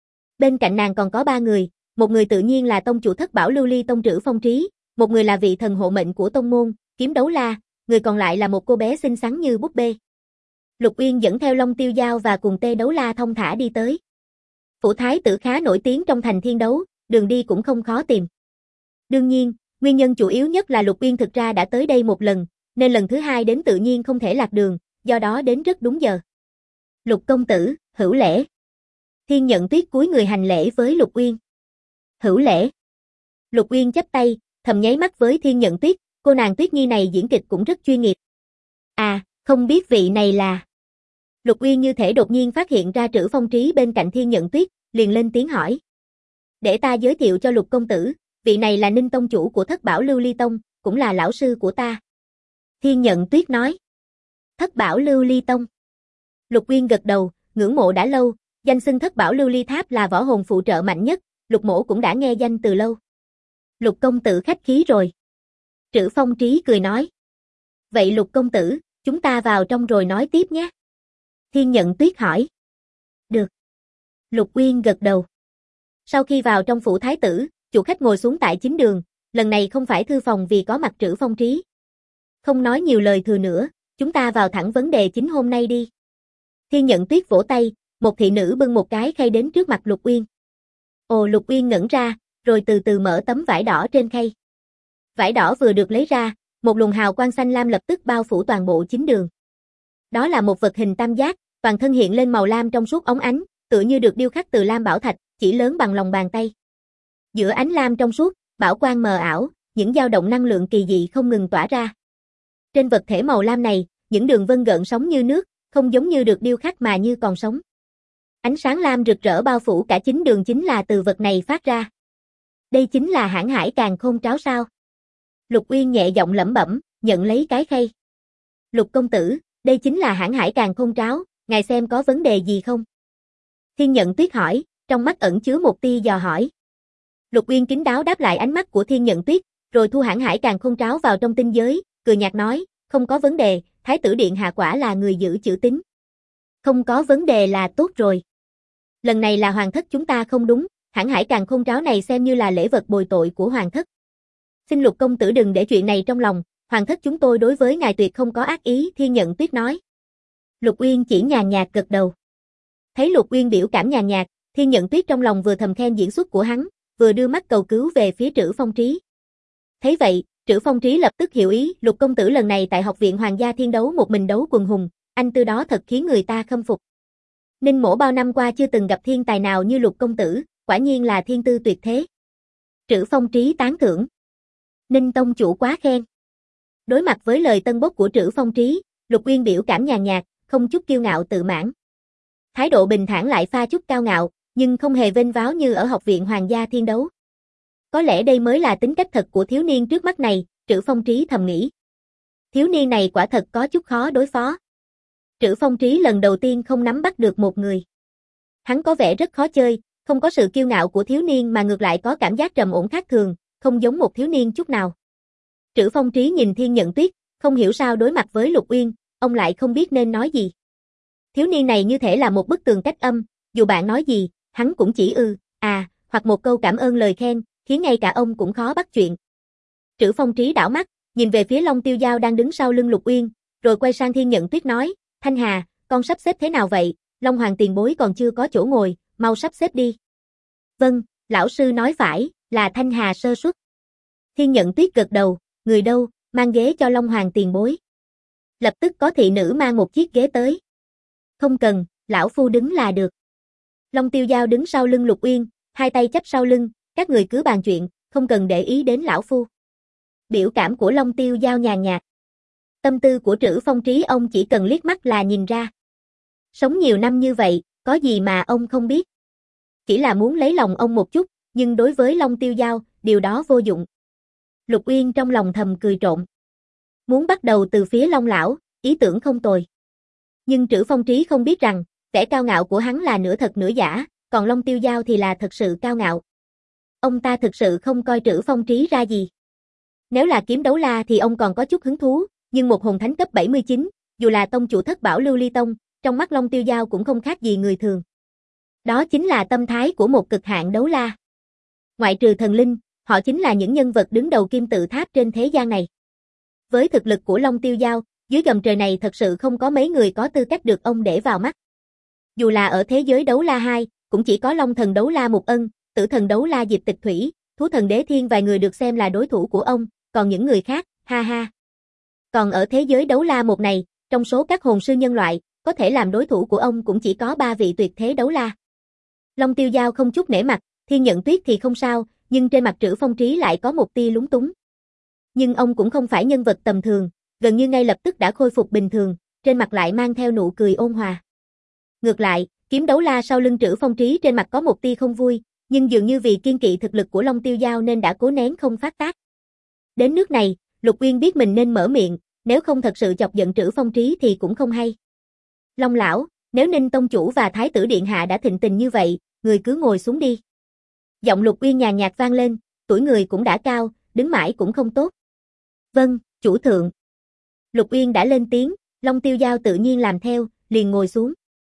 Bên cạnh nàng còn có 3 người, một người tự nhiên là tông chủ Thất Bảo Lưu Ly tông Trử Phong Trí, một người là vị thần hộ mệnh của tông môn, Kiếm Đấu La, người còn lại là một cô bé xinh xắn như búp bê. Lục Uyên dẫn theo Long Tiêu Dao và cùng Tê Đấu La thông thả đi tới. Phủ thái tử khá nổi tiếng trong thành Thiên Đấu, đường đi cũng không khó tìm. Đương nhiên, nguyên nhân chủ yếu nhất là Lục Uyên thực ra đã tới đây một lần, nên lần thứ hai đến tự nhiên không thể lạc đường, do đó đến rất đúng giờ. Lục công tử, hữu lễ. Thiên Nhận Tuyết cúi người hành lễ với Lục Uyên. Hữu lễ. Lục Uyên chắp tay, thầm nháy mắt với Thiên Nhận Tuyết, cô nàng Tuyết Nhi này diễn kịch cũng rất chuyên nghiệp. À, không biết vị này là... Lục Uyên như thể đột nhiên phát hiện ra Trử Phong Trí bên cạnh Thiên Nhận Tuyết, liền lên tiếng hỏi. Để ta giới thiệu cho Lục công tử, vị này là Ninh tông chủ của Thất Bảo Lưu Ly tông, cũng là lão sư của ta. Thiên Nhận Tuyết nói. Thất Bảo Lưu Ly tông. Lục Uyên gật đầu, ngưỡng mộ đã lâu, danh xưng Thất Bảo Lưu Ly Tháp là võ hồn phụ trợ mạnh nhất, Lục mỗ cũng đã nghe danh từ lâu. Lục công tử khách khí rồi. Trử Phong Trí cười nói. Vậy Lục công tử, chúng ta vào trong rồi nói tiếp nhé. Thiên Nhận Tuyết hỏi. Được. Lục Uyên gật đầu. Sau khi vào trong phủ thái tử, chủ khách ngồi xuống tại chính đường, lần này không phải thư phòng vì có mặt Trử Phong Trí. Không nói nhiều lời thừa nữa, chúng ta vào thẳng vấn đề chính hôm nay đi. Thiên Nhận Tuyết vỗ tay, một thị nữ bưng một cái khay đến trước mặt Lục Uyên. Ồ, Lục Uyên ngẩn ra, rồi từ từ mở tấm vải đỏ trên khay. Vải đỏ vừa được lấy ra, một luồng hào quang xanh lam lập tức bao phủ toàn bộ chính đường. Đó là một vật hình tam giác, toàn thân hiện lên màu lam trong suốt óng ánh, tựa như được điêu khắc từ lam bảo thạch, chỉ lớn bằng lòng bàn tay. Giữa ánh lam trong suốt, bảo quang mờ ảo, những dao động năng lượng kỳ dị không ngừng tỏa ra. Trên vật thể màu lam này, những đường vân gợn sóng như nước, không giống như được điêu khắc mà như còn sống. Ánh sáng lam rực rỡ bao phủ cả chính đường chính là từ vật này phát ra. Đây chính là Hãn Hải Càn Khôn Tráo sao? Lục Uyên nhẹ giọng lẩm bẩm, nhận lấy cái khay. Lục công tử, đây chính là Hãn Hải Càn Khôn Tráo, ngài xem có vấn đề gì không? Thiên Nhận Tuyết hỏi, trong mắt ẩn chứa một tia dò hỏi. Lục Uyên kín đáo đáp lại ánh mắt của Thiên Nhận Tuyết, rồi thu Hãn Hải Càn Khôn Tráo vào trong tinh giới, cười nhạt nói, không có vấn đề, Thái tử điện hạ quả là người giữ chữ tín. Không có vấn đề là tốt rồi. Lần này là hoàng thất chúng ta không đúng, Hãn Hải Càn Khôn Tráo này xem như là lễ vật bồi tội của hoàng thất. Xin Lục công tử đừng để chuyện này trong lòng, hoàng thất chúng tôi đối với ngài tuyệt không có ác ý, Thiên Nhận Tuyết nói. Lục Uyên chỉ nhàn nhạt gật đầu. Thấy Lục Uyên biểu cảm nhàn nhạt, Thiên Nhận Tuyết trong lòng vừa thầm khen diễn xuất của hắn, vừa đưa mắt cầu cứu về phía Trử Phong Trí. Thấy vậy, Trử Phong Trí lập tức hiểu ý, Lục công tử lần này tại học viện Hoàng gia Thiên Đấu một mình đấu quần hùng, anh tư đó thật khiến người ta khâm phục. Ninh mỗ bao năm qua chưa từng gặp thiên tài nào như Lục công tử, quả nhiên là thiên tư tuyệt thế. Trử Phong Trí tán thưởng. Ninh tông chủ quá khen. Đối mặt với lời tân bốc của Trử Phong Trí, Lục Uyên biểu cảm nhàn nhạt, không chút kiêu ngạo tự mãn. Thái độ bình thản lại pha chút cao ngạo, nhưng không hề vênh váo như ở học viện Hoàng gia Thiên Đấu. Có lẽ đây mới là tính cách thật của thiếu niên trước mắt này, Trử Phong Trí thầm nghĩ. Thiếu niên này quả thật có chút khó đối phó. Trử Phong Trí lần đầu tiên không nắm bắt được một người. Hắn có vẻ rất khó chơi, không có sự kiêu ngạo của thiếu niên mà ngược lại có cảm giác trầm ổn khác thường, không giống một thiếu niên chút nào. Trử Phong Trí nhìn Thiên Nhận Tuyết, không hiểu sao đối mặt với Lục Uyên, ông lại không biết nên nói gì. Thiếu niên này như thể là một bức tường cách âm, dù bạn nói gì, hắn cũng chỉ hoặc một câu cảm ơn lời khen, khiến ngay cả ông cũng khó bắt chuyện. Trử Phong Trí đảo mắt, nhìn về phía Long Tiêu Dao đang đứng sau lưng Lục Uyên, rồi quay sang Thiên Nhận Tuyết nói, Thanh Hà, con sắp xếp thế nào vậy, Long Hoàng tiền bối còn chưa có chỗ ngồi, mau sắp xếp đi. Vâng, lão sư nói phải, là Thanh Hà sơ suất. Thiên Nhận Tuyết gật đầu, người đâu, mang ghế cho Long Hoàng tiền bối. Lập tức có thị nữ mang một chiếc ghế tới. Không cần, lão phu đứng là được. Long Tiêu Dao đứng sau lưng Lục Uyên, hai tay chắp sau lưng, các người cứ bàn chuyện, không cần để ý đến lão phu. Biểu cảm của Long Tiêu Dao nhàn nhạt. Tâm tư của Trử Phong Trí ông chỉ cần liếc mắt là nhìn ra. Sống nhiều năm như vậy, có gì mà ông không biết. Chỉ là muốn lấy lòng ông một chút, nhưng đối với Long Tiêu Dao, điều đó vô dụng. Lục Uyên trong lòng thầm cười trộm. Muốn bắt đầu từ phía Long lão, ý tưởng không tồi. Nhưng Trử Phong Trí không biết rằng, vẻ cao ngạo của hắn là nửa thật nửa giả, còn Long Tiêu Dao thì là thật sự cao ngạo. Ông ta thực sự không coi Trữ Phong Trí ra gì. Nếu là kiếm đấu la thì ông còn có chút hứng thú, nhưng một hồn thánh cấp 79, dù là tông chủ Thất Bảo Lưu Ly Tông, trong mắt Long Tiêu Dao cũng không khác gì người thường. Đó chính là tâm thái của một cực hạn đấu la. Ngoại trừ thần linh, họ chính là những nhân vật đứng đầu kim tự tháp trên thế gian này. Với thực lực của Long Tiêu Dao, dưới gầm trời này thật sự không có mấy người có tư cách được ông để vào mắt. Dù là ở thế giới đấu la 2, cũng chỉ có Long Thần Đấu La Mục Ân, Tử Thần Đấu La Diệp Tịch Thủy, Thú Thần Đế Thiên vài người được xem là đối thủ của ông, còn những người khác, ha ha. Còn ở thế giới đấu la 1 này, trong số các hồn sư nhân loại, có thể làm đối thủ của ông cũng chỉ có 3 vị tuyệt thế đấu la. Long Tiêu Dao không chút nể mặt, Thiên Nhận Tuyết thì không sao, nhưng trên mặt Trữ Phong Trí lại có một tia lúng túng. Nhưng ông cũng không phải nhân vật tầm thường, gần như ngay lập tức đã khôi phục bình thường, trên mặt lại mang theo nụ cười ôn hòa. Ngược lại, kiếm đấu la sau lưng Trữ Phong Trí trên mặt có một tia không vui, nhưng dường như vì kiên kỵ thực lực của Long Tiêu Dao nên đã cố nén không phát tác. Đến nước này, Lục Uyên biết mình nên mở miệng, nếu không thật sự chọc giận Trữ Phong Trí thì cũng không hay. Long lão, nếu Ninh tông chủ và Thái tử điện hạ đã thịnh tình như vậy, người cứ ngồi xuống đi. Giọng Lục Uyên nhàn nhạt vang lên, tuổi người cũng đã cao, đứng mãi cũng không tốt. Vâng, chủ thượng. Lục Uyên đã lên tiếng, Long Tiêu Dao tự nhiên làm theo, liền ngồi xuống.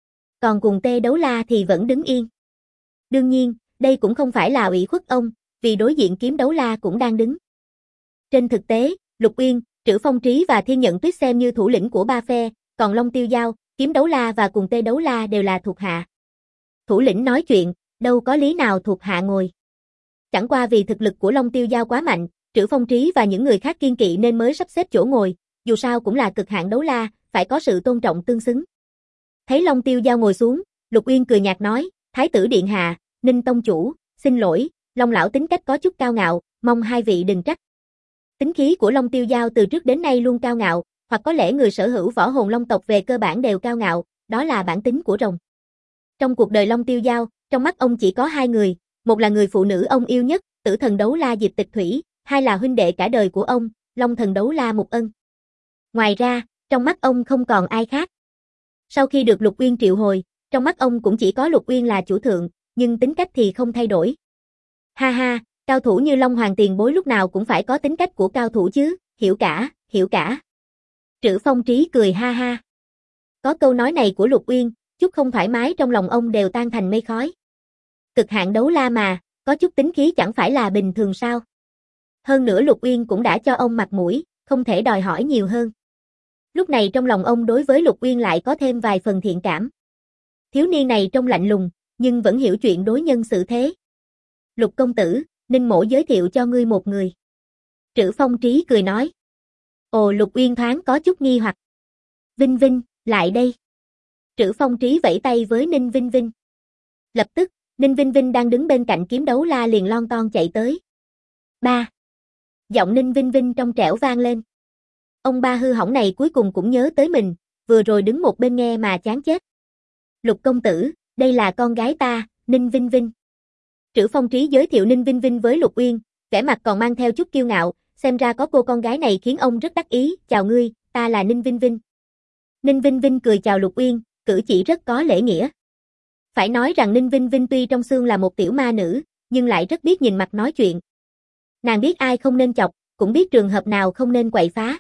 Còn cùng Tê Đấu La thì vẫn đứng yên. Đương nhiên, đây cũng không phải là ủy khuất ông, vì đối diện kiếm đấu la cũng đang đứng. Trên thực tế, Lục Uyên, Trữ Phong Trí và Thiên Nhận Tuyết xem như thủ lĩnh của ba phe, còn Long Tiêu Dao, kiếm đấu la và cùng Tê Đấu La đều là thuộc hạ. Thủ lĩnh nói chuyện, đâu có lý nào thuộc hạ ngồi. Chẳng qua vì thực lực của Long Tiêu Dao quá mạnh, Trữ Phong Trí và những người khác kiên kỵ nên mới sắp xếp chỗ ngồi, dù sao cũng là cực hạn đấu la, phải có sự tôn trọng tương xứng. Thấy Long Tiêu Dao ngồi xuống, Lục Uyên cười nhạt nói, Thái tử điện hạ, Ninh tông chủ, xin lỗi, Long lão tính cách có chút cao ngạo, mong hai vị đừng trách. Tính khí của Long Tiêu Dao từ trước đến nay luôn cao ngạo, hoặc có lẽ người sở hữu võ hồn long tộc về cơ bản đều cao ngạo, đó là bản tính của rồng. Trong cuộc đời Long Tiêu Dao, trong mắt ông chỉ có hai người, một là người phụ nữ ông yêu nhất, Tử Thần Đấu La Diệp Tịch Thủy, hai là huynh đệ cả đời của ông, Long Thần Đấu La Mục Ân. Ngoài ra, trong mắt ông không còn ai khác. Sau khi được Lục Uyên triệu hồi, trong mắt ông cũng chỉ có Lục Uyên là chủ thượng, nhưng tính cách thì không thay đổi. Ha ha, cao thủ như Long Hoàng tiền bối lúc nào cũng phải có tính cách của cao thủ chứ, hiểu cả, hiểu cả. Trữ Phong Trí cười ha ha. Có câu nói này của Lục Uyên, chút không thoải mái trong lòng ông đều tan thành mây khói. Cực hạn đấu la mà, có chút tính khí chẳng phải là bình thường sao. Hơn nữa Lục Uyên cũng đã cho ông mặt mũi, không thể đòi hỏi nhiều hơn. Lúc này trong lòng ông đối với Lục Uyên lại có thêm vài phần thiện cảm. Thiếu niên này trông lạnh lùng, nhưng vẫn hiểu chuyện đối nhân xử thế. Lục công tử, Ninh mỗ giới thiệu cho ngươi một người. Trữ Phong Trí cười nói. Ồ, Lục Uyên thoáng có chút nghi hoặc. Vinh Vinh, lại đây. Trữ Phong Trí vẫy tay với Ninh Vinh Vinh. Lập tức, Ninh Vinh Vinh đang đứng bên cạnh kiếm đấu la liền lon ton chạy tới. Ba. Giọng Ninh Vinh Vinh trong trẻo vang lên. Ông ba hư hỏng này cuối cùng cũng nhớ tới mình, vừa rồi đứng một bên nghe mà chán chết. Lục công tử, đây là con gái ta, Ninh Vinh Vinh. Trữ Phong Trí giới thiệu Ninh Vinh Vinh với Lục Uyên, vẻ mặt còn mang theo chút kiêu ngạo, xem ra có cô con gái này khiến ông rất đắc ý, chào ngươi, ta là Ninh Vinh Vinh. Ninh Vinh Vinh cười chào Lục Uyên, cử chỉ rất có lễ nghĩa. Phải nói rằng Ninh Vinh Vinh tuy trong xương là một tiểu ma nữ, nhưng lại rất biết nhìn mặt nói chuyện. Nàng biết ai không nên chọc, cũng biết trường hợp nào không nên quậy phá.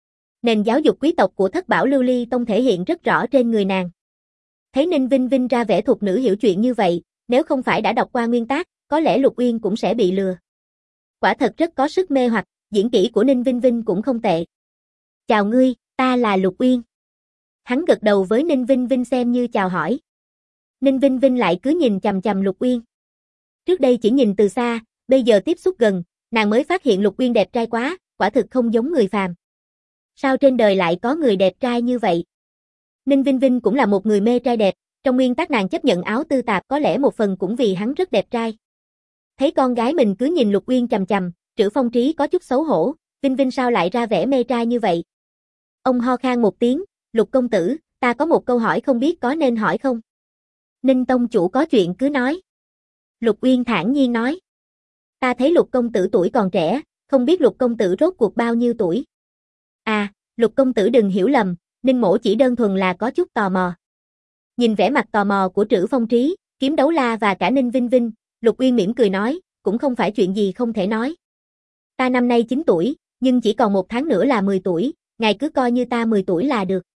Nền giáo dục quý tộc của Thất Bảo Lưu Ly Tông thể hiện rất rõ trên người nàng. Thấy Ninh Vinh Vinh ra vẻ thục nữ hiểu chuyện như vậy, nếu không phải đã đọc qua nguyên tác, có lẽ Lục Uyên cũng sẽ bị lừa. Quả thật rất có sức mê hoặc, diễn kỹ của Ninh Vinh Vinh cũng không tệ. Chào ngươi, ta là Lục Uyên. Hắn gật đầu với Ninh Vinh Vinh xem như chào hỏi. Ninh Vinh Vinh lại cứ nhìn chằm chằm Lục Uyên. Trước đây chỉ nhìn từ xa, bây giờ tiếp xúc gần, nàng mới phát hiện Lục Uyên đẹp trai quá, quả thực không giống người phàm. Sao trên đời lại có người đẹp trai như vậy? Ninh Vinh Vinh cũng là một người mê trai đẹp, trong nguyên tắc nàng chấp nhận áo tư tạp có lẽ một phần cũng vì hắn rất đẹp trai. Thấy con gái mình cứ nhìn Lục Uyên chằm chằm, Trữ Phong Trí có chút xấu hổ, Vinh Vinh sao lại ra vẻ mê trai như vậy? Ông ho khan một tiếng, Lục công tử, ta có một câu hỏi không biết có nên hỏi không? Ninh tông chủ có chuyện cứ nói. Lục Uyên thản nhiên nói. Ta thấy Lục công tử tuổi còn trẻ, không biết Lục công tử rốt cuộc bao nhiêu tuổi? À, Lục công tử đừng hiểu lầm, Ninh mỗ chỉ đơn thuần là có chút tò mò. Nhìn vẻ mặt tò mò của Trữ Phong Trí, Kiếm Đấu La và cả Ninh Vinh Vinh, Lục Uyên mỉm cười nói, cũng không phải chuyện gì không thể nói. Ta năm nay 9 tuổi, nhưng chỉ còn 1 tháng nữa là 10 tuổi, ngài cứ coi như ta 10 tuổi là được.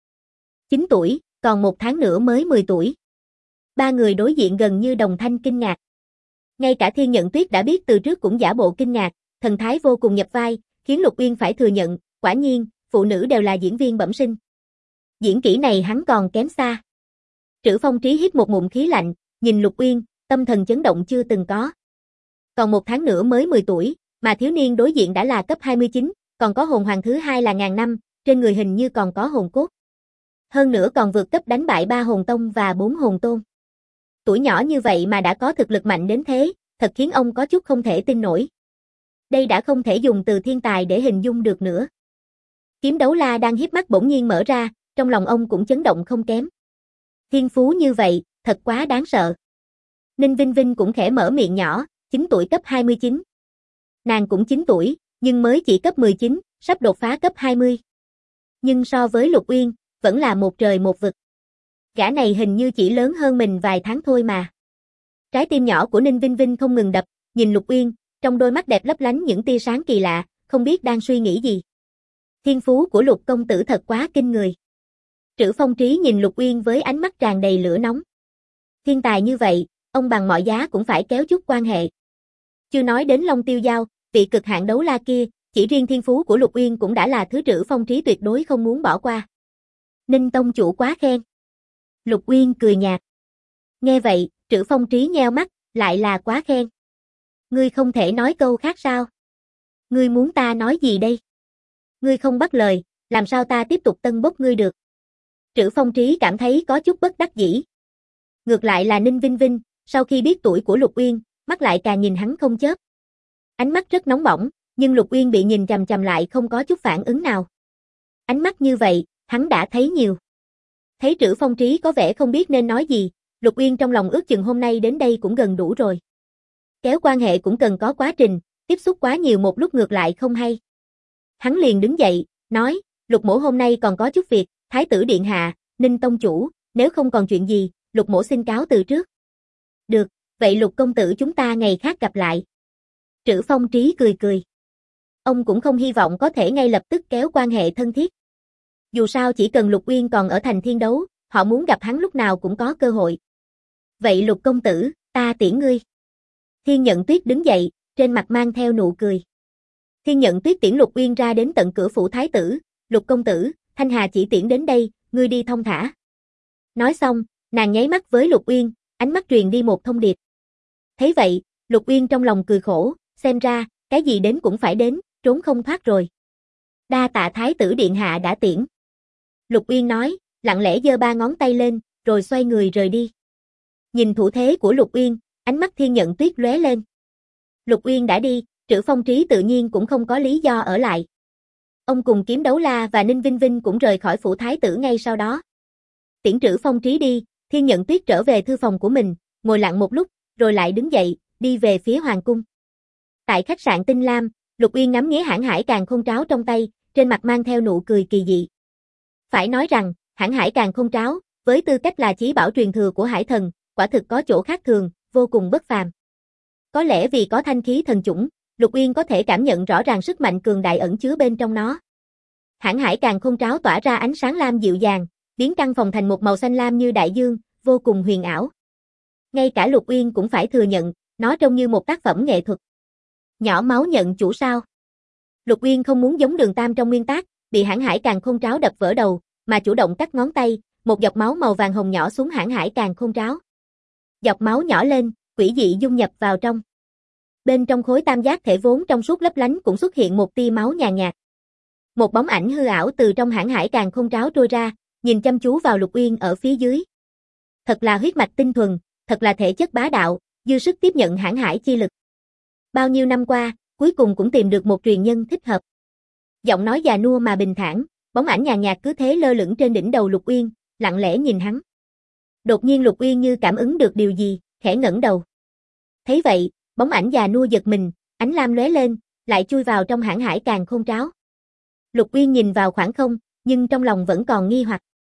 9 tuổi, còn 1 tháng nữa mới 10 tuổi. Ba người đối diện gần như đồng thanh kinh ngạc. Ngay cả Thiên Nhận Tuyết đã biết từ trước cũng giả bộ kinh ngạc, thần thái vô cùng nhập vai, khiến Lục Uyên phải thừa nhận, quả nhiên, phụ nữ đều là diễn viên bẩm sinh. Diễn kỹ này hắn còn kém xa. Trữ Phong Trí hít một ngụm khí lạnh, nhìn Lục Uyên, tâm thần chấn động chưa từng có. Còn 1 tháng nữa mới 10 tuổi, mà thiếu niên đối diện đã là cấp 29, còn có hồn hoàng thứ 2 là ngàn năm, trên người hình như còn có hồn cốt. Hơn nữa còn vượt cấp đánh bại 3 hồn tông và 4 hồn tôn. Tuổi nhỏ như vậy mà đã có thực lực mạnh đến thế, thật khiến ông có chút không thể tin nổi. Đây đã không thể dùng từ thiên tài để hình dung được nữa. Kiếm Đấu La đang híp mắt bỗng nhiên mở ra, trong lòng ông cũng chấn động không kém. Thiên phú như vậy, thật quá đáng sợ. Ninh Vinh Vinh cũng khẽ mở miệng nhỏ, 9 tuổi cấp 29. Nàng cũng 9 tuổi, nhưng mới chỉ cấp 19, sắp đột phá cấp 20. Nhưng so với Lục Uyên, vẫn là một trời một vực. Gã này hình như chỉ lớn hơn mình vài tháng thôi mà. Trái tim nhỏ của Ninh Vinh Vinh không ngừng đập, nhìn Lục Uyên, trong đôi mắt đẹp lấp lánh những tia sáng kỳ lạ, không biết đang suy nghĩ gì. Thiên phú của Lục công tử thật quá kinh người. Trữ Phong Trí nhìn Lục Uyên với ánh mắt tràn đầy lửa nóng. Thiên tài như vậy, ông bằng mọi giá cũng phải kéo chút quan hệ. Chưa nói đến Long Tiêu Giao, vị cực hạn đấu la kia, chỉ riêng thiên phú của Lục Uyên cũng đã là thứ Trữ Phong Trí tuyệt đối không muốn bỏ qua. Ninh tông chủ quá khen. Lục Uyên cười nhạt. Nghe vậy, Trữ Phong Trí nheo mắt, lại là quá khen. Ngươi không thể nói câu khác sao? Ngươi muốn ta nói gì đây? Ngươi không bắt lời, làm sao ta tiếp tục tân bốc ngươi được? Trữ Phong Trí cảm thấy có chút bất đắc dĩ. Ngược lại là Ninh Vinh Vinh, sau khi biết tuổi của Lục Uyên, mắt lại càng nhìn hắn không chớp. Ánh mắt rất nóng bỏng, nhưng Lục Uyên bị nhìn chằm chằm lại không có chút phản ứng nào. Ánh mắt như vậy, hắn đã thấy nhiều. Thấy Trữ Phong Trí có vẻ không biết nên nói gì, Lục Uyên trong lòng ước chừng hôm nay đến đây cũng gần đủ rồi. Kéo quan hệ cũng cần có quá trình, tiếp xúc quá nhiều một lúc ngược lại không hay. Hắn liền đứng dậy, nói, Lục mỗ hôm nay còn có chút việc, Thái tử điện hạ, Ninh tông chủ, nếu không còn chuyện gì, Lục mỗ xin cáo từ trước. Được, vậy Lục công tử chúng ta ngày khác gặp lại. Trữ Phong Trí cười cười. Ông cũng không hy vọng có thể ngay lập tức kéo quan hệ thân thiết. Dù sao chỉ cần Lục Uyên còn ở thành Thiên Đấu, họ muốn gặp hắn lúc nào cũng có cơ hội. Vậy Lục công tử, ta tiễn ngươi. Thiên Nhận Tuyết đứng dậy, trên mặt mang theo nụ cười. Thiên Nhận Tuyết tiễn Lục Uyên ra đến tận cửa phủ thái tử, Lục công tử, Thanh Hà chỉ tiễn đến đây, ngươi đi thong thả. Nói xong, nàng nháy mắt với Lục Uyên, ánh mắt truyền đi một thông điệp. Thấy vậy, Lục Uyên trong lòng cười khổ, xem ra, cái gì đến cũng phải đến, trốn không thoát rồi. Đa tạ thái tử điện hạ đã tiễn. Lục Uyên nói, lặng lẽ giơ 3 ngón tay lên, rồi xoay người rời đi. Nhìn thủ thế của Lục Uyên, ánh mắt Thiên Nhận Tuyết lóe lên. Lục Uyên đã đi, Trữ Phong Trí tự nhiên cũng không có lý do ở lại. Ông cùng Kiếm Đấu La và Ninh Vinh Vinh cũng rời khỏi phủ thái tử ngay sau đó. Tiễn Trữ Phong Trí đi, Thiên Nhận Tuyết trở về thư phòng của mình, ngồi lặng một lúc, rồi lại đứng dậy, đi về phía hoàng cung. Tại khách sạn Tinh Lam, Lục Uyên ngắm nghía hãn hải càn khôn tráo trong tay, trên mặt mang theo nụ cười kỳ dị. Phải nói rằng, hãn hải càn khôn tráo, với tư cách là chí bảo truyền thừa của hải thần, quả thực có chỗ khác thường, vô cùng bất phàm. Có lẽ vì có thanh khí thần chủng, Lục Uyên có thể cảm nhận rõ ràng sức mạnh cường đại ẩn chứa bên trong nó. Hãn hải càn khôn tráo tỏa ra ánh sáng lam dịu dàng, biến căn phòng thành một màu xanh lam như đại dương, vô cùng huyền ảo. Ngay cả Lục Uyên cũng phải thừa nhận, nó trông như một tác phẩm nghệ thuật. Nhỏ máu nhận chủ sao? Lục Uyên không muốn giống Đường Tam trong nguyên tác, bị hãn hải càn khôn tráo đập vỡ đầu, mà chủ động cắt ngón tay, một giọt máu màu vàng hồng nhỏ xuống hãn hải càn khôn tráo. Giọt máu nhỏ lên, quỷ dị dung nhập vào trong. Bên trong khối tam giác thể vốn trong suốt lấp lánh cũng xuất hiện một tia máu nhàn nhạt. Một bóng ảnh hư ảo từ trong hãn hải càn khôn tráo trôi ra, nhìn chăm chú vào Lục Uyên ở phía dưới. Thật là huyết mạch tinh thuần, thật là thể chất bá đạo, dư sức tiếp nhận hãn hải chi lực. Bao nhiêu năm qua, cuối cùng cũng tìm được một truyền nhân thích hợp. Giọng nói già nua mà bình thản, bóng ảnh nhàn nhạt cứ thế lơ lửng trên đỉnh đầu Lục Uyên, lặng lẽ nhìn hắn. Đột nhiên Lục Uyên như cảm ứng được điều gì, khẽ ngẩng đầu. Thấy vậy, bóng ảnh già nua giật mình, ánh lam lóe lên, lại chui vào trong hãn hải càn khôn tráo. Lục Uyên nhìn vào khoảng không, nhưng trong lòng vẫn còn nghi hoặc.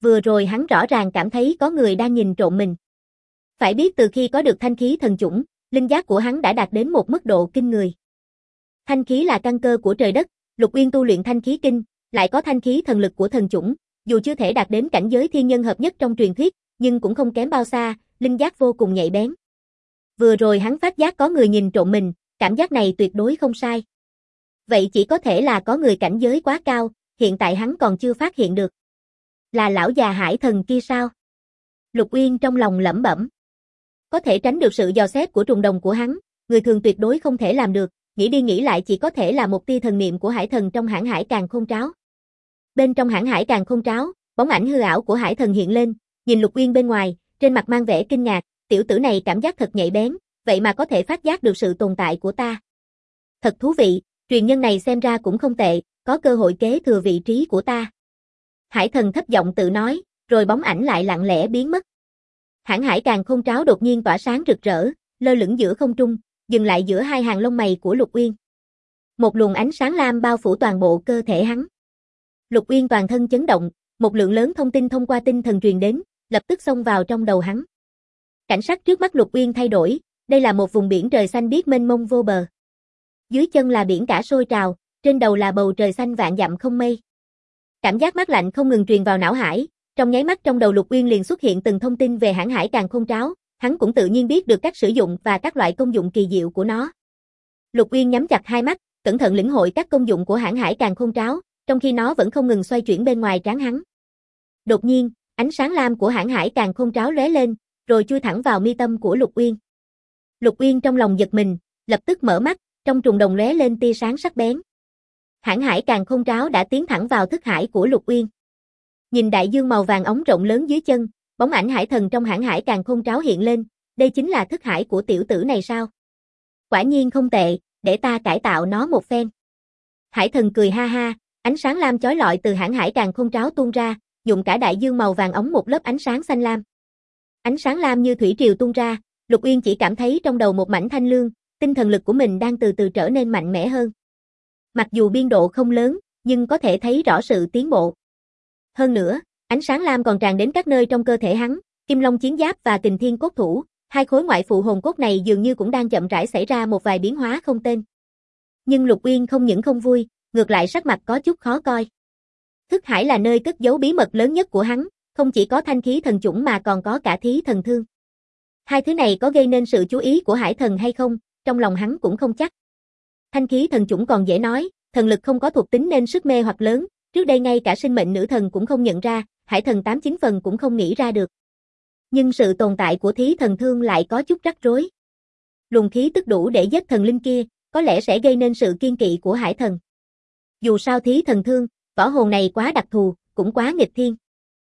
Vừa rồi hắn rõ ràng cảm thấy có người đang nhìn trộm mình. Phải biết từ khi có được thanh khí thần chủng, linh giác của hắn đã đạt đến một mức độ kinh người. Thanh khí là căn cơ của trời đất, Lục Uyên tu luyện thanh khí kinh, lại có thanh khí thần lực của thần chủng, dù chưa thể đạt đến cảnh giới thiên nhân hợp nhất trong truyền thuyết, nhưng cũng không kém bao xa, linh giác vô cùng nhạy bén. Vừa rồi hắn phát giác có người nhìn trộm mình, cảm giác này tuyệt đối không sai. Vậy chỉ có thể là có người cảnh giới quá cao, hiện tại hắn còn chưa phát hiện được. Là lão già Hải Thần kia sao? Lục Uyên trong lòng lẩm bẩm. Có thể tránh được sự dò xét của trùng đồng của hắn, người thường tuyệt đối không thể làm được, nghĩ đi nghĩ lại chỉ có thể là một tia thần niệm của Hải Thần trong hãn hải càn khôn tráo. Bên trong hãn hải càn khôn tráo, bóng ảnh hư ảo của Hải Thần hiện lên, nhìn Lục Uyên bên ngoài, trên mặt mang vẻ kinh ngạc, tiểu tử này cảm giác thật nhạy bén, vậy mà có thể phát giác được sự tồn tại của ta. Thật thú vị, truyền nhân này xem ra cũng không tệ, có cơ hội kế thừa vị trí của ta. Hải Thần thấp giọng tự nói, rồi bóng ảnh lại lặng lẽ biến mất. Hãn hải càn khôn tráo đột nhiên tỏa sáng rực rỡ, lơ lửng giữa không trung, dừng lại giữa hai hàng lông mày của Lục Uyên. Một luồng ánh sáng lam bao phủ toàn bộ cơ thể hắn. Lục Uyên toàn thân chấn động, một lượng lớn thông tin thông qua tinh thần truyền đến, lập tức xông vào trong đầu hắn. Cảnh sắc trước mắt Lục Uyên thay đổi, đây là một vùng biển trời xanh biếc mênh mông vô bờ. Dưới chân là biển cả sôi trào, trên đầu là bầu trời xanh vạn dặm không mây. Cảm giác mát lạnh không ngừng truyền vào não hải, trong nháy mắt trong đầu Lục Uyên liền xuất hiện từng thông tin về hãn hải càn khôn tráo, hắn cũng tự nhiên biết được cách sử dụng và các loại công dụng kỳ diệu của nó. Lục Uyên nhắm chặt hai mắt, cẩn thận lĩnh hội các công dụng của hãn hải càn khôn tráo, trong khi nó vẫn không ngừng xoay chuyển bên ngoài trán hắn. Đột nhiên, ánh sáng lam của hãn hải càn khôn tráo lóe lên, rồi chui thẳng vào mi tâm của Lục Uyên. Lục Uyên trong lòng giật mình, lập tức mở mắt, trong trùng đồng lóe lên tia sáng sắc bén. Hãn hải càn khôn tráo đã tiến thẳng vào thức hải của Lục Uyên. Nhìn đại dương màu vàng óng rộng lớn dưới chân, bóng ảnh Hải Thần trong hãn hải càn khôn tráo hiện lên, đây chính là thức hải của tiểu tử này sao? Quả nhiên không tệ, để ta cải tạo nó một phen. Hải Thần cười ha ha, ánh sáng lam chói lọi từ hãn hải càn khôn tráo tuôn ra, nhuộm cả đại dương màu vàng óng một lớp ánh sáng xanh lam. Ánh sáng lam như thủy triều tuôn ra, Lục Uyên chỉ cảm thấy trong đầu một mảnh thanh lương, tinh thần lực của mình đang từ từ trở nên mạnh mẽ hơn. Mặc dù biên độ không lớn, nhưng có thể thấy rõ sự tiến bộ. Hơn nữa, ánh sáng lam còn tràn đến các nơi trong cơ thể hắn, Kim Long chiến giáp và Kình Thiên cốt thủ, hai khối ngoại phụ hồn cốt này dường như cũng đang chậm rãi xảy ra một vài biến hóa không tên. Nhưng Lục Uyên không những không vui, ngược lại sắc mặt có chút khó coi. Thức hải là nơi cất giấu bí mật lớn nhất của hắn, không chỉ có thanh khí thần chủng mà còn có cả thí thần thương. Hai thứ này có gây nên sự chú ý của Hải Thần hay không, trong lòng hắn cũng không chắc. Thanh khí thần chủng còn dễ nói, thần lực không có thuộc tính nên sức mê hoặc lớn, trước đây ngay cả sinh mệnh nữ thần cũng không nhận ra, Hải Thần 8-9 phần cũng không nghĩ ra được. Nhưng sự tồn tại của thí thần thương lại có chút rắc rối. Luồng khí tức đủ để giết thần linh kia, có lẽ sẽ gây nên sự kiên kỵ của Hải Thần. Dù sao thí thần thương, võ hồn này quá đặc thù, cũng quá nghịch thiên.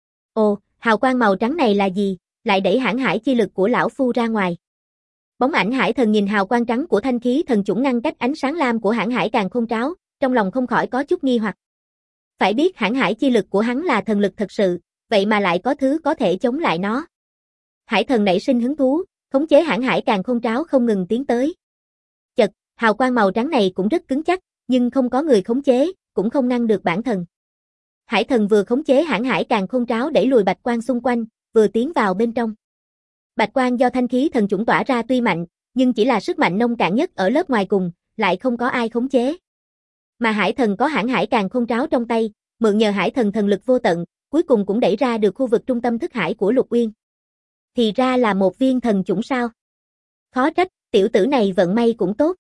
Ồ, hào quang màu trắng này là gì, lại đẩy hãn hải chi lực của lão phu ra ngoài. Bóng ảnh Hải Thần nhìn hào quang trắng của thanh khí thần chủng ngăn cách ánh sáng lam của hãn hải càn khôn tráo, trong lòng không khỏi có chút nghi hoặc. Phải biết hãn hải chi lực của hắn là thần lực thật sự, vậy mà lại có thứ có thể chống lại nó. Hải Thần nảy sinh hứng thú, khống chế hãn hải càn khôn tráo không ngừng tiến tới. Chật, hào quang màu trắng này cũng rất cứng chắc, nhưng không có người khống chế, cũng không ngăn được bản thân. Hải Thần vừa khống chế hãn hải càn khôn tráo đẩy lùi bạch quang xung quanh, vừa tiến vào bên trong. Bạch quang do thanh khí thần chủng tỏa ra tuy mạnh, nhưng chỉ là sức mạnh nông cạn nhất ở lớp ngoài cùng, lại không có ai khống chế. Mà Hải Thần có hãn hải càn khôn tráo trong tay, mượn nhờ Hải Thần thần lực vô tận, cuối cùng cũng đẩy ra được khu vực trung tâm thức hải của Lục Uyên. Thì ra là một viên thần chủng sao? Khó trách, tiểu tử này vận may cũng tốt.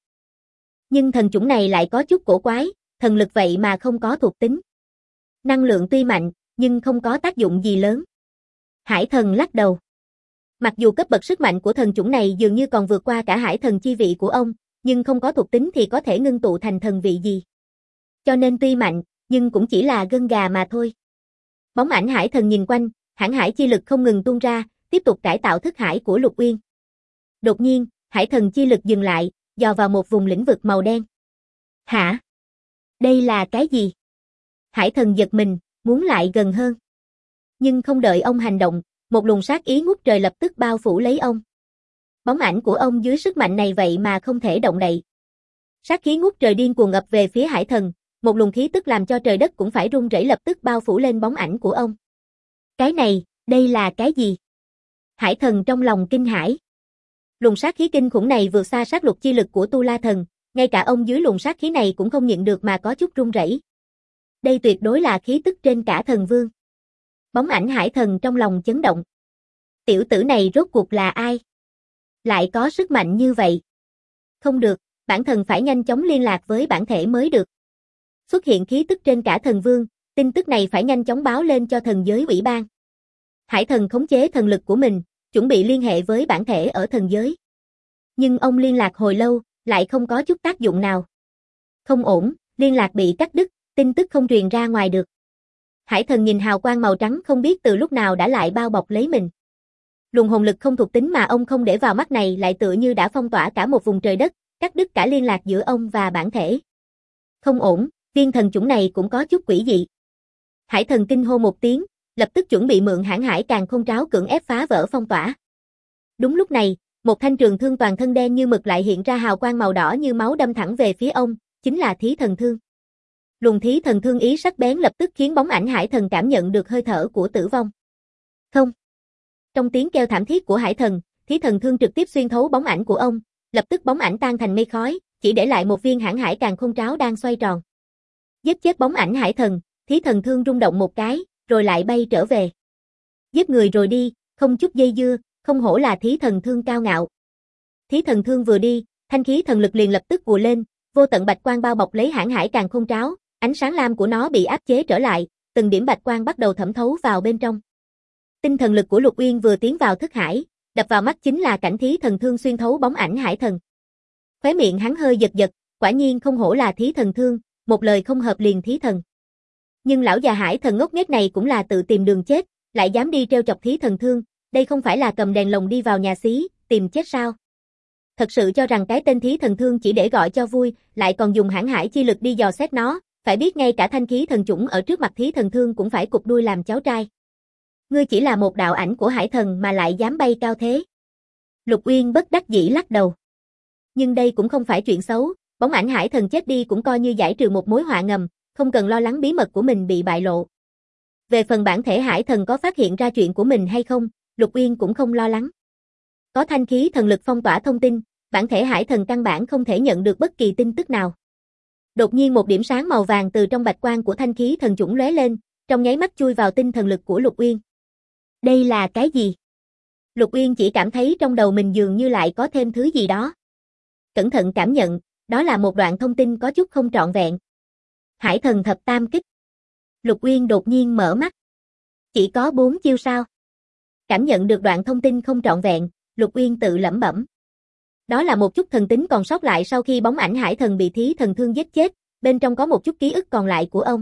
Nhưng thần chủng này lại có chút cổ quái, thần lực vậy mà không có thuộc tính. Năng lượng tuy mạnh, nhưng không có tác dụng gì lớn. Hải Thần lắc đầu. Mặc dù cấp bậc sức mạnh của thần chủng này dường như còn vượt qua cả Hải Thần chi vị của ông, nhưng không có thuộc tính thì có thể ngưng tụ thành thần vị gì. Cho nên tuy mạnh, nhưng cũng chỉ là gân gà mà thôi. Bóng ảnh Hải Thần nhìn quanh, hãn hải chi lực không ngừng tuôn ra, tiếp tục cải tạo thức hải của Lục Uyên. Đột nhiên, Hải Thần chi lực dừng lại, dò vào một vùng lĩnh vực màu đen. Hả? Đây là cái gì? Hải Thần giật mình, muốn lại gần hơn. Nhưng không đợi ông hành động, một luồng sát ý ngút trời lập tức bao phủ lấy ông. Bóng ảnh của ông dưới sức mạnh này vậy mà không thể động đậy. Sát khí ngút trời điên cuồng ập về phía Hải Thần, một luồng khí tức làm cho trời đất cũng phải rung rẩy lập tức bao phủ lên bóng ảnh của ông. Cái này, đây là cái gì? Hải thần trong lòng kinh hãi. Luồng sát khí kinh khủng này vượt xa sát lục chi lực của Tu La Thần, ngay cả ông dưới luồng sát khí này cũng không nhịn được mà có chút run rẩy. Đây tuyệt đối là khí tức trên cả thần vương. Bóng ảnh hải thần trong lòng chấn động. Tiểu tử này rốt cuộc là ai? Lại có sức mạnh như vậy. Không được, bản thần phải nhanh chóng liên lạc với bản thể mới được. Xuất hiện khí tức trên cả thần vương, tin tức này phải nhanh chóng báo lên cho thần giới ủy ban. Hải thần khống chế thần lực của mình, chuẩn bị liên hệ với bản thể ở thần giới. Nhưng ông liên lạc hồi lâu, lại không có chút tác dụng nào. Không ổn, liên lạc bị cắt đứt, tin tức không truyền ra ngoài được. Hải thần nhìn hào quang màu trắng không biết từ lúc nào đã lại bao bọc lấy mình. Luồng hồn lực không thuộc tính mà ông không để vào mắt này lại tựa như đã phong tỏa cả một vùng trời đất, cắt đứt cả liên lạc giữa ông và bản thể. Không ổn, viên thần chủng này cũng có chút quỷ dị. Hải thần kinh hô một tiếng, lập tức chuẩn bị mượn hãn hải càn khôn tráo cưỡng ép phá vỡ phong tỏa. Đúng lúc này, một thanh trường thương toàn thân đen như mực lại hiện ra hào quang màu đỏ như máu đâm thẳng về phía ông, chính là Thí Thần Thương. Luồng Thí Thần Thương ý sắc bén lập tức khiến bóng ảnh hải thần cảm nhận được hơi thở của tử vong. Không. Trong tiếng kêu thảm thiết của hải thần, Thí Thần Thương trực tiếp xuyên thấu bóng ảnh của ông, lập tức bóng ảnh tan thành mây khói, chỉ để lại một viên hãn hải càn khôn tráo đang xoay tròn. Giết chết bóng ảnh hải thần, Thí Thần Thương rung động một cái, rồi lại bay trở về. Giết người rồi đi, không chút dây dưa, không hổ là Thí Thần Thương cao ngạo. Thí Thần Thương vừa đi, thanh khí thần lực liền lập tức ùa lên, vô tận bạch quang bao bọc lấy hãn hải càn khôn tráo, ánh sáng lam của nó bị áp chế trở lại, từng điểm bạch quang bắt đầu thẩm thấu vào bên trong. Tinh thần lực của Lục Uyên vừa tiến vào thức hải, đập vào mắt chính là cảnh Thí Thần Thương xuyên thấu bóng ảnh hải thần. Khóe miệng hắn hơi giật giật, quả nhiên không hổ là Thí Thần Thương, một lời không hợp liền thí thần. Nhưng lão già hải thần ngốc nghếch này cũng là tự tìm đường chết, lại dám đi trêu chọc Thí Thần Thương, đây không phải là cầm đèn lồng đi vào nhà xí, tìm chết sao? Thật sự cho rằng cái tên Thí Thần Thương chỉ để gọi cho vui, lại còn dùng hãn hải chi lực đi dò xét nó, phải biết ngay cả thanh khí thần chủng ở trước mặt Thí Thần Thương cũng phải cụp đuôi làm cháu trai. Ngươi chỉ là một đạo ảnh của hải thần mà lại dám bay cao thế. Lục Uyên bất đắc dĩ lắc đầu. Nhưng đây cũng không phải chuyện xấu, bóng ảnh hải thần chết đi cũng coi như giải trừ một mối họa ngầm, không cần lo lắng bí mật của mình bị bại lộ. Về phần bản thể hải thần có phát hiện ra chuyện của mình hay không, Lục Uyên cũng không lo lắng. Có thanh khí thần lực phong tỏa thông tin, bản thể hải thần căn bản không thể nhận được bất kỳ tin tức nào. Đột nhiên một điểm sáng màu vàng từ trong bạch quang của thanh khí thần chủng lóe lên, trong nháy mắt chui vào tinh thần lực của Lục Uyên. Đây là cái gì? Lục Uyên chỉ cảm thấy trong đầu mình dường như lại có thêm thứ gì đó. Cẩn thận cảm nhận, đó là một đoạn thông tin có chút không trọn vẹn. Hải thần thập tam kích. Lục Uyên đột nhiên mở mắt. Chỉ có 4 chiêu sao? Cảm nhận được đoạn thông tin không trọn vẹn, Lục Uyên tự lẩm bẩm. Đó là một chút thần tính còn sót lại sau khi bóng ảnh hải thần bị Thí Thần Thương giết chết, bên trong có một chút ký ức còn lại của ông.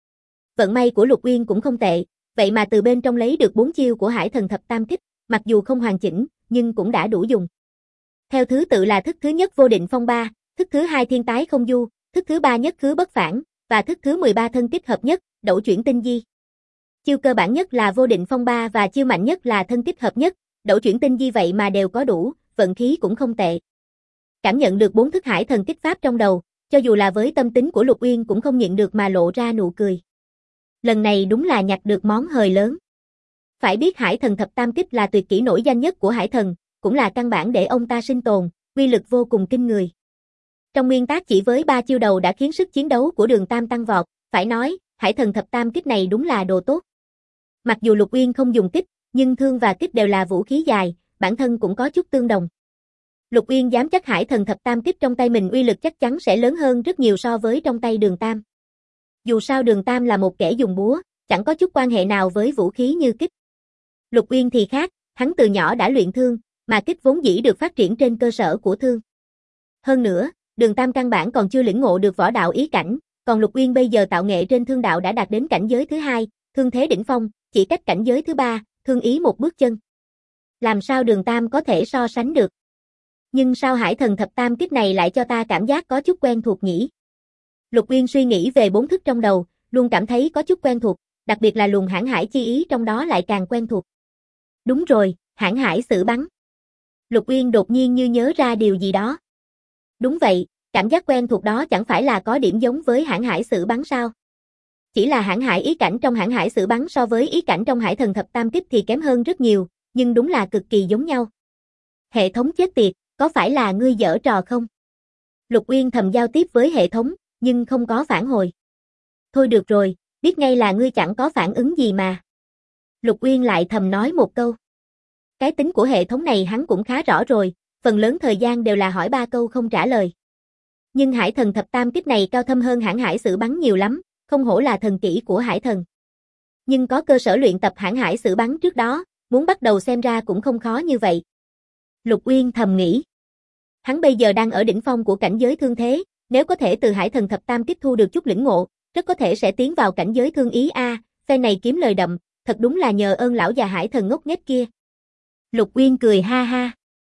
Vận may của Lục Uyên cũng không tệ, vậy mà từ bên trong lấy được 4 chiêu của hải thần thập tam kích, mặc dù không hoàn chỉnh, nhưng cũng đã đủ dùng. Theo thứ tự là thức thứ nhất vô định phong ba, thức thứ hai thiên tái không du, thức thứ ba nhất khứ bất phản, và thức thứ 13 thân kích hợp nhất, đẩu chuyển tinh di. Chiêu cơ bản nhất là vô định phong ba và chiêu mạnh nhất là thân kích hợp nhất, đẩu chuyển tinh di vậy mà đều có đủ, vận khí cũng không tệ. Cảm nhận được 4 thức hải thần kích pháp trong đầu, cho dù là với tâm tính của Lục Uyên cũng không nhịn được mà lộ ra nụ cười. Lần này đúng là nhặt được món hời lớn. Phải biết hải thần thập tam kích là tuyệt kỹ nổi danh nhất của hải thần, cũng là căn bản để ông ta sinh tồn, uy lực vô cùng kinh người. Trong nguyên tác chỉ với 3 chiêu đầu đã khiến sức chiến đấu của Đường Tam tăng vọt, phải nói, hải thần thập tam kích này đúng là đồ tốt. Mặc dù Lục Uyên không dùng kích, nhưng thương và kích đều là vũ khí dài, bản thân cũng có chút tương đồng. Lục Uyên dám chắc hải thần thập tam kích trong tay mình uy lực chắc chắn sẽ lớn hơn rất nhiều so với trong tay Đường Tam. Dù sao Đường Tam là một kẻ dùng búa, chẳng có chút quan hệ nào với vũ khí như kích. Lục Uyên thì khác, hắn từ nhỏ đã luyện thương, mà kích vốn dĩ được phát triển trên cơ sở của thương. Hơn nữa, Đường Tam căn bản còn chưa lĩnh ngộ được võ đạo ý cảnh, còn Lục Uyên bây giờ tạo nghệ trên thương đạo đã đạt đến cảnh giới thứ 2, thương thế đỉnh phong, chỉ cách cảnh giới thứ 3, thương ý một bước chân. Làm sao Đường Tam có thể so sánh được? Nhưng sao hải thần thập tam kích này lại cho ta cảm giác có chút quen thuộc nhỉ? Lục Uyên suy nghĩ về 4 thức trong đầu, luôn cảm thấy có chút quen thuộc, đặc biệt là luồng hãn hải chi ý trong đó lại càng quen thuộc. Đúng rồi, hãn hải xử bắn. Lục Uyên đột nhiên như nhớ ra điều gì đó. Đúng vậy, cảm giác quen thuộc đó chẳng phải là có điểm giống với hãn hải xử bắn sao? Chỉ là hãng hải ý cảnh trong hãng hải sử bắn so với ý cảnh trong hải thần thập tam kích thì kém hơn rất nhiều, nhưng đúng là cực kỳ giống nhau. Hệ thống chết tiệt, có phải là ngươi giở trò không? Lục Uyên thầm giao tiếp với hệ thống, nhưng không có phản hồi. Thôi được rồi, biết ngay là ngươi chẳng có phản ứng gì mà. Lục Uyên lại thầm nói một câu. Cái tính của hệ thống này hắn cũng khá rõ rồi, phần lớn thời gian đều là hỏi 3 câu không trả lời. Nhưng hải thần thập tam kích này cao thâm hơn hãng hải sử bắn nhiều lắm, không hổ là thần kỹ của hải thần. Nhưng có cơ sở luyện tập hãng hải sử bắn trước đó, muốn bắt đầu xem ra cũng không khó như vậy. Lục Uyên thầm nghĩ. Hắn bây giờ đang ở đỉnh phong của cảnh giới thương thế, nếu có thể từ hải thần thập tam kích thu được chút lĩnh ngộ, rất có thể sẽ tiến vào cảnh giới thương ý a, phe này kiếm lời đậm, thật đúng là nhờ ơn lão già hải thần ngốc nghếch kia. Lục Uyên cười ha ha.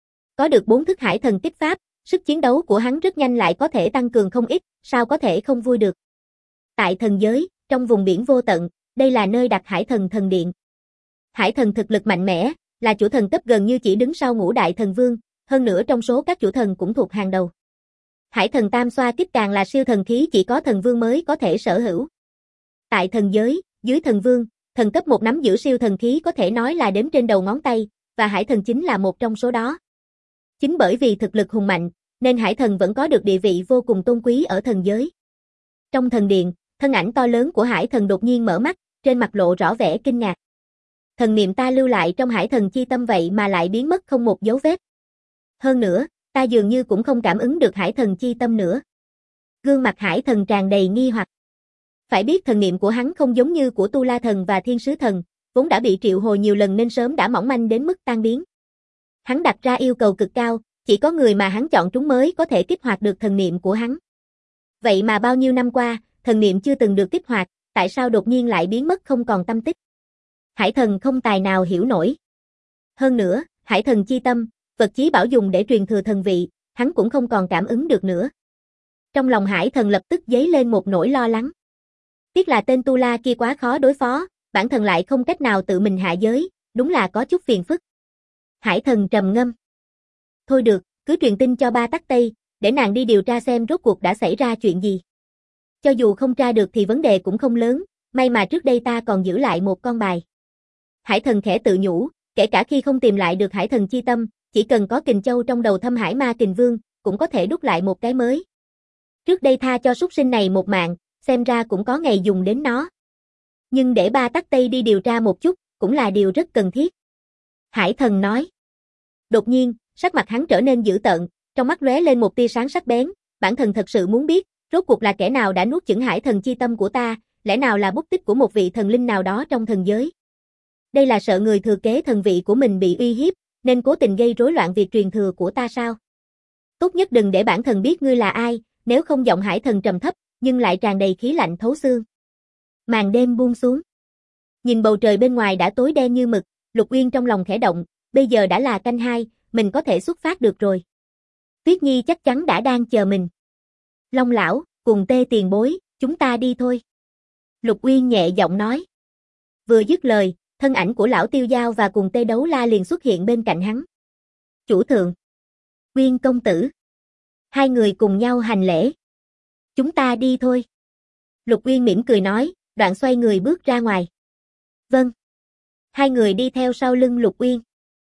Có được 4 thức hải thần kích pháp, sức chiến đấu của hắn rất nhanh lại có thể tăng cường không ít, sao có thể không vui được. Tại thần giới, trong vùng biển vô tận, đây là nơi đặt hải thần thần điện. Hải thần thực lực mạnh mẽ, là chủ thần cấp gần như chỉ đứng sau ngũ đại thần vương, hơn nữa trong số các chủ thần cũng thuộc hàng đầu. Hải thần tam xoa kích càng là siêu thần khí chỉ có thần vương mới có thể sở hữu. Tại thần giới, dưới thần vương, thần cấp 1 nắm giữ siêu thần khí có thể nói là đếm trên đầu ngón tay, và hải thần chính là một trong số đó. Chính bởi vì thực lực hùng mạnh, nên hải thần vẫn có được địa vị vô cùng tôn quý ở thần giới. Trong thần điện, thân ảnh to lớn của hải thần đột nhiên mở mắt, trên mặt lộ rõ vẻ kinh ngạc. Thần niệm ta lưu lại trong hải thần chi tâm vậy mà lại biến mất không một dấu vết. Hơn nữa, ta dường như cũng không cảm ứng được hải thần chi tâm nữa. Gương mặt hải thần tràn đầy nghi hoặc. Phải biết thần niệm của hắn không giống như của Tu La thần và Thiên Sứ thần, vốn đã bị triệu hồi nhiều lần nên sớm đã mỏng manh đến mức tan biến. Hắn đặt ra yêu cầu cực cao, chỉ có người mà hắn chọn trúng mới có thể kích hoạt được thần niệm của hắn. Vậy mà bao nhiêu năm qua, thần niệm chưa từng được kích hoạt, tại sao đột nhiên lại biến mất không còn tâm tích? Hải thần không tài nào hiểu nổi. Hơn nữa, hải thần chi tâm, vật chí bảo dùng để truyền thừa thần vị, hắn cũng không còn cảm ứng được nữa. Trong lòng hải thần lập tức dấy lên một nỗi lo lắng. Tiếc là tên Tu La kia quá khó đối phó, bản thân lại không cách nào tự mình hạ giới, đúng là có chút phiền phức. Hải thần trầm ngâm. Thôi được, cứ truyền tin cho Ba Tắc Tây, để nàng đi điều tra xem rốt cuộc đã xảy ra chuyện gì. Cho dù không tra được thì vấn đề cũng không lớn, may mà trước đây ta còn giữ lại một con bài. Hải thần khẽ tự nhủ, kể cả khi không tìm lại được hải thần chi tâm, chỉ cần có kình châu trong đầu Thâm Hải Ma Kình Vương, cũng có thể đúc lại một cái mới. Trước đây tha cho súc sinh này một mạng, xem ra cũng có ngày dùng đến nó. Nhưng để Ba Tắc Tây đi điều tra một chút, cũng là điều rất cần thiết. Hải thần nói. Đột nhiên, sắc mặt hắn trở nên dữ tợn, trong mắt lóe lên một tia sáng sắc bén, bản thân thật sự muốn biết, rốt cuộc là kẻ nào đã nuốt chửng hải thần chi tâm của ta, lẽ nào là bút tích của một vị thần linh nào đó trong thần giới. Đây là sợ người thừa kế thần vị của mình bị uy hiếp, nên cố tình gây rối loạn việc truyền thừa của ta sao? Tốt nhất đừng để bản thân biết ngươi là ai, nếu không giọng hải thần trầm thấp, nhưng lại tràn đầy khí lạnh thấu xương. Màn đêm buông xuống. Nhìn bầu trời bên ngoài đã tối đen như mực, Lục Uyên trong lòng khẽ động, bây giờ đã là canh 2, mình có thể xuất phát được rồi. Tuyết Nhi chắc chắn đã đang chờ mình. Long lão, cùng Tê tiền bối, chúng ta đi thôi. Lục Uyên nhẹ giọng nói. Vừa dứt lời, thân ảnh của lão Tiêu Dao và cùng Tê Đấu La liền xuất hiện bên cạnh hắn. Chủ thượng. Uyên công tử. Hai người cùng nhau hành lễ. Chúng ta đi thôi. Lục Uyên mỉm cười nói, đoạn xoay người bước ra ngoài. Vâng. Hai người đi theo sau lưng Lục Uyên.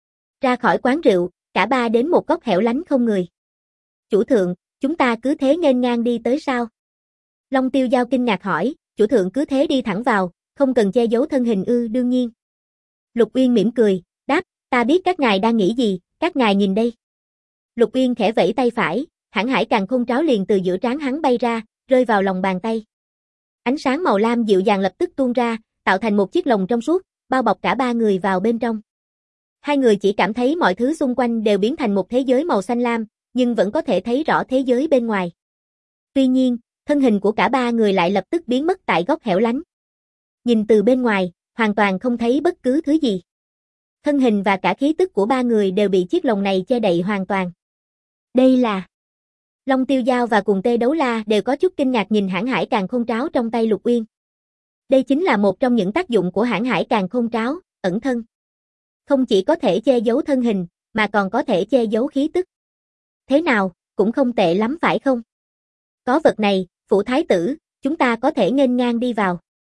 Ra khỏi quán rượu, cả ba đến một góc hẻo lánh không người. Chủ thượng, chúng ta cứ thế nghênh ngang đi tới sao? Long Tiêu Dao kinh ngạc hỏi, chủ thượng cứ thế đi thẳng vào, không cần che giấu thân hình ư? Đương nhiên. Lục Uyên mỉm cười, đáp, ta biết các ngài đang nghĩ gì, các ngài nhìn đây. Lục Uyên khẽ vẫy tay phải, hãng hải càn khôn tráo liền từ giữa trán hắn bay ra, rơi vào lòng bàn tay. Ánh sáng màu lam dịu dàng lập tức tuôn ra, tạo thành một chiếc lồng trong suốt, bao bọc cả ba người vào bên trong. Hai người chỉ cảm thấy mọi thứ xung quanh đều biến thành một thế giới màu xanh lam, nhưng vẫn có thể thấy rõ thế giới bên ngoài. Tuy nhiên, thân hình của cả ba người lại lập tức biến mất tại góc hẻo lánh. Nhìn từ bên ngoài, hoàn toàn không thấy bất cứ thứ gì. Thân hình và cả khí tức của ba người đều bị chiếc lồng này che đậy hoàn toàn. Đây là... Long Tiêu Dao và cùng Tê Đấu La đều có chút kinh ngạc nhìn hãng hải càn khôn tráo trong tay Lục Uyên. Đây chính là một trong những tác dụng của hãng hải càn khôn tráo, ẩn thân. Không chỉ có thể che giấu thân hình, mà còn có thể che giấu khí tức. Thế nào, cũng không tệ lắm phải không? Có vật này, phủ thái tử, chúng ta có thể nghênh ngang đi vào.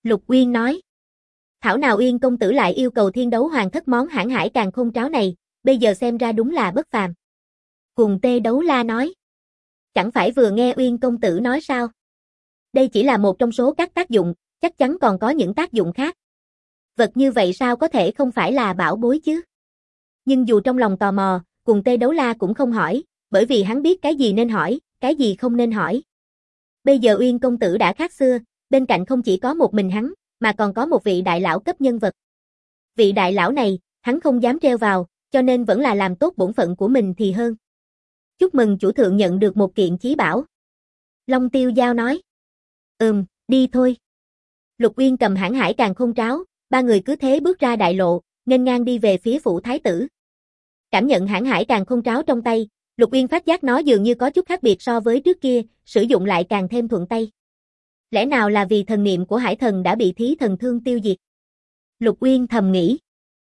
Lục Uyên nói. Thảo nào Uyên công tử lại yêu cầu Thiên Đấu Hoàng thất món hãn hải càn khôn tráo này, bây giờ xem ra đúng là bất phàm. Cùng Tê Đấu La nói. Chẳng phải vừa nghe Uyên công tử nói sao? Đây chỉ là một trong số các tác dụng, chắc chắn còn có những tác dụng khác. Vật như vậy sao có thể không phải là bảo bối chứ? Nhưng dù trong lòng tò mò, cùng Tê Đấu La cũng không hỏi, bởi vì hắn biết cái gì nên hỏi, cái gì không nên hỏi. Bây giờ Uyên công tử đã khác xưa, bên cạnh không chỉ có một mình hắn, mà còn có một vị đại lão cấp nhân vật. Vị đại lão này, hắn không dám treo vào, cho nên vẫn là làm tốt bổn phận của mình thì hơn. Chúc mừng chủ thượng nhận được một kiện chí bảo. Long Tiêu Giao nói. Đi thôi. Lục Uyên cầm hãn hải càn khôn tráo, ba người cứ thế bước ra đại lộ, nghênh ngang đi về phía phủ thái tử. Cảm nhận hãn hải càn khôn tráo trong tay, Lục Uyên phát giác nó dường như có chút khác biệt so với trước kia, sử dụng lại càng thêm thuận tay. Lẽ nào là vì thần niệm của hải thần đã bị thí thần thương tiêu diệt? Lục Uyên thầm nghĩ.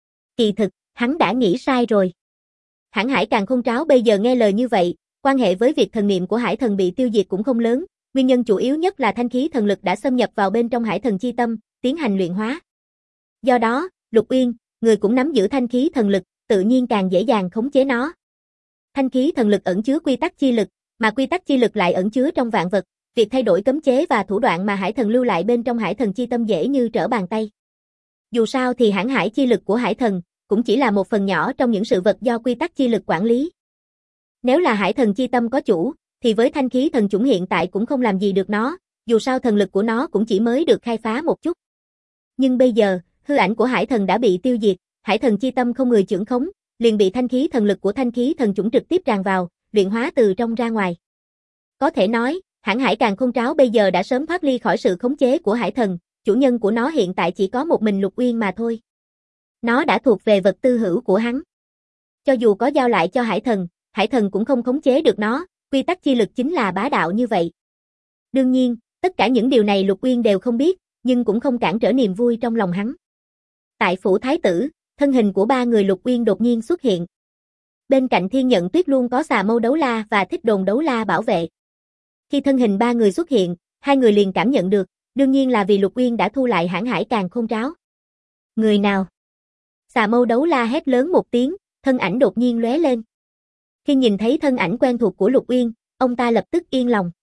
Kỳ thực, hắn đã nghĩ sai rồi. Hãn hải càn khôn tráo bây giờ nghe lời như vậy, quan hệ với việc thần niệm của hải thần bị tiêu diệt cũng không lớn, nguyên nhân chủ yếu nhất là thanh khí thần lực đã xâm nhập vào bên trong hải thần chi tâm, tiến hành luyện hóa. Do đó, Lục Uyên, người cũng nắm giữ thanh khí thần lực, tự nhiên càng dễ dàng khống chế nó. Thanh khí thần lực ẩn chứa quy tắc chi lực, mà quy tắc chi lực lại ẩn chứa trong vạn vật, việc thay đổi cấm chế và thủ đoạn mà hải thần lưu lại bên trong hải thần chi tâm dễ như trở bàn tay. Dù sao thì hãn hải chi lực của hải thần cũng chỉ là một phần nhỏ trong những sự vật do quy tắc chi lực quản lý. Nếu là hải thần chi tâm có chủ, thì với thanh khí thần chủng hiện tại cũng không làm gì được nó, dù sao thần lực của nó cũng chỉ mới được khai phá một chút. Nhưng bây giờ, hư ảnh của hải thần đã bị tiêu diệt, hải thần chi tâm không người chưởng khống, liền bị thanh khí thần lực của thanh khí thần chủng trực tiếp tràn vào, luyện hóa từ trong ra ngoài. Có thể nói, hãn hải càn khôn tráo bây giờ đã sớm thoát ly khỏi sự khống chế của hải thần, chủ nhân của nó hiện tại chỉ có một mình Lục Uyên mà thôi. Nó đã thuộc về vật tư hữu của hắn. Cho dù có giao lại cho hải thần cũng không khống chế được nó, quy tắc chi lực chính là bá đạo như vậy. Đương nhiên, tất cả những điều này Lục Uyên đều không biết, nhưng cũng không cản trở niềm vui trong lòng hắn. Tại phủ thái tử, thân hình của ba người Lục Uyên đột nhiên xuất hiện. Bên cạnh Thiên Nhận Tuyết luôn có Xà Mâu Đấu La và Thích Đồn Đấu La bảo vệ. Khi thân hình ba người xuất hiện, hai người liền cảm nhận được, đương nhiên là vì Lục Uyên đã thu lại hãn hải càn khôn tráo. Người nào? Xà Mâu Đấu La hét lớn một tiếng, thân ảnh đột nhiên lóe lên. Khi nhìn thấy thân ảnh quen thuộc của Lục Uyên, ông ta lập tức yên lòng.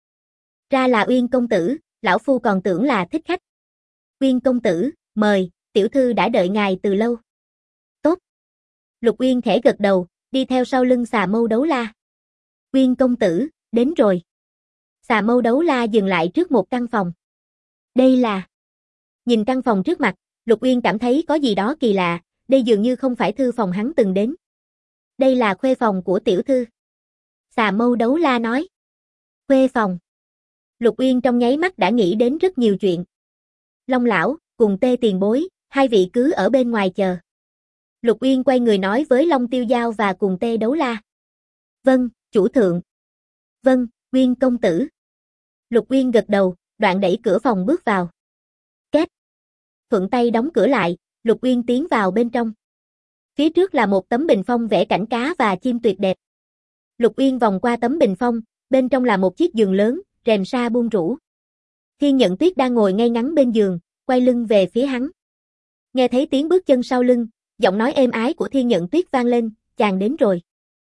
Ra là Uyên công tử, lão phu còn tưởng là thích khách. Uyên công tử, mời, tiểu thư đã đợi ngài từ lâu. Tốt. Lục Uyên khẽ gật đầu, đi theo sau lưng Xà Mâu Đấu La. Uyên công tử, đến rồi. Xà Mâu Đấu La dừng lại trước một căn phòng. Đây là... Nhìn căn phòng trước mặt, Lục Uyên cảm thấy có gì đó kỳ lạ, đây dường như không phải thư phòng hắn từng đến. Đây là khuê phòng của tiểu thư. Xà Mâu Đấu La nói. Khuê phòng. Lục Uyên trong nháy mắt đã nghĩ đến rất nhiều chuyện. Long lão, cùng Tê tiền bối, hai vị cứ ở bên ngoài chờ. Lục Uyên quay người nói với Long Tiêu Giao và cùng Tê Đấu La. Vâng, chủ thượng. Vâng, Uyên công tử. Lục Uyên gật đầu, đoạn đẩy cửa phòng bước vào. Két. Thuận tay đóng cửa lại, Lục Uyên tiến vào bên trong. Phía trước là một tấm bình phong vẽ cảnh cá và chim tuyệt đẹp. Lục Uyên vòng qua tấm bình phong, bên trong là một chiếc giường lớn, rèm sa buông rũ. Thiên Nhận Tuyết đang ngồi ngay ngắn bên giường, quay lưng về phía hắn. Nghe thấy tiếng bước chân sau lưng, giọng nói êm ái của Thiên Nhận Tuyết vang lên, chàng đến rồi.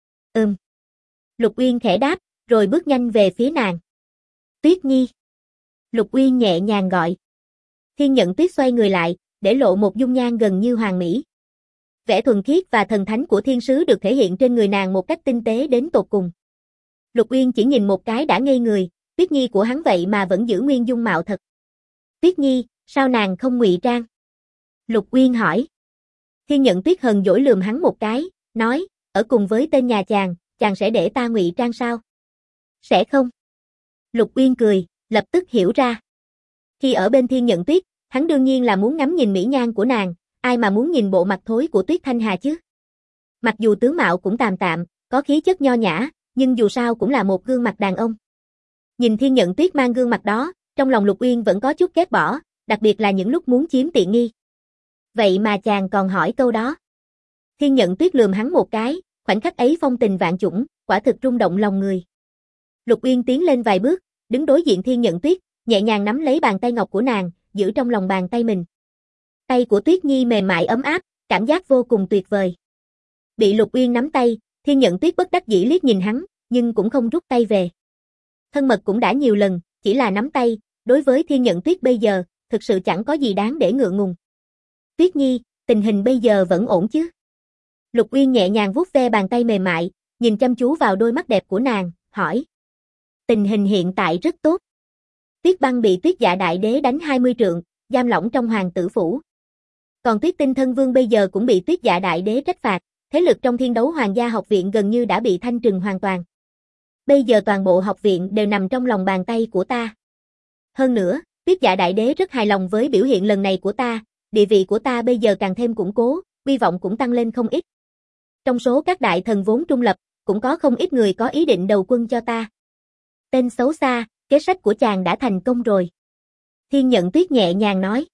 Lục Uyên khẽ đáp, rồi bước nhanh về phía nàng. Tuyết Nhi. Lục Uyên nhẹ nhàng gọi. Thiên Nhận Tuyết xoay người lại, để lộ một dung nhan gần như hoàn mỹ. Vẻ thuần khiết và thần thánh của thiên sứ được thể hiện trên người nàng một cách tinh tế đến tột cùng. Lục Uyên chỉ nhìn một cái đã ngây người, Tuyết Nhi của hắn vậy mà vẫn giữ nguyên dung mạo thật. Tuyết Nhi, sao nàng không ngụy trang? Lục Uyên hỏi. Thiên Nhận Tuyết hờn dỗi lườm hắn một cái, nói, ở cùng với tên nhà chàng sẽ để ta ngụy trang sao? Sẽ không. Lục Uyên cười, lập tức hiểu ra. Khi ở bên Thiên Nhận Tuyết, hắn đương nhiên là muốn ngắm nhìn mỹ nhan của nàng, ai mà muốn nhìn bộ mặt thối của Tuyết Thanh Hà chứ? Mặc dù tướng mạo cũng tạm tạm, có khí chất nho nhã, nhưng dù sao cũng là một gương mặt đàn ông. Nhìn Thiên Nhận Tuyết mang gương mặt đó, trong lòng Lục Uyên vẫn có chút ghét bỏ, đặc biệt là những lúc muốn chiếm tiện nghi. Vậy mà chàng còn hỏi câu đó. Thiên Nhận Tuyết lườm hắn một cái, khoảnh khắc ấy phong tình vạn chủng, quả thực rung động lòng người. Lục Uyên tiến lên vài bước, đứng đối diện Thiên Nhận Tuyết, nhẹ nhàng nắm lấy bàn tay ngọc của nàng, giữ trong lòng bàn tay mình. Tay của Tuyết Nhi mềm mại ấm áp, cảm giác vô cùng tuyệt vời. Bị Lục Uyên nắm tay, Thiên Nhận Tuyết bất đắc dĩ liếc nhìn hắn, nhưng cũng không rút tay về. Thân mật cũng đã nhiều lần, chỉ là nắm tay, đối với Thiên Nhận Tuyết bây giờ, thực sự chẳng có gì đáng để ngượng ngùng. Tuyết Nhi, tình hình bây giờ vẫn ổn chứ? Lục Uyên nhẹ nhàng vuốt ve bàn tay mềm mại, nhìn chăm chú vào đôi mắt đẹp của nàng, hỏi. Tình hình hiện tại rất tốt. Tuyết Băng bị Tuyết Dạ Đại Đế đánh 20 trượng, giam lỏng trong hoàng tử phủ. Còn Tuyết Tinh Thân Vương bây giờ cũng bị Tuyết Dạ Đại Đế trách phạt, thế lực trong Thiên Đấu Hoàng gia học viện gần như đã bị thanh trừng hoàn toàn. Bây giờ toàn bộ học viện đều nằm trong lòng bàn tay của ta. Hơn nữa, Tuyết Dạ Đại Đế rất hài lòng với biểu hiện lần này của ta, địa vị của ta bây giờ càng thêm củng cố, uy vọng cũng tăng lên không ít. Trong số các đại thần vốn trung lập, cũng có không ít người có ý định đầu quân cho ta. Tên xấu xa, kế sách của chàng đã thành công rồi. Thiên Nhận Tuyết nhẹ nhàng nói.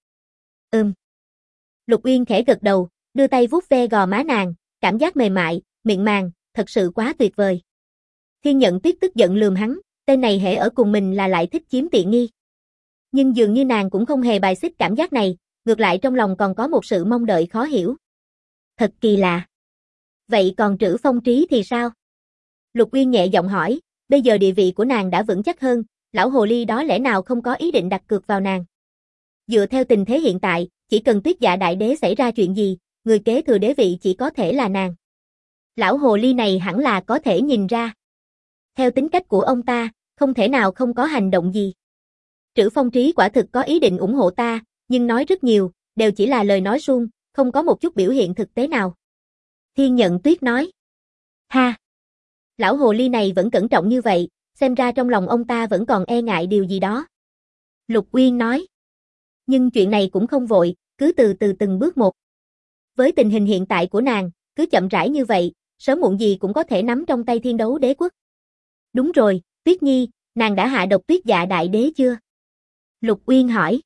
Lục Uyên khẽ gật đầu, đưa tay vuốt ve gò má nàng, cảm giác mềm mại, mịn màng, thật sự quá tuyệt vời. Thiên Nhận Tuyết tức giận lườm hắn, tên này hễ ở cùng mình là lại thích chiếm tiện nghi. Nhưng dường như nàng cũng không hề bài xích cảm giác này, ngược lại trong lòng còn có một sự mong đợi khó hiểu. Thật kỳ lạ. Vậy còn Trữ Phong Trí thì sao? Lục Uyên nhẹ giọng hỏi, bây giờ địa vị của nàng đã vững chắc hơn, lão hồ ly đó lẽ nào không có ý định đặt cược vào nàng? Dựa theo tình thế hiện tại, chỉ cần Tuyết Dạ Đại Đế xảy ra chuyện gì, người kế thừa đế vị chỉ có thể là nàng. Lão hồ ly này hẳn là có thể nhìn ra. Theo tính cách của ông ta, không thể nào không có hành động gì. Trữ Phong Trí quả thực có ý định ủng hộ ta, nhưng nói rất nhiều, đều chỉ là lời nói suông, không có một chút biểu hiện thực tế nào. Thiên Nhận Tuyết nói. Ha! Lão hồ ly này vẫn cẩn trọng như vậy, xem ra trong lòng ông ta vẫn còn e ngại điều gì đó. Lục Uyên nói. Nhưng chuyện này cũng không vội, cứ từ từ từng bước một. Với tình hình hiện tại của nàng, cứ chậm rãi như vậy, sớm muộn gì cũng có thể nắm trong tay Thiên Đấu Đế quốc. Đúng rồi, Tuyết Nhi, nàng đã hạ độc Tuyết Dạ Đại Đế chưa? Lục Uyên hỏi.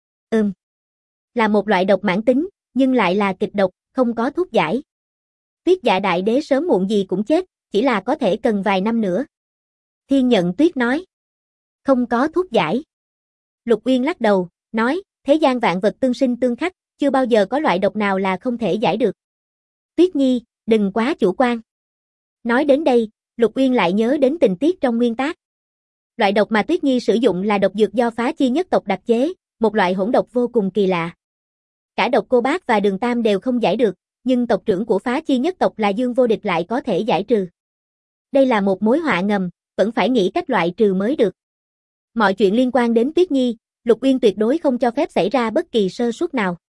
Là một loại độc mãn tính, nhưng lại là kịch độc, không có thuốc giải. Tuyết Dạ Đại Đế sớm muộn gì cũng chết, chỉ là có thể cần vài năm nữa. Thiên Nhận Tuyết nói. Không có thuốc giải. Lục Uyên lắc đầu, nói, thế gian vạn vật tương sinh tương khắc, chưa bao giờ có loại độc nào là không thể giải được. Tuyết Nhi, đừng quá chủ quan. Nói đến đây, Lục Uyên lại nhớ đến tình tiết trong nguyên tác. Loại độc mà Tuyết Nhi sử dụng là độc dược do Phá Chi nhất tộc đặc chế, một loại hỗn độc vô cùng kỳ lạ. Cả Độc Cô Bác và Đường Tam đều không giải được, nhưng tộc trưởng của Phá Chi nhất tộc là Dương Vô Địch lại có thể giải trừ. Đây là một mối họa ngầm, vẫn phải nghĩ cách loại trừ mới được. Mọi chuyện liên quan đến Tuyết Nhi, Lục Uyên tuyệt đối không cho phép xảy ra bất kỳ sơ suất nào.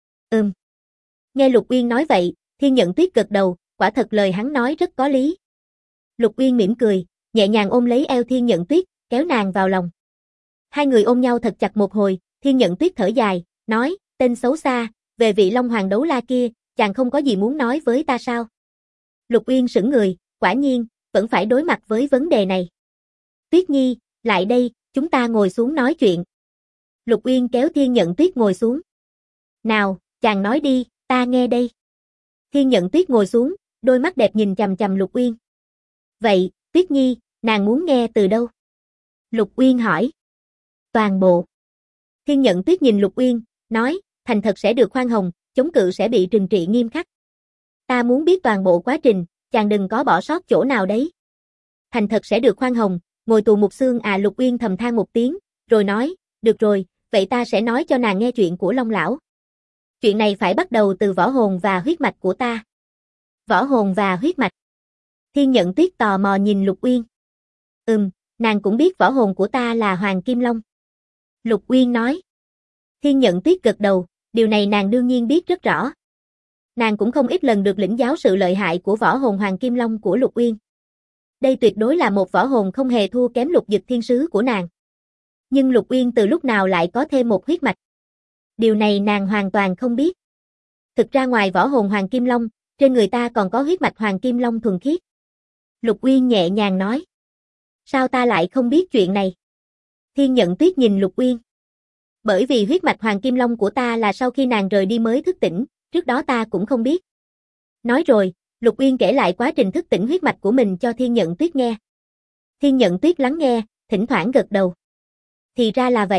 Nghe Lục Uyên nói vậy, Thiên Nhận Tuyết gật đầu, quả thật lời hắn nói rất có lý. Lục Uyên mỉm cười, nhẹ nhàng ôm lấy eo Thiên Nhận Tuyết, kéo nàng vào lòng. Hai người ôm nhau thật chặt một hồi, Thiên Nhận Tuyết thở dài, nói, tên xấu xa, về vị Long Hoàng đấu la kia, chàng không có gì muốn nói với ta sao? Lục Uyên sững người, quả nhiên, vẫn phải đối mặt với vấn đề này. Tuyết Nhi, lại đây, chúng ta ngồi xuống nói chuyện. Lục Uyên kéo Thiên Nhận Tuyết ngồi xuống. Nào, chàng nói đi, ta nghe đây. Thiên Nhận Tuyết ngồi xuống, đôi mắt đẹp nhìn chằm chằm Lục Uyên. Vậy, Tuyết Nhi, nàng muốn nghe từ đâu? Lục Uyên hỏi. Toàn bộ. Thiên Nhận Tuyết nhìn Lục Uyên, nói, thành thật sẽ được khoan hồng, chống cự sẽ bị trừng trị nghiêm khắc. Ta muốn biết toàn bộ quá trình, chàng đừng có bỏ sót chỗ nào đấy. Thành thật sẽ được khoan hồng, ngồi tù một xương à? Lục Uyên thầm than một tiếng, rồi nói, được rồi, vậy ta sẽ nói cho nàng nghe chuyện của Long Lão. Chuyện này phải bắt đầu từ võ hồn và huyết mạch của ta. Võ hồn và huyết mạch. Thiên Nhận Tuyết tò mò nhìn Lục Uyên. Nàng cũng biết võ hồn của ta là Hoàng Kim Long. Lục Uyên nói. Thiên Nhận Tuyết gật đầu, điều này nàng đương nhiên biết rất rõ. Nàng cũng không ít lần được lĩnh giáo sự lợi hại của võ hồn Hoàng Kim Long của Lục Uyên. Đây tuyệt đối là một võ hồn không hề thua kém Lục Dịch Thiên Sứ của nàng. Nhưng Lục Uyên từ lúc nào lại có thêm một huyết mạch? Điều này nàng hoàn toàn không biết. Thực ra ngoài võ hồn Hoàng Kim Long, trên người ta còn có huyết mạch Hoàng Kim Long thuần khiết. Lục Uyên nhẹ nhàng nói. Sao ta lại không biết chuyện này? Thiên Nhận Tuyết nhìn Lục Uyên. Bởi vì huyết mạch Hoàng Kim Long của ta là sau khi nàng rời đi mới thức tỉnh, trước đó ta cũng không biết. Nói rồi, Lục Uyên kể lại quá trình thức tỉnh huyết mạch của mình cho Thiên Nhận Tuyết nghe. Thiên Nhận Tuyết lắng nghe, thỉnh thoảng gật đầu. Thì ra là vậy,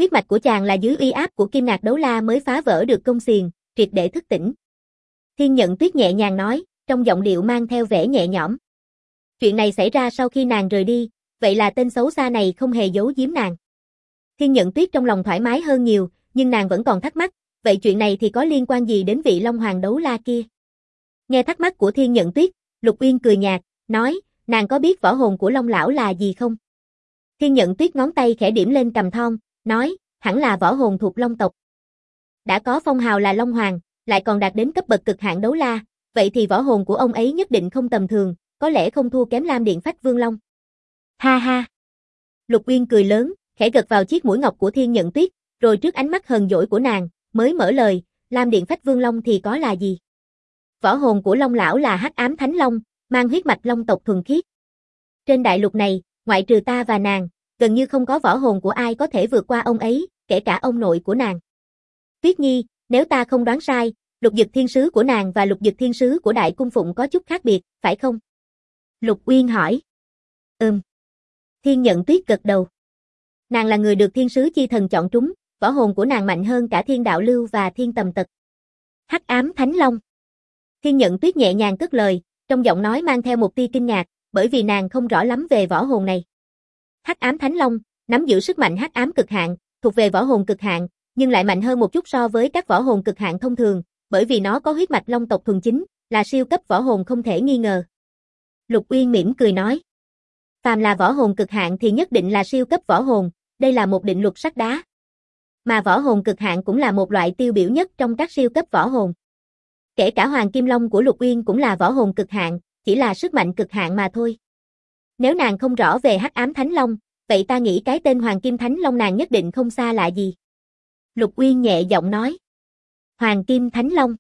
Huyết mạch của chàng là dưới uy áp của Kim Ngạc Đấu La mới phá vỡ được công xiềng, triệt để thức tỉnh. Thiên Nhận Tuyết nhẹ nhàng nói, trong giọng điệu mang theo vẻ nhẹ nhõm. Chuyện này xảy ra sau khi nàng rời đi, vậy là tên xấu xa này không hề giấu giếm nàng. Thiên Nhận Tuyết trong lòng thoải mái hơn nhiều, nhưng nàng vẫn còn thắc mắc, vậy chuyện này thì có liên quan gì đến vị Long Hoàng Đấu La kia? Nghe thắc mắc của Thiên Nhận Tuyết, Lục Uyên cười nhạt, nói, nàng có biết võ hồn của Long Lão là gì không? Thiên Nhận Tuyết ngón tay khẽ điểm lên cằm thon, nói, hẳn là võ hồn thuộc Long tộc. Đã có phong hào là Long Hoàng, lại còn đạt đến cấp bậc cực hạn đấu la, vậy thì võ hồn của ông ấy nhất định không tầm thường, có lẽ không thua kém Lam Điện Phách Vương Long. Ha ha. Lục Uyên cười lớn, khẽ gật vào chiếc mũi ngọc của Thiên Nhận Tuyết, rồi trước ánh mắt hờn dỗi của nàng, mới mở lời, Lam Điện Phách Vương Long thì có là gì? Võ hồn của Long Lão là Hắc Ám Thánh Long, mang huyết mạch Long tộc thuần khiết. Trên đại lục này, ngoại trừ ta và nàng, gần như không có võ hồn của ai có thể vượt qua ông ấy, kể cả ông nội của nàng. Tuyết Nhi, nếu ta không đoán sai, Lục Dực Thiên Sứ của nàng và Lục Dực Thiên Sứ của Đại Cung Phụng có chút khác biệt, phải không? Lục Uyên hỏi. Thiên Nhận Tuyết gật đầu. Nàng là người được Thiên Sứ Chi Thần chọn trúng, võ hồn của nàng mạnh hơn cả Thiên Đạo Lưu và Thiên Tầm Tật. Hắc Ám Thánh Long. Thiên Nhận Tuyết nhẹ nhàng cất lời, trong giọng nói mang theo một tia kinh ngạc, bởi vì nàng không rõ lắm về võ hồn này. Hắc Ám Thánh Long, nắm giữ sức mạnh hắc ám cực hạn, thuộc về võ hồn cực hạn, nhưng lại mạnh hơn một chút so với các võ hồn cực hạn thông thường, bởi vì nó có huyết mạch Long tộc thuần chính, là siêu cấp võ hồn không thể nghi ngờ. Lục Uyên mỉm cười nói. Phàm là võ hồn cực hạn thì nhất định là siêu cấp võ hồn, đây là một định luật sắt đá. Mà võ hồn cực hạn cũng là một loại tiêu biểu nhất trong các siêu cấp võ hồn. Kể cả Hoàng Kim Long của Lục Uyên cũng là võ hồn cực hạn, chỉ là sức mạnh cực hạn mà thôi. Nếu nàng không rõ về Hắc Ám Thánh Long, vậy ta nghĩ cái tên Hoàng Kim Thánh Long nàng nhất định không xa lạ gì. Lục Uyên nhẹ giọng nói. Hoàng Kim Thánh Long.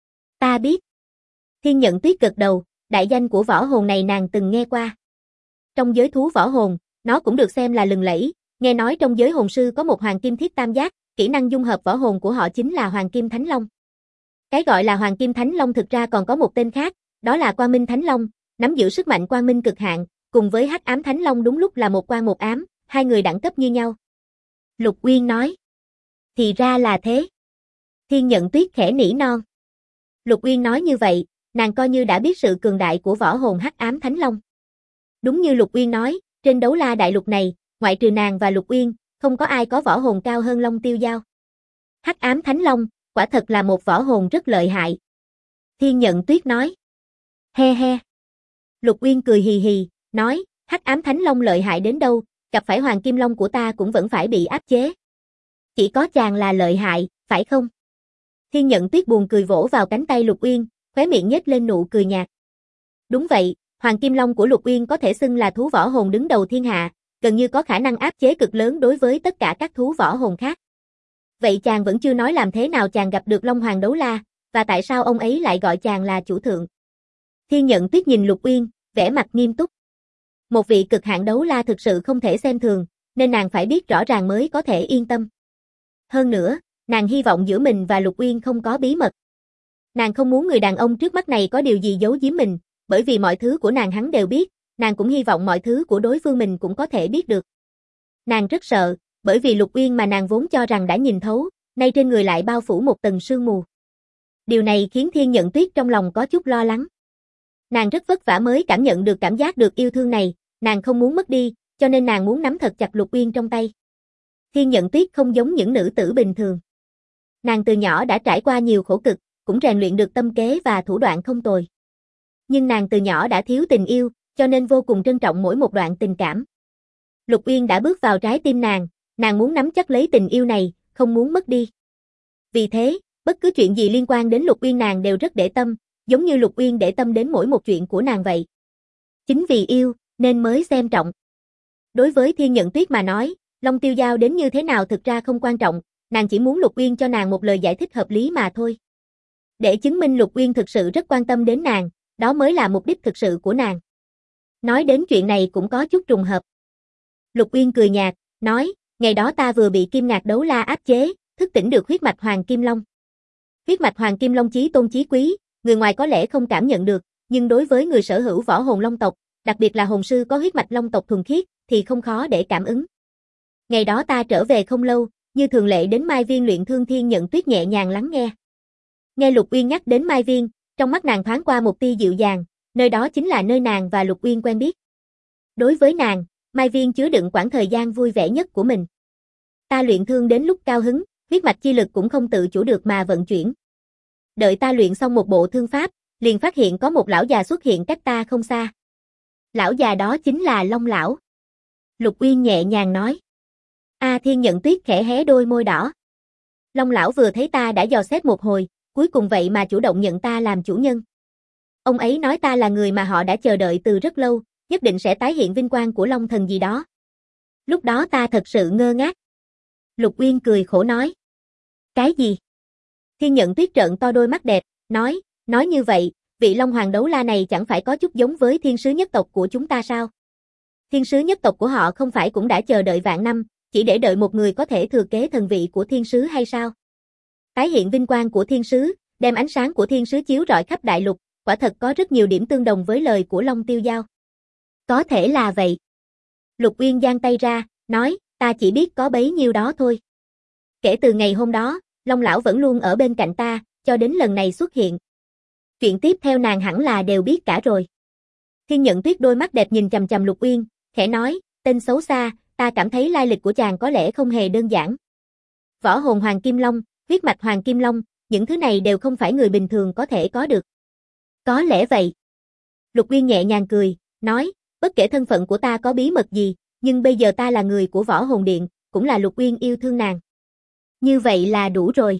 Ta biết. Thiên Nhận Tuyết gật đầu, đại danh của võ hồn này nàng từng nghe qua. Trong giới thú võ hồn, nó cũng được xem là lừng lẫy, nghe nói trong giới hồn sư có một Hoàng Kim Thiết Tam Giác, kỹ năng dung hợp võ hồn của họ chính là Hoàng Kim Thánh Long. Cái gọi là Hoàng Kim Thánh Long thực ra còn có một tên khác, đó là Quang Minh Thánh Long, nắm giữ sức mạnh quang minh cực hạn, cùng với Hắc Ám Thánh Long đúng lúc là một quang một ám, hai người đẳng cấp như nhau. Lục Uyên nói. Thì ra là thế. Thiên Nhận Tuyết khẽ nỉ non. Lục Uyên nói như vậy, nàng coi như đã biết sự cường đại của võ hồn Hắc Ám Thánh Long. Đúng như Lục Uyên nói, trên đấu la đại lục này, ngoại trừ nàng và Lục Uyên, không có ai có võ hồn cao hơn Long Tiêu Giao. Hắc Ám Thánh Long, quả thật là một võ hồn rất lợi hại. Thiên Nhận Tuyết nói. He he. Lục Uyên cười hì hì, nói, Hắc Ám Thánh Long lợi hại đến đâu, gặp phải Hoàng Kim Long của ta cũng vẫn phải bị áp chế. Chỉ có chàng là lợi hại, phải không? Thiên Nhận Tuyết buồn cười vỗ vào cánh tay Lục Uyên, khóe miệng nhếch lên nụ cười nhạt. Đúng vậy, Hoàng Kim Long của Lục Uyên có thể xưng là thú võ hồn đứng đầu thiên hạ, gần như có khả năng áp chế cực lớn đối với tất cả các thú võ hồn khác. Vậy chàng vẫn chưa nói làm thế nào chàng gặp được Long Hoàng Đấu La, và tại sao ông ấy lại gọi chàng là chủ thượng? Thiên Nhận Tuyết nhìn Lục Uyên, vẻ mặt nghiêm túc. Một vị cực hạn đấu la thực sự không thể xem thường, nên nàng phải biết rõ ràng mới có thể yên tâm. Hơn nữa, nàng hy vọng giữa mình và Lục Uyên không có bí mật. Nàng không muốn người đàn ông trước mắt này có điều gì giấu giếm mình, bởi vì mọi thứ của nàng hắn đều biết, nàng cũng hy vọng mọi thứ của đối phương mình cũng có thể biết được. Nàng rất sợ, bởi vì Lục Uyên mà nàng vốn cho rằng đã nhìn thấu, nay trên người lại bao phủ một tầng sương mù. Điều này khiến Thiên Nhận Tuyết trong lòng có chút lo lắng. Nàng rất vất vả mới cảm nhận được cảm giác được yêu thương này, nàng không muốn mất đi, cho nên nàng muốn nắm thật chặt Lục Uyên trong tay. Thiên Nhận Tuyết không giống những nữ tử bình thường. Nàng từ nhỏ đã trải qua nhiều khổ cực, cũng rèn luyện được tâm kế và thủ đoạn không tồi. Nhưng nàng từ nhỏ đã thiếu tình yêu, cho nên vô cùng trân trọng mỗi một đoạn tình cảm. Lục Uyên đã bước vào trái tim nàng muốn nắm chắc lấy tình yêu này, không muốn mất đi. Vì thế, bất cứ chuyện gì liên quan đến Lục Uyên nàng đều rất để tâm, giống như Lục Uyên để tâm đến mỗi một chuyện của nàng vậy. Chính vì yêu, nên mới xem trọng. Đối với Thiên Nhận Tuyết mà nói, Long Tiêu Giao đến như thế nào thực ra không quan trọng, nàng chỉ muốn Lục Uyên cho nàng một lời giải thích hợp lý mà thôi. Để chứng minh Lục Uyên thực sự rất quan tâm đến nàng, đó mới là mục đích thực sự của nàng. Nói đến chuyện này cũng có chút trùng hợp. Lục Uyên cười nhạt, nói, ngày đó ta vừa bị Kim Ngạc Đấu La áp chế, thức tỉnh được huyết mạch Hoàng Kim Long. Huyết mạch Hoàng Kim Long chí tôn chí quý, người ngoài có lẽ không cảm nhận được, nhưng đối với người sở hữu võ hồn Long tộc, đặc biệt là hồn sư có huyết mạch Long tộc thuần khiết, thì không khó để cảm ứng. Ngày đó ta trở về không lâu, Như thường lệ đến Mai Viên luyện thương, Thiên Nhận Tuyết nhẹ nhàng lắng nghe. Nghe Lục Uyên nhắc đến Mai Viên, trong mắt nàng thoáng qua một tia dịu dàng, nơi đó chính là nơi nàng và Lục Uyên quen biết. Đối với nàng, Mai Viên chứa đựng quãng thời gian vui vẻ nhất của mình. Ta luyện thương đến lúc cao hứng, huyết mạch chi lực cũng không tự chủ được mà vận chuyển. Đợi ta luyện xong một bộ thương pháp, liền phát hiện có một lão già xuất hiện cách ta không xa. Lão già đó chính là Long lão. Lục Uyên nhẹ nhàng nói. Thiên Nhận Tuyết khẽ hé đôi môi đỏ. Long lão vừa thấy ta đã dò xét một hồi, cuối cùng vậy mà chủ động nhận ta làm chủ nhân. Ông ấy nói ta là người mà họ đã chờ đợi từ rất lâu, nhất định sẽ tái hiện vinh quang của Long thần gì đó. Lúc đó ta thật sự ngơ ngác. Lục Uyên cười khổ nói. Cái gì? Thiên Nhận Tuyết trợn to đôi mắt đẹp, nói như vậy, vị Long Hoàng đấu la này chẳng phải có chút giống với thiên sứ nhất tộc của chúng ta sao? Thiên sứ nhất tộc của họ không phải cũng đã chờ đợi vạn năm, chỉ để đợi một người có thể thừa kế thần vị của thiên sứ hay sao? Tái hiện vinh quang của thiên sứ, đem ánh sáng của thiên sứ chiếu rọi khắp đại lục, quả thật có rất nhiều điểm tương đồng với lời của Long Tiêu Giao. Có thể là vậy. Lục Uyên giang tay ra, nói, ta chỉ biết có bấy nhiêu đó thôi. Kể từ ngày hôm đó, Long lão vẫn luôn ở bên cạnh ta, cho đến lần này xuất hiện. Chuyện tiếp theo nàng hẳn là đều biết cả rồi. Thiên Nhận Tuyết đôi mắt đẹp nhìn chằm chằm Lục Uyên, khẽ nói, tên xấu xa, ta cảm thấy lai lịch của chàng có lẽ không hề đơn giản. Võ hồn Hoàng Kim Long, huyết mạch Hoàng Kim Long, những thứ này đều không phải người bình thường có thể có được. Có lẽ vậy. Lục Uyên nhẹ nhàng cười, nói, bất kể thân phận của ta có bí mật gì, nhưng bây giờ ta là người của Võ Hồn Điện, cũng là Lục Uyên yêu thương nàng. Như vậy là đủ rồi.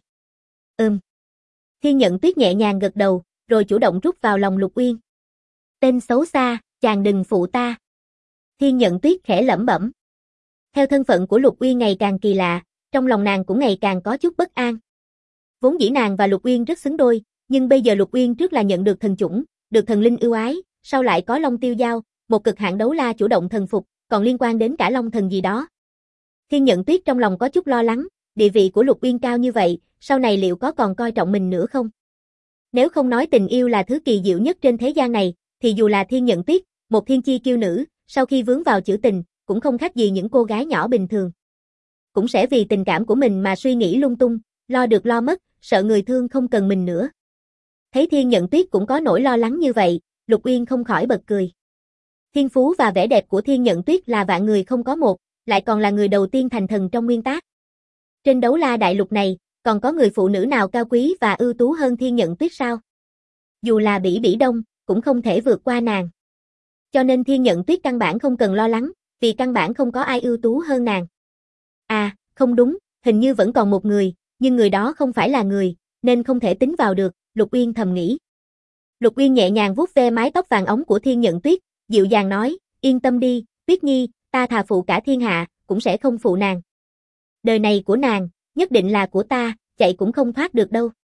Thiên Nhận Tuyết nhẹ nhàng gật đầu, rồi chủ động rút vào lòng Lục Uyên. Tên xấu xa, chàng đừng phụ ta. Thiên Nhận Tuyết khẽ lẩm bẩm. Theo thân phận của Lục Uyên ngày càng kỳ lạ, trong lòng nàng cũng ngày càng có chút bất an. Vốn dĩ nàng và Lục Uyên rất xứng đôi, nhưng bây giờ Lục Uyên trước là nhận được thần chủng, được thần linh ưu ái, sau lại có Long Tiêu Giao, một cực hạn đấu la chủ động thần phục, còn liên quan đến cả Long thần gì đó. Thiên Nhận Tuyết trong lòng có chút lo lắng, địa vị của Lục Uyên cao như vậy, sau này liệu có còn coi trọng mình nữa không? Nếu không nói tình yêu là thứ kỳ diệu nhất trên thế gian này, thì dù là Thiên Nhận Tuyết, một thiên chi kiêu nữ, sau khi vướng vào chữ tình, cũng không khác gì những cô gái nhỏ bình thường. Cũng sẽ vì tình cảm của mình mà suy nghĩ lung tung, lo được lo mất, sợ người thương không cần mình nữa. Thấy Thiên Nhận Tuyết cũng có nỗi lo lắng như vậy, Lục Uyên không khỏi bật cười. Thiên phú và vẻ đẹp của Thiên Nhận Tuyết là vạn người không có một, lại còn là người đầu tiên thành thần trong nguyên tác. Trên đấu la đại lục này, còn có người phụ nữ nào cao quý và ưu tú hơn Thiên Nhận Tuyết sao? Dù là Bỉ Bỉ Đông, cũng không thể vượt qua nàng. Cho nên Thiên Nhận Tuyết căn bản không cần lo lắng, vì căn bản không có ai ưu tú hơn nàng. Không đúng, hình như vẫn còn một người, nhưng người đó không phải là người, nên không thể tính vào được, Lục Uyên thầm nghĩ. Lục Uyên nhẹ nhàng vuốt ve mái tóc vàng óng của Thiên Nhận Tuyết, dịu dàng nói, yên tâm đi, Tuyết Nhi, ta thà phụ cả thiên hạ, cũng sẽ không phụ nàng. Đời này của nàng, nhất định là của ta, chạy cũng không thoát được đâu.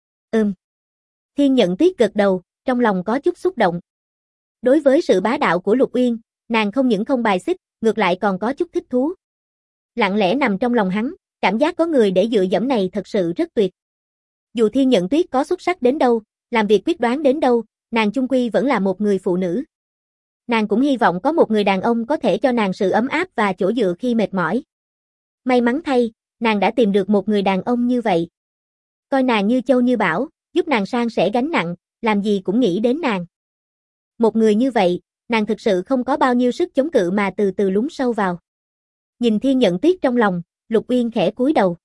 Thiên Nhận Tuyết gật đầu, trong lòng có chút xúc động. Đối với sự bá đạo của Lục Uyên, nàng không những không bài xích, ngược lại còn có chút thích thú. Lặng lẽ nằm trong lòng hắn, cảm giác có người để dựa dẫm này thật sự rất tuyệt. Dù Thiên Nhận Tuyết có xuất sắc đến đâu, làm việc quyết đoán đến đâu, nàng chung quy vẫn là một người phụ nữ. Nàng cũng hy vọng có một người đàn ông có thể cho nàng sự ấm áp và chỗ dựa khi mệt mỏi. May mắn thay, nàng đã tìm được một người đàn ông như vậy. Coi nàng như châu như bảo, giúp nàng san sẻ gánh nặng, làm gì cũng nghĩ đến nàng. Một người như vậy, nàng thực sự không có bao nhiêu sức chống cự mà từ từ lún sâu vào. Nhìn Thiên Nhận Tuyết trong lòng, Lục Uyên khẽ cúi đầu.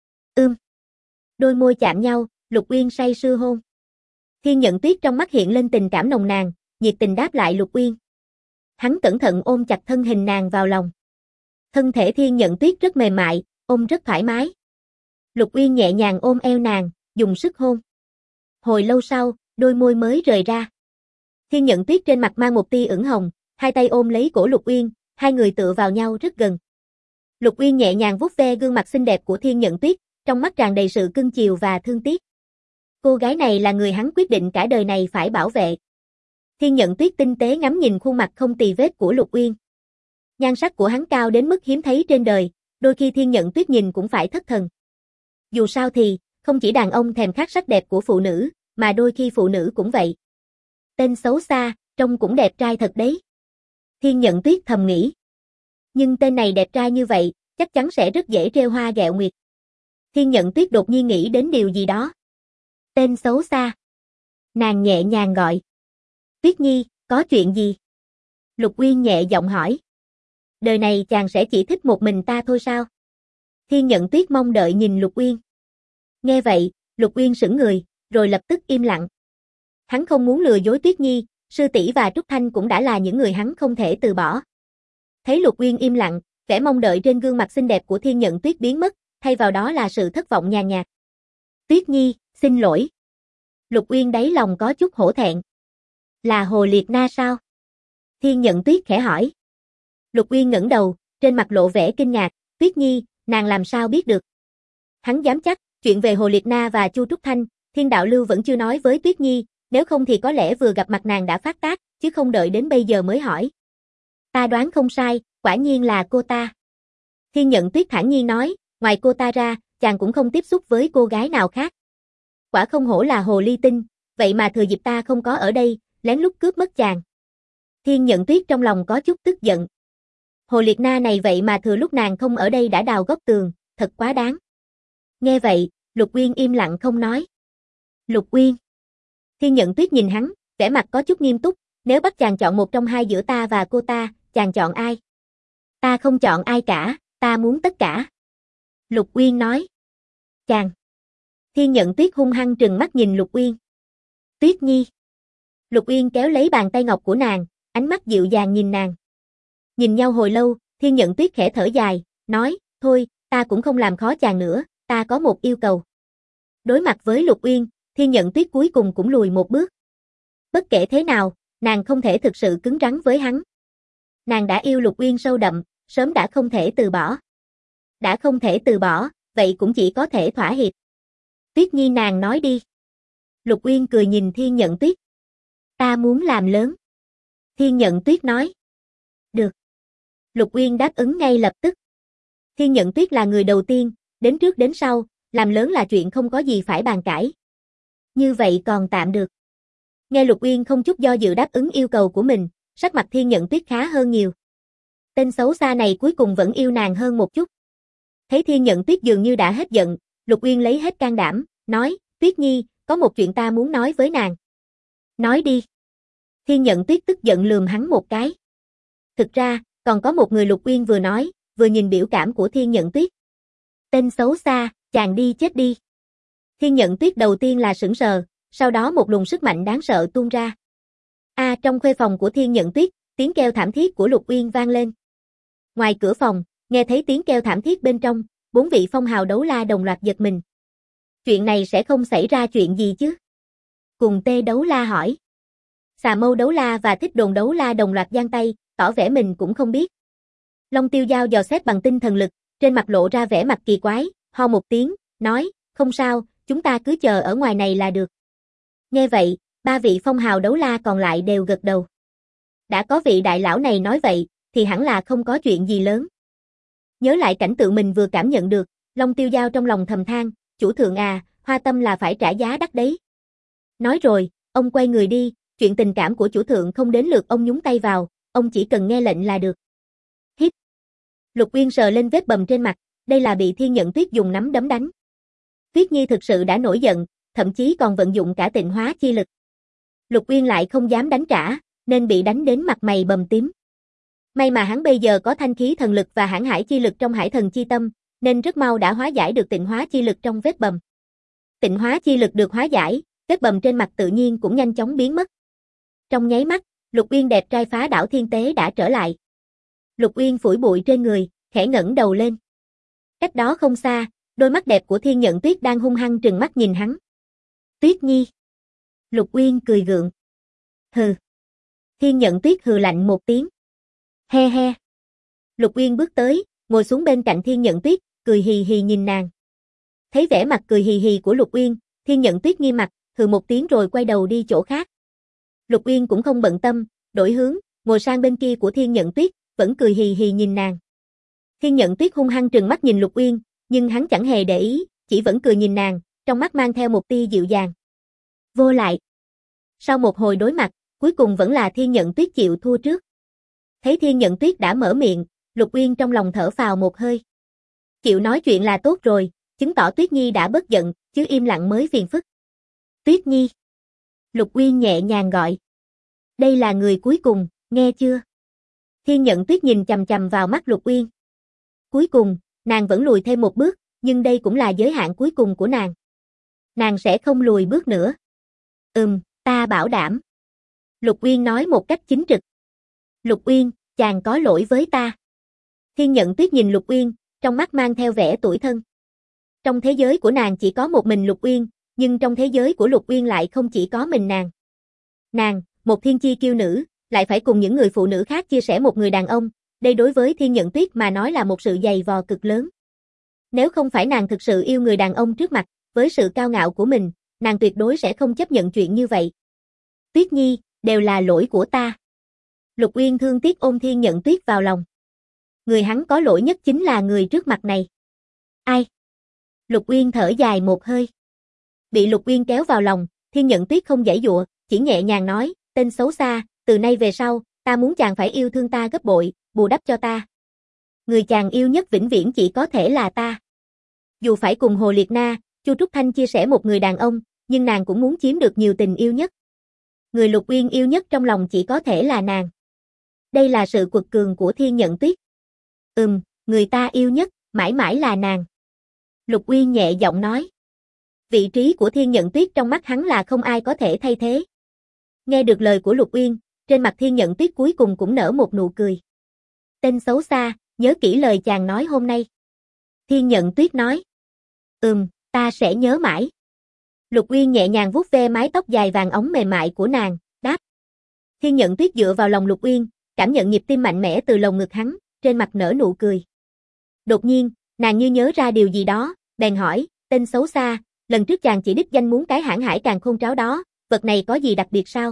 Đôi môi chạm nhau, Lục Uyên say sưa hôn. Thiên Nhận Tuyết trong mắt hiện lên tình cảm nồng nàn, nhiệt tình đáp lại Lục Uyên. Hắn cẩn thận ôm chặt thân hình nàng vào lòng. Thân thể Thiên Nhận Tuyết rất mềm mại, ôm rất thoải mái. Lục Uyên nhẹ nhàng ôm eo nàng, dùng sức hôn. Hồi lâu sau, đôi môi mới rời ra. Thiên Nhận Tuyết trên mặt mang một tia ửng hồng, hai tay ôm lấy cổ Lục Uyên, hai người tựa vào nhau rất gần. Lục Uyên nhẹ nhàng vuốt ve gương mặt xinh đẹp của Thiên Nhận Tuyết, trong mắt tràn đầy sự cưng chiều và thương tiếc. Cô gái này là người hắn quyết định cả đời này phải bảo vệ. Thiên Nhận Tuyết tinh tế ngắm nhìn khuôn mặt không tì vết của Lục Uyên. Nhan sắc của hắn cao đến mức hiếm thấy trên đời, đôi khi Thiên Nhận Tuyết nhìn cũng phải thất thần. Dù sao thì, không chỉ đàn ông thèm khát sắc đẹp của phụ nữ, mà đôi khi phụ nữ cũng vậy. Tên xấu xa, trông cũng đẹp trai thật đấy. Thiên Nhận Tuyết thầm nghĩ. Nhưng tên này đẹp trai như vậy, chắc chắn sẽ rất dễ trêu hoa ghẹo nguyệt. Thiên Nhận Tuyết đột nhiên nghĩ đến điều gì đó. Tên xấu xa. Nàng nhẹ nhàng gọi. Tuyết Nhi, có chuyện gì? Lục Uyên nhẹ giọng hỏi. Đời này chàng sẽ chỉ thích một mình ta thôi sao? Thiên Nhận Tuyết mong đợi nhìn Lục Uyên. Nghe vậy, Lục Uyên sững người, rồi lập tức im lặng. Hắn không muốn lừa dối Tuyết Nhi, Sư tỷ và Trúc Thanh cũng đã là những người hắn không thể từ bỏ. Thấy Lục Uyên im lặng, vẻ mong đợi trên gương mặt xinh đẹp của Thiên Nhận Tuyết biến mất, thay vào đó là sự thất vọng nhàn nhạt. Tuyết Nhi, xin lỗi. Lục Uyên đáy lòng có chút hổ thẹn. Là Hồ Liệt Na sao? Thiên Nhận Tuyết khẽ hỏi. Lục Uyên ngẩng đầu, trên mặt lộ vẻ kinh ngạc. Tuyết Nhi, nàng làm sao biết được? Hắn dám chắc, chuyện về Hồ Liệt Na và Chu Trúc Thanh, Thiên Đạo Lưu vẫn chưa nói với Tuyết Nhi, nếu không thì có lẽ vừa gặp mặt nàng đã phát tác, chứ không đợi đến bây giờ mới hỏi. Ta đoán không sai, quả nhiên là cô ta. Thiên Nhận Tuyết thản nhiên nói, ngoài cô ta ra, chàng cũng không tiếp xúc với cô gái nào khác. Quả không hổ là hồ ly tinh, vậy mà thừa dịp ta không có ở đây, lén lút cướp mất chàng. Thiên Nhận Tuyết trong lòng có chút tức giận. Hồ Liệt Na này vậy mà thừa lúc nàng không ở đây đã đào góc tường, thật quá đáng. Nghe vậy, Lục Uyên im lặng không nói. Lục Uyên. Thiên Nhận Tuyết nhìn hắn, vẻ mặt có chút nghiêm túc, nếu bắt chàng chọn một trong hai giữa ta và cô ta, chàng chọn ai? Ta không chọn ai cả, ta muốn tất cả. Lục Uyên nói. Chàng. Thiên Nhận Tuyết hung hăng trừng mắt nhìn Lục Uyên. Tuyết Nhi. Lục Uyên kéo lấy bàn tay ngọc của nàng, ánh mắt dịu dàng nhìn nàng. Nhìn nhau hồi lâu, Thiên Nhận Tuyết khẽ thở dài, nói, thôi, ta cũng không làm khó chàng nữa, ta có một yêu cầu. Đối mặt với Lục Uyên, Thiên Nhận Tuyết cuối cùng cũng lùi một bước. Bất kể thế nào, nàng không thể thực sự cứng rắn với hắn. Nàng đã yêu Lục Uyên sâu đậm, sớm đã không thể từ bỏ. Đã không thể từ bỏ, vậy cũng chỉ có thể thỏa hiệp. Tuyết Nhi, nàng nói đi. Lục Uyên cười nhìn Thiên Nhận Tuyết. Ta muốn làm lớn. Thiên Nhận Tuyết nói. Được. Lục Uyên đáp ứng ngay lập tức. Thiên Nhận Tuyết là người đầu tiên, đến trước đến sau, làm lớn là chuyện không có gì phải bàn cãi. Như vậy còn tạm được. Nghe Lục Uyên không chút do dự đáp ứng yêu cầu của mình, sắc mặt Thiên Nhận Tuyết khá hơn nhiều. Tên xấu xa này cuối cùng vẫn yêu nàng hơn một chút. Thấy Thiên Nhận Tuyết dường như đã hết giận, Lục Uyên lấy hết can đảm, nói, Tuyết Nhi, có một chuyện ta muốn nói với nàng. Nói đi. Thiên Nhận Tuyết tức giận lườm hắn một cái. Thực ra, còn có một người. Lục Uyên vừa nói, vừa nhìn biểu cảm của Thiên Nhận Tuyết. Tên xấu xa, chàng đi chết đi. Thiên Nhận Tuyết đầu tiên là sững sờ, sau đó một luồng sức mạnh đáng sợ tuôn ra. Trong khuê phòng của Thiên Nhận Tuyết, tiếng kêu thảm thiết của Lục Uyên vang lên. Ngoài cửa phòng, nghe thấy tiếng kêu thảm thiết bên trong, 4 vị phong hào đấu la đồng loạt giật mình. Chuyện này sẽ không xảy ra chuyện gì chứ? Cùng Tê đấu la hỏi. Xà Mâu đấu la và Thích Đồn đấu la đồng loạt giang tay, tỏ vẻ mình cũng không biết. Long Tiêu Dao dò xét bằng tinh thần lực, trên mặt lộ ra vẻ mặt kỳ quái, ho một tiếng, nói, không sao, chúng ta cứ chờ ở ngoài này là được. Nghe vậy, 3 vị phong hào đấu la còn lại đều gật đầu. Đã có vị đại lão này nói vậy, thì hẳn là không có chuyện gì lớn. Nhớ lại cảnh tượng mình vừa cảm nhận được, Long Tiêu Dao trong lòng thầm than, chủ thượng à, hoa tâm là phải trả giá đắt đấy. Nói rồi, ông quay người đi, chuyện tình cảm của chủ thượng không đến lượt ông nhúng tay vào, ông chỉ cần nghe lệnh là được. Hít. Lục Uyên sờ lên vết bầm trên mặt, đây là bị Thiên Nhận Tuyết dùng nắm đấm đánh. Tuyết Nhi thực sự đã nổi giận, thậm chí còn vận dụng cả tịnh hóa chi lực. Lục Uyên lại không dám đánh trả, nên bị đánh đến mặt mày bầm tím. May mà hắn bây giờ có thanh khí thần lực và hãn hải chi lực trong hải thần chi tâm, nên rất mau đã hóa giải được tịnh hóa chi lực trong vết bầm. Tịnh hóa chi lực được hóa giải, vết bầm trên mặt tự nhiên cũng nhanh chóng biến mất. Trong nháy mắt, Lục Uyên đẹp trai phá đảo thiên tế đã trở lại. Lục Uyên phủi bụi trên người, khẽ ngẩng đầu lên. Cách đó không xa, đôi mắt đẹp của Thiên Nhận Tuyết đang hung hăng trừng mắt nhìn hắn. Tuyết Nhi. Lục Uyên cười gượng. Hừ. Thiên Nhận Tuyết hừ lạnh một tiếng. He he. Lục Uyên bước tới, ngồi xuống bên cạnh Thiên Nhận Tuyết, cười hì hì nhìn nàng. Thấy vẻ mặt cười hì hì của Lục Uyên, Thiên Nhận Tuyết nghiêm mặt, hừ một tiếng rồi quay đầu đi chỗ khác. Lục Uyên cũng không bận tâm, đổi hướng, ngồi sang bên kia của Thiên Nhận Tuyết, vẫn cười hì hì nhìn nàng. Thiên Nhận Tuyết hung hăng trừng mắt nhìn Lục Uyên, nhưng hắn chẳng hề để ý, chỉ vẫn cười nhìn nàng, trong mắt mang theo một tia dịu dàng. Vô lại. Sau một hồi đối mặt, cuối cùng vẫn là Thiên Nhận Tuyết chịu thua trước. Thấy Thiên Nhận Tuyết đã mở miệng, Lục Uyên trong lòng thở phào một hơi. Chịu nói chuyện là tốt rồi, chứng tỏ Tuyết Nhi đã bớt giận, chứ im lặng mới phiền phức. Tuyết Nhi. Lục Uyên nhẹ nhàng gọi. Đây là người cuối cùng, nghe chưa? Thiên Nhận Tuyết nhìn chằm chằm vào mắt Lục Uyên. Cuối cùng, nàng vẫn lùi thêm một bước, nhưng đây cũng là giới hạn cuối cùng của nàng. Nàng sẽ không lùi bước nữa. Ta bảo đảm. Lục Uyên nói một cách chính trực. Lục Uyên, chàng có lỗi với ta. Thiên Nhận Tuyết nhìn Lục Uyên, trong mắt mang theo vẻ tủi thân. Trong thế giới của nàng chỉ có một mình Lục Uyên, nhưng trong thế giới của Lục Uyên lại không chỉ có mình nàng. Nàng, một thiên chi kiêu nữ, lại phải cùng những người phụ nữ khác chia sẻ một người đàn ông, đây đối với Thiên Nhận Tuyết mà nói là một sự dày vò cực lớn. Nếu không phải nàng thực sự yêu người đàn ông trước mặt, với sự cao ngạo của mình, nàng tuyệt đối sẽ không chấp nhận chuyện như vậy. Tuyết Nhi, đều là lỗi của ta. Lục Uyên thương tiếc ôm Thiên Nhận Tuyết vào lòng. Người hắn có lỗi nhất chính là người trước mặt này. Ai? Lục Uyên thở dài một hơi. Bị Lục Uyên kéo vào lòng, Thiên Nhận Tuyết không giãy giụa, chỉ nhẹ nhàng nói, tên xấu xa, từ nay về sau, ta muốn chàng phải yêu thương ta gấp bội, bù đắp cho ta. Người chàng yêu nhất vĩnh viễn chỉ có thể là ta. Dù phải cùng Hồ Liệt Na, Chu Trúc Thanh chia sẻ một người đàn ông, nhưng nàng cũng muốn chiếm được nhiều tình yêu nhất. Người Lục Uyên yêu nhất trong lòng chỉ có thể là nàng. Đây là sự quật cường của Thiên Nhận Tuyết. Người ta yêu nhất, mãi mãi là nàng. Lục Uyên nhẹ giọng nói. Vị trí của Thiên Nhận Tuyết trong mắt hắn là không ai có thể thay thế. Nghe được lời của Lục Uyên, trên mặt Thiên Nhận Tuyết cuối cùng cũng nở một nụ cười. Tên xấu xa, nhớ kỹ lời chàng nói hôm nay. Thiên Nhận Tuyết nói. Ta sẽ nhớ mãi. Lục Uyên nhẹ nhàng vuốt ve mái tóc dài vàng óng mềm mại của nàng, đáp. Thiên Nhận Tuyết dựa vào lòng Lục Uyên, cảm nhận nhịp tim mạnh mẽ từ lồng ngực hắn, trên mặt nở nụ cười. Đột nhiên, nàng như nhớ ra điều gì đó, bèn hỏi, tên xấu xa, lần trước chàng chỉ đích danh muốn cái hãn hải càn khôn tráo đó, vật này có gì đặc biệt sao?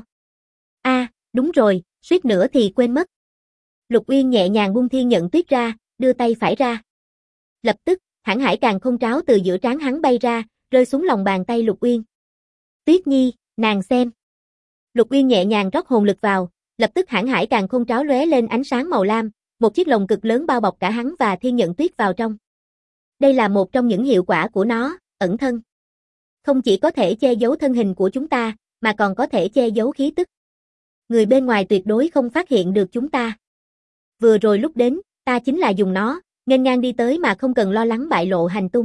Đúng rồi, suýt nữa thì quên mất. Lục Uyên nhẹ nhàng buông Thiên Nhận Tuyết ra, đưa tay phải ra. Lập tức, hãn hải càn khôn tráo từ giữa trán hắn bay ra, rơi xuống lòng bàn tay Lục Uyên. Tuyết Nhi, nàng xem. Lục Uyên nhẹ nhàng rót hồn lực vào, lập tức hãn hải càn khôn tráo lóe lên ánh sáng màu lam, một chiếc lồng cực lớn bao bọc cả hắn và Thiên Nhận Tuyết vào trong. Đây là một trong những hiệu quả của nó, ẩn thân. Không chỉ có thể che giấu thân hình của chúng ta, mà còn có thể che giấu khí tức. Người bên ngoài tuyệt đối không phát hiện được chúng ta. Vừa rồi lúc đến, ta chính là dùng nó, nghênh ngang đi tới mà không cần lo lắng bại lộ hành tung.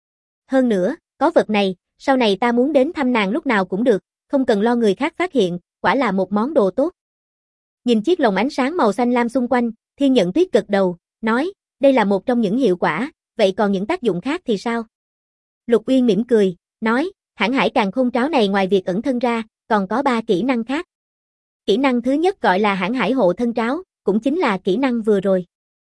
Hơn nữa, có vật này, sau này ta muốn đến thăm nàng lúc nào cũng được, không cần lo người khác phát hiện, quả là một món đồ tốt. Nhìn chiếc lồng ánh sáng màu xanh lam xung quanh, Thiên Nhận Tuyết gật đầu, nói, đây là một trong những hiệu quả, vậy còn những tác dụng khác thì sao? Lục Uyên mỉm cười, nói, hãn hải càn khôn tráo này ngoài việc ẩn thân ra, còn có 3 kỹ năng khác. Kỹ năng thứ nhất gọi là hãn hải hộ thân tráo, cũng chính là kỹ năng vừa rồi.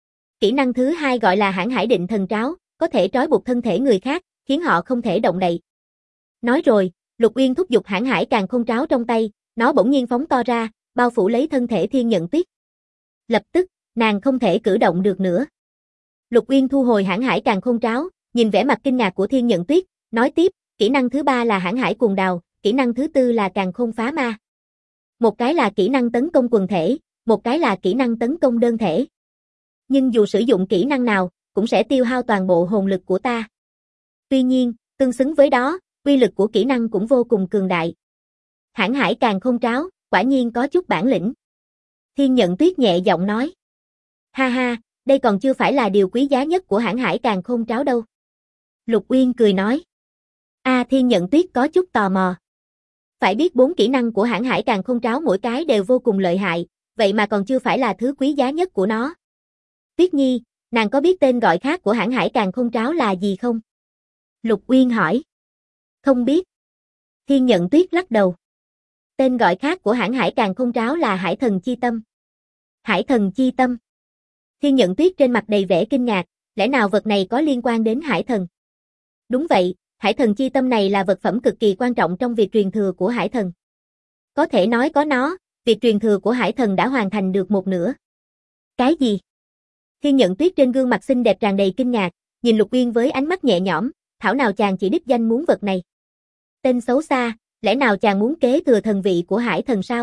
Kỹ năng thứ hai gọi là hãn hải định thần tráo, có thể trói buộc thân thể người khác, khiến họ không thể động đậy. Nói rồi, Lục Uyên thúc giục hãn hải càn khôn tráo trong tay, nó bỗng nhiên phóng to ra, bao phủ lấy thân thể Thiên Nhận Tuyết. Lập tức, nàng không thể cử động được nữa. Lục Uyên thu hồi hãn hải càn khôn tráo, nhìn vẻ mặt kinh ngạc của Thiên Nhận Tuyết, nói tiếp, kỹ năng thứ 3 là hãn hải cuồng đào, kỹ năng thứ 4 là càn khôn phá ma. Một cái là kỹ năng tấn công quần thể, một cái là kỹ năng tấn công đơn thể. Nhưng dù sử dụng kỹ năng nào, cũng sẽ tiêu hao toàn bộ hồn lực của ta. Tuy nhiên, tương xứng với đó, uy lực của kỹ năng cũng vô cùng cường đại. Hãn hải càn khôn tráo, quả nhiên có chút bản lĩnh. Thiên Nhận Tuyết nhẹ giọng nói. Ha ha, đây còn chưa phải là điều quý giá nhất của hãn hải càn khôn tráo đâu. Lục Uyên cười nói. Thiên Nhận Tuyết có chút tò mò. Phải biết 4 kỹ năng của hãn hải càn khôn tráo mỗi cái đều vô cùng lợi hại, vậy mà còn chưa phải là thứ quý giá nhất của nó. Tuyết Nhi, nàng có biết tên gọi khác của hãn hải càn khôn tráo là gì không? Lục Uyên hỏi. Không biết. Thiên Nhận Tuyết lắc đầu. Tên gọi khác của hãn hải càn khôn tráo là hải thần chi tâm. Hải thần chi tâm. Thiên Nhận Tuyết trên mặt đầy vẻ kinh ngạc, lẽ nào vật này có liên quan đến hải thần? Đúng vậy, hải thần chi tâm này là vật phẩm cực kỳ quan trọng trong việc truyền thừa của hải thần. Có thể nói có nó, việc truyền thừa của hải thần đã hoàn thành được một nửa. Cái gì? Thiên Nhận Tuyết trên gương mặt xinh đẹp tràn đầy kinh ngạc, nhìn Lục Uyên với ánh mắt nhẹ nhõm, thảo nào chàng chỉ đích danh muốn vật này. Tên xấu xa, lẽ nào chàng muốn kế thừa thần vị của hải thần sao?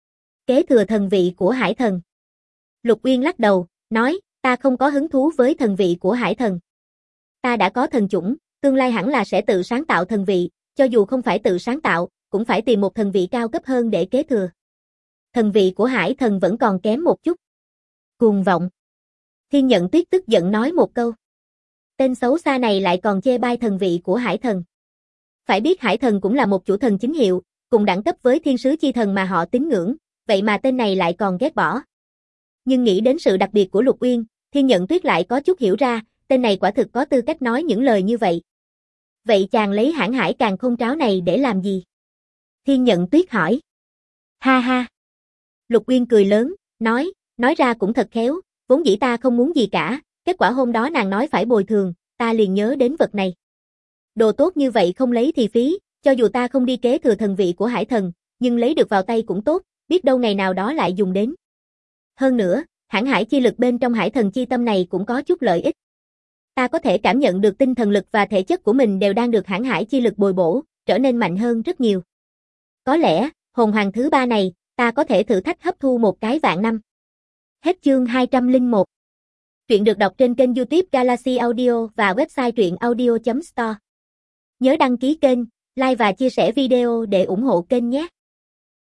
Kế thừa thần vị của hải thần. Lục Uyên lắc đầu, nói, ta không có hứng thú với thần vị của hải thần. Ta đã có thần chủng, Tương lai hẳn là sẽ tự sáng tạo thần vị, cho dù không phải tự sáng tạo, cũng phải tìm một thần vị cao cấp hơn để kế thừa. Thần vị của Hải Thần vẫn còn kém một chút. Cuồng vọng. Thiên Nhận Tuyết tức giận nói một câu. Tên xấu xa này lại còn chê bai thần vị của Hải Thần. Phải biết Hải Thần cũng là một chủ thần chính hiệu, cùng đẳng cấp với thiên sứ chi thần mà họ tín ngưỡng, vậy mà tên này lại còn ghét bỏ. Nhưng nghĩ đến sự đặc biệt của Lục Uyên, Thiên Nhận Tuyết lại có chút hiểu ra, tên này quả thực có tư cách nói những lời như vậy. Vậy chàng lấy hãn hải càn khôn tráo này để làm gì? Thiên Nhận Tuyết hỏi. Ha ha. Lục Uyên cười lớn, nói ra cũng thật khéo, vốn dĩ ta không muốn gì cả, kết quả hôm đó nàng nói phải bồi thường, ta liền nhớ đến vật này. Đồ tốt như vậy không lấy thì phí, cho dù ta không đi kế thừa thần vị của Hải Thần, nhưng lấy được vào tay cũng tốt, biết đâu ngày nào đó lại dùng đến. Hơn nữa, hãn hải chi lực bên trong Hải Thần chi tâm này cũng có chút lợi ích. Ta có thể cảm nhận được tinh thần lực và thể chất của mình đều đang được hãn hải chi lực bồi bổ, trở nên mạnh hơn rất nhiều. Có lẽ, hồn hoàng thứ 3 này, ta có thể thử thách hấp thu một cái vạn năm. Hết chương 201. Truyện được đọc trên kênh YouTube Galaxy Audio và website truyệnaudio.store. Nhớ đăng ký kênh, like và chia sẻ video để ủng hộ kênh nhé.